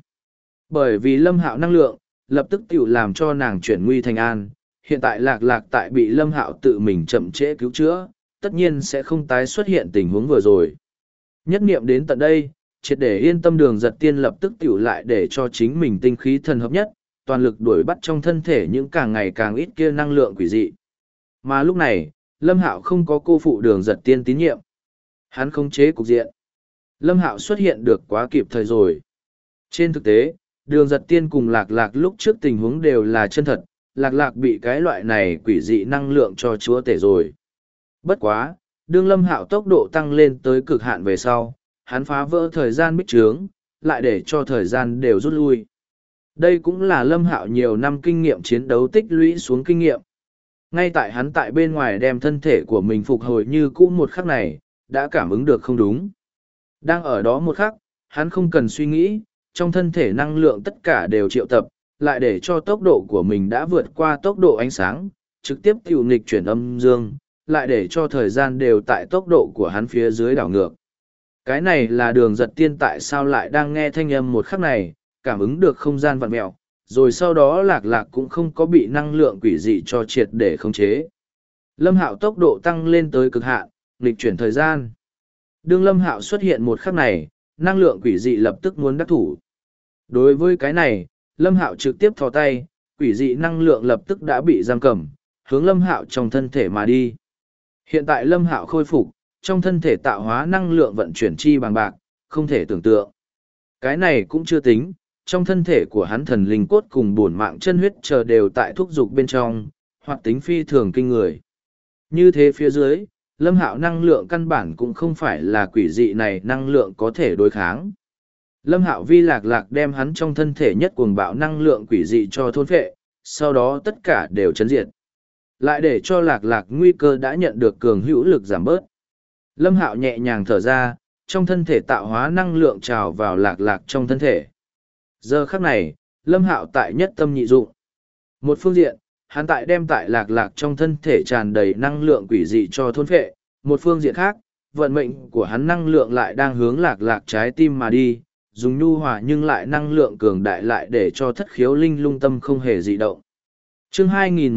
Bởi vì Lâm Hạo năng lượng, lập tức tiểu làm cho nàng chuyển nguy thành an. Hiện tại lạc lạc tại bị Lâm Hạo tự mình chậm trễ cứu chữa, tất nhiên sẽ không tái xuất hiện tình huống vừa rồi. Nhất niệm đến tận đây, triệt để yên tâm Đường Giật Tiên lập tức tiểu lại để cho chính mình tinh khí thần hợp nhất, toàn lực đuổi bắt trong thân thể những càng ngày càng ít kia năng lượng quỷ dị. Mà lúc này, Lâm Hạo không có cô phụ Đường Giật Tiên tín nhiệm. Hắn khống chế cục diện. Lâm Hạo xuất hiện được quá kịp thời rồi. Trên thực tế, Đường Giật Tiên cùng Lạc Lạc lúc trước tình huống đều là chân thật, Lạc Lạc bị cái loại này quỷ dị năng lượng cho chúa tể rồi. Bất quá, đương Lâm Hạo tốc độ tăng lên tới cực hạn về sau, hắn phá vỡ thời gian bích trướng, lại để cho thời gian đều rút lui. Đây cũng là Lâm Hạo nhiều năm kinh nghiệm chiến đấu tích lũy xuống kinh nghiệm. Ngay tại hắn tại bên ngoài đem thân thể của mình phục hồi như cũ một khắc này, đã cảm ứng được không đúng. Đang ở đó một khắc, hắn không cần suy nghĩ, trong thân thể năng lượng tất cả đều triệu tập, lại để cho tốc độ của mình đã vượt qua tốc độ ánh sáng, trực tiếp tiểu nghịch chuyển âm dương, lại để cho thời gian đều tại tốc độ của hắn phía dưới đảo ngược. Cái này là Đường Giật Tiên tại sao lại đang nghe thanh âm một khắc này, cảm ứng được không gian vặn mẹo, rồi sau đó lạc lạc cũng không có bị năng lượng quỷ dị cho triệt để khống chế. Lâm Hạo tốc độ tăng lên tới cực hạn, nghịch chuyển thời gian. Đương Lâm Hạo xuất hiện một khắc này, năng lượng quỷ dị lập tức muốn đắc thủ. Đối với cái này, Lâm Hạo trực tiếp thò tay, quỷ dị năng lượng lập tức đã bị giam cầm, hướng Lâm Hạo trong thân thể mà đi. Hiện tại Lâm Hạo khôi phục, trong thân thể tạo hóa năng lượng vận chuyển chi bằng bạc, không thể tưởng tượng. Cái này cũng chưa tính, trong thân thể của hắn thần linh cốt cùng bổn mạng chân huyết chờ đều tại thúc dục bên trong, hoạt tính phi thường kinh người. Như thế phía dưới, Lâm Hạo năng lượng căn bản cũng không phải là quỷ dị này năng lượng có thể đối kháng. Lâm Hạo vi lạc lạc đem hắn trong thân thể nhất cuồng bạo năng lượng quỷ dị cho thôn phệ, sau đó tất cả đều chấn diệt. Lại để cho lạc lạc nguy cơ đã nhận được cường hữu lực giảm bớt. Lâm Hạo nhẹ nhàng thở ra, trong thân thể tạo hóa năng lượng trào vào lạc lạc trong thân thể. Giờ khắc này, Lâm Hạo tại nhất tâm nhị dụng. Một phương diện, hắn tại đem tại lạc lạc trong thân thể tràn đầy năng lượng quỷ dị cho thôn phệ. Một phương diện khác, vận mệnh của hắn năng lượng lại đang hướng lạc lạc trái tim mà đi, dùng nhu hòa nhưng lại năng lượng cường đại lại để cho thất khiếu linh lung tâm không hề dị động. Chương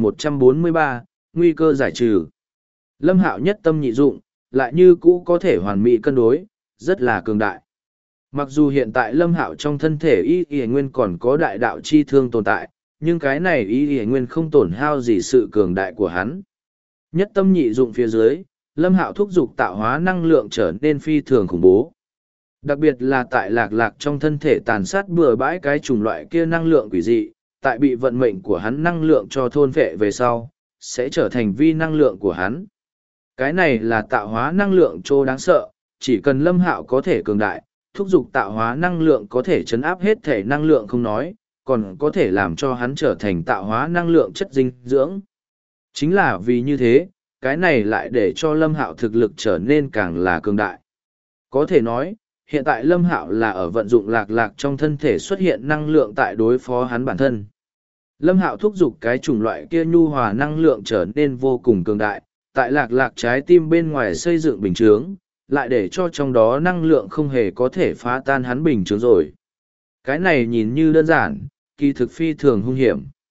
2143, nguy cơ giải trừ. Lâm Hạo nhất tâm nhị dụng, lại như cũ có thể hoàn mỹ cân đối, rất là cường đại. Mặc dù hiện tại Lâm Hạo trong thân thể y y nguyên còn có đại đạo chi thương tồn tại, nhưng cái này y y nguyên không tổn hao gì sự cường đại của hắn. Nhất tâm nhị dụng phía dưới, Lâm Hạo thúc giục tạo hóa năng lượng trở nên phi thường khủng bố. Đặc biệt là tại lạc lạc trong thân thể tàn sát bừa bãi cái chủng loại kia năng lượng quỷ dị, tại bị vận mệnh của hắn năng lượng cho thôn phệ về sau, sẽ trở thành vi năng lượng của hắn. Cái này là tạo hóa năng lượng trô đáng sợ, chỉ cần Lâm Hạo có thể cường đại, thúc giục tạo hóa năng lượng có thể chấn áp hết thể năng lượng không nói, còn có thể làm cho hắn trở thành tạo hóa năng lượng chất dinh dưỡng. Chính là vì như thế, cái này lại để cho Lâm Hạo thực lực trở nên càng là cường đại. Có thể nói, hiện tại Lâm Hạo là ở vận dụng lạc lạc trong thân thể xuất hiện năng lượng tại đối phó hắn bản thân. Lâm Hạo thúc giục cái chủng loại kia nhu hòa năng lượng trở nên vô cùng cường đại, tại lạc lạc trái tim bên ngoài xây dựng bình chướng, lại để cho trong đó năng lượng không hề có thể phá tan hắn bình chướng rồi. Cái này nhìn như đơn giản, kỳ thực phi thường hung hiểm.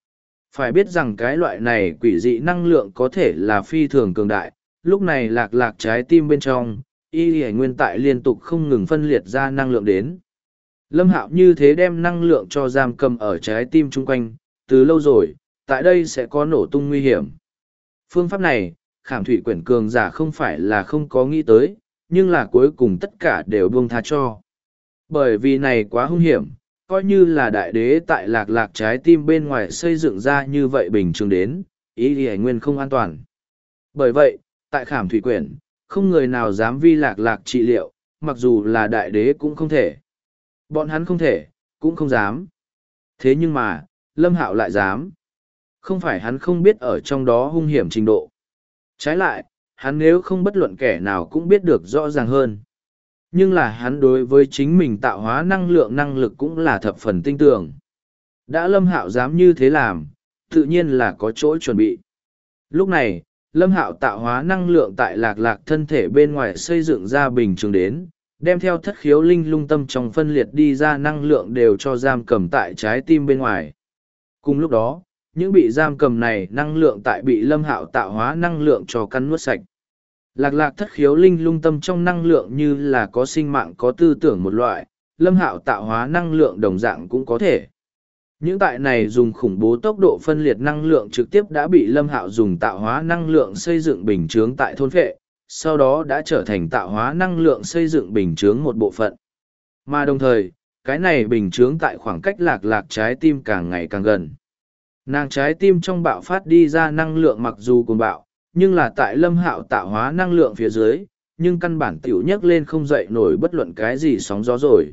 Phải biết rằng cái loại này quỷ dị năng lượng có thể là phi thường cường đại, lúc này lạc lạc trái tim bên trong, y hề nguyên tại liên tục không ngừng phân liệt ra năng lượng đến. Lâm Hạo như thế đem năng lượng cho giam cầm ở trái tim chung quanh, từ lâu rồi, tại đây sẽ có nổ tung nguy hiểm. Phương pháp này, Khảm Thủy Quyển cường giả không phải là không có nghĩ tới, nhưng là cuối cùng tất cả đều buông tha cho. Bởi vì này quá hung hiểm, coi như là đại đế tại lạc lạc trái tim bên ngoài xây dựng ra như vậy bình thường đến, ý thì nguyên không an toàn. Bởi vậy, tại Khảm Thủy Quyển, không người nào dám vi lạc lạc trị liệu, mặc dù là đại đế cũng không thể. Bọn hắn không thể, cũng không dám. Thế nhưng mà, Lâm Hạo lại dám. Không phải hắn không biết ở trong đó hung hiểm trình độ. Trái lại, hắn nếu không bất luận kẻ nào cũng biết được rõ ràng hơn. Nhưng là hắn đối với chính mình tạo hóa năng lực cũng là thập phần tinh tường. Đã Lâm Hạo dám như thế làm, tự nhiên là có chỗ chuẩn bị. Lúc này, Lâm Hạo tạo hóa năng lượng tại lạc lạc thân thể bên ngoài xây dựng ra bình thường đến, đem theo thất khiếu linh lung tâm trong phân liệt đi ra năng lượng đều cho giam cầm tại trái tim bên ngoài. Cùng lúc đó, những bị giam cầm này năng lượng tại bị Lâm Hạo tạo hóa năng lượng cho cắn nuốt sạch. Lạc lạc thất khiếu linh lung tâm trong năng lượng như là có sinh mạng có tư tưởng một loại, Lâm Hạo tạo hóa năng lượng đồng dạng cũng có thể. Những tại này dùng khủng bố tốc độ phân liệt năng lượng trực tiếp đã bị Lâm Hạo dùng tạo hóa năng lượng xây dựng bình chướng tại thôn phệ, sau đó đã trở thành tạo hóa năng lượng xây dựng bình chướng một bộ phận. Mà đồng thời, cái này bình chướng tại khoảng cách lạc lạc trái tim càng ngày càng gần. Nàng trái tim trong bạo phát đi ra năng lượng mặc dù cuồng bạo, nhưng là tại Lâm Hạo tạo hóa năng lượng phía dưới, nhưng căn bản tiểu nhấc lên không dậy nổi bất luận cái gì sóng gió rồi.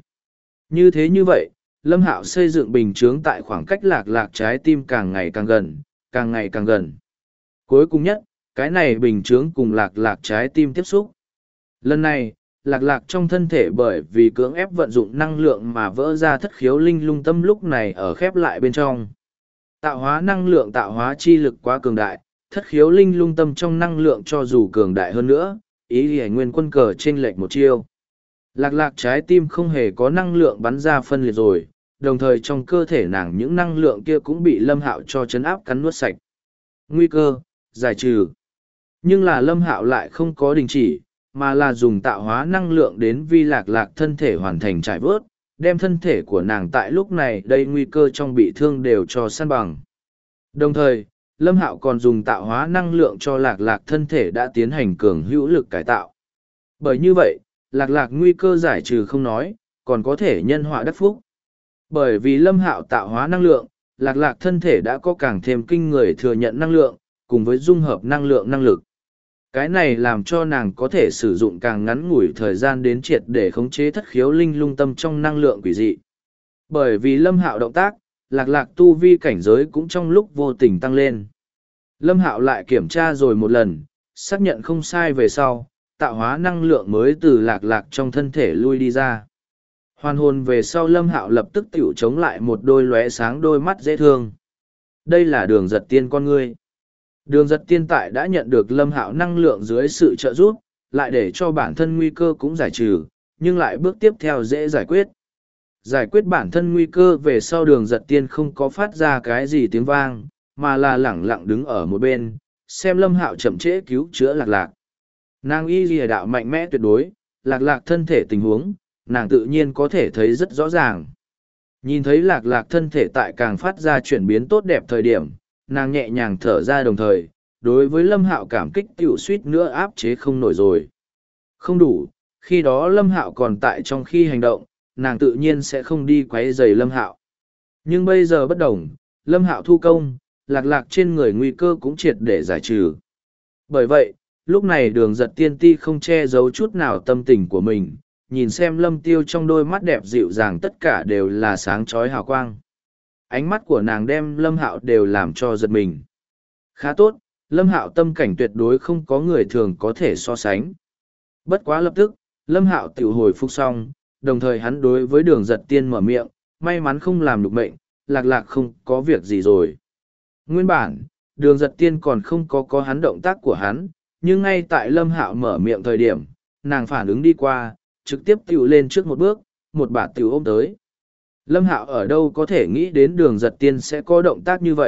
Như vậy, Lâm Hạo xây dựng bình chướng tại khoảng cách lạc lạc trái tim càng ngày càng gần, càng ngày càng gần. Cuối cùng nhất, cái này bình chướng cùng lạc lạc trái tim tiếp xúc. Lần này, lạc lạc trong thân thể bởi vì cưỡng ép vận dụng năng lượng mà vỡ ra thất khiếu linh lung tâm lúc này ở khép lại bên trong. Tạo hóa năng lượng tạo hóa chi lực quá cường đại, thất khiếu linh lung tâm trong năng lượng cho dù cường đại hơn nữa, ý hề nguyên quân cờ chênh lệch một chiêu. Lạc lạc trái tim không hề có năng lượng bắn ra phân liệt rồi, đồng thời trong cơ thể nàng những năng lượng kia cũng bị Lâm Hạo cho chấn áp cắn nuốt sạch. Nguy cơ, giải trừ. Nhưng là Lâm Hạo lại không có đình chỉ, mà là dùng tạo hóa năng lượng đến vi lạc lạc thân thể hoàn thành trải vớt, đem thân thể của nàng tại lúc này đây nguy cơ trong bị thương đều cho săn bằng. Đồng thời, Lâm Hạo còn dùng tạo hóa năng lượng cho lạc lạc thân thể đã tiến hành cường hữu lực cải tạo. Bởi như vậy, lạc lạc nguy cơ giải trừ không nói, còn có thể nhân họa đắc phúc. Bởi vì Lâm Hạo tạo hóa năng lượng, lạc lạc thân thể đã có càng thêm kinh người thừa nhận năng lượng, cùng với dung hợp năng lượng năng lực. Cái này làm cho nàng có thể sử dụng càng ngắn ngủi thời gian đến triệt để khống chế thất khiếu linh lung tâm trong năng lượng quỷ dị. Bởi vì Lâm Hạo động tác, lạc lạc tu vi cảnh giới cũng trong lúc vô tình tăng lên. Lâm Hạo lại kiểm tra rồi một lần, xác nhận không sai về sau, tạo hóa năng lượng mới từ lạc lạc trong thân thể lui đi ra. Hoàn hồn về sau Lâm Hạo lập tức tiểu chống lại một đôi lóe sáng đôi mắt dễ thương. Đây là Đường Giật Tiên con ngươi. Đường Giật Tiên tại đã nhận được Lâm Hạo năng lượng dưới sự trợ giúp, lại để cho bản thân nguy cơ cũng giải trừ, nhưng lại bước tiếp theo dễ giải quyết. Giải quyết bản thân nguy cơ về sau Đường Giật Tiên không có phát ra cái gì tiếng vang, mà là lẳng lặng đứng ở một bên, xem Lâm Hạo chậm trễ cứu chữa lạc lạc. Nàng y lìa đạo mạnh mẽ tuyệt đối, lạc lạc thân thể tình huống, nàng tự nhiên có thể thấy rất rõ ràng. Nhìn thấy lạc lạc thân thể tại càng phát ra chuyển biến tốt đẹp thời điểm, nàng nhẹ nhàng thở ra đồng thời, đối với Lâm Hạo cảm kích tiểu suýt nữa áp chế không nổi rồi. Không đủ, khi đó Lâm Hạo còn tại trong khi hành động, nàng tự nhiên sẽ không đi quấy rầy Lâm Hạo. Nhưng bây giờ bất đồng, Lâm Hạo thu công, lạc lạc trên người nguy cơ cũng triệt để giải trừ. Bởi vậy, lúc này Đường Giật Tiên ti không che giấu chút nào tâm tình của mình, nhìn xem Lâm Tiêu trong đôi mắt đẹp dịu dàng tất cả đều là sáng chói hào quang. Ánh mắt của nàng đem Lâm Hạo đều làm cho giật mình. Khá tốt, Lâm Hạo tâm cảnh tuyệt đối không có người thường có thể so sánh. Bất quá lập tức, Lâm Hạo tiểu hồi phục xong, đồng thời hắn đối với Đường Giật Tiên mở miệng, may mắn không làm được mệnh, lạc lạc không có việc gì rồi. Nguyên bản, Đường Giật Tiên còn không có hắn động tác của hắn, nhưng ngay tại Lâm Hạo mở miệng thời điểm, nàng phản ứng đi qua, trực tiếp tiểu lên trước một bước, một bà tiểu ôm tới. Lâm Hạo ở đâu có thể nghĩ đến Đường Giật Tiên sẽ có động tác như vậy,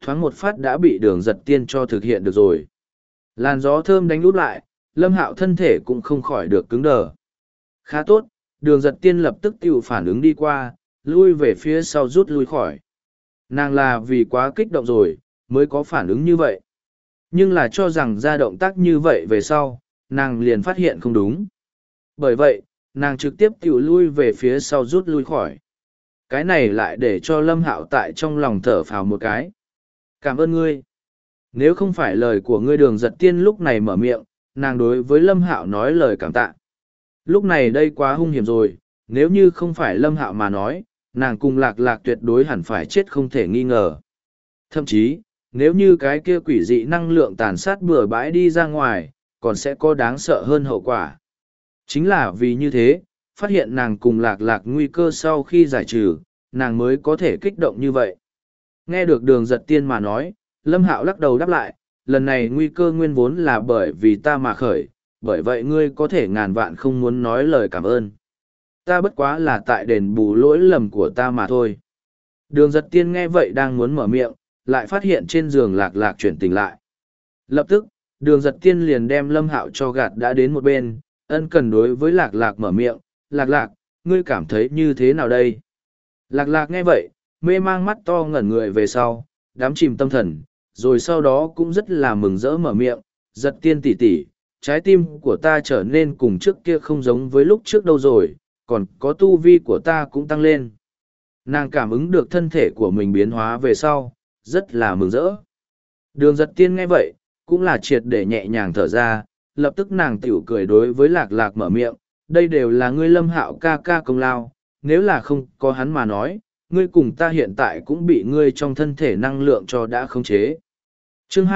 thoáng một phát đã bị đường giật tiên cho thực hiện được rồi. Làn gió thơm đánh út lại, Lâm Hạo thân thể cũng không khỏi được cứng đờ. Khá tốt, đường giật tiên lập tức tự phản ứng đi qua, lui về phía sau rút lui khỏi. Nàng là vì quá kích động rồi, mới có phản ứng như vậy. Nhưng là cho rằng ra động tác như vậy về sau, nàng liền phát hiện không đúng. Bởi vậy, nàng trực tiếp tự lui về phía sau rút lui khỏi. Cái này lại để cho Lâm Hạo tại trong lòng thở phào một cái. Cảm ơn ngươi. Nếu không phải lời của ngươi đường giật tiên lúc này mở miệng, nàng đối với Lâm Hạo nói lời cảm tạ. Lúc này đây quá hung hiểm rồi, nếu như không phải Lâm Hạo mà nói, nàng cùng Lạc Lạc tuyệt đối hẳn phải chết không thể nghi ngờ. Thậm chí, nếu như cái kia quỷ dị năng lượng tàn sát bừa bãi đi ra ngoài, còn sẽ có đáng sợ hơn hậu quả. Chính là vì như thế, phát hiện nàng cùng Lạc Lạc nguy cơ sau khi giải trừ, nàng mới có thể kích động như vậy. Nghe được đường giật tiên mà nói, Lâm Hạo lắc đầu đáp lại, lần này nguy cơ nguyên vốn là bởi vì ta mà khởi, bởi vậy ngươi có thể ngàn vạn không muốn nói lời cảm ơn. Ta bất quá là tại đền bù lỗi lầm của ta mà thôi. Đường giật tiên nghe vậy đang muốn mở miệng, lại phát hiện trên giường Lạc Lạc chuyển tỉnh lại. Lập tức, đường giật tiên liền đem Lâm Hạo cho gạt đã đến một bên, ân cần đối với Lạc Lạc mở miệng, Lạc Lạc, ngươi cảm thấy như thế nào đây? Lạc Lạc nghe vậy, mê mang mắt to ngẩn người về sau, đắm chìm tâm thần, rồi sau đó cũng rất là mừng rỡ mở miệng, giật tiên tỉ tỉ, trái tim của ta trở nên cùng trước kia không giống với lúc trước đâu rồi, còn có tu vi của ta cũng tăng lên. Nàng cảm ứng được thân thể của mình biến hóa về sau, rất là mừng rỡ. Đường giật tiên nghe vậy, cũng là triệt để nhẹ nhàng thở ra, lập tức nàng tiểu cười đối với Lạc Lạc mở miệng, đây đều là ngươi Lâm Hạo ca ca công lao, nếu là không có hắn mà nói, ngươi cùng ta hiện tại cũng bị ngươi trong thân thể năng lượng cho đã khống chế. Chương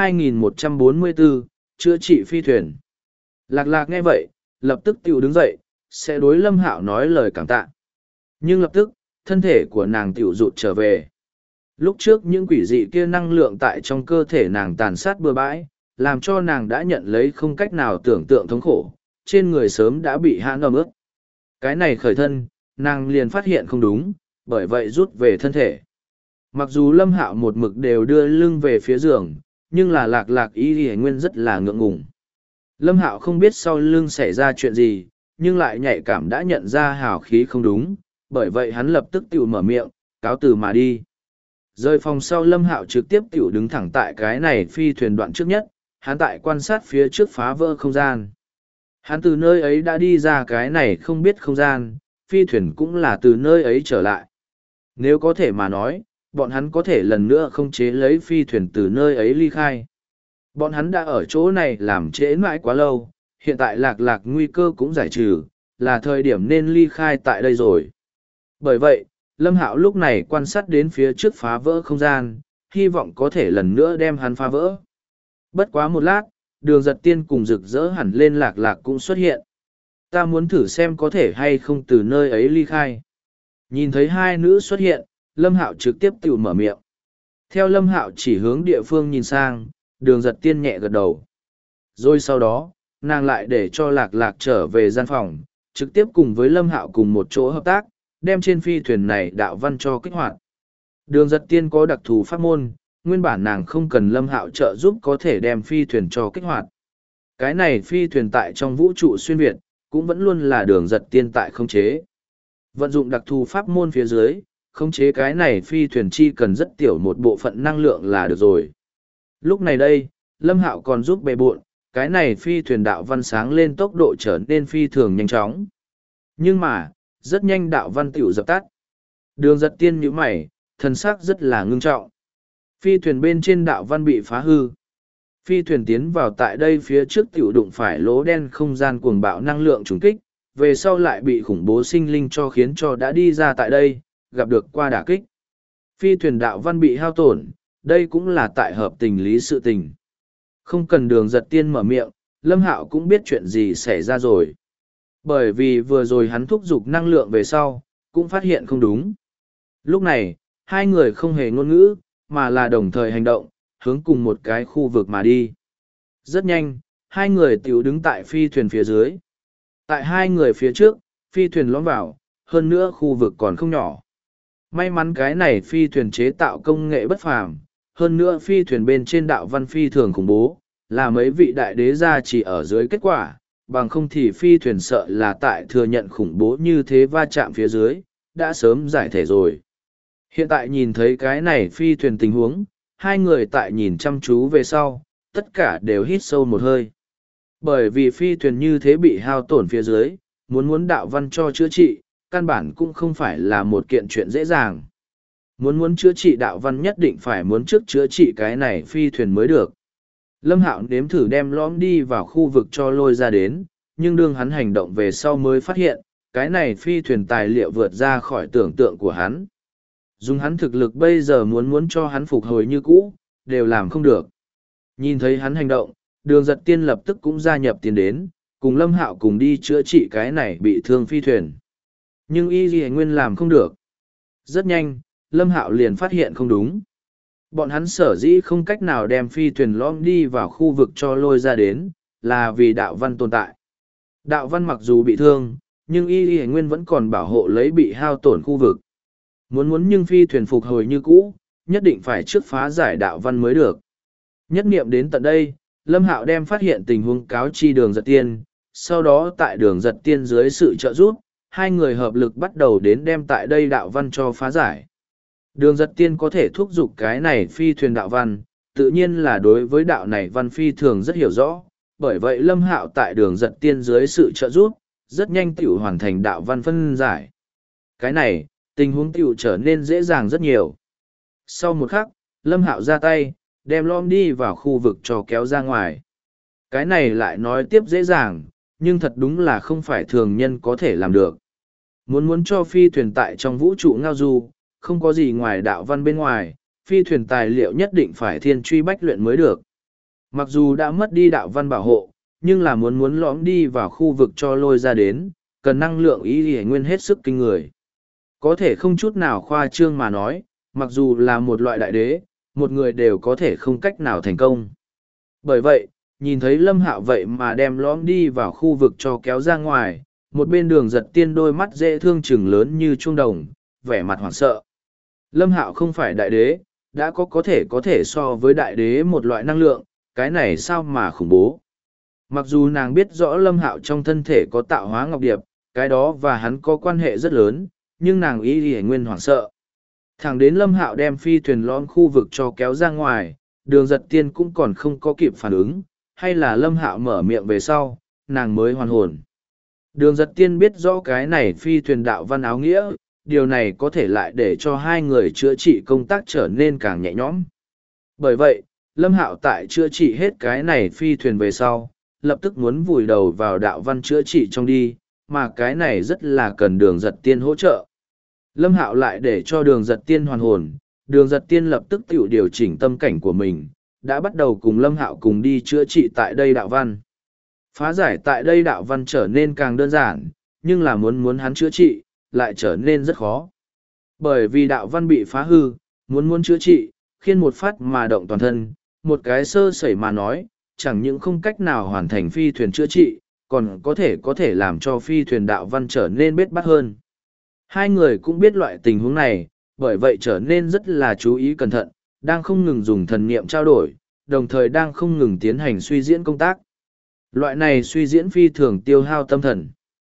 2144, chữa trị phi thuyền. Lạc Lạc nghe vậy, lập tức tiểu đứng dậy, sẽ đối Lâm Hạo nói lời cảm tạ. Nhưng lập tức, thân thể của nàng tiểu rụt trở về. Lúc trước những quỷ dị kia năng lượng tại trong cơ thể nàng tàn sát bừa bãi, làm cho nàng đã nhận lấy không cách nào tưởng tượng thống khổ, trên người sớm đã bị hãn ẩm ướt. Cái này khởi thân, nàng liền phát hiện không đúng, bởi vậy rút về thân thể. Mặc dù Lâm Hạo một mực đều đưa lưng về phía giường, nhưng là Lạc Lạc y nguyên rất là ngượng ngùng. Lâm Hạo không biết sau lưng xảy ra chuyện gì, nhưng lại nhạy cảm đã nhận ra hào khí không đúng, bởi vậy hắn lập tức tiểu mở miệng, cáo từ mà đi. Rời phòng sau Lâm Hạo trực tiếp tiểu đứng thẳng tại cái này phi thuyền đoạn trước nhất, hắn tại quan sát phía trước phá vỡ không gian. Hắn từ nơi ấy đã đi ra cái này không biết không gian, phi thuyền cũng là từ nơi ấy trở lại. Nếu có thể mà nói, bọn hắn có thể lần nữa không chế lấy phi thuyền từ nơi ấy ly khai. Bọn hắn đã ở chỗ này làm trễ mãi quá lâu, hiện tại Lạc Lạc nguy cơ cũng giải trừ, là thời điểm nên ly khai tại đây rồi. Bởi vậy, Lâm Hạo lúc này quan sát đến phía trước phá vỡ không gian, hy vọng có thể lần nữa đem hắn phá vỡ. Bất quá một lát, đường giật tiên cùng rực rỡ hẳn lên Lạc Lạc cũng xuất hiện. Ta muốn thử xem có thể hay không từ nơi ấy ly khai. Nhìn thấy hai nữ xuất hiện, Lâm Hạo trực tiếp tự mở miệng. Theo Lâm Hạo chỉ hướng địa phương nhìn sang, đường giật tiên nhẹ gật đầu. Rồi sau đó, nàng lại để cho Lạc Lạc trở về gian phòng, trực tiếp cùng với Lâm Hạo cùng một chỗ hợp tác, đem trên phi thuyền này đạo văn cho kích hoạt. Đường giật tiên có đặc thù pháp môn, nguyên bản nàng không cần Lâm Hạo trợ giúp có thể đem phi thuyền cho kích hoạt. Cái này phi thuyền tại trong vũ trụ xuyên Việt, cũng vẫn luôn là đường giật tiên tại khống chế. Vận dụng đặc thù pháp môn phía dưới, khống chế cái này phi thuyền chi cần rất tiểu một bộ phận năng lượng là được rồi. Lúc này đây, Lâm Hạo còn giúp bề bộn, cái này phi thuyền đạo văn sáng lên tốc độ trở nên phi thường nhanh chóng. Nhưng mà, rất nhanh đạo văn tiểu dập tắt. Đường giật tiên nhíu mày, thần sắc rất là ngưng trọng. Phi thuyền bên trên đạo văn bị phá hư. Phi thuyền tiến vào tại đây phía trước tiểu đụng phải lỗ đen không gian cuồng bạo năng lượng trùng kích, về sau lại bị khủng bố sinh linh cho khiến cho đã đi ra tại đây, gặp được qua đả kích. Phi thuyền đạo văn bị hao tổn, đây cũng là tại hợp tình lý sự tình. Không cần đường giật tiên mở miệng, Lâm Hạo cũng biết chuyện gì xảy ra rồi. Bởi vì vừa rồi hắn thúc giục năng lượng về sau, cũng phát hiện không đúng. Lúc này, hai người không hề ngôn ngữ, mà là đồng thời hành động, hướng cùng một cái khu vực mà đi. Rất nhanh, hai người tiểu đứng tại phi thuyền phía dưới. Tại hai người phía trước, phi thuyền lõm vào, hơn nữa khu vực còn không nhỏ. May mắn cái này phi thuyền chế tạo công nghệ bất phàm, hơn nữa phi thuyền bên trên đạo văn phi thường khủng bố, là mấy vị đại đế gia chỉ ở dưới kết quả, bằng không thì phi thuyền sợ là tại thừa nhận khủng bố như thế va chạm phía dưới, đã sớm giải thể rồi. Hiện tại nhìn thấy cái này phi thuyền tình huống, hai người tại nhìn chăm chú về sau, tất cả đều hít sâu một hơi. Bởi vì phi thuyền như thế bị hao tổn phía dưới, muốn đạo văn cho chữa trị, căn bản cũng không phải là một kiện chuyện dễ dàng. Muốn chữa trị đạo văn nhất định phải muốn trước chữa trị cái này phi thuyền mới được. Lâm Hạo nếm thử đem lõm đi vào khu vực cho lôi ra đến, nhưng đương hắn hành động về sau mới phát hiện, cái này phi thuyền tài liệu vượt ra khỏi tưởng tượng của hắn. Dùng hắn thực lực bây giờ muốn cho hắn phục hồi như cũ, đều làm không được. Nhìn thấy hắn hành động, Đường Giật Tiên lập tức cũng gia nhập tiền đến, cùng Lâm Hạo cùng đi chữa trị cái này bị thương phi thuyền. Nhưng Y Ghi Nguyên làm không được. Rất nhanh, Lâm Hạo liền phát hiện không đúng. Bọn hắn sở dĩ không cách nào đem phi thuyền lõm đi vào khu vực cho lôi ra đến, là vì đạo văn tồn tại. Đạo văn mặc dù bị thương, nhưng Y Ghi Nguyên vẫn còn bảo hộ lấy bị hao tổn khu vực. Muốn nhưng phi thuyền phục hồi như cũ, nhất định phải trước phá giải đạo văn mới được. Nhất niệm đến tận đây, Lâm Hạo đem phát hiện tình huống cáo chi Đường Giật Tiên, sau đó tại Đường Giật Tiên dưới sự trợ giúp, hai người hợp lực bắt đầu đến đem tại đây đạo văn cho phá giải. Đường Giật Tiên có thể thúc giục cái này phi thuyền đạo văn, tự nhiên là đối với đạo này văn phi thường rất hiểu rõ, bởi vậy Lâm Hạo tại Đường Giật Tiên dưới sự trợ giúp, rất nhanh tiểu hoàn thành đạo văn phân giải. Cái này, tình huống tiểu trở nên dễ dàng rất nhiều. Sau một khắc, Lâm Hạo ra tay, đem lõm đi vào khu vực cho kéo ra ngoài. Cái này lại nói tiếp dễ dàng, nhưng thật đúng là không phải thường nhân có thể làm được. Muốn cho phi thuyền tại trong vũ trụ ngao du, không có gì ngoài đạo văn bên ngoài, phi thuyền tài liệu nhất định phải thiên truy bách luyện mới được. Mặc dù đã mất đi đạo văn bảo hộ, nhưng là muốn lõm đi vào khu vực cho lôi ra đến, cần năng lượng ý hề nguyên hết sức kinh người. Có thể không chút nào khoa trương mà nói, mặc dù là một loại đại đế, một người đều có thể không cách nào thành công. Bởi vậy, nhìn thấy Lâm Hạo vậy mà đem lõm đi vào khu vực cho kéo ra ngoài, một bên Đường Giật Tiên đôi mắt dễ thương chừng lớn như chuông đồng, vẻ mặt hoảng sợ. Lâm Hạo không phải đại đế, đã có thể so với đại đế một loại năng lượng, cái này sao mà khủng bố. Mặc dù nàng biết rõ Lâm Hạo trong thân thể có tạo hóa ngọc điệp, cái đó và hắn có quan hệ rất lớn, nhưng nàng ý thì nguyên hoảng sợ. Thẳng đến Lâm Hạo đem phi thuyền lõm khu vực cho kéo ra ngoài, Đường Giật Tiên cũng còn không có kịp phản ứng, hay là Lâm Hạo mở miệng về sau, nàng mới hoàn hồn. Đường Giật Tiên biết rõ cái này phi thuyền đạo văn áo nghĩa, điều này có thể lại để cho hai người chữa trị công tác trở nên càng nhẹ nhõm. Bởi vậy, Lâm Hạo tại chữa trị hết cái này phi thuyền về sau, lập tức muốn vùi đầu vào đạo văn chữa trị trong đi, mà cái này rất là cần Đường Giật Tiên hỗ trợ. Lâm Hạo lại để cho Đường Giật Tiên hoàn hồn, Đường Giật Tiên lập tức tự điều chỉnh tâm cảnh của mình, đã bắt đầu cùng Lâm Hạo cùng đi chữa trị tại đây đạo văn. Phá giải tại đây đạo văn trở nên càng đơn giản, nhưng là muốn hắn chữa trị, lại trở nên rất khó. Bởi vì đạo văn bị phá hư, muốn chữa trị, khiên một phát mà động toàn thân, một cái sơ sẩy mà nói, chẳng những không cách nào hoàn thành phi thuyền chữa trị, còn có thể làm cho phi thuyền đạo văn trở nên bết bát hơn. Hai người cũng biết loại tình huống này, bởi vậy trở nên rất là chú ý cẩn thận, đang không ngừng dùng thần niệm trao đổi, đồng thời đang không ngừng tiến hành suy diễn công tác. Loại này suy diễn phi thường tiêu hao tâm thần.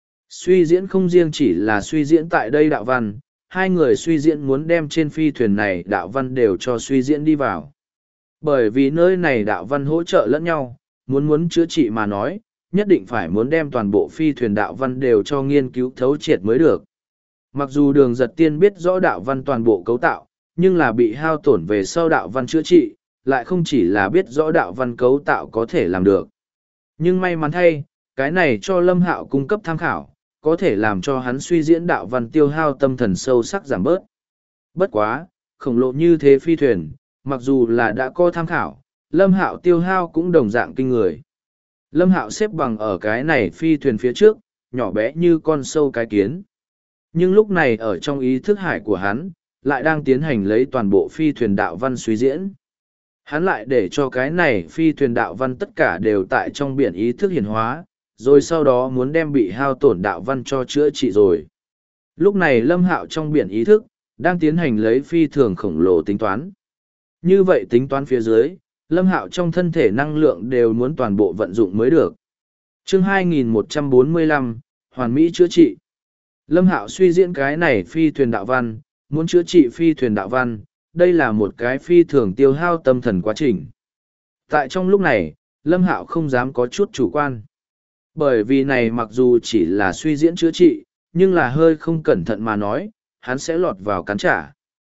Suy diễn không riêng chỉ là suy diễn tại đây đạo văn, hai người suy diễn muốn đem trên phi thuyền này đạo văn đều cho suy diễn đi vào. Bởi vì nơi này đạo văn hỗ trợ lẫn nhau, muốn chữa trị mà nói, nhất định phải muốn đem toàn bộ phi thuyền đạo văn đều cho nghiên cứu thấu triệt mới được. Mặc dù Đường Giật Tiên biết rõ đạo văn toàn bộ cấu tạo, nhưng là bị hao tổn về sau đạo văn chữa trị, lại không chỉ là biết rõ đạo văn cấu tạo có thể làm được. Nhưng may mắn thay, cái này cho Lâm Hạo cung cấp tham khảo, có thể làm cho hắn suy diễn đạo văn tiêu hao tâm thần sâu sắc giảm bớt. Bất quá, khổng lồ như thế phi thuyền, mặc dù là đã có tham khảo, Lâm Hạo tiêu hao cũng đồng dạng kinh người. Lâm Hạo xếp bằng ở cái này phi thuyền phía trước, nhỏ bé như con sâu cái kiến. Nhưng lúc này ở trong ý thức hải của hắn, lại đang tiến hành lấy toàn bộ phi thuyền đạo văn suy diễn. Hắn lại để cho cái này phi thuyền đạo văn tất cả đều tại trong biển ý thức hiển hóa, rồi sau đó muốn đem bị hao tổn đạo văn cho chữa trị rồi. Lúc này Lâm Hạo trong biển ý thức, đang tiến hành lấy phi thường khổng lồ tính toán. Như vậy tính toán phía dưới, Lâm Hạo trong thân thể năng lượng đều muốn toàn bộ vận dụng mới được. Chương 2145, Hoàn Mỹ chữa trị. Lâm Hạo suy diễn cái này phi thuyền đạo văn, muốn chữa trị phi thuyền đạo văn, đây là một cái phi thường tiêu hao tâm thần quá trình. Tại trong lúc này, Lâm Hạo không dám có chút chủ quan. Bởi vì này mặc dù chỉ là suy diễn chữa trị, nhưng là hơi không cẩn thận mà nói, hắn sẽ lọt vào cắn trả.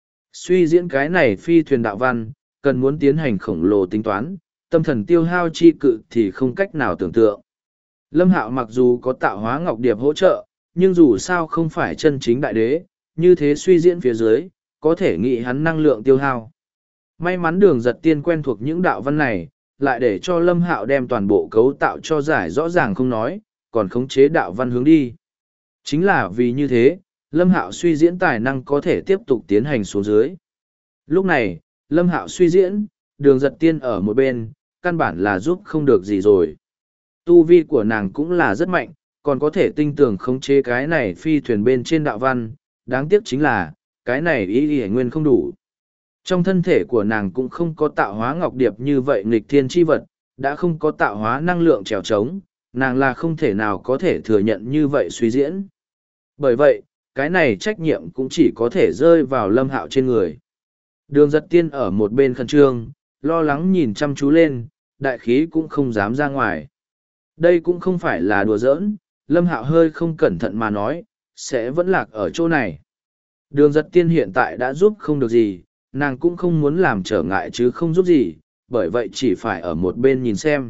Suy diễn cái này phi thuyền đạo văn, cần muốn tiến hành khổng lồ tính toán, tâm thần tiêu hao chi cự thì không cách nào tưởng tượng. Lâm Hạo mặc dù có tạo hóa ngọc điệp hỗ trợ, nhưng dù sao không phải chân chính đại đế, như thế suy diễn phía dưới, có thể nghĩ hắn năng lượng tiêu hao. May mắn Đường Giật Tiên quen thuộc những đạo văn này, lại để cho Lâm Hạo đem toàn bộ cấu tạo cho giải rõ ràng không nói, còn khống chế đạo văn hướng đi. Chính là vì như thế, Lâm Hạo suy diễn tài năng có thể tiếp tục tiến hành xuống dưới. Lúc này, Lâm Hạo suy diễn, Đường Giật Tiên ở một bên, căn bản là giúp không được gì rồi. Tu vi của nàng cũng là rất mạnh, còn có thể tinh tường khống chế cái này phi thuyền bên trên đạo văn, đáng tiếc chính là, cái này ý nguyên không đủ. Trong thân thể của nàng cũng không có tạo hóa ngọc điệp như vậy nghịch thiên chi vật, đã không có tạo hóa năng lượng trèo trống, nàng là không thể nào có thể thừa nhận như vậy suy diễn. Bởi vậy, cái này trách nhiệm cũng chỉ có thể rơi vào Lâm Hạo trên người. Đường Giật Tiên ở một bên khẩn trương, lo lắng nhìn chăm chú lên, đại khí cũng không dám ra ngoài. Đây cũng không phải là đùa giỡn, Lâm Hạo hơi không cẩn thận mà nói, sẽ vẫn lạc ở chỗ này. Đường Giật Tiên hiện tại đã giúp không được gì, nàng cũng không muốn làm trở ngại chứ không giúp gì, bởi vậy chỉ phải ở một bên nhìn xem.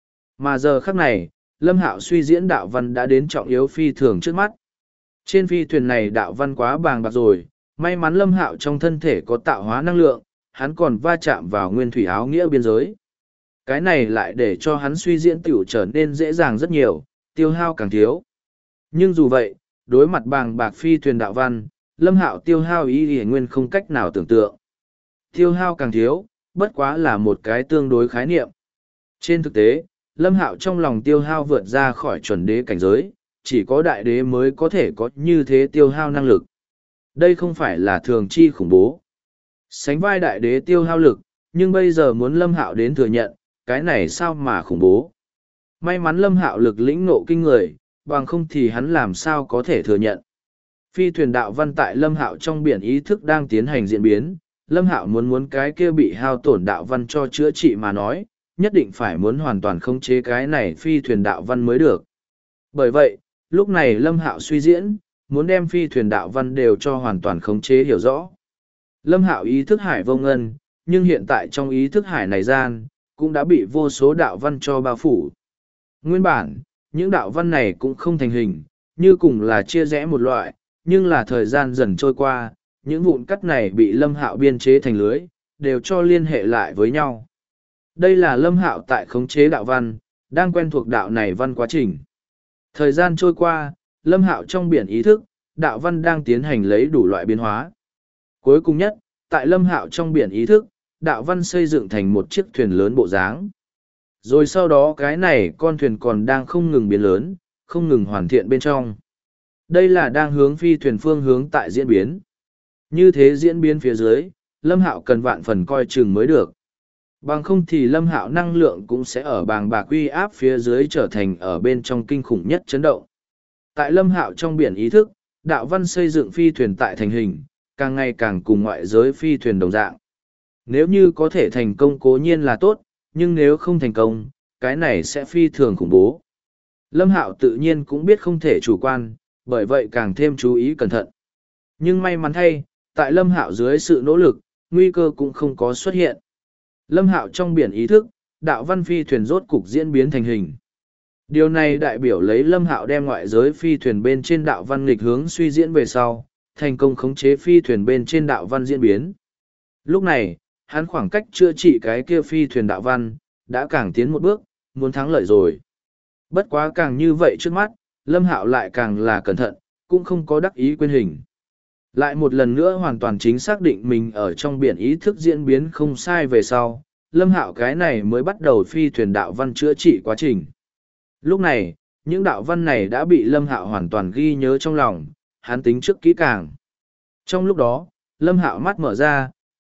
Mà giờ khắc này, Lâm Hạo suy diễn đạo văn đã đến trọng yếu phi thường trước mắt. Trên phi thuyền này đạo văn quá bàng bạc rồi, may mắn Lâm Hạo trong thân thể có tạo hóa năng lượng, hắn còn va chạm vào nguyên thủy áo nghĩa biên giới. Cái này lại để cho hắn suy diễn tiểu trở nên dễ dàng rất nhiều, tiêu hao càng thiếu. Nhưng dù vậy, đối mặt bàng bạc phi thuyền đạo văn, Lâm Hạo tiêu hao ý nguyên không cách nào tưởng tượng. Tiêu hao càng thiếu, bất quá là một cái tương đối khái niệm. Trên thực tế, Lâm Hạo trong lòng tiêu hao vượt ra khỏi chuẩn đế cảnh giới, chỉ có đại đế mới có thể có như thế tiêu hao năng lực. Đây không phải là thường chi khủng bố. Sánh vai đại đế tiêu hao lực, nhưng bây giờ muốn Lâm Hạo đến thừa nhận, cái này sao mà khủng bố. May mắn Lâm Hạo lực lĩnh ngộ kinh người, bằng không thì hắn làm sao có thể thừa nhận. Phi thuyền đạo văn tại Lâm Hạo trong biển ý thức đang tiến hành diễn biến, Lâm Hạo muốn cái kia bị hao tổn đạo văn cho chữa trị mà nói, nhất định phải muốn hoàn toàn khống chế cái này phi thuyền đạo văn mới được. Bởi vậy, lúc này Lâm Hạo suy diễn, muốn đem phi thuyền đạo văn đều cho hoàn toàn khống chế hiểu rõ. Lâm Hạo ý thức hải vô ngân, nhưng hiện tại trong ý thức hải này gian, cũng đã bị vô số đạo văn cho bao phủ. Nguyên bản, những đạo văn này cũng không thành hình, như cùng là chia rẽ một loại, nhưng là thời gian dần trôi qua, những vụn cắt này bị Lâm Hạo biên chế thành lưới, đều cho liên hệ lại với nhau. Đây là Lâm Hạo tại khống chế đạo văn, đang quen thuộc đạo này văn quá trình. Thời gian trôi qua, Lâm Hạo trong biển ý thức, đạo văn đang tiến hành lấy đủ loại biến hóa. Cuối cùng nhất, tại Lâm Hạo trong biển ý thức, đạo văn xây dựng thành một chiếc thuyền lớn bộ dáng. Rồi sau đó cái này con thuyền còn đang không ngừng biến lớn, không ngừng hoàn thiện bên trong. Đây là đang hướng phi thuyền phương hướng tại diễn biến. Như thế diễn biến phía dưới, Lâm Hạo cần vạn phần coi chừng mới được. Bằng không thì Lâm Hạo năng lượng cũng sẽ ở bàng bạc uy áp phía dưới trở thành ở bên trong kinh khủng nhất chấn động. Tại Lâm Hạo trong biển ý thức, đạo văn xây dựng phi thuyền tại thành hình, càng ngày càng cùng ngoại giới phi thuyền đồng dạng. Nếu như có thể thành công cố nhiên là tốt, nhưng nếu không thành công, cái này sẽ phi thường khủng bố. Lâm Hạo tự nhiên cũng biết không thể chủ quan, bởi vậy càng thêm chú ý cẩn thận. Nhưng may mắn thay, tại Lâm Hạo dưới sự nỗ lực, nguy cơ cũng không có xuất hiện. Lâm Hạo trong biển ý thức, đạo văn phi thuyền rốt cục diễn biến thành hình. Điều này đại biểu lấy Lâm Hạo đem ngoại giới phi thuyền bên trên đạo văn nghịch hướng suy diễn về sau, thành công khống chế phi thuyền bên trên đạo văn diễn biến. Lúc này, hắn khoảng cách chữa trị cái kia phi thuyền đạo văn, đã càng tiến một bước, muốn thắng lợi rồi. Bất quá càng như vậy trước mắt, Lâm Hạo lại càng là cẩn thận, cũng không có đắc ý quên hình. Lại một lần nữa hoàn toàn chính xác định mình ở trong biển ý thức diễn biến không sai về sau, Lâm Hạo cái này mới bắt đầu phi thuyền đạo văn chữa trị quá trình. Lúc này, những đạo văn này đã bị Lâm Hạo hoàn toàn ghi nhớ trong lòng, hắn tính trước kỹ càng. Trong lúc đó, Lâm Hạo mắt mở ra,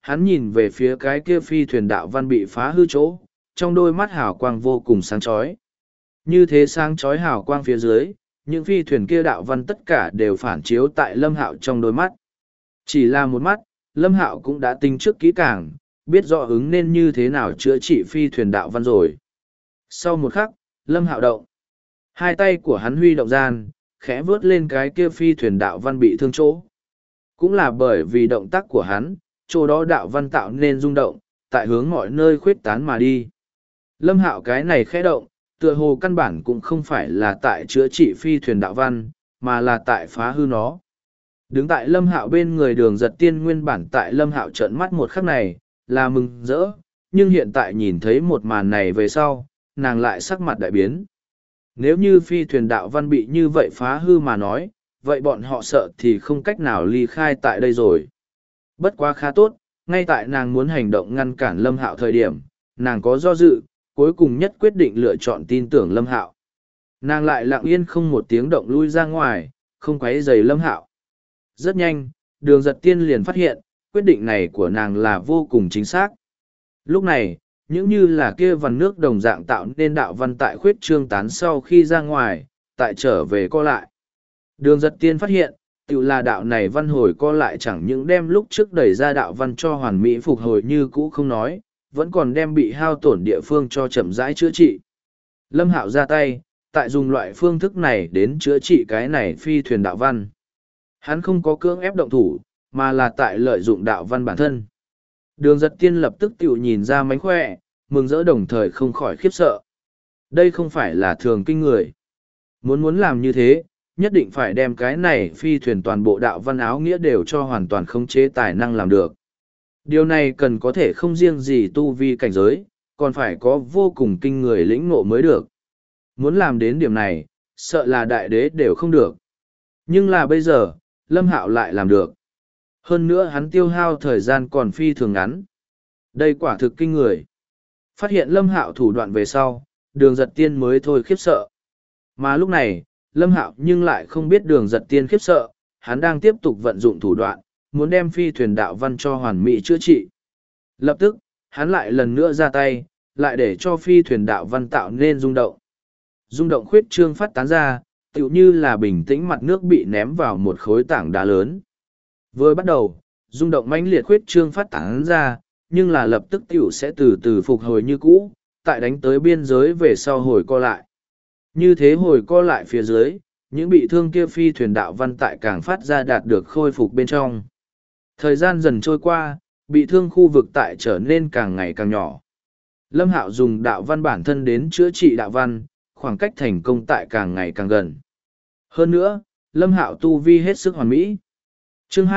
hắn nhìn về phía cái kia phi thuyền đạo văn bị phá hư chỗ, trong đôi mắt hào quang vô cùng sáng chói. Như thế sáng chói hào quang phía dưới, những phi thuyền kia đạo văn tất cả đều phản chiếu tại Lâm Hạo trong đôi mắt. Chỉ là một mắt, Lâm Hạo cũng đã tính trước kỹ càng, biết rõ ứng nên như thế nào chữa trị phi thuyền đạo văn rồi. Sau một khắc, Lâm Hạo động. Hai tay của hắn huy động gian, khẽ vớt lên cái kia phi thuyền đạo văn bị thương chỗ. Cũng là bởi vì động tác của hắn, chỗ đó đạo văn tạo nên rung động, tại hướng mọi nơi khuyết tán mà đi. Lâm Hạo cái này khẽ động, tựa hồ căn bản cũng không phải là tại chữa trị phi thuyền đạo văn, mà là tại phá hư nó. Đứng tại Lâm Hạo bên người Đường Giật Tiên nguyên bản tại Lâm Hạo trợn mắt một khắc này, là mừng rỡ, nhưng hiện tại nhìn thấy một màn này về sau, nàng lại sắc mặt đại biến. Nếu như phi thuyền đạo văn bị như vậy phá hư mà nói, vậy bọn họ sợ thì không cách nào ly khai tại đây rồi. Bất quá khá tốt, ngay tại nàng muốn hành động ngăn cản Lâm Hạo thời điểm, nàng có do dự, cuối cùng nhất quyết định lựa chọn tin tưởng Lâm Hạo. Nàng lại lặng yên không một tiếng động lui ra ngoài, không quấy rầy Lâm Hạo. Rất nhanh, Đường Giật Tiên liền phát hiện, quyết định này của nàng là vô cùng chính xác. Lúc này, những như là kia vằn nước đồng dạng tạo nên đạo văn tại khuyết trương tán sau khi ra ngoài, tại trở về co lại. Đường Giật Tiên phát hiện, tự là đạo này văn hồi co lại chẳng những đem lúc trước đẩy ra đạo văn cho hoàn mỹ phục hồi như cũ không nói, vẫn còn đem bị hao tổn địa phương cho chậm rãi chữa trị. Lâm Hạo ra tay, tại dùng loại phương thức này đến chữa trị cái này phi thuyền đạo văn. Hắn không có cưỡng ép động thủ, mà là tại lợi dụng đạo văn bản thân. Đường Giật Tiên lập tức tiểu nhìn ra mánh khỏe, mừng rỡ đồng thời không khỏi khiếp sợ. Đây không phải là thường kinh người. Muốn làm như thế, nhất định phải đem cái này phi thuyền toàn bộ đạo văn áo nghĩa đều cho hoàn toàn khống chế tài năng làm được. Điều này cần có thể không riêng gì tu vi cảnh giới, còn phải có vô cùng kinh người lĩnh ngộ mới được. Muốn làm đến điểm này, sợ là đại đế đều không được. Nhưng là bây giờ, Lâm Hạo lại làm được. Hơn nữa hắn tiêu hao thời gian còn phi thường ngắn. Đây quả thực kinh người. Phát hiện Lâm Hạo thủ đoạn về sau, Đường Giật Tiên mới thôi khiếp sợ. Mà lúc này, Lâm Hạo nhưng lại không biết Đường Giật Tiên khiếp sợ, hắn đang tiếp tục vận dụng thủ đoạn, muốn đem phi thuyền đạo văn cho hoàn mỹ chữa trị. Lập tức, hắn lại lần nữa ra tay, lại để cho phi thuyền đạo văn tạo nên rung động. Rung động khuyết trương phát tán ra, tựu như là bình tĩnh mặt nước bị ném vào một khối tảng đá lớn. Vừa bắt đầu, rung động mãnh liệt khuyết trương phát tán ra, nhưng là lập tức tựu sẽ từ từ phục hồi như cũ, tại đánh tới biên giới về sau hồi co lại. Như thế hồi co lại phía dưới, những bị thương kia phi thuyền đạo văn tại càng phát ra đạt được khôi phục bên trong. Thời gian dần trôi qua, bị thương khu vực tại trở nên càng ngày càng nhỏ. Lâm Hạo dùng đạo văn bản thân đến chữa trị đạo văn, khoảng cách thành công tại càng ngày càng gần. Hơn nữa, Lâm Hạo tu vi hết sức hoàn mỹ. Chương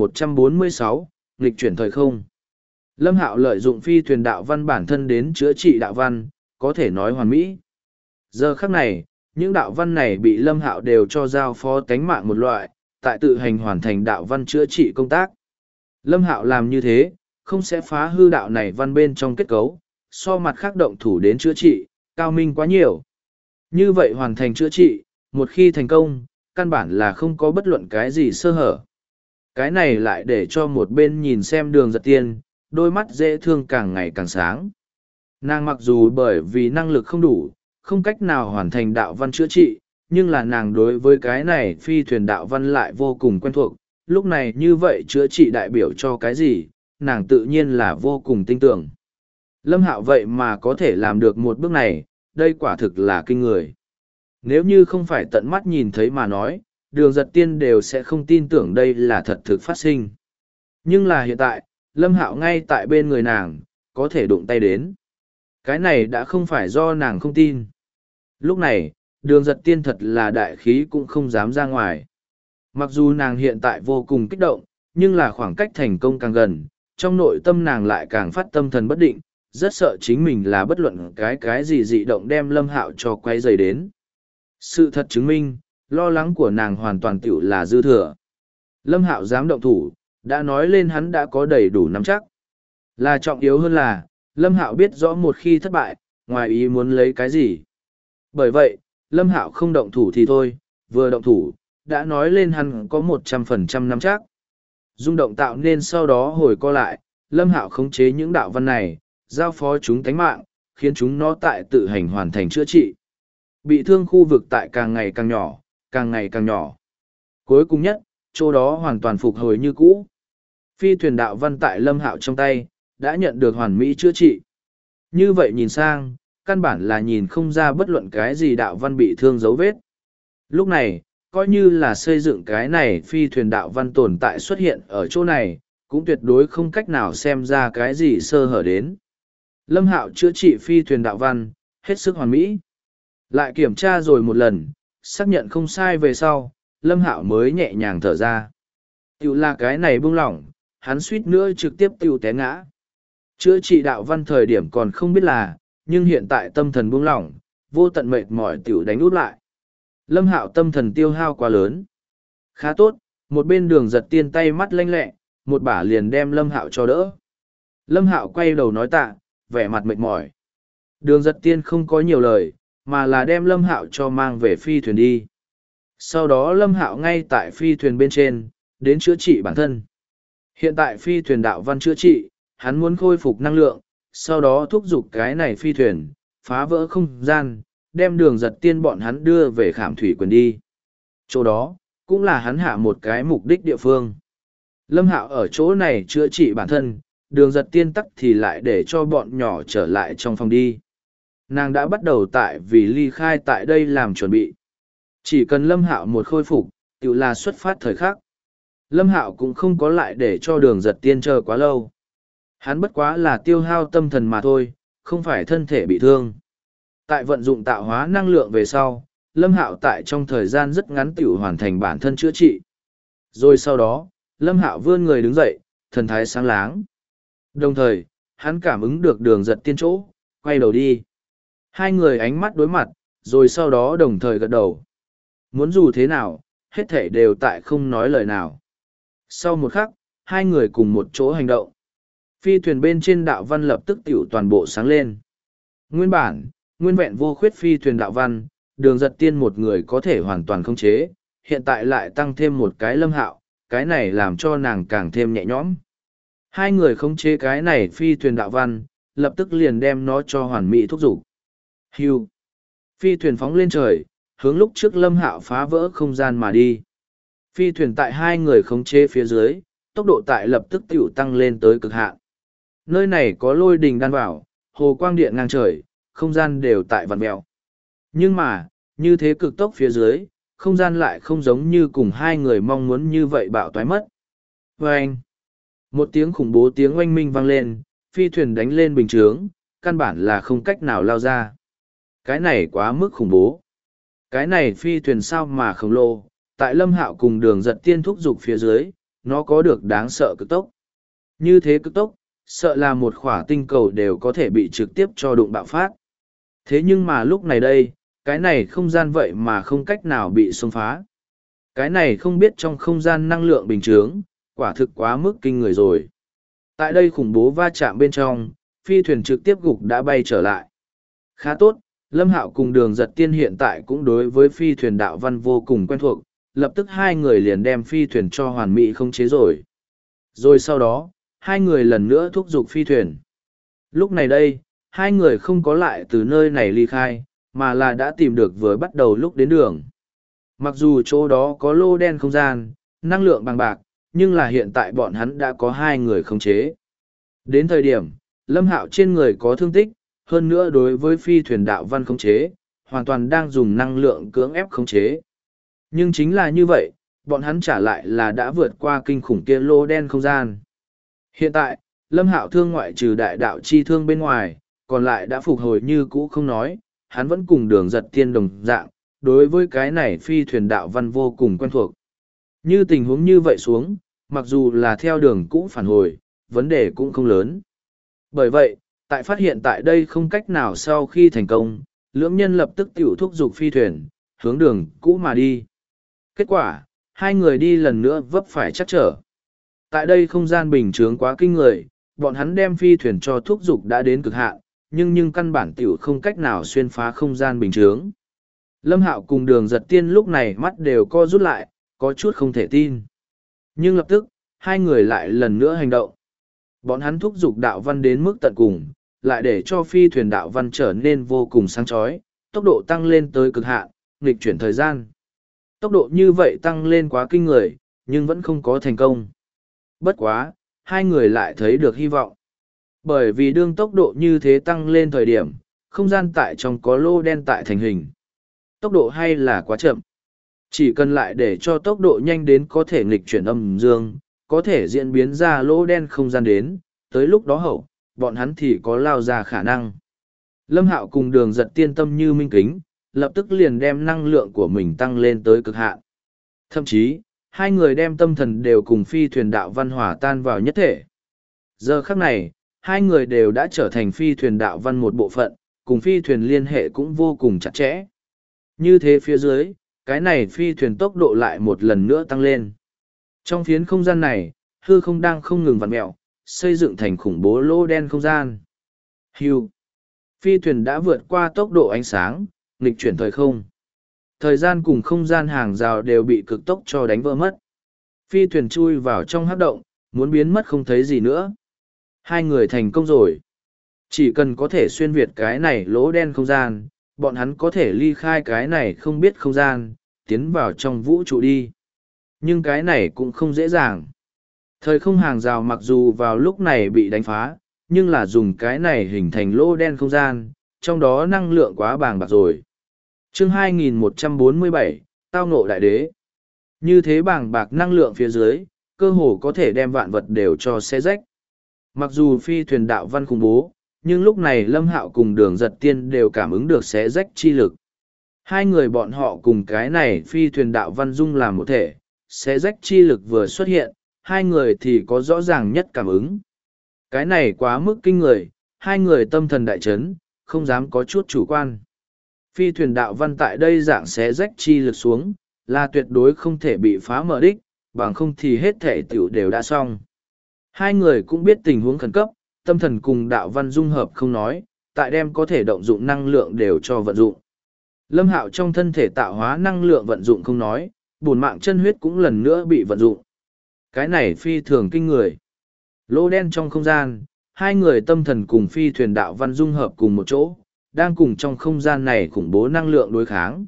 2146, nghịch chuyển thời không. Lâm Hạo lợi dụng phi thuyền đạo văn bản thân đến chữa trị đạo văn, có thể nói hoàn mỹ. Giờ khắc này, những đạo văn này bị Lâm Hạo đều cho giao phó tánh mạng một loại, tại tự hành hoàn thành đạo văn chữa trị công tác. Lâm Hạo làm như thế, không sẽ phá hư đạo này văn bên trong kết cấu, so mặt khác động thủ đến chữa trị, cao minh quá nhiều. Như vậy hoàn thành chữa trị, một khi thành công, căn bản là không có bất luận cái gì sơ hở. Cái này lại để cho một bên nhìn xem Đường Giật Tiên, đôi mắt dễ thương càng ngày càng sáng. Nàng mặc dù bởi vì năng lực không đủ, không cách nào hoàn thành đạo văn chữa trị, nhưng là nàng đối với cái này phi thuyền đạo văn lại vô cùng quen thuộc, lúc này như vậy chữa trị đại biểu cho cái gì, nàng tự nhiên là vô cùng tin tưởng. Lâm Hạo vậy mà có thể làm được một bước này, đây quả thực là kinh người. Nếu như không phải tận mắt nhìn thấy mà nói, Đường Giật Tiên đều sẽ không tin tưởng đây là thật thực phát sinh. Nhưng là hiện tại, Lâm Hạo ngay tại bên người nàng, có thể đụng tay đến. Cái này đã không phải do nàng không tin. Lúc này, Đường Giật Tiên thật là đại khí cũng không dám ra ngoài. Mặc dù nàng hiện tại vô cùng kích động, nhưng là khoảng cách thành công càng gần, trong nội tâm nàng lại càng phát tâm thần bất định, rất sợ chính mình là bất luận cái gì dị động đem Lâm Hạo cho quay dày đến. Sự thật chứng minh, lo lắng của nàng hoàn toàn tiểu là dư thừa. Lâm Hạo dám động thủ, đã nói lên hắn đã có đầy đủ nắm chắc. Là trọng yếu hơn là, Lâm Hạo biết rõ một khi thất bại, ngoài ý muốn lấy cái gì. Bởi vậy, Lâm Hạo không động thủ thì thôi, vừa động thủ, đã nói lên hắn có 100% nắm chắc. Rung động tạo nên sau đó hồi co lại, Lâm Hạo khống chế những đạo văn này, giao phó chúng tánh mạng, khiến chúng nó tại tự hành hoàn thành chữa trị. Bị thương khu vực tại càng ngày càng nhỏ, càng ngày càng nhỏ. Cuối cùng nhất, chỗ đó hoàn toàn phục hồi như cũ. Phi thuyền đạo văn tại Lâm Hạo trong tay, đã nhận được hoàn mỹ chữa trị. Như vậy nhìn sang, căn bản là nhìn không ra bất luận cái gì đạo văn bị thương dấu vết. Lúc này, coi như là xây dựng cái này phi thuyền đạo văn tồn tại xuất hiện ở chỗ này, cũng tuyệt đối không cách nào xem ra cái gì sơ hở đến. Lâm Hạo chữa trị phi thuyền đạo văn, hết sức hoàn mỹ. Lại kiểm tra rồi một lần, xác nhận không sai về sau, Lâm Hạo mới nhẹ nhàng thở ra. Tiểu là cái này buông lỏng, hắn suýt nữa trực tiếp tiểu té ngã. Chữa trị đạo văn thời điểm còn không biết là, nhưng hiện tại tâm thần buông lỏng, vô tận mệt mỏi tiểu đánh út lại. Lâm Hạo tâm thần tiêu hao quá lớn. Khá tốt, một bên Đường Giật Tiên tay mắt lanh lẹ, một bả liền đem Lâm Hạo cho đỡ. Lâm Hạo quay đầu nói tạ, vẻ mặt mệt mỏi. Đường Giật Tiên không có nhiều lời, mà là đem Lâm Hạo cho mang về phi thuyền đi. Sau đó Lâm Hạo ngay tại phi thuyền bên trên, đến chữa trị bản thân. Hiện tại phi thuyền đạo văn chữa trị, hắn muốn khôi phục năng lượng, sau đó thúc giục cái này phi thuyền, phá vỡ không gian, đem Đường Giật Tiên bọn hắn đưa về Khảm Thủy Quyền đi. Chỗ đó, cũng là hắn hạ một cái mục đích địa phương. Lâm Hạo ở chỗ này chữa trị bản thân, Đường Giật Tiên tắc thì lại để cho bọn nhỏ trở lại trong phòng đi. Nàng đã bắt đầu tại vì ly khai tại đây làm chuẩn bị. Chỉ cần Lâm Hạo một khôi phục, tự là xuất phát thời khắc. Lâm Hạo cũng không có lại để cho Đường Giật Tiên chờ quá lâu. Hắn bất quá là tiêu hao tâm thần mà thôi, không phải thân thể bị thương. Tại vận dụng tạo hóa năng lượng về sau, Lâm Hạo tại trong thời gian rất ngắn tiểu hoàn thành bản thân chữa trị. Rồi sau đó, Lâm Hạo vươn người đứng dậy, thần thái sáng láng. Đồng thời, hắn cảm ứng được Đường Giật Tiên chỗ, quay đầu đi. Hai người ánh mắt đối mặt, rồi sau đó đồng thời gật đầu. Muốn dù thế nào, hết thể đều tại không nói lời nào. Sau một khắc, hai người cùng một chỗ hành động. Phi thuyền bên trên đạo văn lập tức tiểu toàn bộ sáng lên. Nguyên bản, nguyên vẹn vô khuyết phi thuyền đạo văn, Đường Giật Tiên một người có thể hoàn toàn khống chế, hiện tại lại tăng thêm một cái Lâm Hạo, cái này làm cho nàng càng thêm nhẹ nhõm. Hai người khống chế cái này phi thuyền đạo văn, lập tức liền đem nó cho hoàn mỹ thúc giục. Hưu. Phi thuyền phóng lên trời, hướng lúc trước Lâm Hạo phá vỡ không gian mà đi. Phi thuyền tại hai người khống chế phía dưới, tốc độ tại lập tức tiểu tăng lên tới cực hạn. Nơi này có lôi đình đan vào, hồ quang điện ngang trời, không gian đều tại vặn mèo. Nhưng mà, như thế cực tốc phía dưới, không gian lại không giống như cùng hai người mong muốn như vậy bạo toái mất. Vâng! Một tiếng khủng bố tiếng oanh minh vang lên, phi thuyền đánh lên bình chướng, căn bản là không cách nào lao ra. Cái này quá mức khủng bố. Cái này phi thuyền sao mà khổng lồ, tại Lâm Hạo cùng Đường Giật Tiên thúc giục phía dưới, nó có được đáng sợ cực tốc. Như thế cực tốc, sợ là một khỏa tinh cầu đều có thể bị trực tiếp cho đụng bạo phát. Thế nhưng mà lúc này đây, cái này không gian vậy mà không cách nào bị xông phá. Cái này không biết trong không gian năng lượng bình chướng, quả thực quá mức kinh người rồi. Tại đây khủng bố va chạm bên trong, phi thuyền trực tiếp gục đã bay trở lại. Khá tốt, Lâm Hạo cùng Đường Giật Tiên hiện tại cũng đối với phi thuyền đạo văn vô cùng quen thuộc, lập tức hai người liền đem phi thuyền cho hoàn mỹ không chế rồi. Rồi sau đó, hai người lần nữa thúc giục phi thuyền. Lúc này đây, hai người không có lại từ nơi này ly khai, mà là đã tìm được vừa bắt đầu lúc đến đường. Mặc dù chỗ đó có lô đen không gian, năng lượng bằng bạc, nhưng là hiện tại bọn hắn đã có hai người khống chế. Đến thời điểm, Lâm Hạo trên người có thương tích, hơn nữa đối với phi thuyền đạo văn khống chế, hoàn toàn đang dùng năng lượng cưỡng ép khống chế. Nhưng chính là như vậy, bọn hắn trả lại là đã vượt qua kinh khủng kia lô đen không gian. Hiện tại, Lâm Hạo thương ngoại trừ đại đạo chi thương bên ngoài, còn lại đã phục hồi như cũ không nói, hắn vẫn cùng Đường Giật Tiên đồng dạng, đối với cái này phi thuyền đạo văn vô cùng quen thuộc. Như tình huống như vậy xuống, mặc dù là theo đường cũ phản hồi, vấn đề cũng không lớn. Bởi vậy, tại phát hiện tại đây không cách nào sau khi thành công, lưỡng nhân lập tức tiểu thúc giục phi thuyền, hướng đường cũ mà đi. Kết quả, hai người đi lần nữa vấp phải chắc trở. Tại đây không gian bình chướng quá kinh người, bọn hắn đem phi thuyền cho thúc giục đã đến cực hạn, nhưng căn bản tiểu không cách nào xuyên phá không gian bình chướng. Lâm Hạo cùng Đường Giật Tiên lúc này mắt đều co rút lại, có chút không thể tin. Nhưng lập tức, hai người lại lần nữa hành động. Bọn hắn thúc giục đạo văn đến mức tận cùng, lại để cho phi thuyền đạo văn trở nên vô cùng sáng chói, tốc độ tăng lên tới cực hạn, nghịch chuyển thời gian. Tốc độ như vậy tăng lên quá kinh người, nhưng vẫn không có thành công. Bất quá, hai người lại thấy được hy vọng. Bởi vì đương tốc độ như thế tăng lên thời điểm, không gian tại trong có lô đen tại thành hình. Tốc độ hay là quá chậm. Chỉ cần lại để cho tốc độ nhanh đến có thể nghịch chuyển âm dương, có thể diễn biến ra lỗ đen không gian đến, tới lúc đó hậu, bọn hắn thì có lao ra khả năng. Lâm Hạo cùng Đường Giật tiên tâm như minh kính, lập tức liền đem năng lượng của mình tăng lên tới cực hạn. Thậm chí, hai người đem tâm thần đều cùng phi thuyền đạo văn hòa tan vào nhất thể. Giờ khắc này, hai người đều đã trở thành phi thuyền đạo văn một bộ phận, cùng phi thuyền liên hệ cũng vô cùng chặt chẽ. Như thế phía dưới, cái này phi thuyền tốc độ lại một lần nữa tăng lên. Trong phiến không gian này, hư không đang không ngừng vặn mẹo, xây dựng thành khủng bố lỗ đen không gian. Hưu. Phi thuyền đã vượt qua tốc độ ánh sáng, nghịch chuyển thời không. Thời gian cùng không gian hàng rào đều bị cực tốc cho đánh vỡ mất. Phi thuyền chui vào trong hắc động, muốn biến mất không thấy gì nữa. Hai người thành công rồi. Chỉ cần có thể xuyên việt cái này lỗ đen không gian, bọn hắn có thể ly khai cái này không biết không gian, tiến vào trong vũ trụ đi. Nhưng cái này cũng không dễ dàng. Thời không hàng rào mặc dù vào lúc này bị đánh phá, nhưng là dùng cái này hình thành lỗ đen không gian, trong đó năng lượng quá bàng bạc rồi. Chương 2147, Tao ngộ đại đế. Như thế bàng bạc năng lượng phía dưới, cơ hồ có thể đem vạn vật đều cho xé rách. Mặc dù phi thuyền đạo văn khủng bố, nhưng lúc này Lâm Hạo cùng Đường Giật Tiên đều cảm ứng được xé rách chi lực. Hai người bọn họ cùng cái này phi thuyền đạo văn dung làm một thể, xé rách chi lực vừa xuất hiện, hai người thì có rõ ràng nhất cảm ứng. Cái này quá mức kinh người, hai người tâm thần đại chấn, không dám có chút chủ quan. Phi thuyền đạo văn tại đây dạng xé rách chi lực xuống, là tuyệt đối không thể bị phá mở đích, bằng không thì hết thể tiểu đều đã xong. Hai người cũng biết tình huống khẩn cấp, tâm thần cùng đạo văn dung hợp không nói, tại đem có thể động dụng năng lượng đều cho vận dụng. Lâm Hạo trong thân thể tạo hóa năng lượng vận dụng không nói, bổn mạng chân huyết cũng lần nữa bị vận dụng. Cái này phi thường kinh người. Lỗ đen trong không gian, hai người tâm thần cùng phi thuyền đạo văn dung hợp cùng một chỗ, đang cùng trong không gian này khủng bố năng lượng đối kháng.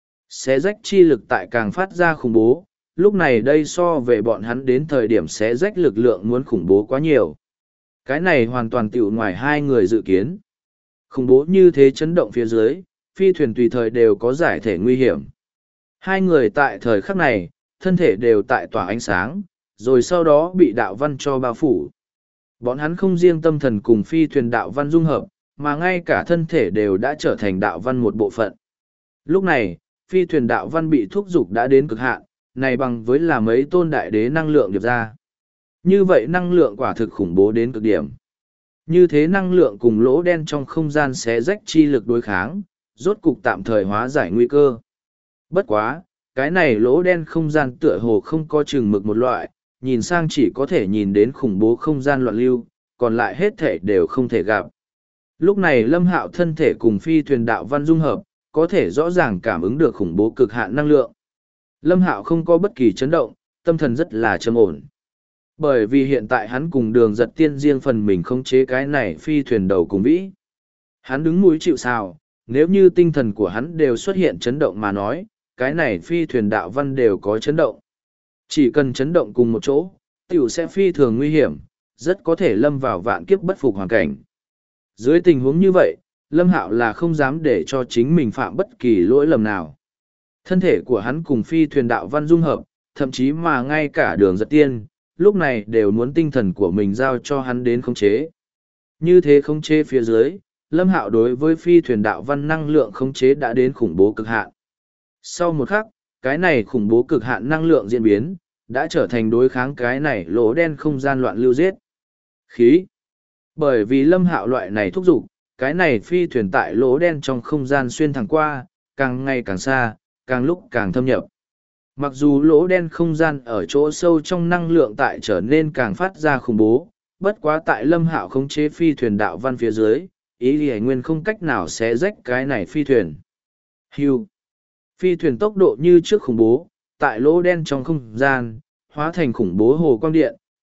Xé rách chi lực tại càng phát ra khủng bố, lúc này đây so về bọn hắn đến thời điểm xé rách lực lượng muốn khủng bố quá nhiều. Cái này hoàn toàn tiểu ngoài hai người dự kiến. Khủng bố như thế chấn động phía dưới, phi thuyền tùy thời đều có giải thể nguy hiểm. Hai người tại thời khắc này, thân thể đều tại tỏa ánh sáng, rồi sau đó bị đạo văn cho bao phủ. Bọn hắn không riêng tâm thần cùng phi thuyền đạo văn dung hợp, mà ngay cả thân thể đều đã trở thành đạo văn một bộ phận. Lúc này, phi thuyền đạo văn bị thúc giục đã đến cực hạn, này bằng với là mấy tôn đại đế năng lượng điệp ra. Như vậy năng lượng quả thực khủng bố đến cực điểm. Như thế năng lượng cùng lỗ đen trong không gian xé rách chi lực đối kháng, rốt cục tạm thời hóa giải nguy cơ. Bất quá, cái này lỗ đen không gian tựa hồ không có chừng mực một loại, nhìn sang chỉ có thể nhìn đến khủng bố không gian loạn lưu, còn lại hết thể đều không thể gặp. Lúc này Lâm Hạo thân thể cùng phi thuyền đạo văn dung hợp, có thể rõ ràng cảm ứng được khủng bố cực hạn năng lượng. Lâm Hạo không có bất kỳ chấn động, tâm thần rất là trầm ổn. Bởi vì hiện tại hắn cùng Đường Giật Tiên riêng phần mình khống chế cái này phi thuyền đầu cùng vĩ. Hắn đứng mũi chịu sào, nếu như tinh thần của hắn đều xuất hiện chấn động mà nói, cái này phi thuyền đạo văn đều có chấn động. Chỉ cần chấn động cùng một chỗ, tiểu sẽ phi thường nguy hiểm, rất có thể lâm vào vạn kiếp bất phục hoàn cảnh. Dưới tình huống như vậy, Lâm Hạo là không dám để cho chính mình phạm bất kỳ lỗi lầm nào. Thân thể của hắn cùng phi thuyền đạo văn dung hợp, thậm chí mà ngay cả Đường Giật Tiên, lúc này đều muốn tinh thần của mình giao cho hắn đến khống chế. Như thế khống chế phía dưới, Lâm Hạo đối với phi thuyền đạo văn năng lượng khống chế đã đến khủng bố cực hạn. Sau một khắc, cái này khủng bố cực hạn năng lượng diễn biến, đã trở thành đối kháng cái này lỗ đen không gian loạn lưu giết. Khí. Bởi vì Lâm Hạo loại này thúc giục, cái này phi thuyền tại lỗ đen trong không gian xuyên thẳng qua, càng ngày càng xa, càng lúc càng thâm nhập. Mặc dù lỗ đen không gian ở chỗ sâu trong năng lượng tại trở nên càng phát ra khủng bố, bất quá tại Lâm Hạo khống chế phi thuyền đạo văn phía dưới, ý lý nguyên không cách nào xé rách cái này phi thuyền. Hưu. Phi thuyền tốc độ như trước khủng bố, tại lỗ đen trong không gian, hóa thành khủng bố hồ quang điện,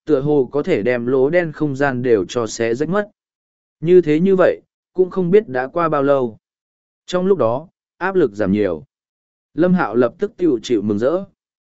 tựa hồ có thể đem lỗ đen không gian đều cho xé rách mất. Như thế như vậy, cũng không biết đã qua bao lâu. Trong lúc đó, áp lực giảm nhiều. Lâm Hạo lập tức chịu mừng rỡ.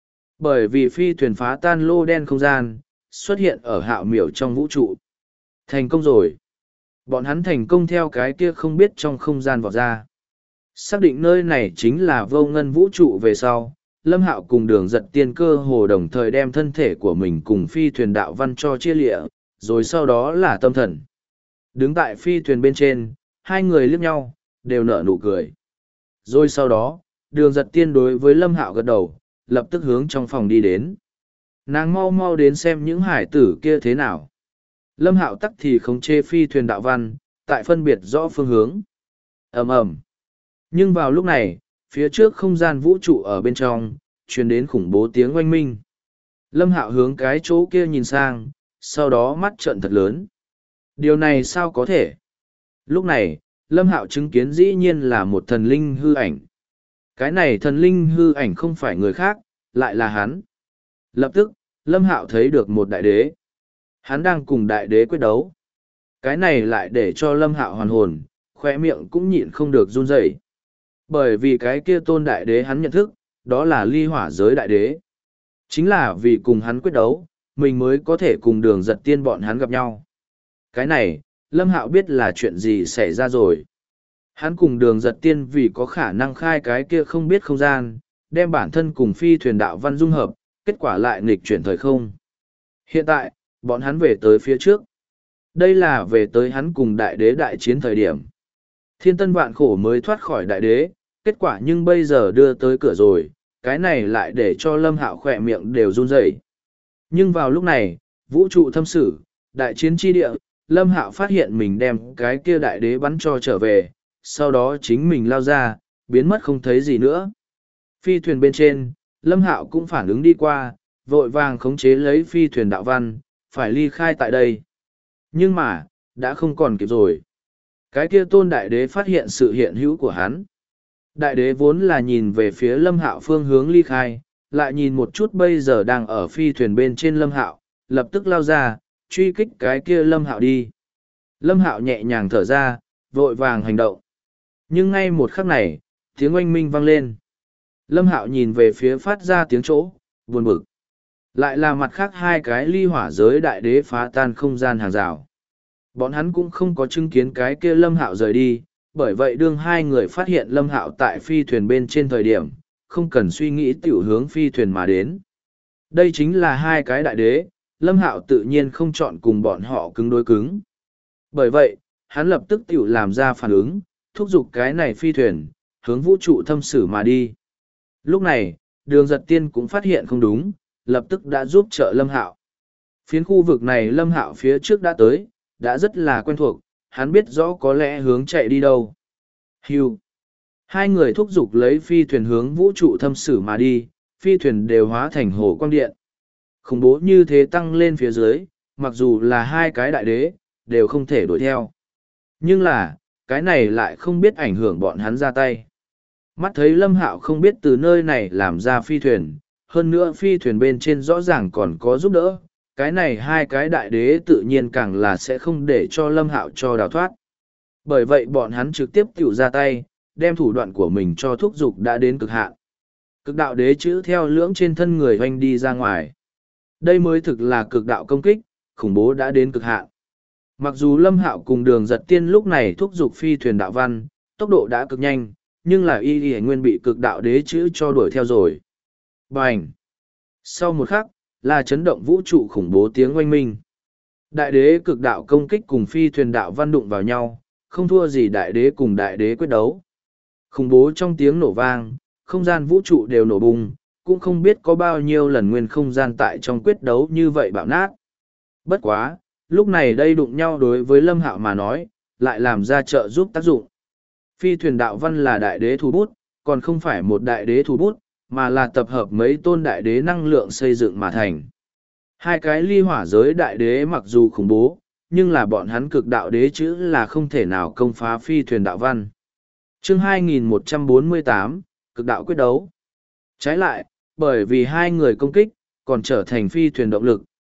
Bởi vì phi thuyền phá tan lô đen không gian, xuất hiện ở Hạo Miểu trong vũ trụ. Thành công rồi. Bọn hắn thành công theo cái kia không biết trong không gian vọt ra. Xác định nơi này chính là vô ngân vũ trụ về sau, Lâm Hạo cùng Đường Giật Tiên cơ hồ đồng thời đem thân thể của mình cùng phi thuyền đạo văn cho chia lịa, rồi sau đó là tâm thần. Đứng tại phi thuyền bên trên, hai người liếc nhau, đều nở nụ cười. Rồi sau đó, Đường Giật Tiên đối với Lâm Hạo gật đầu, lập tức hướng trong phòng đi đến. Nàng mau mau đến xem những hải tử kia thế nào. Lâm Hạo tắc thì khống chế phi thuyền đạo văn, tại phân biệt rõ phương hướng. Ầm ầm. Nhưng vào lúc này, phía trước không gian vũ trụ ở bên trong, truyền đến khủng bố tiếng oanh minh. Lâm Hạo hướng cái chỗ kia nhìn sang, sau đó mắt trợn thật lớn. Điều này sao có thể? Lúc này, Lâm Hạo chứng kiến dĩ nhiên là một thần linh hư ảnh. Cái này thần linh hư ảnh không phải người khác, lại là hắn. Lập tức, Lâm Hạo thấy được một đại đế. Hắn đang cùng đại đế quyết đấu. Cái này lại để cho Lâm Hạo hoàn hồn, khoe miệng cũng nhịn không được run rẩy. Bởi vì cái kia tôn đại đế hắn nhận thức, đó là ly hỏa giới đại đế. Chính là vì cùng hắn quyết đấu, mình mới có thể cùng Đường Giật Tiên bọn hắn gặp nhau. Cái này, Lâm Hạo biết là chuyện gì xảy ra rồi. Hắn cùng Đường Giật Tiên vì có khả năng khai cái kia không biết không gian, đem bản thân cùng phi thuyền đạo văn dung hợp, kết quả lại nghịch chuyển thời không. Hiện tại, bọn hắn về tới phía trước. Đây là về tới hắn cùng đại đế đại chiến thời điểm. Thiên tân vạn khổ mới thoát khỏi đại đế, kết quả nhưng bây giờ đưa tới cửa rồi, cái này lại để cho Lâm Hạo khỏe miệng đều run rẩy. Nhưng vào lúc này, vũ trụ thâm sử, đại chiến chi địa, Lâm Hạo phát hiện mình đem cái kia đại đế bắn cho trở về, sau đó chính mình lao ra, biến mất không thấy gì nữa. Phi thuyền bên trên, Lâm Hạo cũng phản ứng đi qua, vội vàng khống chế lấy phi thuyền đạo văn, phải ly khai tại đây. Nhưng mà, đã không còn kịp rồi. Cái kia tôn đại đế phát hiện sự hiện hữu của hắn. Đại đế vốn là nhìn về phía Lâm Hạo phương hướng ly khai, lại nhìn một chút bây giờ đang ở phi thuyền bên trên Lâm Hạo, lập tức lao ra, truy kích cái kia Lâm Hạo đi. Lâm Hạo nhẹ nhàng thở ra, vội vàng hành động. Nhưng ngay một khắc này, tiếng oanh minh vang lên. Lâm Hạo nhìn về phía phát ra tiếng chỗ, buồn bực. Lại là mặt khác hai cái ly hỏa giới đại đế phá tan không gian hàng rào. Bọn hắn cũng không có chứng kiến cái kia Lâm Hạo rời đi, bởi vậy đương hai người phát hiện Lâm Hạo tại phi thuyền bên trên thời điểm, không cần suy nghĩ tiểu hướng phi thuyền mà đến. Đây chính là hai cái đại đế, Lâm Hạo tự nhiên không chọn cùng bọn họ cứng đối cứng. Bởi vậy, hắn lập tức tiểu làm ra phản ứng, thúc giục cái này phi thuyền, hướng vũ trụ thâm sử mà đi. Lúc này, Đường Giật Tiên cũng phát hiện không đúng, lập tức đã giúp trợ Lâm Hạo. Phiến khu vực này Lâm Hạo phía trước đã tới, đã rất là quen thuộc, hắn biết rõ có lẽ hướng chạy đi đâu. Hưu. Hai người thúc giục lấy phi thuyền hướng vũ trụ thâm sử mà đi, phi thuyền đều hóa thành hồ quang điện. Khủng bố như thế tăng lên phía dưới, mặc dù là hai cái đại đế, đều không thể đuổi theo. Nhưng là, cái này lại không biết ảnh hưởng bọn hắn ra tay. Mắt thấy Lâm Hạo không biết từ nơi này làm ra phi thuyền, hơn nữa phi thuyền bên trên rõ ràng còn có giúp đỡ, cái này hai cái đại đế tự nhiên càng là sẽ không để cho Lâm Hạo cho đào thoát. Bởi vậy bọn hắn trực tiếp tiểu ra tay, đem thủ đoạn của mình cho thúc giục đã đến cực hạn. Cực đạo đế chữ theo lưỡng trên thân người hoanh đi ra ngoài. Đây mới thực là cực đạo công kích, khủng bố đã đến cực hạn. Mặc dù Lâm Hạo cùng Đường Giật Tiên lúc này thúc giục phi thuyền đạo văn, tốc độ đã cực nhanh, nhưng là y nguyên bị cực đạo đế chữ cho đuổi theo rồi. Bành! Sau một khắc, là chấn động vũ trụ khủng bố tiếng oanh minh. Đại đế cực đạo công kích cùng phi thuyền đạo văn đụng vào nhau, không thua gì đại đế cùng đại đế quyết đấu. Khủng bố trong tiếng nổ vang, không gian vũ trụ đều nổ bùng, cũng không biết có bao nhiêu lần nguyên không gian tại trong quyết đấu như vậy bạo nát. Bất quá, lúc này đây đụng nhau đối với Lâm Hạo mà nói, lại làm ra trợ giúp tác dụng. Phi thuyền đạo văn là đại đế thủ bút, còn không phải một đại đế thủ bút, mà là tập hợp mấy tôn đại đế năng lượng xây dựng mà thành. Hai cái ly hỏa giới đại đế mặc dù khủng bố, nhưng là bọn hắn cực đạo đế chữ là không thể nào công phá phi thuyền đạo văn. Chương 2148, cực đạo quyết đấu. Trái lại, bởi vì hai người công kích, còn trở thành phi thuyền động lực,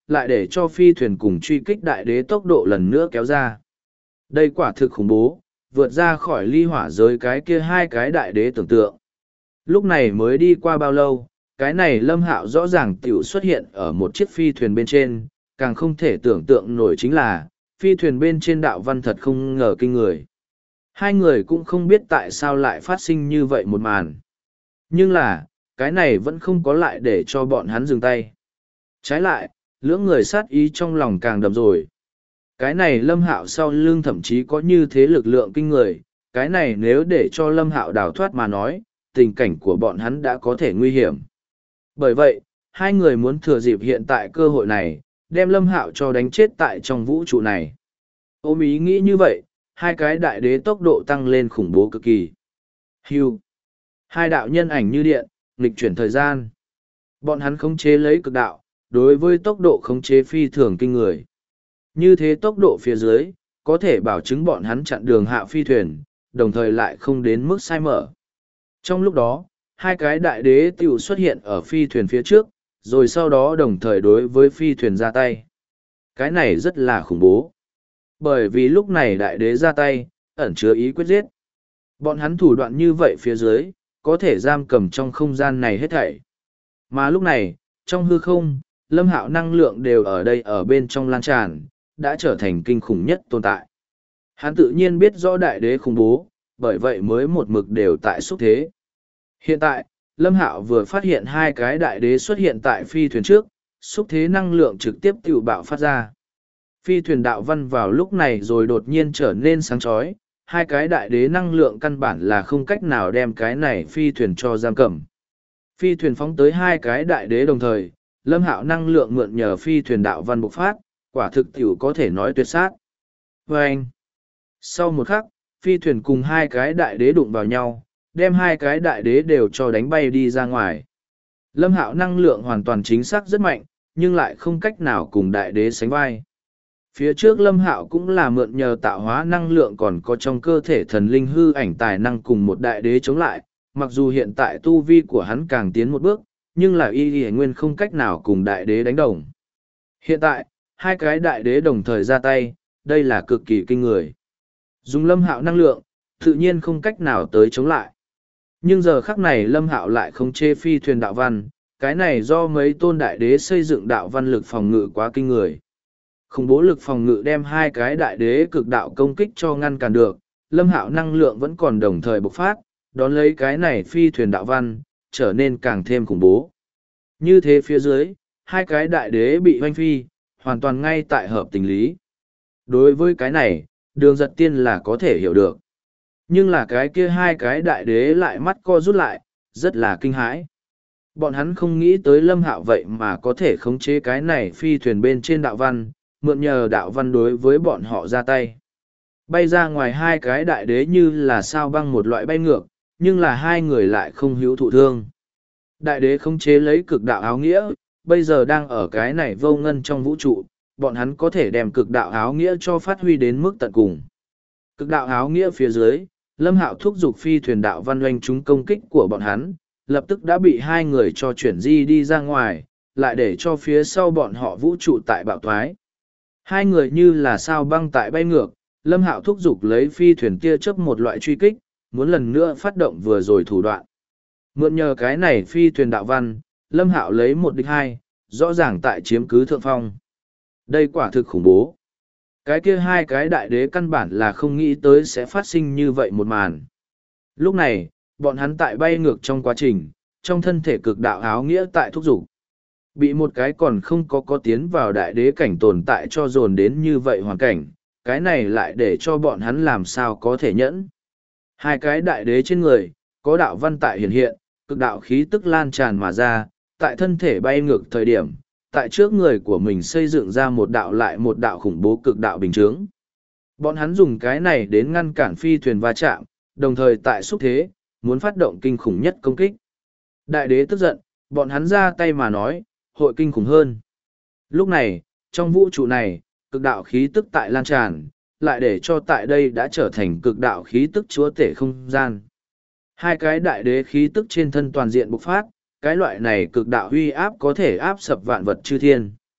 lại để cho phi thuyền cùng truy kích đại đế tốc độ lần nữa kéo ra. Đây quả thực khủng bố, vượt ra khỏi ly hỏa giới cái kia hai cái đại đế tưởng tượng. Lúc này mới đi qua bao lâu, cái này Lâm Hạo rõ ràng tiểu xuất hiện ở một chiếc phi thuyền bên trên, càng không thể tưởng tượng nổi chính là, phi thuyền bên trên đạo văn thật không ngờ kinh người. Hai người cũng không biết tại sao lại phát sinh như vậy một màn. Nhưng là, cái này vẫn không có lại để cho bọn hắn dừng tay. Trái lại, lưỡng người sát ý trong lòng càng đậm rồi. Cái này Lâm Hạo sau lưng thậm chí có như thế lực lượng kinh người, cái này nếu để cho Lâm Hạo đào thoát mà nói, tình cảnh của bọn hắn đã có thể nguy hiểm. Bởi vậy, hai người muốn thừa dịp hiện tại cơ hội này, đem Lâm Hạo cho đánh chết tại trong vũ trụ này. Ôm ý nghĩ như vậy, hai cái đại đế tốc độ tăng lên khủng bố cực kỳ. Hưu. Hai đạo nhân ảnh như điện, nghịch chuyển thời gian. Bọn hắn khống chế lấy cực đạo, đối với tốc độ khống chế phi thường kinh người. Như thế tốc độ phía dưới, có thể bảo chứng bọn hắn chặn đường hạ phi thuyền, đồng thời lại không đến mức sai mở. Trong lúc đó, hai cái đại đế tiểu xuất hiện ở phi thuyền phía trước, rồi sau đó đồng thời đối với phi thuyền ra tay. Cái này rất là khủng bố. Bởi vì lúc này đại đế ra tay, ẩn chứa ý quyết giết. Bọn hắn thủ đoạn như vậy phía dưới, có thể giam cầm trong không gian này hết thảy. Mà lúc này, trong hư không, Lâm Hạo năng lượng đều ở đây ở bên trong lan tràn, đã trở thành kinh khủng nhất tồn tại. Hắn tự nhiên biết rõ đại đế khủng bố, bởi vậy mới một mực đều tại xúc thế. Hiện tại, Lâm Hạo vừa phát hiện hai cái đại đế xuất hiện tại phi thuyền trước, xúc thế năng lượng trực tiếp tự bạo phát ra. Phi thuyền đạo văn vào lúc này rồi đột nhiên trở nên sáng chói, hai cái đại đế năng lượng căn bản là không cách nào đem cái này phi thuyền cho giam cầm. Phi thuyền phóng tới hai cái đại đế đồng thời, Lâm Hạo năng lượng mượn nhờ phi thuyền đạo văn bộc phát, quả thực tiểu có thể nói tuyệt sát. Và anh, sau một khắc, phi thuyền cùng hai cái đại đế đụng vào nhau, đem hai cái đại đế đều cho đánh bay đi ra ngoài. Lâm Hạo năng lượng hoàn toàn chính xác rất mạnh, nhưng lại không cách nào cùng đại đế sánh vai. Phía trước Lâm Hạo cũng là mượn nhờ tạo hóa năng lượng còn có trong cơ thể thần linh hư ảnh tài năng cùng một đại đế chống lại, mặc dù hiện tại tu vi của hắn càng tiến một bước, nhưng là y nguyên không cách nào cùng đại đế đánh đồng. Hiện tại, hai cái đại đế đồng thời ra tay, đây là cực kỳ kinh người. Dùng Lâm Hạo năng lượng, tự nhiên không cách nào tới chống lại. Nhưng giờ khắc này Lâm Hạo lại không chê phi thuyền đạo văn, cái này do mấy tôn đại đế xây dựng đạo văn lực phòng ngự quá kinh người. Khủng bố lực phòng ngự đem hai cái đại đế cực đạo công kích cho ngăn cản được, Lâm Hạo năng lượng vẫn còn đồng thời bộc phát, đón lấy cái này phi thuyền đạo văn, trở nên càng thêm khủng bố. Như thế phía dưới, hai cái đại đế bị hoanh phi, hoàn toàn ngay tại hợp tình lý. Đối với cái này, Đường Giật Tiên là có thể hiểu được. Nhưng là cái kia hai cái đại đế lại mắt co rút lại, rất là kinh hãi. Bọn hắn không nghĩ tới Lâm Hạo vậy mà có thể khống chế cái này phi thuyền bên trên đạo văn, mượn nhờ đạo văn đối với bọn họ ra tay. Bay ra ngoài hai cái đại đế như là sao băng một loại bay ngược, nhưng là hai người lại không hữu thụ thương. Đại đế khống chế lấy cực đạo áo nghĩa, bây giờ đang ở cái này vô ngân trong vũ trụ, bọn hắn có thể đem cực đạo áo nghĩa cho phát huy đến mức tận cùng. Cực đạo áo nghĩa phía dưới, Lâm Hạo thúc giục phi thuyền đạo văn oanh chúng công kích của bọn hắn, lập tức đã bị hai người cho chuyển di đi ra ngoài, lại để cho phía sau bọn họ vũ trụ tại bạo thoái. Hai người như là sao băng tại bay ngược, Lâm Hạo thúc giục lấy phi thuyền tia chớp một loại truy kích, muốn lần nữa phát động vừa rồi thủ đoạn. Mượn nhờ cái này phi thuyền đạo văn, Lâm Hạo lấy một địch hai, rõ ràng tại chiếm cứ thượng phong. Đây quả thực khủng bố. Cái kia hai cái đại đế căn bản là không nghĩ tới sẽ phát sinh như vậy một màn. Lúc này, bọn hắn tại bay ngược trong quá trình, trong thân thể cực đạo áo nghĩa tại thúc giục. Bị một cái còn không có tiến vào đại đế cảnh tồn tại cho dồn đến như vậy hoàn cảnh, cái này lại để cho bọn hắn làm sao có thể nhẫn. Hai cái đại đế trên người, có đạo văn tại hiện hiện, cực đạo khí tức lan tràn mà ra, tại thân thể bay ngược thời điểm, tại trước người của mình xây dựng ra một đạo lại một đạo khủng bố cực đạo bình chướng. Bọn hắn dùng cái này đến ngăn cản phi thuyền va chạm, đồng thời tại xúc thế, muốn phát động kinh khủng nhất công kích. Đại đế tức giận, bọn hắn ra tay mà nói, hội kinh khủng hơn. Lúc này, trong vũ trụ này, cực đạo khí tức tại lan tràn, lại để cho tại đây đã trở thành cực đạo khí tức chúa tể không gian. Hai cái đại đế khí tức trên thân toàn diện bộc phát, cái loại này cực đạo huy áp có thể áp sập vạn vật chư thiên.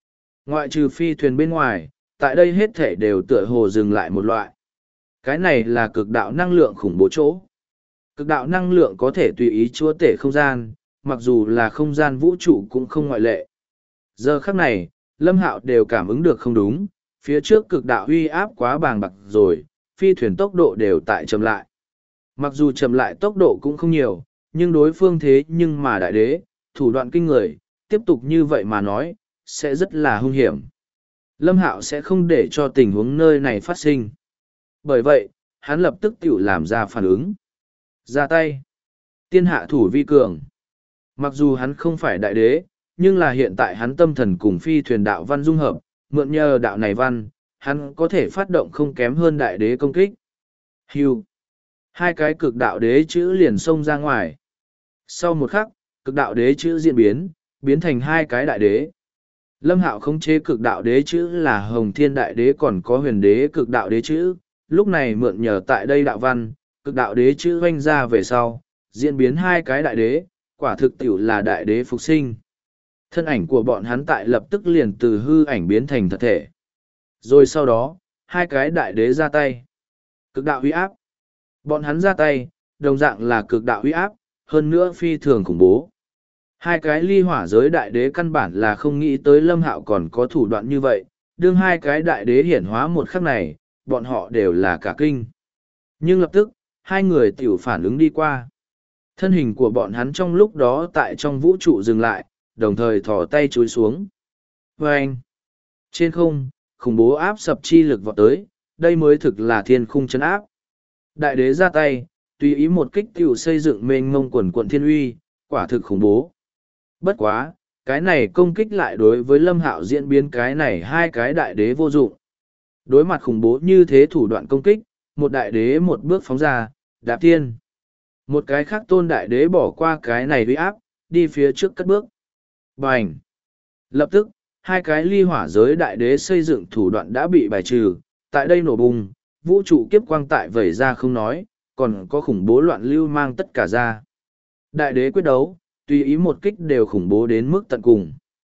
Ngoại trừ phi thuyền bên ngoài, tại đây hết thể đều tựa hồ dừng lại một loại. Cái này là cực đạo năng lượng khủng bố chỗ. Cực đạo năng lượng có thể tùy ý chúa tể không gian, mặc dù là không gian vũ trụ cũng không ngoại lệ. Giờ khắc này, Lâm Hạo đều cảm ứng được không đúng, phía trước cực đạo uy áp quá bàng bạc rồi, phi thuyền tốc độ đều tại chậm lại. Mặc dù chậm lại tốc độ cũng không nhiều, nhưng đối phương thế nhưng mà đại đế, thủ đoạn kinh người, tiếp tục như vậy mà nói, sẽ rất là hung hiểm. Lâm Hạo sẽ không để cho tình huống nơi này phát sinh. Bởi vậy, hắn lập tức tự làm ra phản ứng. Ra tay. Tiên hạ thủ vi cường. Mặc dù hắn không phải đại đế, nhưng là hiện tại hắn tâm thần cùng phi thuyền đạo văn dung hợp, mượn nhờ đạo này văn, hắn có thể phát động không kém hơn đại đế công kích. Hưu. Hai cái cực đạo đế chữ liền xông ra ngoài. Sau một khắc, cực đạo đế chữ diễn biến, biến thành hai cái đại đế. Lâm Hạo khống chế cực đạo đế chữ là Hồng Thiên đại đế còn có huyền đế cực đạo đế chữ, lúc này mượn nhờ tại đây đạo văn, cực đạo đế chữ oanh ra về sau, diễn biến hai cái đại đế, quả thực tiểu là đại đế phục sinh. Thân ảnh của bọn hắn tại lập tức liền từ hư ảnh biến thành thật thể. Rồi sau đó, hai cái đại đế ra tay. Cực đạo uy áp. Bọn hắn ra tay, đồng dạng là cực đạo uy áp, hơn nữa phi thường khủng bố. Hai cái ly hỏa giới đại đế căn bản là không nghĩ tới Lâm Hạo còn có thủ đoạn như vậy, đương hai cái đại đế hiển hóa một khắc này, bọn họ đều là cả kinh. Nhưng lập tức, hai người tiểu phản ứng đi qua. Thân hình của bọn hắn trong lúc đó tại trong vũ trụ dừng lại, đồng thời thò tay chúi xuống. Và anh, trên không, khủng bố áp sập chi lực vọt tới, đây mới thực là thiên khung chấn áp. Đại đế ra tay, tùy ý một kích tiểu xây dựng mênh mông quần quận thiên uy, quả thực khủng bố. Bất quá, cái này công kích lại đối với Lâm Hạo diễn biến cái này hai cái đại đế vô dụng. Đối mặt khủng bố như thế thủ đoạn công kích, một đại đế một bước phóng ra, đạp thiên. Một cái khác tôn đại đế bỏ qua cái này uy áp, đi phía trước cất bước. Bành! Lập tức, hai cái ly hỏa giới đại đế xây dựng thủ đoạn đã bị bài trừ, tại đây nổ bùng, vũ trụ kiếp quang tại vẩy ra không nói, còn có khủng bố loạn lưu mang tất cả ra. Đại đế quyết đấu, tùy ý một kích đều khủng bố đến mức tận cùng.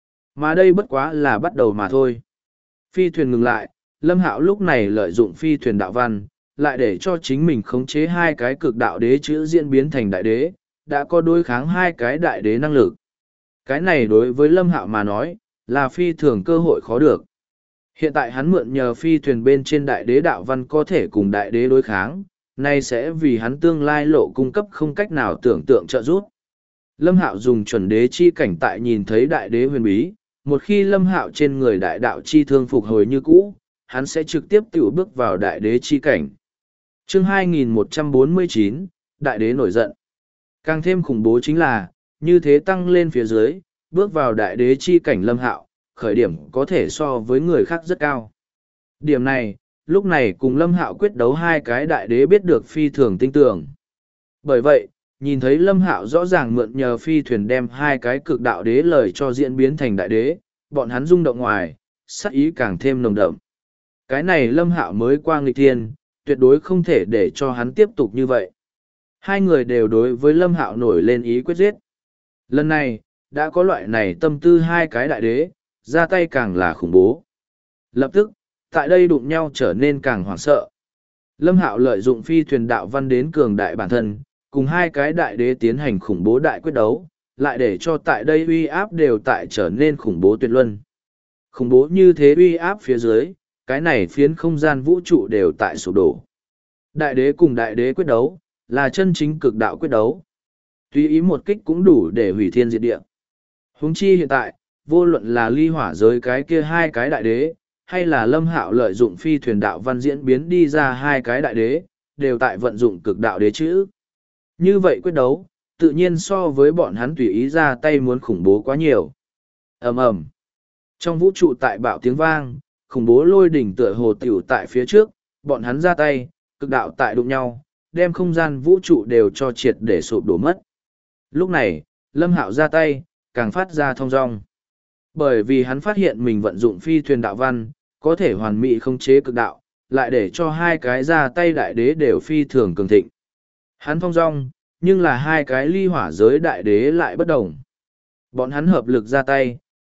Mà đây bất quá là bắt đầu mà thôi. Phi thuyền ngừng lại, Lâm Hạo lúc này lợi dụng phi thuyền đạo văn, lại để cho chính mình khống chế hai cái cực đạo đế chữ diễn biến thành đại đế, đã có đối kháng hai cái đại đế năng lực. Cái này đối với Lâm Hạo mà nói, là phi thường cơ hội khó được. Hiện tại hắn mượn nhờ phi thuyền bên trên đại đế đạo văn có thể cùng đại đế đối kháng, nay sẽ vì hắn tương lai lộ cung cấp không cách nào tưởng tượng trợ giúp. Lâm Hạo dùng chuẩn đế chi cảnh tại nhìn thấy đại đế huyền bí, một khi Lâm Hạo trên người đại đạo chi thương phục hồi như cũ, hắn sẽ trực tiếp tiểu bước vào đại đế chi cảnh. Chương 2149, Đại đế nổi giận. Càng thêm khủng bố chính là, như thế tăng lên phía dưới, bước vào đại đế chi cảnh Lâm Hạo, khởi điểm có thể so với người khác rất cao. Điểm này, lúc này cùng Lâm Hạo quyết đấu hai cái đại đế biết được phi thường tinh tường. Bởi vậy, nhìn thấy Lâm Hạo rõ ràng mượn nhờ phi thuyền đem hai cái cực đạo đế lời cho diễn biến thành đại đế, bọn hắn rung động ngoài, sắc ý càng thêm nồng đậm. Cái này Lâm Hạo mới qua nghịch thiên, tuyệt đối không thể để cho hắn tiếp tục như vậy. Hai người đều đối với Lâm Hạo nổi lên ý quyết giết. Lần này, đã có loại này tâm tư hai cái đại đế, ra tay càng là khủng bố. Lập tức, tại đây đụng nhau trở nên càng hoảng sợ. Lâm Hạo lợi dụng phi thuyền đạo văn đến cường đại bản thân, cùng hai cái đại đế tiến hành khủng bố đại quyết đấu, lại để cho tại đây uy áp đều tại trở nên khủng bố tuyệt luân. Khủng bố như thế uy áp phía dưới, cái này phiến không gian vũ trụ đều tại sụp đổ. Đại đế cùng đại đế quyết đấu, là chân chính cực đạo quyết đấu. Tùy ý một kích cũng đủ để hủy thiên diệt địa. Huống chi hiện tại, vô luận là ly hỏa giới cái kia hai cái đại đế, hay là Lâm Hạo lợi dụng phi thuyền đạo văn diễn biến đi ra hai cái đại đế, đều tại vận dụng cực đạo đế chữ. Như vậy quyết đấu, tự nhiên so với bọn hắn tùy ý ra tay muốn khủng bố quá nhiều. Ầm ầm. Trong vũ trụ tại bạo tiếng vang, khủng bố lôi đỉnh tựa hồ tiểu tại phía trước, bọn hắn ra tay, cực đạo tại đụng nhau, đem không gian vũ trụ đều cho triệt để sụp đổ mất. Lúc này, Lâm Hạo ra tay, càng phát ra thong dong. Bởi vì hắn phát hiện mình vận dụng phi thuyền đạo văn, có thể hoàn mỹ khống chế cực đạo, lại để cho hai cái ra tay đại đế đều phi thường cường thịnh. Hắn thong dong, nhưng là hai cái ly hỏa giới đại đế lại bất đồng. Bọn hắn hợp lực ra tay,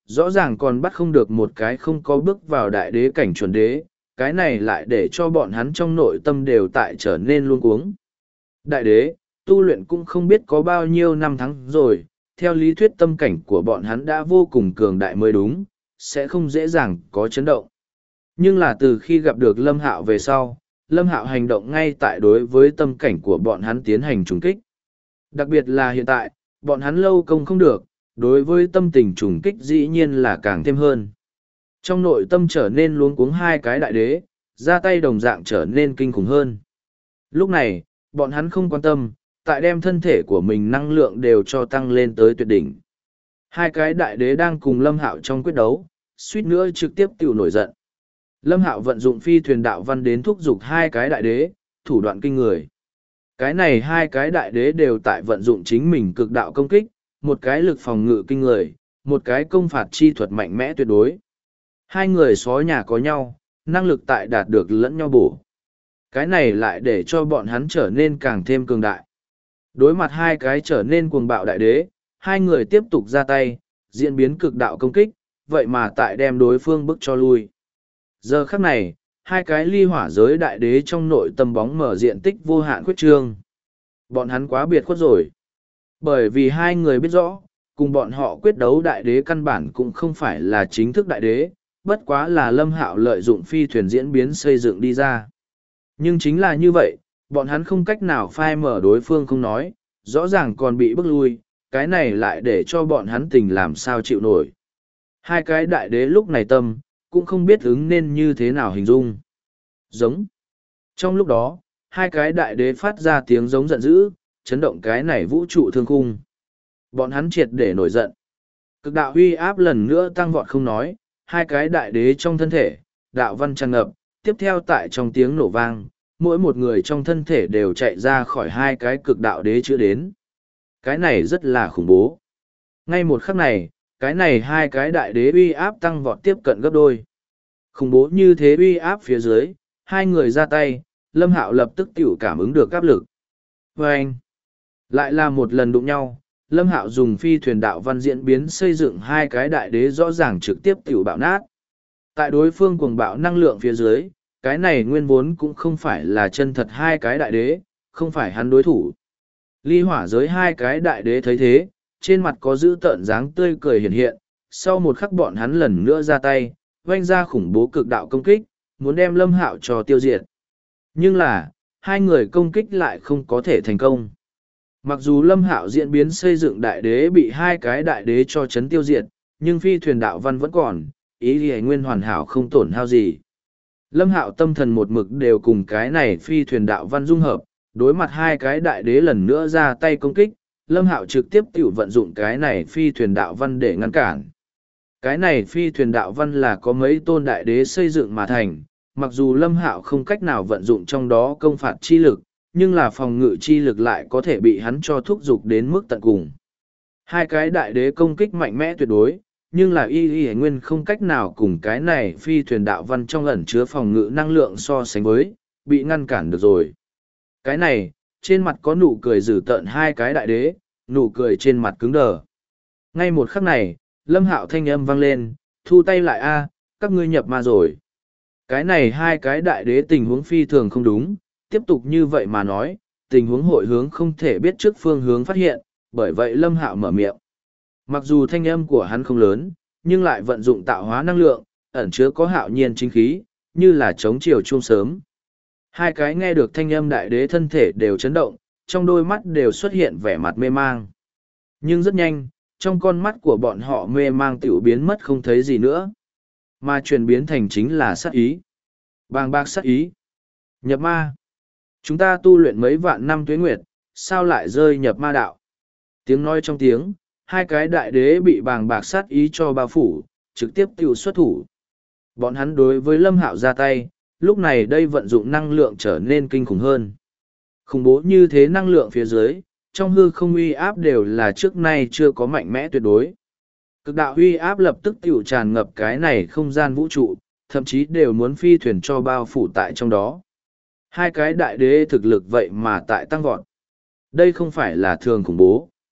rõ ràng còn bắt không được một cái không có bước vào đại đế cảnh chuẩn đế, cái này lại để cho bọn hắn trong nội tâm đều tại trở nên luống cuống. Đại đế, tu luyện cũng không biết có bao nhiêu năm tháng rồi, theo lý thuyết tâm cảnh của bọn hắn đã vô cùng cường đại mới đúng, sẽ không dễ dàng có chấn động. Nhưng là từ khi gặp được Lâm Hạo về sau, Lâm Hạo hành động ngay tại đối với tâm cảnh của bọn hắn tiến hành trùng kích. Đặc biệt là hiện tại, bọn hắn lâu công không được, đối với tâm tình trùng kích dĩ nhiên là càng thêm hơn. Trong nội tâm trở nên luống cuống hai cái đại đế, ra tay đồng dạng trở nên kinh khủng hơn. Lúc này, bọn hắn không quan tâm, tại đem thân thể của mình năng lượng đều cho tăng lên tới tuyệt đỉnh. Hai cái đại đế đang cùng Lâm Hạo trong quyết đấu, suýt nữa trực tiếp tiểu nổi giận. Lâm Hạo vận dụng phi thuyền đạo văn đến thúc giục hai cái đại đế, thủ đoạn kinh người. Cái này hai cái đại đế đều tại vận dụng chính mình cực đạo công kích, một cái lực phòng ngự kinh người, một cái công phạt chi thuật mạnh mẽ tuyệt đối. Hai người xó nhà có nhau, năng lực tại đạt được lẫn nhau bổ. Cái này lại để cho bọn hắn trở nên càng thêm cường đại. Đối mặt hai cái trở nên cuồng bạo đại đế, hai người tiếp tục ra tay, diễn biến cực đạo công kích, vậy mà tại đem đối phương bức cho lui. Giờ khắc này, hai cái ly hỏa giới đại đế trong nội tâm bóng mở diện tích vô hạn khuyết trương. Bọn hắn quá biệt khuất rồi. Bởi vì hai người biết rõ, cùng bọn họ quyết đấu đại đế căn bản cũng không phải là chính thức đại đế, bất quá là Lâm Hạo lợi dụng phi thuyền diễn biến xây dựng đi ra. Nhưng chính là như vậy, bọn hắn không cách nào phai mở đối phương không nói, rõ ràng còn bị bức lui, cái này lại để cho bọn hắn tình làm sao chịu nổi. Hai cái đại đế lúc này tâm, cũng không biết ứng nên như thế nào hình dung. Giống. Trong lúc đó, hai cái đại đế phát ra tiếng giống giận dữ, chấn động cái này vũ trụ thương khung. Bọn hắn triệt để nổi giận. Cực đạo huy áp lần nữa tăng vọt không nói, hai cái đại đế trong thân thể, đạo văn tràn ngập, tiếp theo tại trong tiếng nổ vang, mỗi một người trong thân thể đều chạy ra khỏi hai cái cực đạo đế chữa đến. Cái này rất là khủng bố. Ngay một khắc này, cái này hai cái đại đế uy áp tăng vọt tiếp cận gấp đôi. Khủng bố như thế uy áp phía dưới, hai người ra tay, Lâm Hạo lập tức tiểu cảm ứng được áp lực. Và anh, lại là một lần đụng nhau, Lâm Hạo dùng phi thuyền đạo văn diễn biến xây dựng hai cái đại đế rõ ràng trực tiếp tiểu bạo nát. Tại đối phương cuồng bạo năng lượng phía dưới, cái này nguyên vốn cũng không phải là chân thật hai cái đại đế, không phải hắn đối thủ. Ly hỏa giới hai cái đại đế thấy thế, trên mặt có dữ tợn dáng tươi cười hiện hiện, sau một khắc bọn hắn lần nữa ra tay, vanh ra khủng bố cực đạo công kích, muốn đem Lâm Hạo cho tiêu diệt. Nhưng là, hai người công kích lại không có thể thành công. Mặc dù Lâm Hạo diễn biến xây dựng đại đế bị hai cái đại đế cho chấn tiêu diệt, nhưng phi thuyền đạo văn vẫn còn, ý lý nguyên hoàn hảo không tổn hao gì. Lâm Hạo tâm thần một mực đều cùng cái này phi thuyền đạo văn dung hợp, đối mặt hai cái đại đế lần nữa ra tay công kích, Lâm Hạo trực tiếp tự vận dụng cái này phi thuyền đạo văn để ngăn cản. Cái này phi thuyền đạo văn là có mấy tôn đại đế xây dựng mà thành, mặc dù Lâm Hạo không cách nào vận dụng trong đó công phạt chi lực, nhưng là phòng ngự chi lực lại có thể bị hắn cho thúc giục đến mức tận cùng. Hai cái đại đế công kích mạnh mẽ tuyệt đối, nhưng là y nguyên không cách nào cùng cái này phi thuyền đạo văn trong ẩn chứa phòng ngự năng lượng so sánh với, bị ngăn cản được rồi. Cái này, trên mặt có nụ cười dữ tợn hai cái đại đế, nụ cười trên mặt cứng đờ. Ngay một khắc này, Lâm Hạo thanh âm vang lên, thu tay lại a, các ngươi nhập ma rồi. Cái này hai cái đại đế tình huống phi thường không đúng, tiếp tục như vậy mà nói, tình huống hội hướng không thể biết trước phương hướng phát hiện, bởi vậy Lâm Hạo mở miệng. Mặc dù thanh âm của hắn không lớn, nhưng lại vận dụng tạo hóa năng lượng, ẩn chứa có hạo nhiên chính khí, như là chống chiều chuông sớm. Hai cái nghe được thanh âm đại đế thân thể đều chấn động, trong đôi mắt đều xuất hiện vẻ mặt mê mang. Nhưng rất nhanh, trong con mắt của bọn họ mê mang tiểu biến mất không thấy gì nữa, mà chuyển biến thành chính là sát ý. Bàng bạc sát ý. Nhập ma. Chúng ta tu luyện mấy vạn năm tuế nguyệt, sao lại rơi nhập ma đạo? Tiếng nói trong tiếng, hai cái đại đế bị bàng bạc sát ý cho bao phủ, trực tiếp tiêu xuất thủ. Bọn hắn đối với Lâm Hạo ra tay, lúc này đây vận dụng năng lượng trở nên kinh khủng hơn. Khủng bố như thế năng lượng phía dưới, trong hư không uy áp đều là trước nay chưa có mạnh mẽ tuyệt đối. Cực đạo uy áp lập tức tiểu tràn ngập cái này không gian vũ trụ, thậm chí đều muốn phi thuyền cho bao phủ tại trong đó. Hai cái đại đế thực lực vậy mà tại tăng vọt. Đây không phải là thường khủng bố.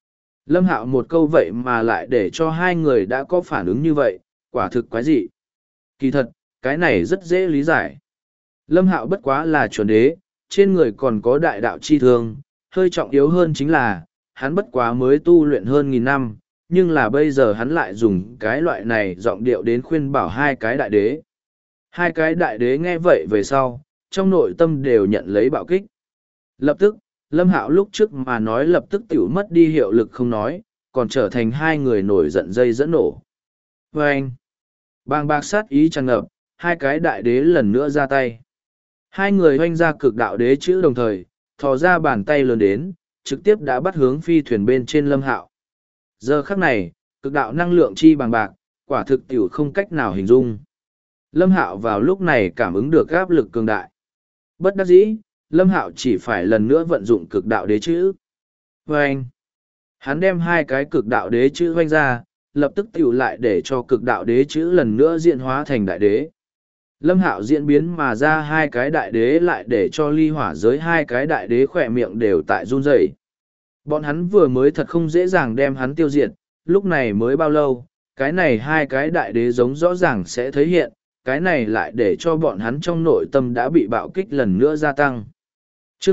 Lâm Hạo một câu vậy mà lại để cho hai người đã có phản ứng như vậy, quả thực quái dị. Kỳ thật, cái này rất dễ lý giải. Lâm Hạo bất quá là chuẩn đế, trên người còn có đại đạo chi thương, hơi trọng yếu hơn chính là, hắn bất quá mới tu luyện hơn 1000 năm, nhưng là bây giờ hắn lại dùng cái loại này giọng điệu đến khuyên bảo hai cái đại đế. Hai cái đại đế nghe vậy về sau, trong nội tâm đều nhận lấy bạo kích. Lập tức, Lâm Hạo lúc trước mà nói lập tức tiểu mất đi hiệu lực không nói, còn trở thành hai người nổi giận dây dẫn nổ. Và anh, bàng bạc sát ý tràn ngập, hai cái đại đế lần nữa ra tay. Hai người hoanh ra cực đạo đế chữ đồng thời, thò ra bàn tay lớn đến, trực tiếp đã bắt hướng phi thuyền bên trên Lâm Hạo. Giờ khắc này, cực đạo năng lượng chi bàng bạc, quả thực tiểu không cách nào hình dung. Lâm Hạo vào lúc này cảm ứng được áp lực cường đại. Bất đắc dĩ, Lâm Hạo chỉ phải lần nữa vận dụng cực đạo đế chữ. Vâng! Hắn đem hai cái cực đạo đế chữ hoanh ra, lập tức tiểu lại để cho cực đạo đế chữ lần nữa diễn hóa thành đại đế. Lâm Hạo diễn biến mà ra hai cái đại đế lại để cho ly hỏa giới hai cái đại đế khỏe miệng đều tại run rẩy. Bọn hắn vừa mới thật không dễ dàng đem hắn tiêu diệt, lúc này mới bao lâu, cái này hai cái đại đế giống rõ ràng sẽ thấy hiện, cái này lại để cho bọn hắn trong nội tâm đã bị bạo kích lần nữa gia tăng. Chương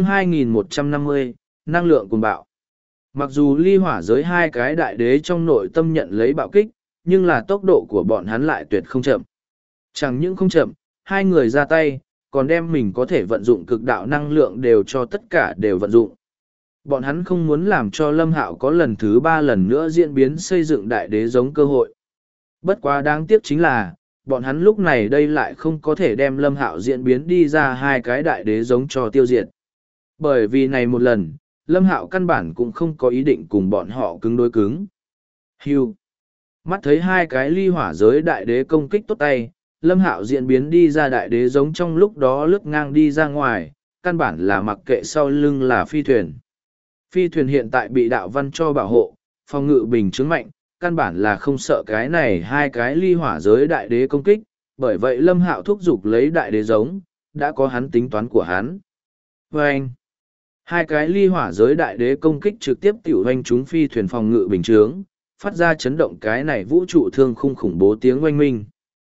2150, năng lượng cùng bạo. Mặc dù ly hỏa giới hai cái đại đế trong nội tâm nhận lấy bạo kích, nhưng là tốc độ của bọn hắn lại tuyệt không chậm. Chẳng những không chậm, hai người ra tay, còn đem mình có thể vận dụng cực đạo năng lượng đều cho tất cả đều vận dụng. Bọn hắn không muốn làm cho Lâm Hạo có lần thứ 3 lần nữa diễn biến xây dựng đại đế giống cơ hội. Bất quá đáng tiếc chính là, bọn hắn lúc này đây lại không có thể đem Lâm Hạo diễn biến đi ra hai cái đại đế giống cho tiêu diệt. Bởi vì này một lần, Lâm Hạo căn bản cũng không có ý định cùng bọn họ cứng đối cứng. Hưu. Mắt thấy hai cái ly hỏa giới đại đế công kích tốt tay, Lâm Hạo diễn biến đi ra đại đế giống trong lúc đó lướt ngang đi ra ngoài, căn bản là mặc kệ sau lưng là phi thuyền. Phi thuyền hiện tại bị đạo văn cho bảo hộ, phòng ngự bình chứng mạnh, căn bản là không sợ cái này hai cái ly hỏa giới đại đế công kích, bởi vậy Lâm Hạo thúc giục lấy đại đế giống, đã có hắn tính toán của hắn. Và anh, hai cái ly hỏa giới đại đế công kích trực tiếp tiểu hoanh chúng phi thuyền phòng ngự bình chướng, phát ra chấn động cái này vũ trụ thương khung khủng bố tiếng oanh minh.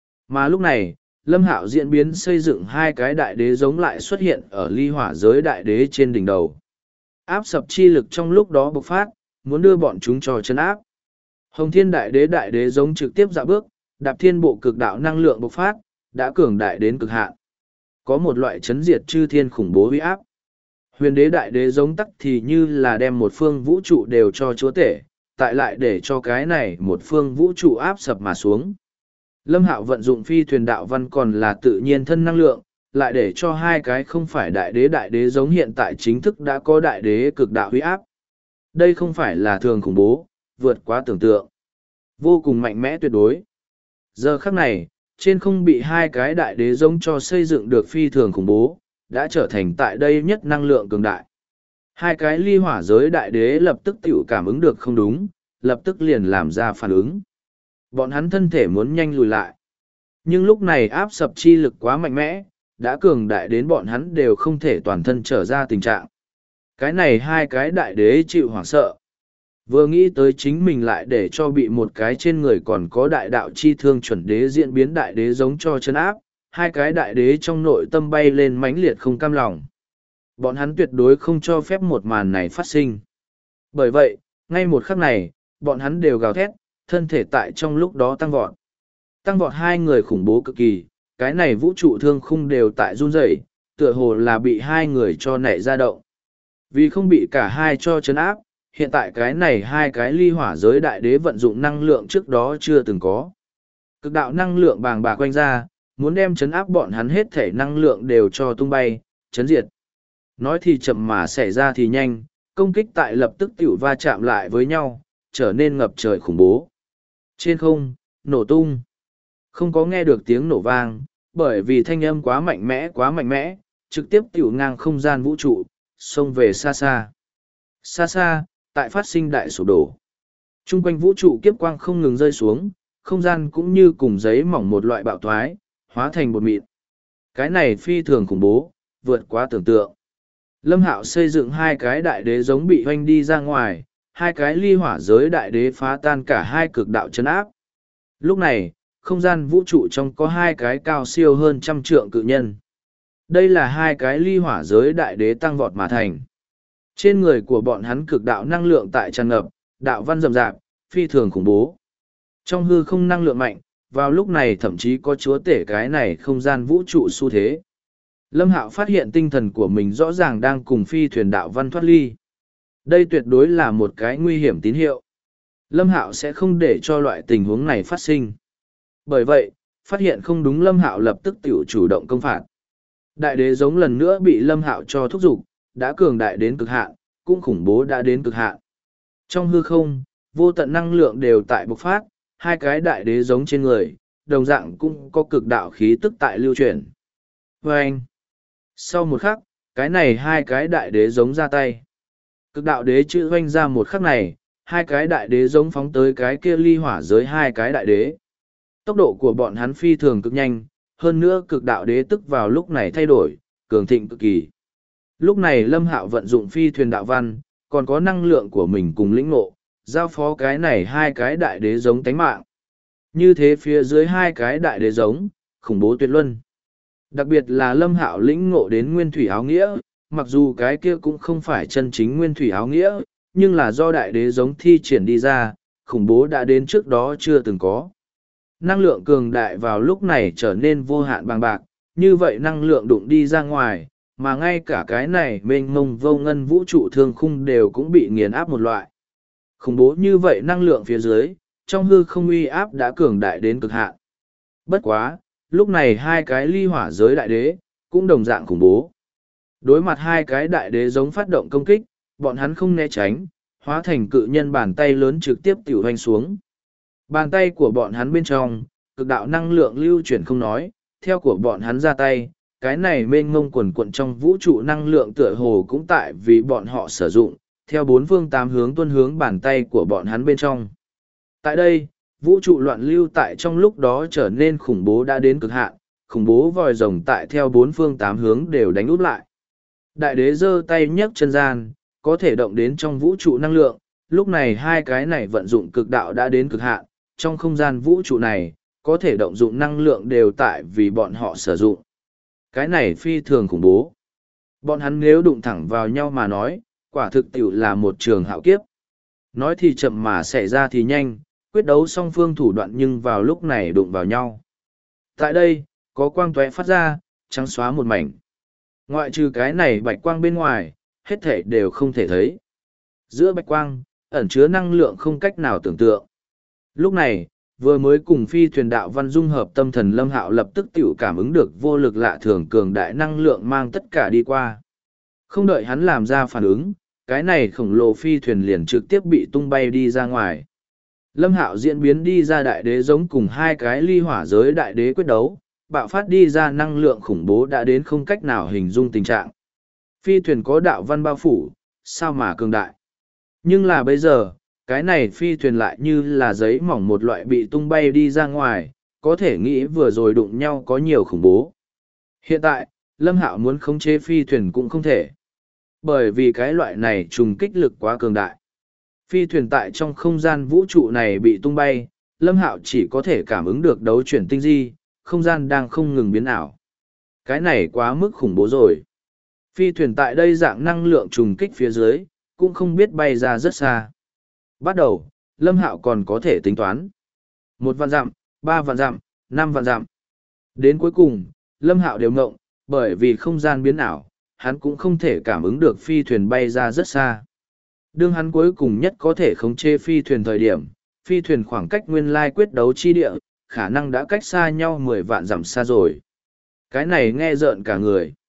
Mà lúc này, Lâm Hạo diễn biến xây dựng hai cái đại đế giống lại xuất hiện ở ly hỏa giới đại đế trên đỉnh đầu. Áp sập chi lực trong lúc đó bộc phát, muốn đưa bọn chúng cho chân áp. Hồng Thiên đại đế giống trực tiếp dạo bước, đạp thiên bộ cực đạo năng lượng bộc phát, đã cường đại đến cực hạn. Có một loại chấn diệt chư thiên khủng bố uy áp. Huyền đế đại đế giống tắc thì như là đem một phương vũ trụ đều cho chúa tể, tại lại để cho cái này một phương vũ trụ áp sập mà xuống. Lâm Hạo vận dụng phi thuyền đạo văn còn là tự nhiên thân năng lượng, lại để cho hai cái không phải đại đế giống hiện tại chính thức đã có đại đế cực đạo uy áp. Đây không phải là thường khủng bố, vượt quá tưởng tượng. Vô cùng mạnh mẽ tuyệt đối. Giờ khắc này, trên không bị hai cái đại đế giống cho xây dựng được phi thường khủng bố, đã trở thành tại đây nhất năng lượng cường đại. Hai cái ly hỏa giới đại đế lập tức tiểu cảm ứng được không đúng, lập tức liền làm ra phản ứng. Bọn hắn thân thể muốn nhanh lùi lại. Nhưng lúc này áp sập chi lực quá mạnh mẽ, đã cường đại đến bọn hắn đều không thể toàn thân trở ra tình trạng. Cái này hai cái đại đế chịu hoảng sợ. Vừa nghĩ tới chính mình lại để cho bị một cái trên người còn có đại đạo chi thương chuẩn đế diễn biến đại đế giống cho chân áp, hai cái đại đế trong nội tâm bay lên mãnh liệt không cam lòng. Bọn hắn tuyệt đối không cho phép một màn này phát sinh. Bởi vậy, ngay một khắc này, bọn hắn đều gào thét, thân thể tại trong lúc đó tăng vọt. Tăng vọt hai người khủng bố cực kỳ, cái này vũ trụ thương khung đều tại run rẩy, tựa hồ là bị hai người cho nảy ra động. Vì không bị cả hai cho chấn áp, hiện tại cái này hai cái ly hỏa giới đại đế vận dụng năng lượng trước đó chưa từng có. Cực đạo năng lượng bàng bạc quanh ra, muốn đem chấn áp bọn hắn hết thể năng lượng đều cho tung bay, chấn diệt. Nói thì chậm mà xảy ra thì nhanh, công kích tại lập tức tiểu va chạm lại với nhau, trở nên ngập trời khủng bố. Trên không, nổ tung. Không có nghe được tiếng nổ vang, bởi vì thanh âm quá mạnh mẽ, trực tiếp tiểu ngang không gian vũ trụ, xông về xa xa. Xa xa, tại phát sinh đại sụp đổ. Trung quanh vũ trụ kiếp quang không ngừng rơi xuống, không gian cũng như cùng giấy mỏng một loại bạo thoái, hóa thành bột mịn. Cái này phi thường khủng bố, vượt quá tưởng tượng. Lâm Hạo xây dựng hai cái đại đế giống bị hoanh đi ra ngoài, hai cái ly hỏa giới đại đế phá tan cả hai cực đạo chân áp. Lúc này, không gian vũ trụ trong có hai cái cao siêu hơn 100 trượng cự nhân. Đây là hai cái ly hỏa giới đại đế tăng vọt mà thành. Trên người của bọn hắn cực đạo năng lượng tại tràn ngập, đạo văn rậm rạp, phi thường khủng bố. Trong hư không năng lượng mạnh, vào lúc này thậm chí có chúa tể cái này không gian vũ trụ xu thế. Lâm Hạo phát hiện tinh thần của mình rõ ràng đang cùng phi thuyền đạo văn thoát ly. Đây tuyệt đối là một cái nguy hiểm tín hiệu. Lâm Hạo sẽ không để cho loại tình huống này phát sinh. Bởi vậy, phát hiện không đúng Lâm Hạo lập tức tiểu chủ động công phạt. Đại đế giống lần nữa bị Lâm Hạo cho thúc giục, đã cường đại đến cực hạn, cũng khủng bố đã đến cực hạn. Trong hư không, vô tận năng lượng đều tại bộc phát, hai cái đại đế giống trên người, đồng dạng cũng có cực đạo khí tức tại lưu chuyển. Vâng! Sau một khắc, cái này hai cái đại đế giống ra tay. Cực đạo đế chữ hoanh ra một khắc này, hai cái đại đế giống phóng tới cái kia ly hỏa giới hai cái đại đế. Tốc độ của bọn hắn phi thường cực nhanh, hơn nữa cực đạo đế tức vào lúc này thay đổi, cường thịnh cực kỳ. Lúc này Lâm Hạo vận dụng phi thuyền đạo văn, còn có năng lượng của mình cùng lĩnh ngộ, giao phó cái này hai cái đại đế giống tánh mạng. Như thế phía dưới hai cái đại đế giống, khủng bố tuyệt luân. Đặc biệt là Lâm Hạo lĩnh ngộ đến nguyên thủy áo nghĩa, mặc dù cái kia cũng không phải chân chính nguyên thủy áo nghĩa, nhưng là do đại đế giống thi triển đi ra, khủng bố đã đến trước đó chưa từng có. Năng lượng cường đại vào lúc này trở nên vô hạn bằng bạc, như vậy năng lượng đụng đi ra ngoài, mà ngay cả cái này mênh mông vô ngân vũ trụ thương khung đều cũng bị nghiền áp một loại. Khủng bố như vậy năng lượng phía dưới, trong hư không uy áp đã cường đại đến cực hạn. Bất quá, lúc này hai cái ly hỏa giới đại đế, cũng đồng dạng khủng bố. Đối mặt hai cái đại đế giống phát động công kích, bọn hắn không né tránh, hóa thành cự nhân bàn tay lớn trực tiếp tiểu hoành xuống. Bàn tay của bọn hắn bên trong, cực đạo năng lượng lưu chuyển không nói, theo của bọn hắn ra tay, cái này mênh mông quần quận trong vũ trụ năng lượng tựa hồ cũng tại vì bọn họ sử dụng, theo bốn phương tám hướng tuân hướng bàn tay của bọn hắn bên trong. Tại đây, vũ trụ loạn lưu tại trong lúc đó trở nên khủng bố đã đến cực hạn, khủng bố vòi rồng tại theo bốn phương tám hướng đều đánh úp lại. Đại đế giơ tay nhấc chân gian, có thể động đến trong vũ trụ năng lượng, lúc này hai cái này vận dụng cực đạo đã đến cực hạn, trong không gian vũ trụ này, có thể động dụng năng lượng đều tại vì bọn họ sử dụng. Cái này phi thường khủng bố. Bọn hắn nếu đụng thẳng vào nhau mà nói, quả thực tiểu là một trường hạo kiếp. Nói thì chậm mà xảy ra thì nhanh, quyết đấu song phương thủ đoạn nhưng vào lúc này đụng vào nhau. Tại đây, có quang tóe phát ra, trắng xóa một mảnh. Ngoại trừ cái này bạch quang bên ngoài, hết thể đều không thể thấy. Giữa bạch quang, ẩn chứa năng lượng không cách nào tưởng tượng. Lúc này, vừa mới cùng phi thuyền đạo văn dung hợp tâm thần Lâm Hạo lập tức tiểu cảm ứng được vô lực lạ thường cường đại năng lượng mang tất cả đi qua. Không đợi hắn làm ra phản ứng, cái này khổng lồ phi thuyền liền trực tiếp bị tung bay đi ra ngoài. Lâm Hạo diễn biến đi ra đại đế giống cùng hai cái ly hỏa giới đại đế quyết đấu, bạo phát đi ra năng lượng khủng bố đã đến không cách nào hình dung tình trạng. Phi thuyền có đạo văn bao phủ, sao mà cường đại. Nhưng là bây giờ, cái này phi thuyền lại như là giấy mỏng một loại bị tung bay đi ra ngoài, có thể nghĩ vừa rồi đụng nhau có nhiều khủng bố. Hiện tại, Lâm Hạo muốn khống chế phi thuyền cũng không thể. Bởi vì cái loại này trùng kích lực quá cường đại. Phi thuyền tại trong không gian vũ trụ này bị tung bay, Lâm Hạo chỉ có thể cảm ứng được đấu chuyển tinh di, không gian đang không ngừng biến ảo. Cái này quá mức khủng bố rồi. Phi thuyền tại đây dạng năng lượng trùng kích phía dưới, cũng không biết bay ra rất xa. Bắt đầu, Lâm Hạo còn có thể tính toán. 1 vạn dặm, 3 vạn dặm, 5 vạn dặm. Đến cuối cùng, Lâm Hạo đều ngộng, bởi vì không gian biến ảo, hắn cũng không thể cảm ứng được phi thuyền bay ra rất xa. Đương hắn cuối cùng nhất có thể khống chế phi thuyền thời điểm, phi thuyền khoảng cách nguyên lai quyết đấu chi địa, khả năng đã cách xa nhau 10 vạn dặm xa rồi. Cái này nghe rợn cả người.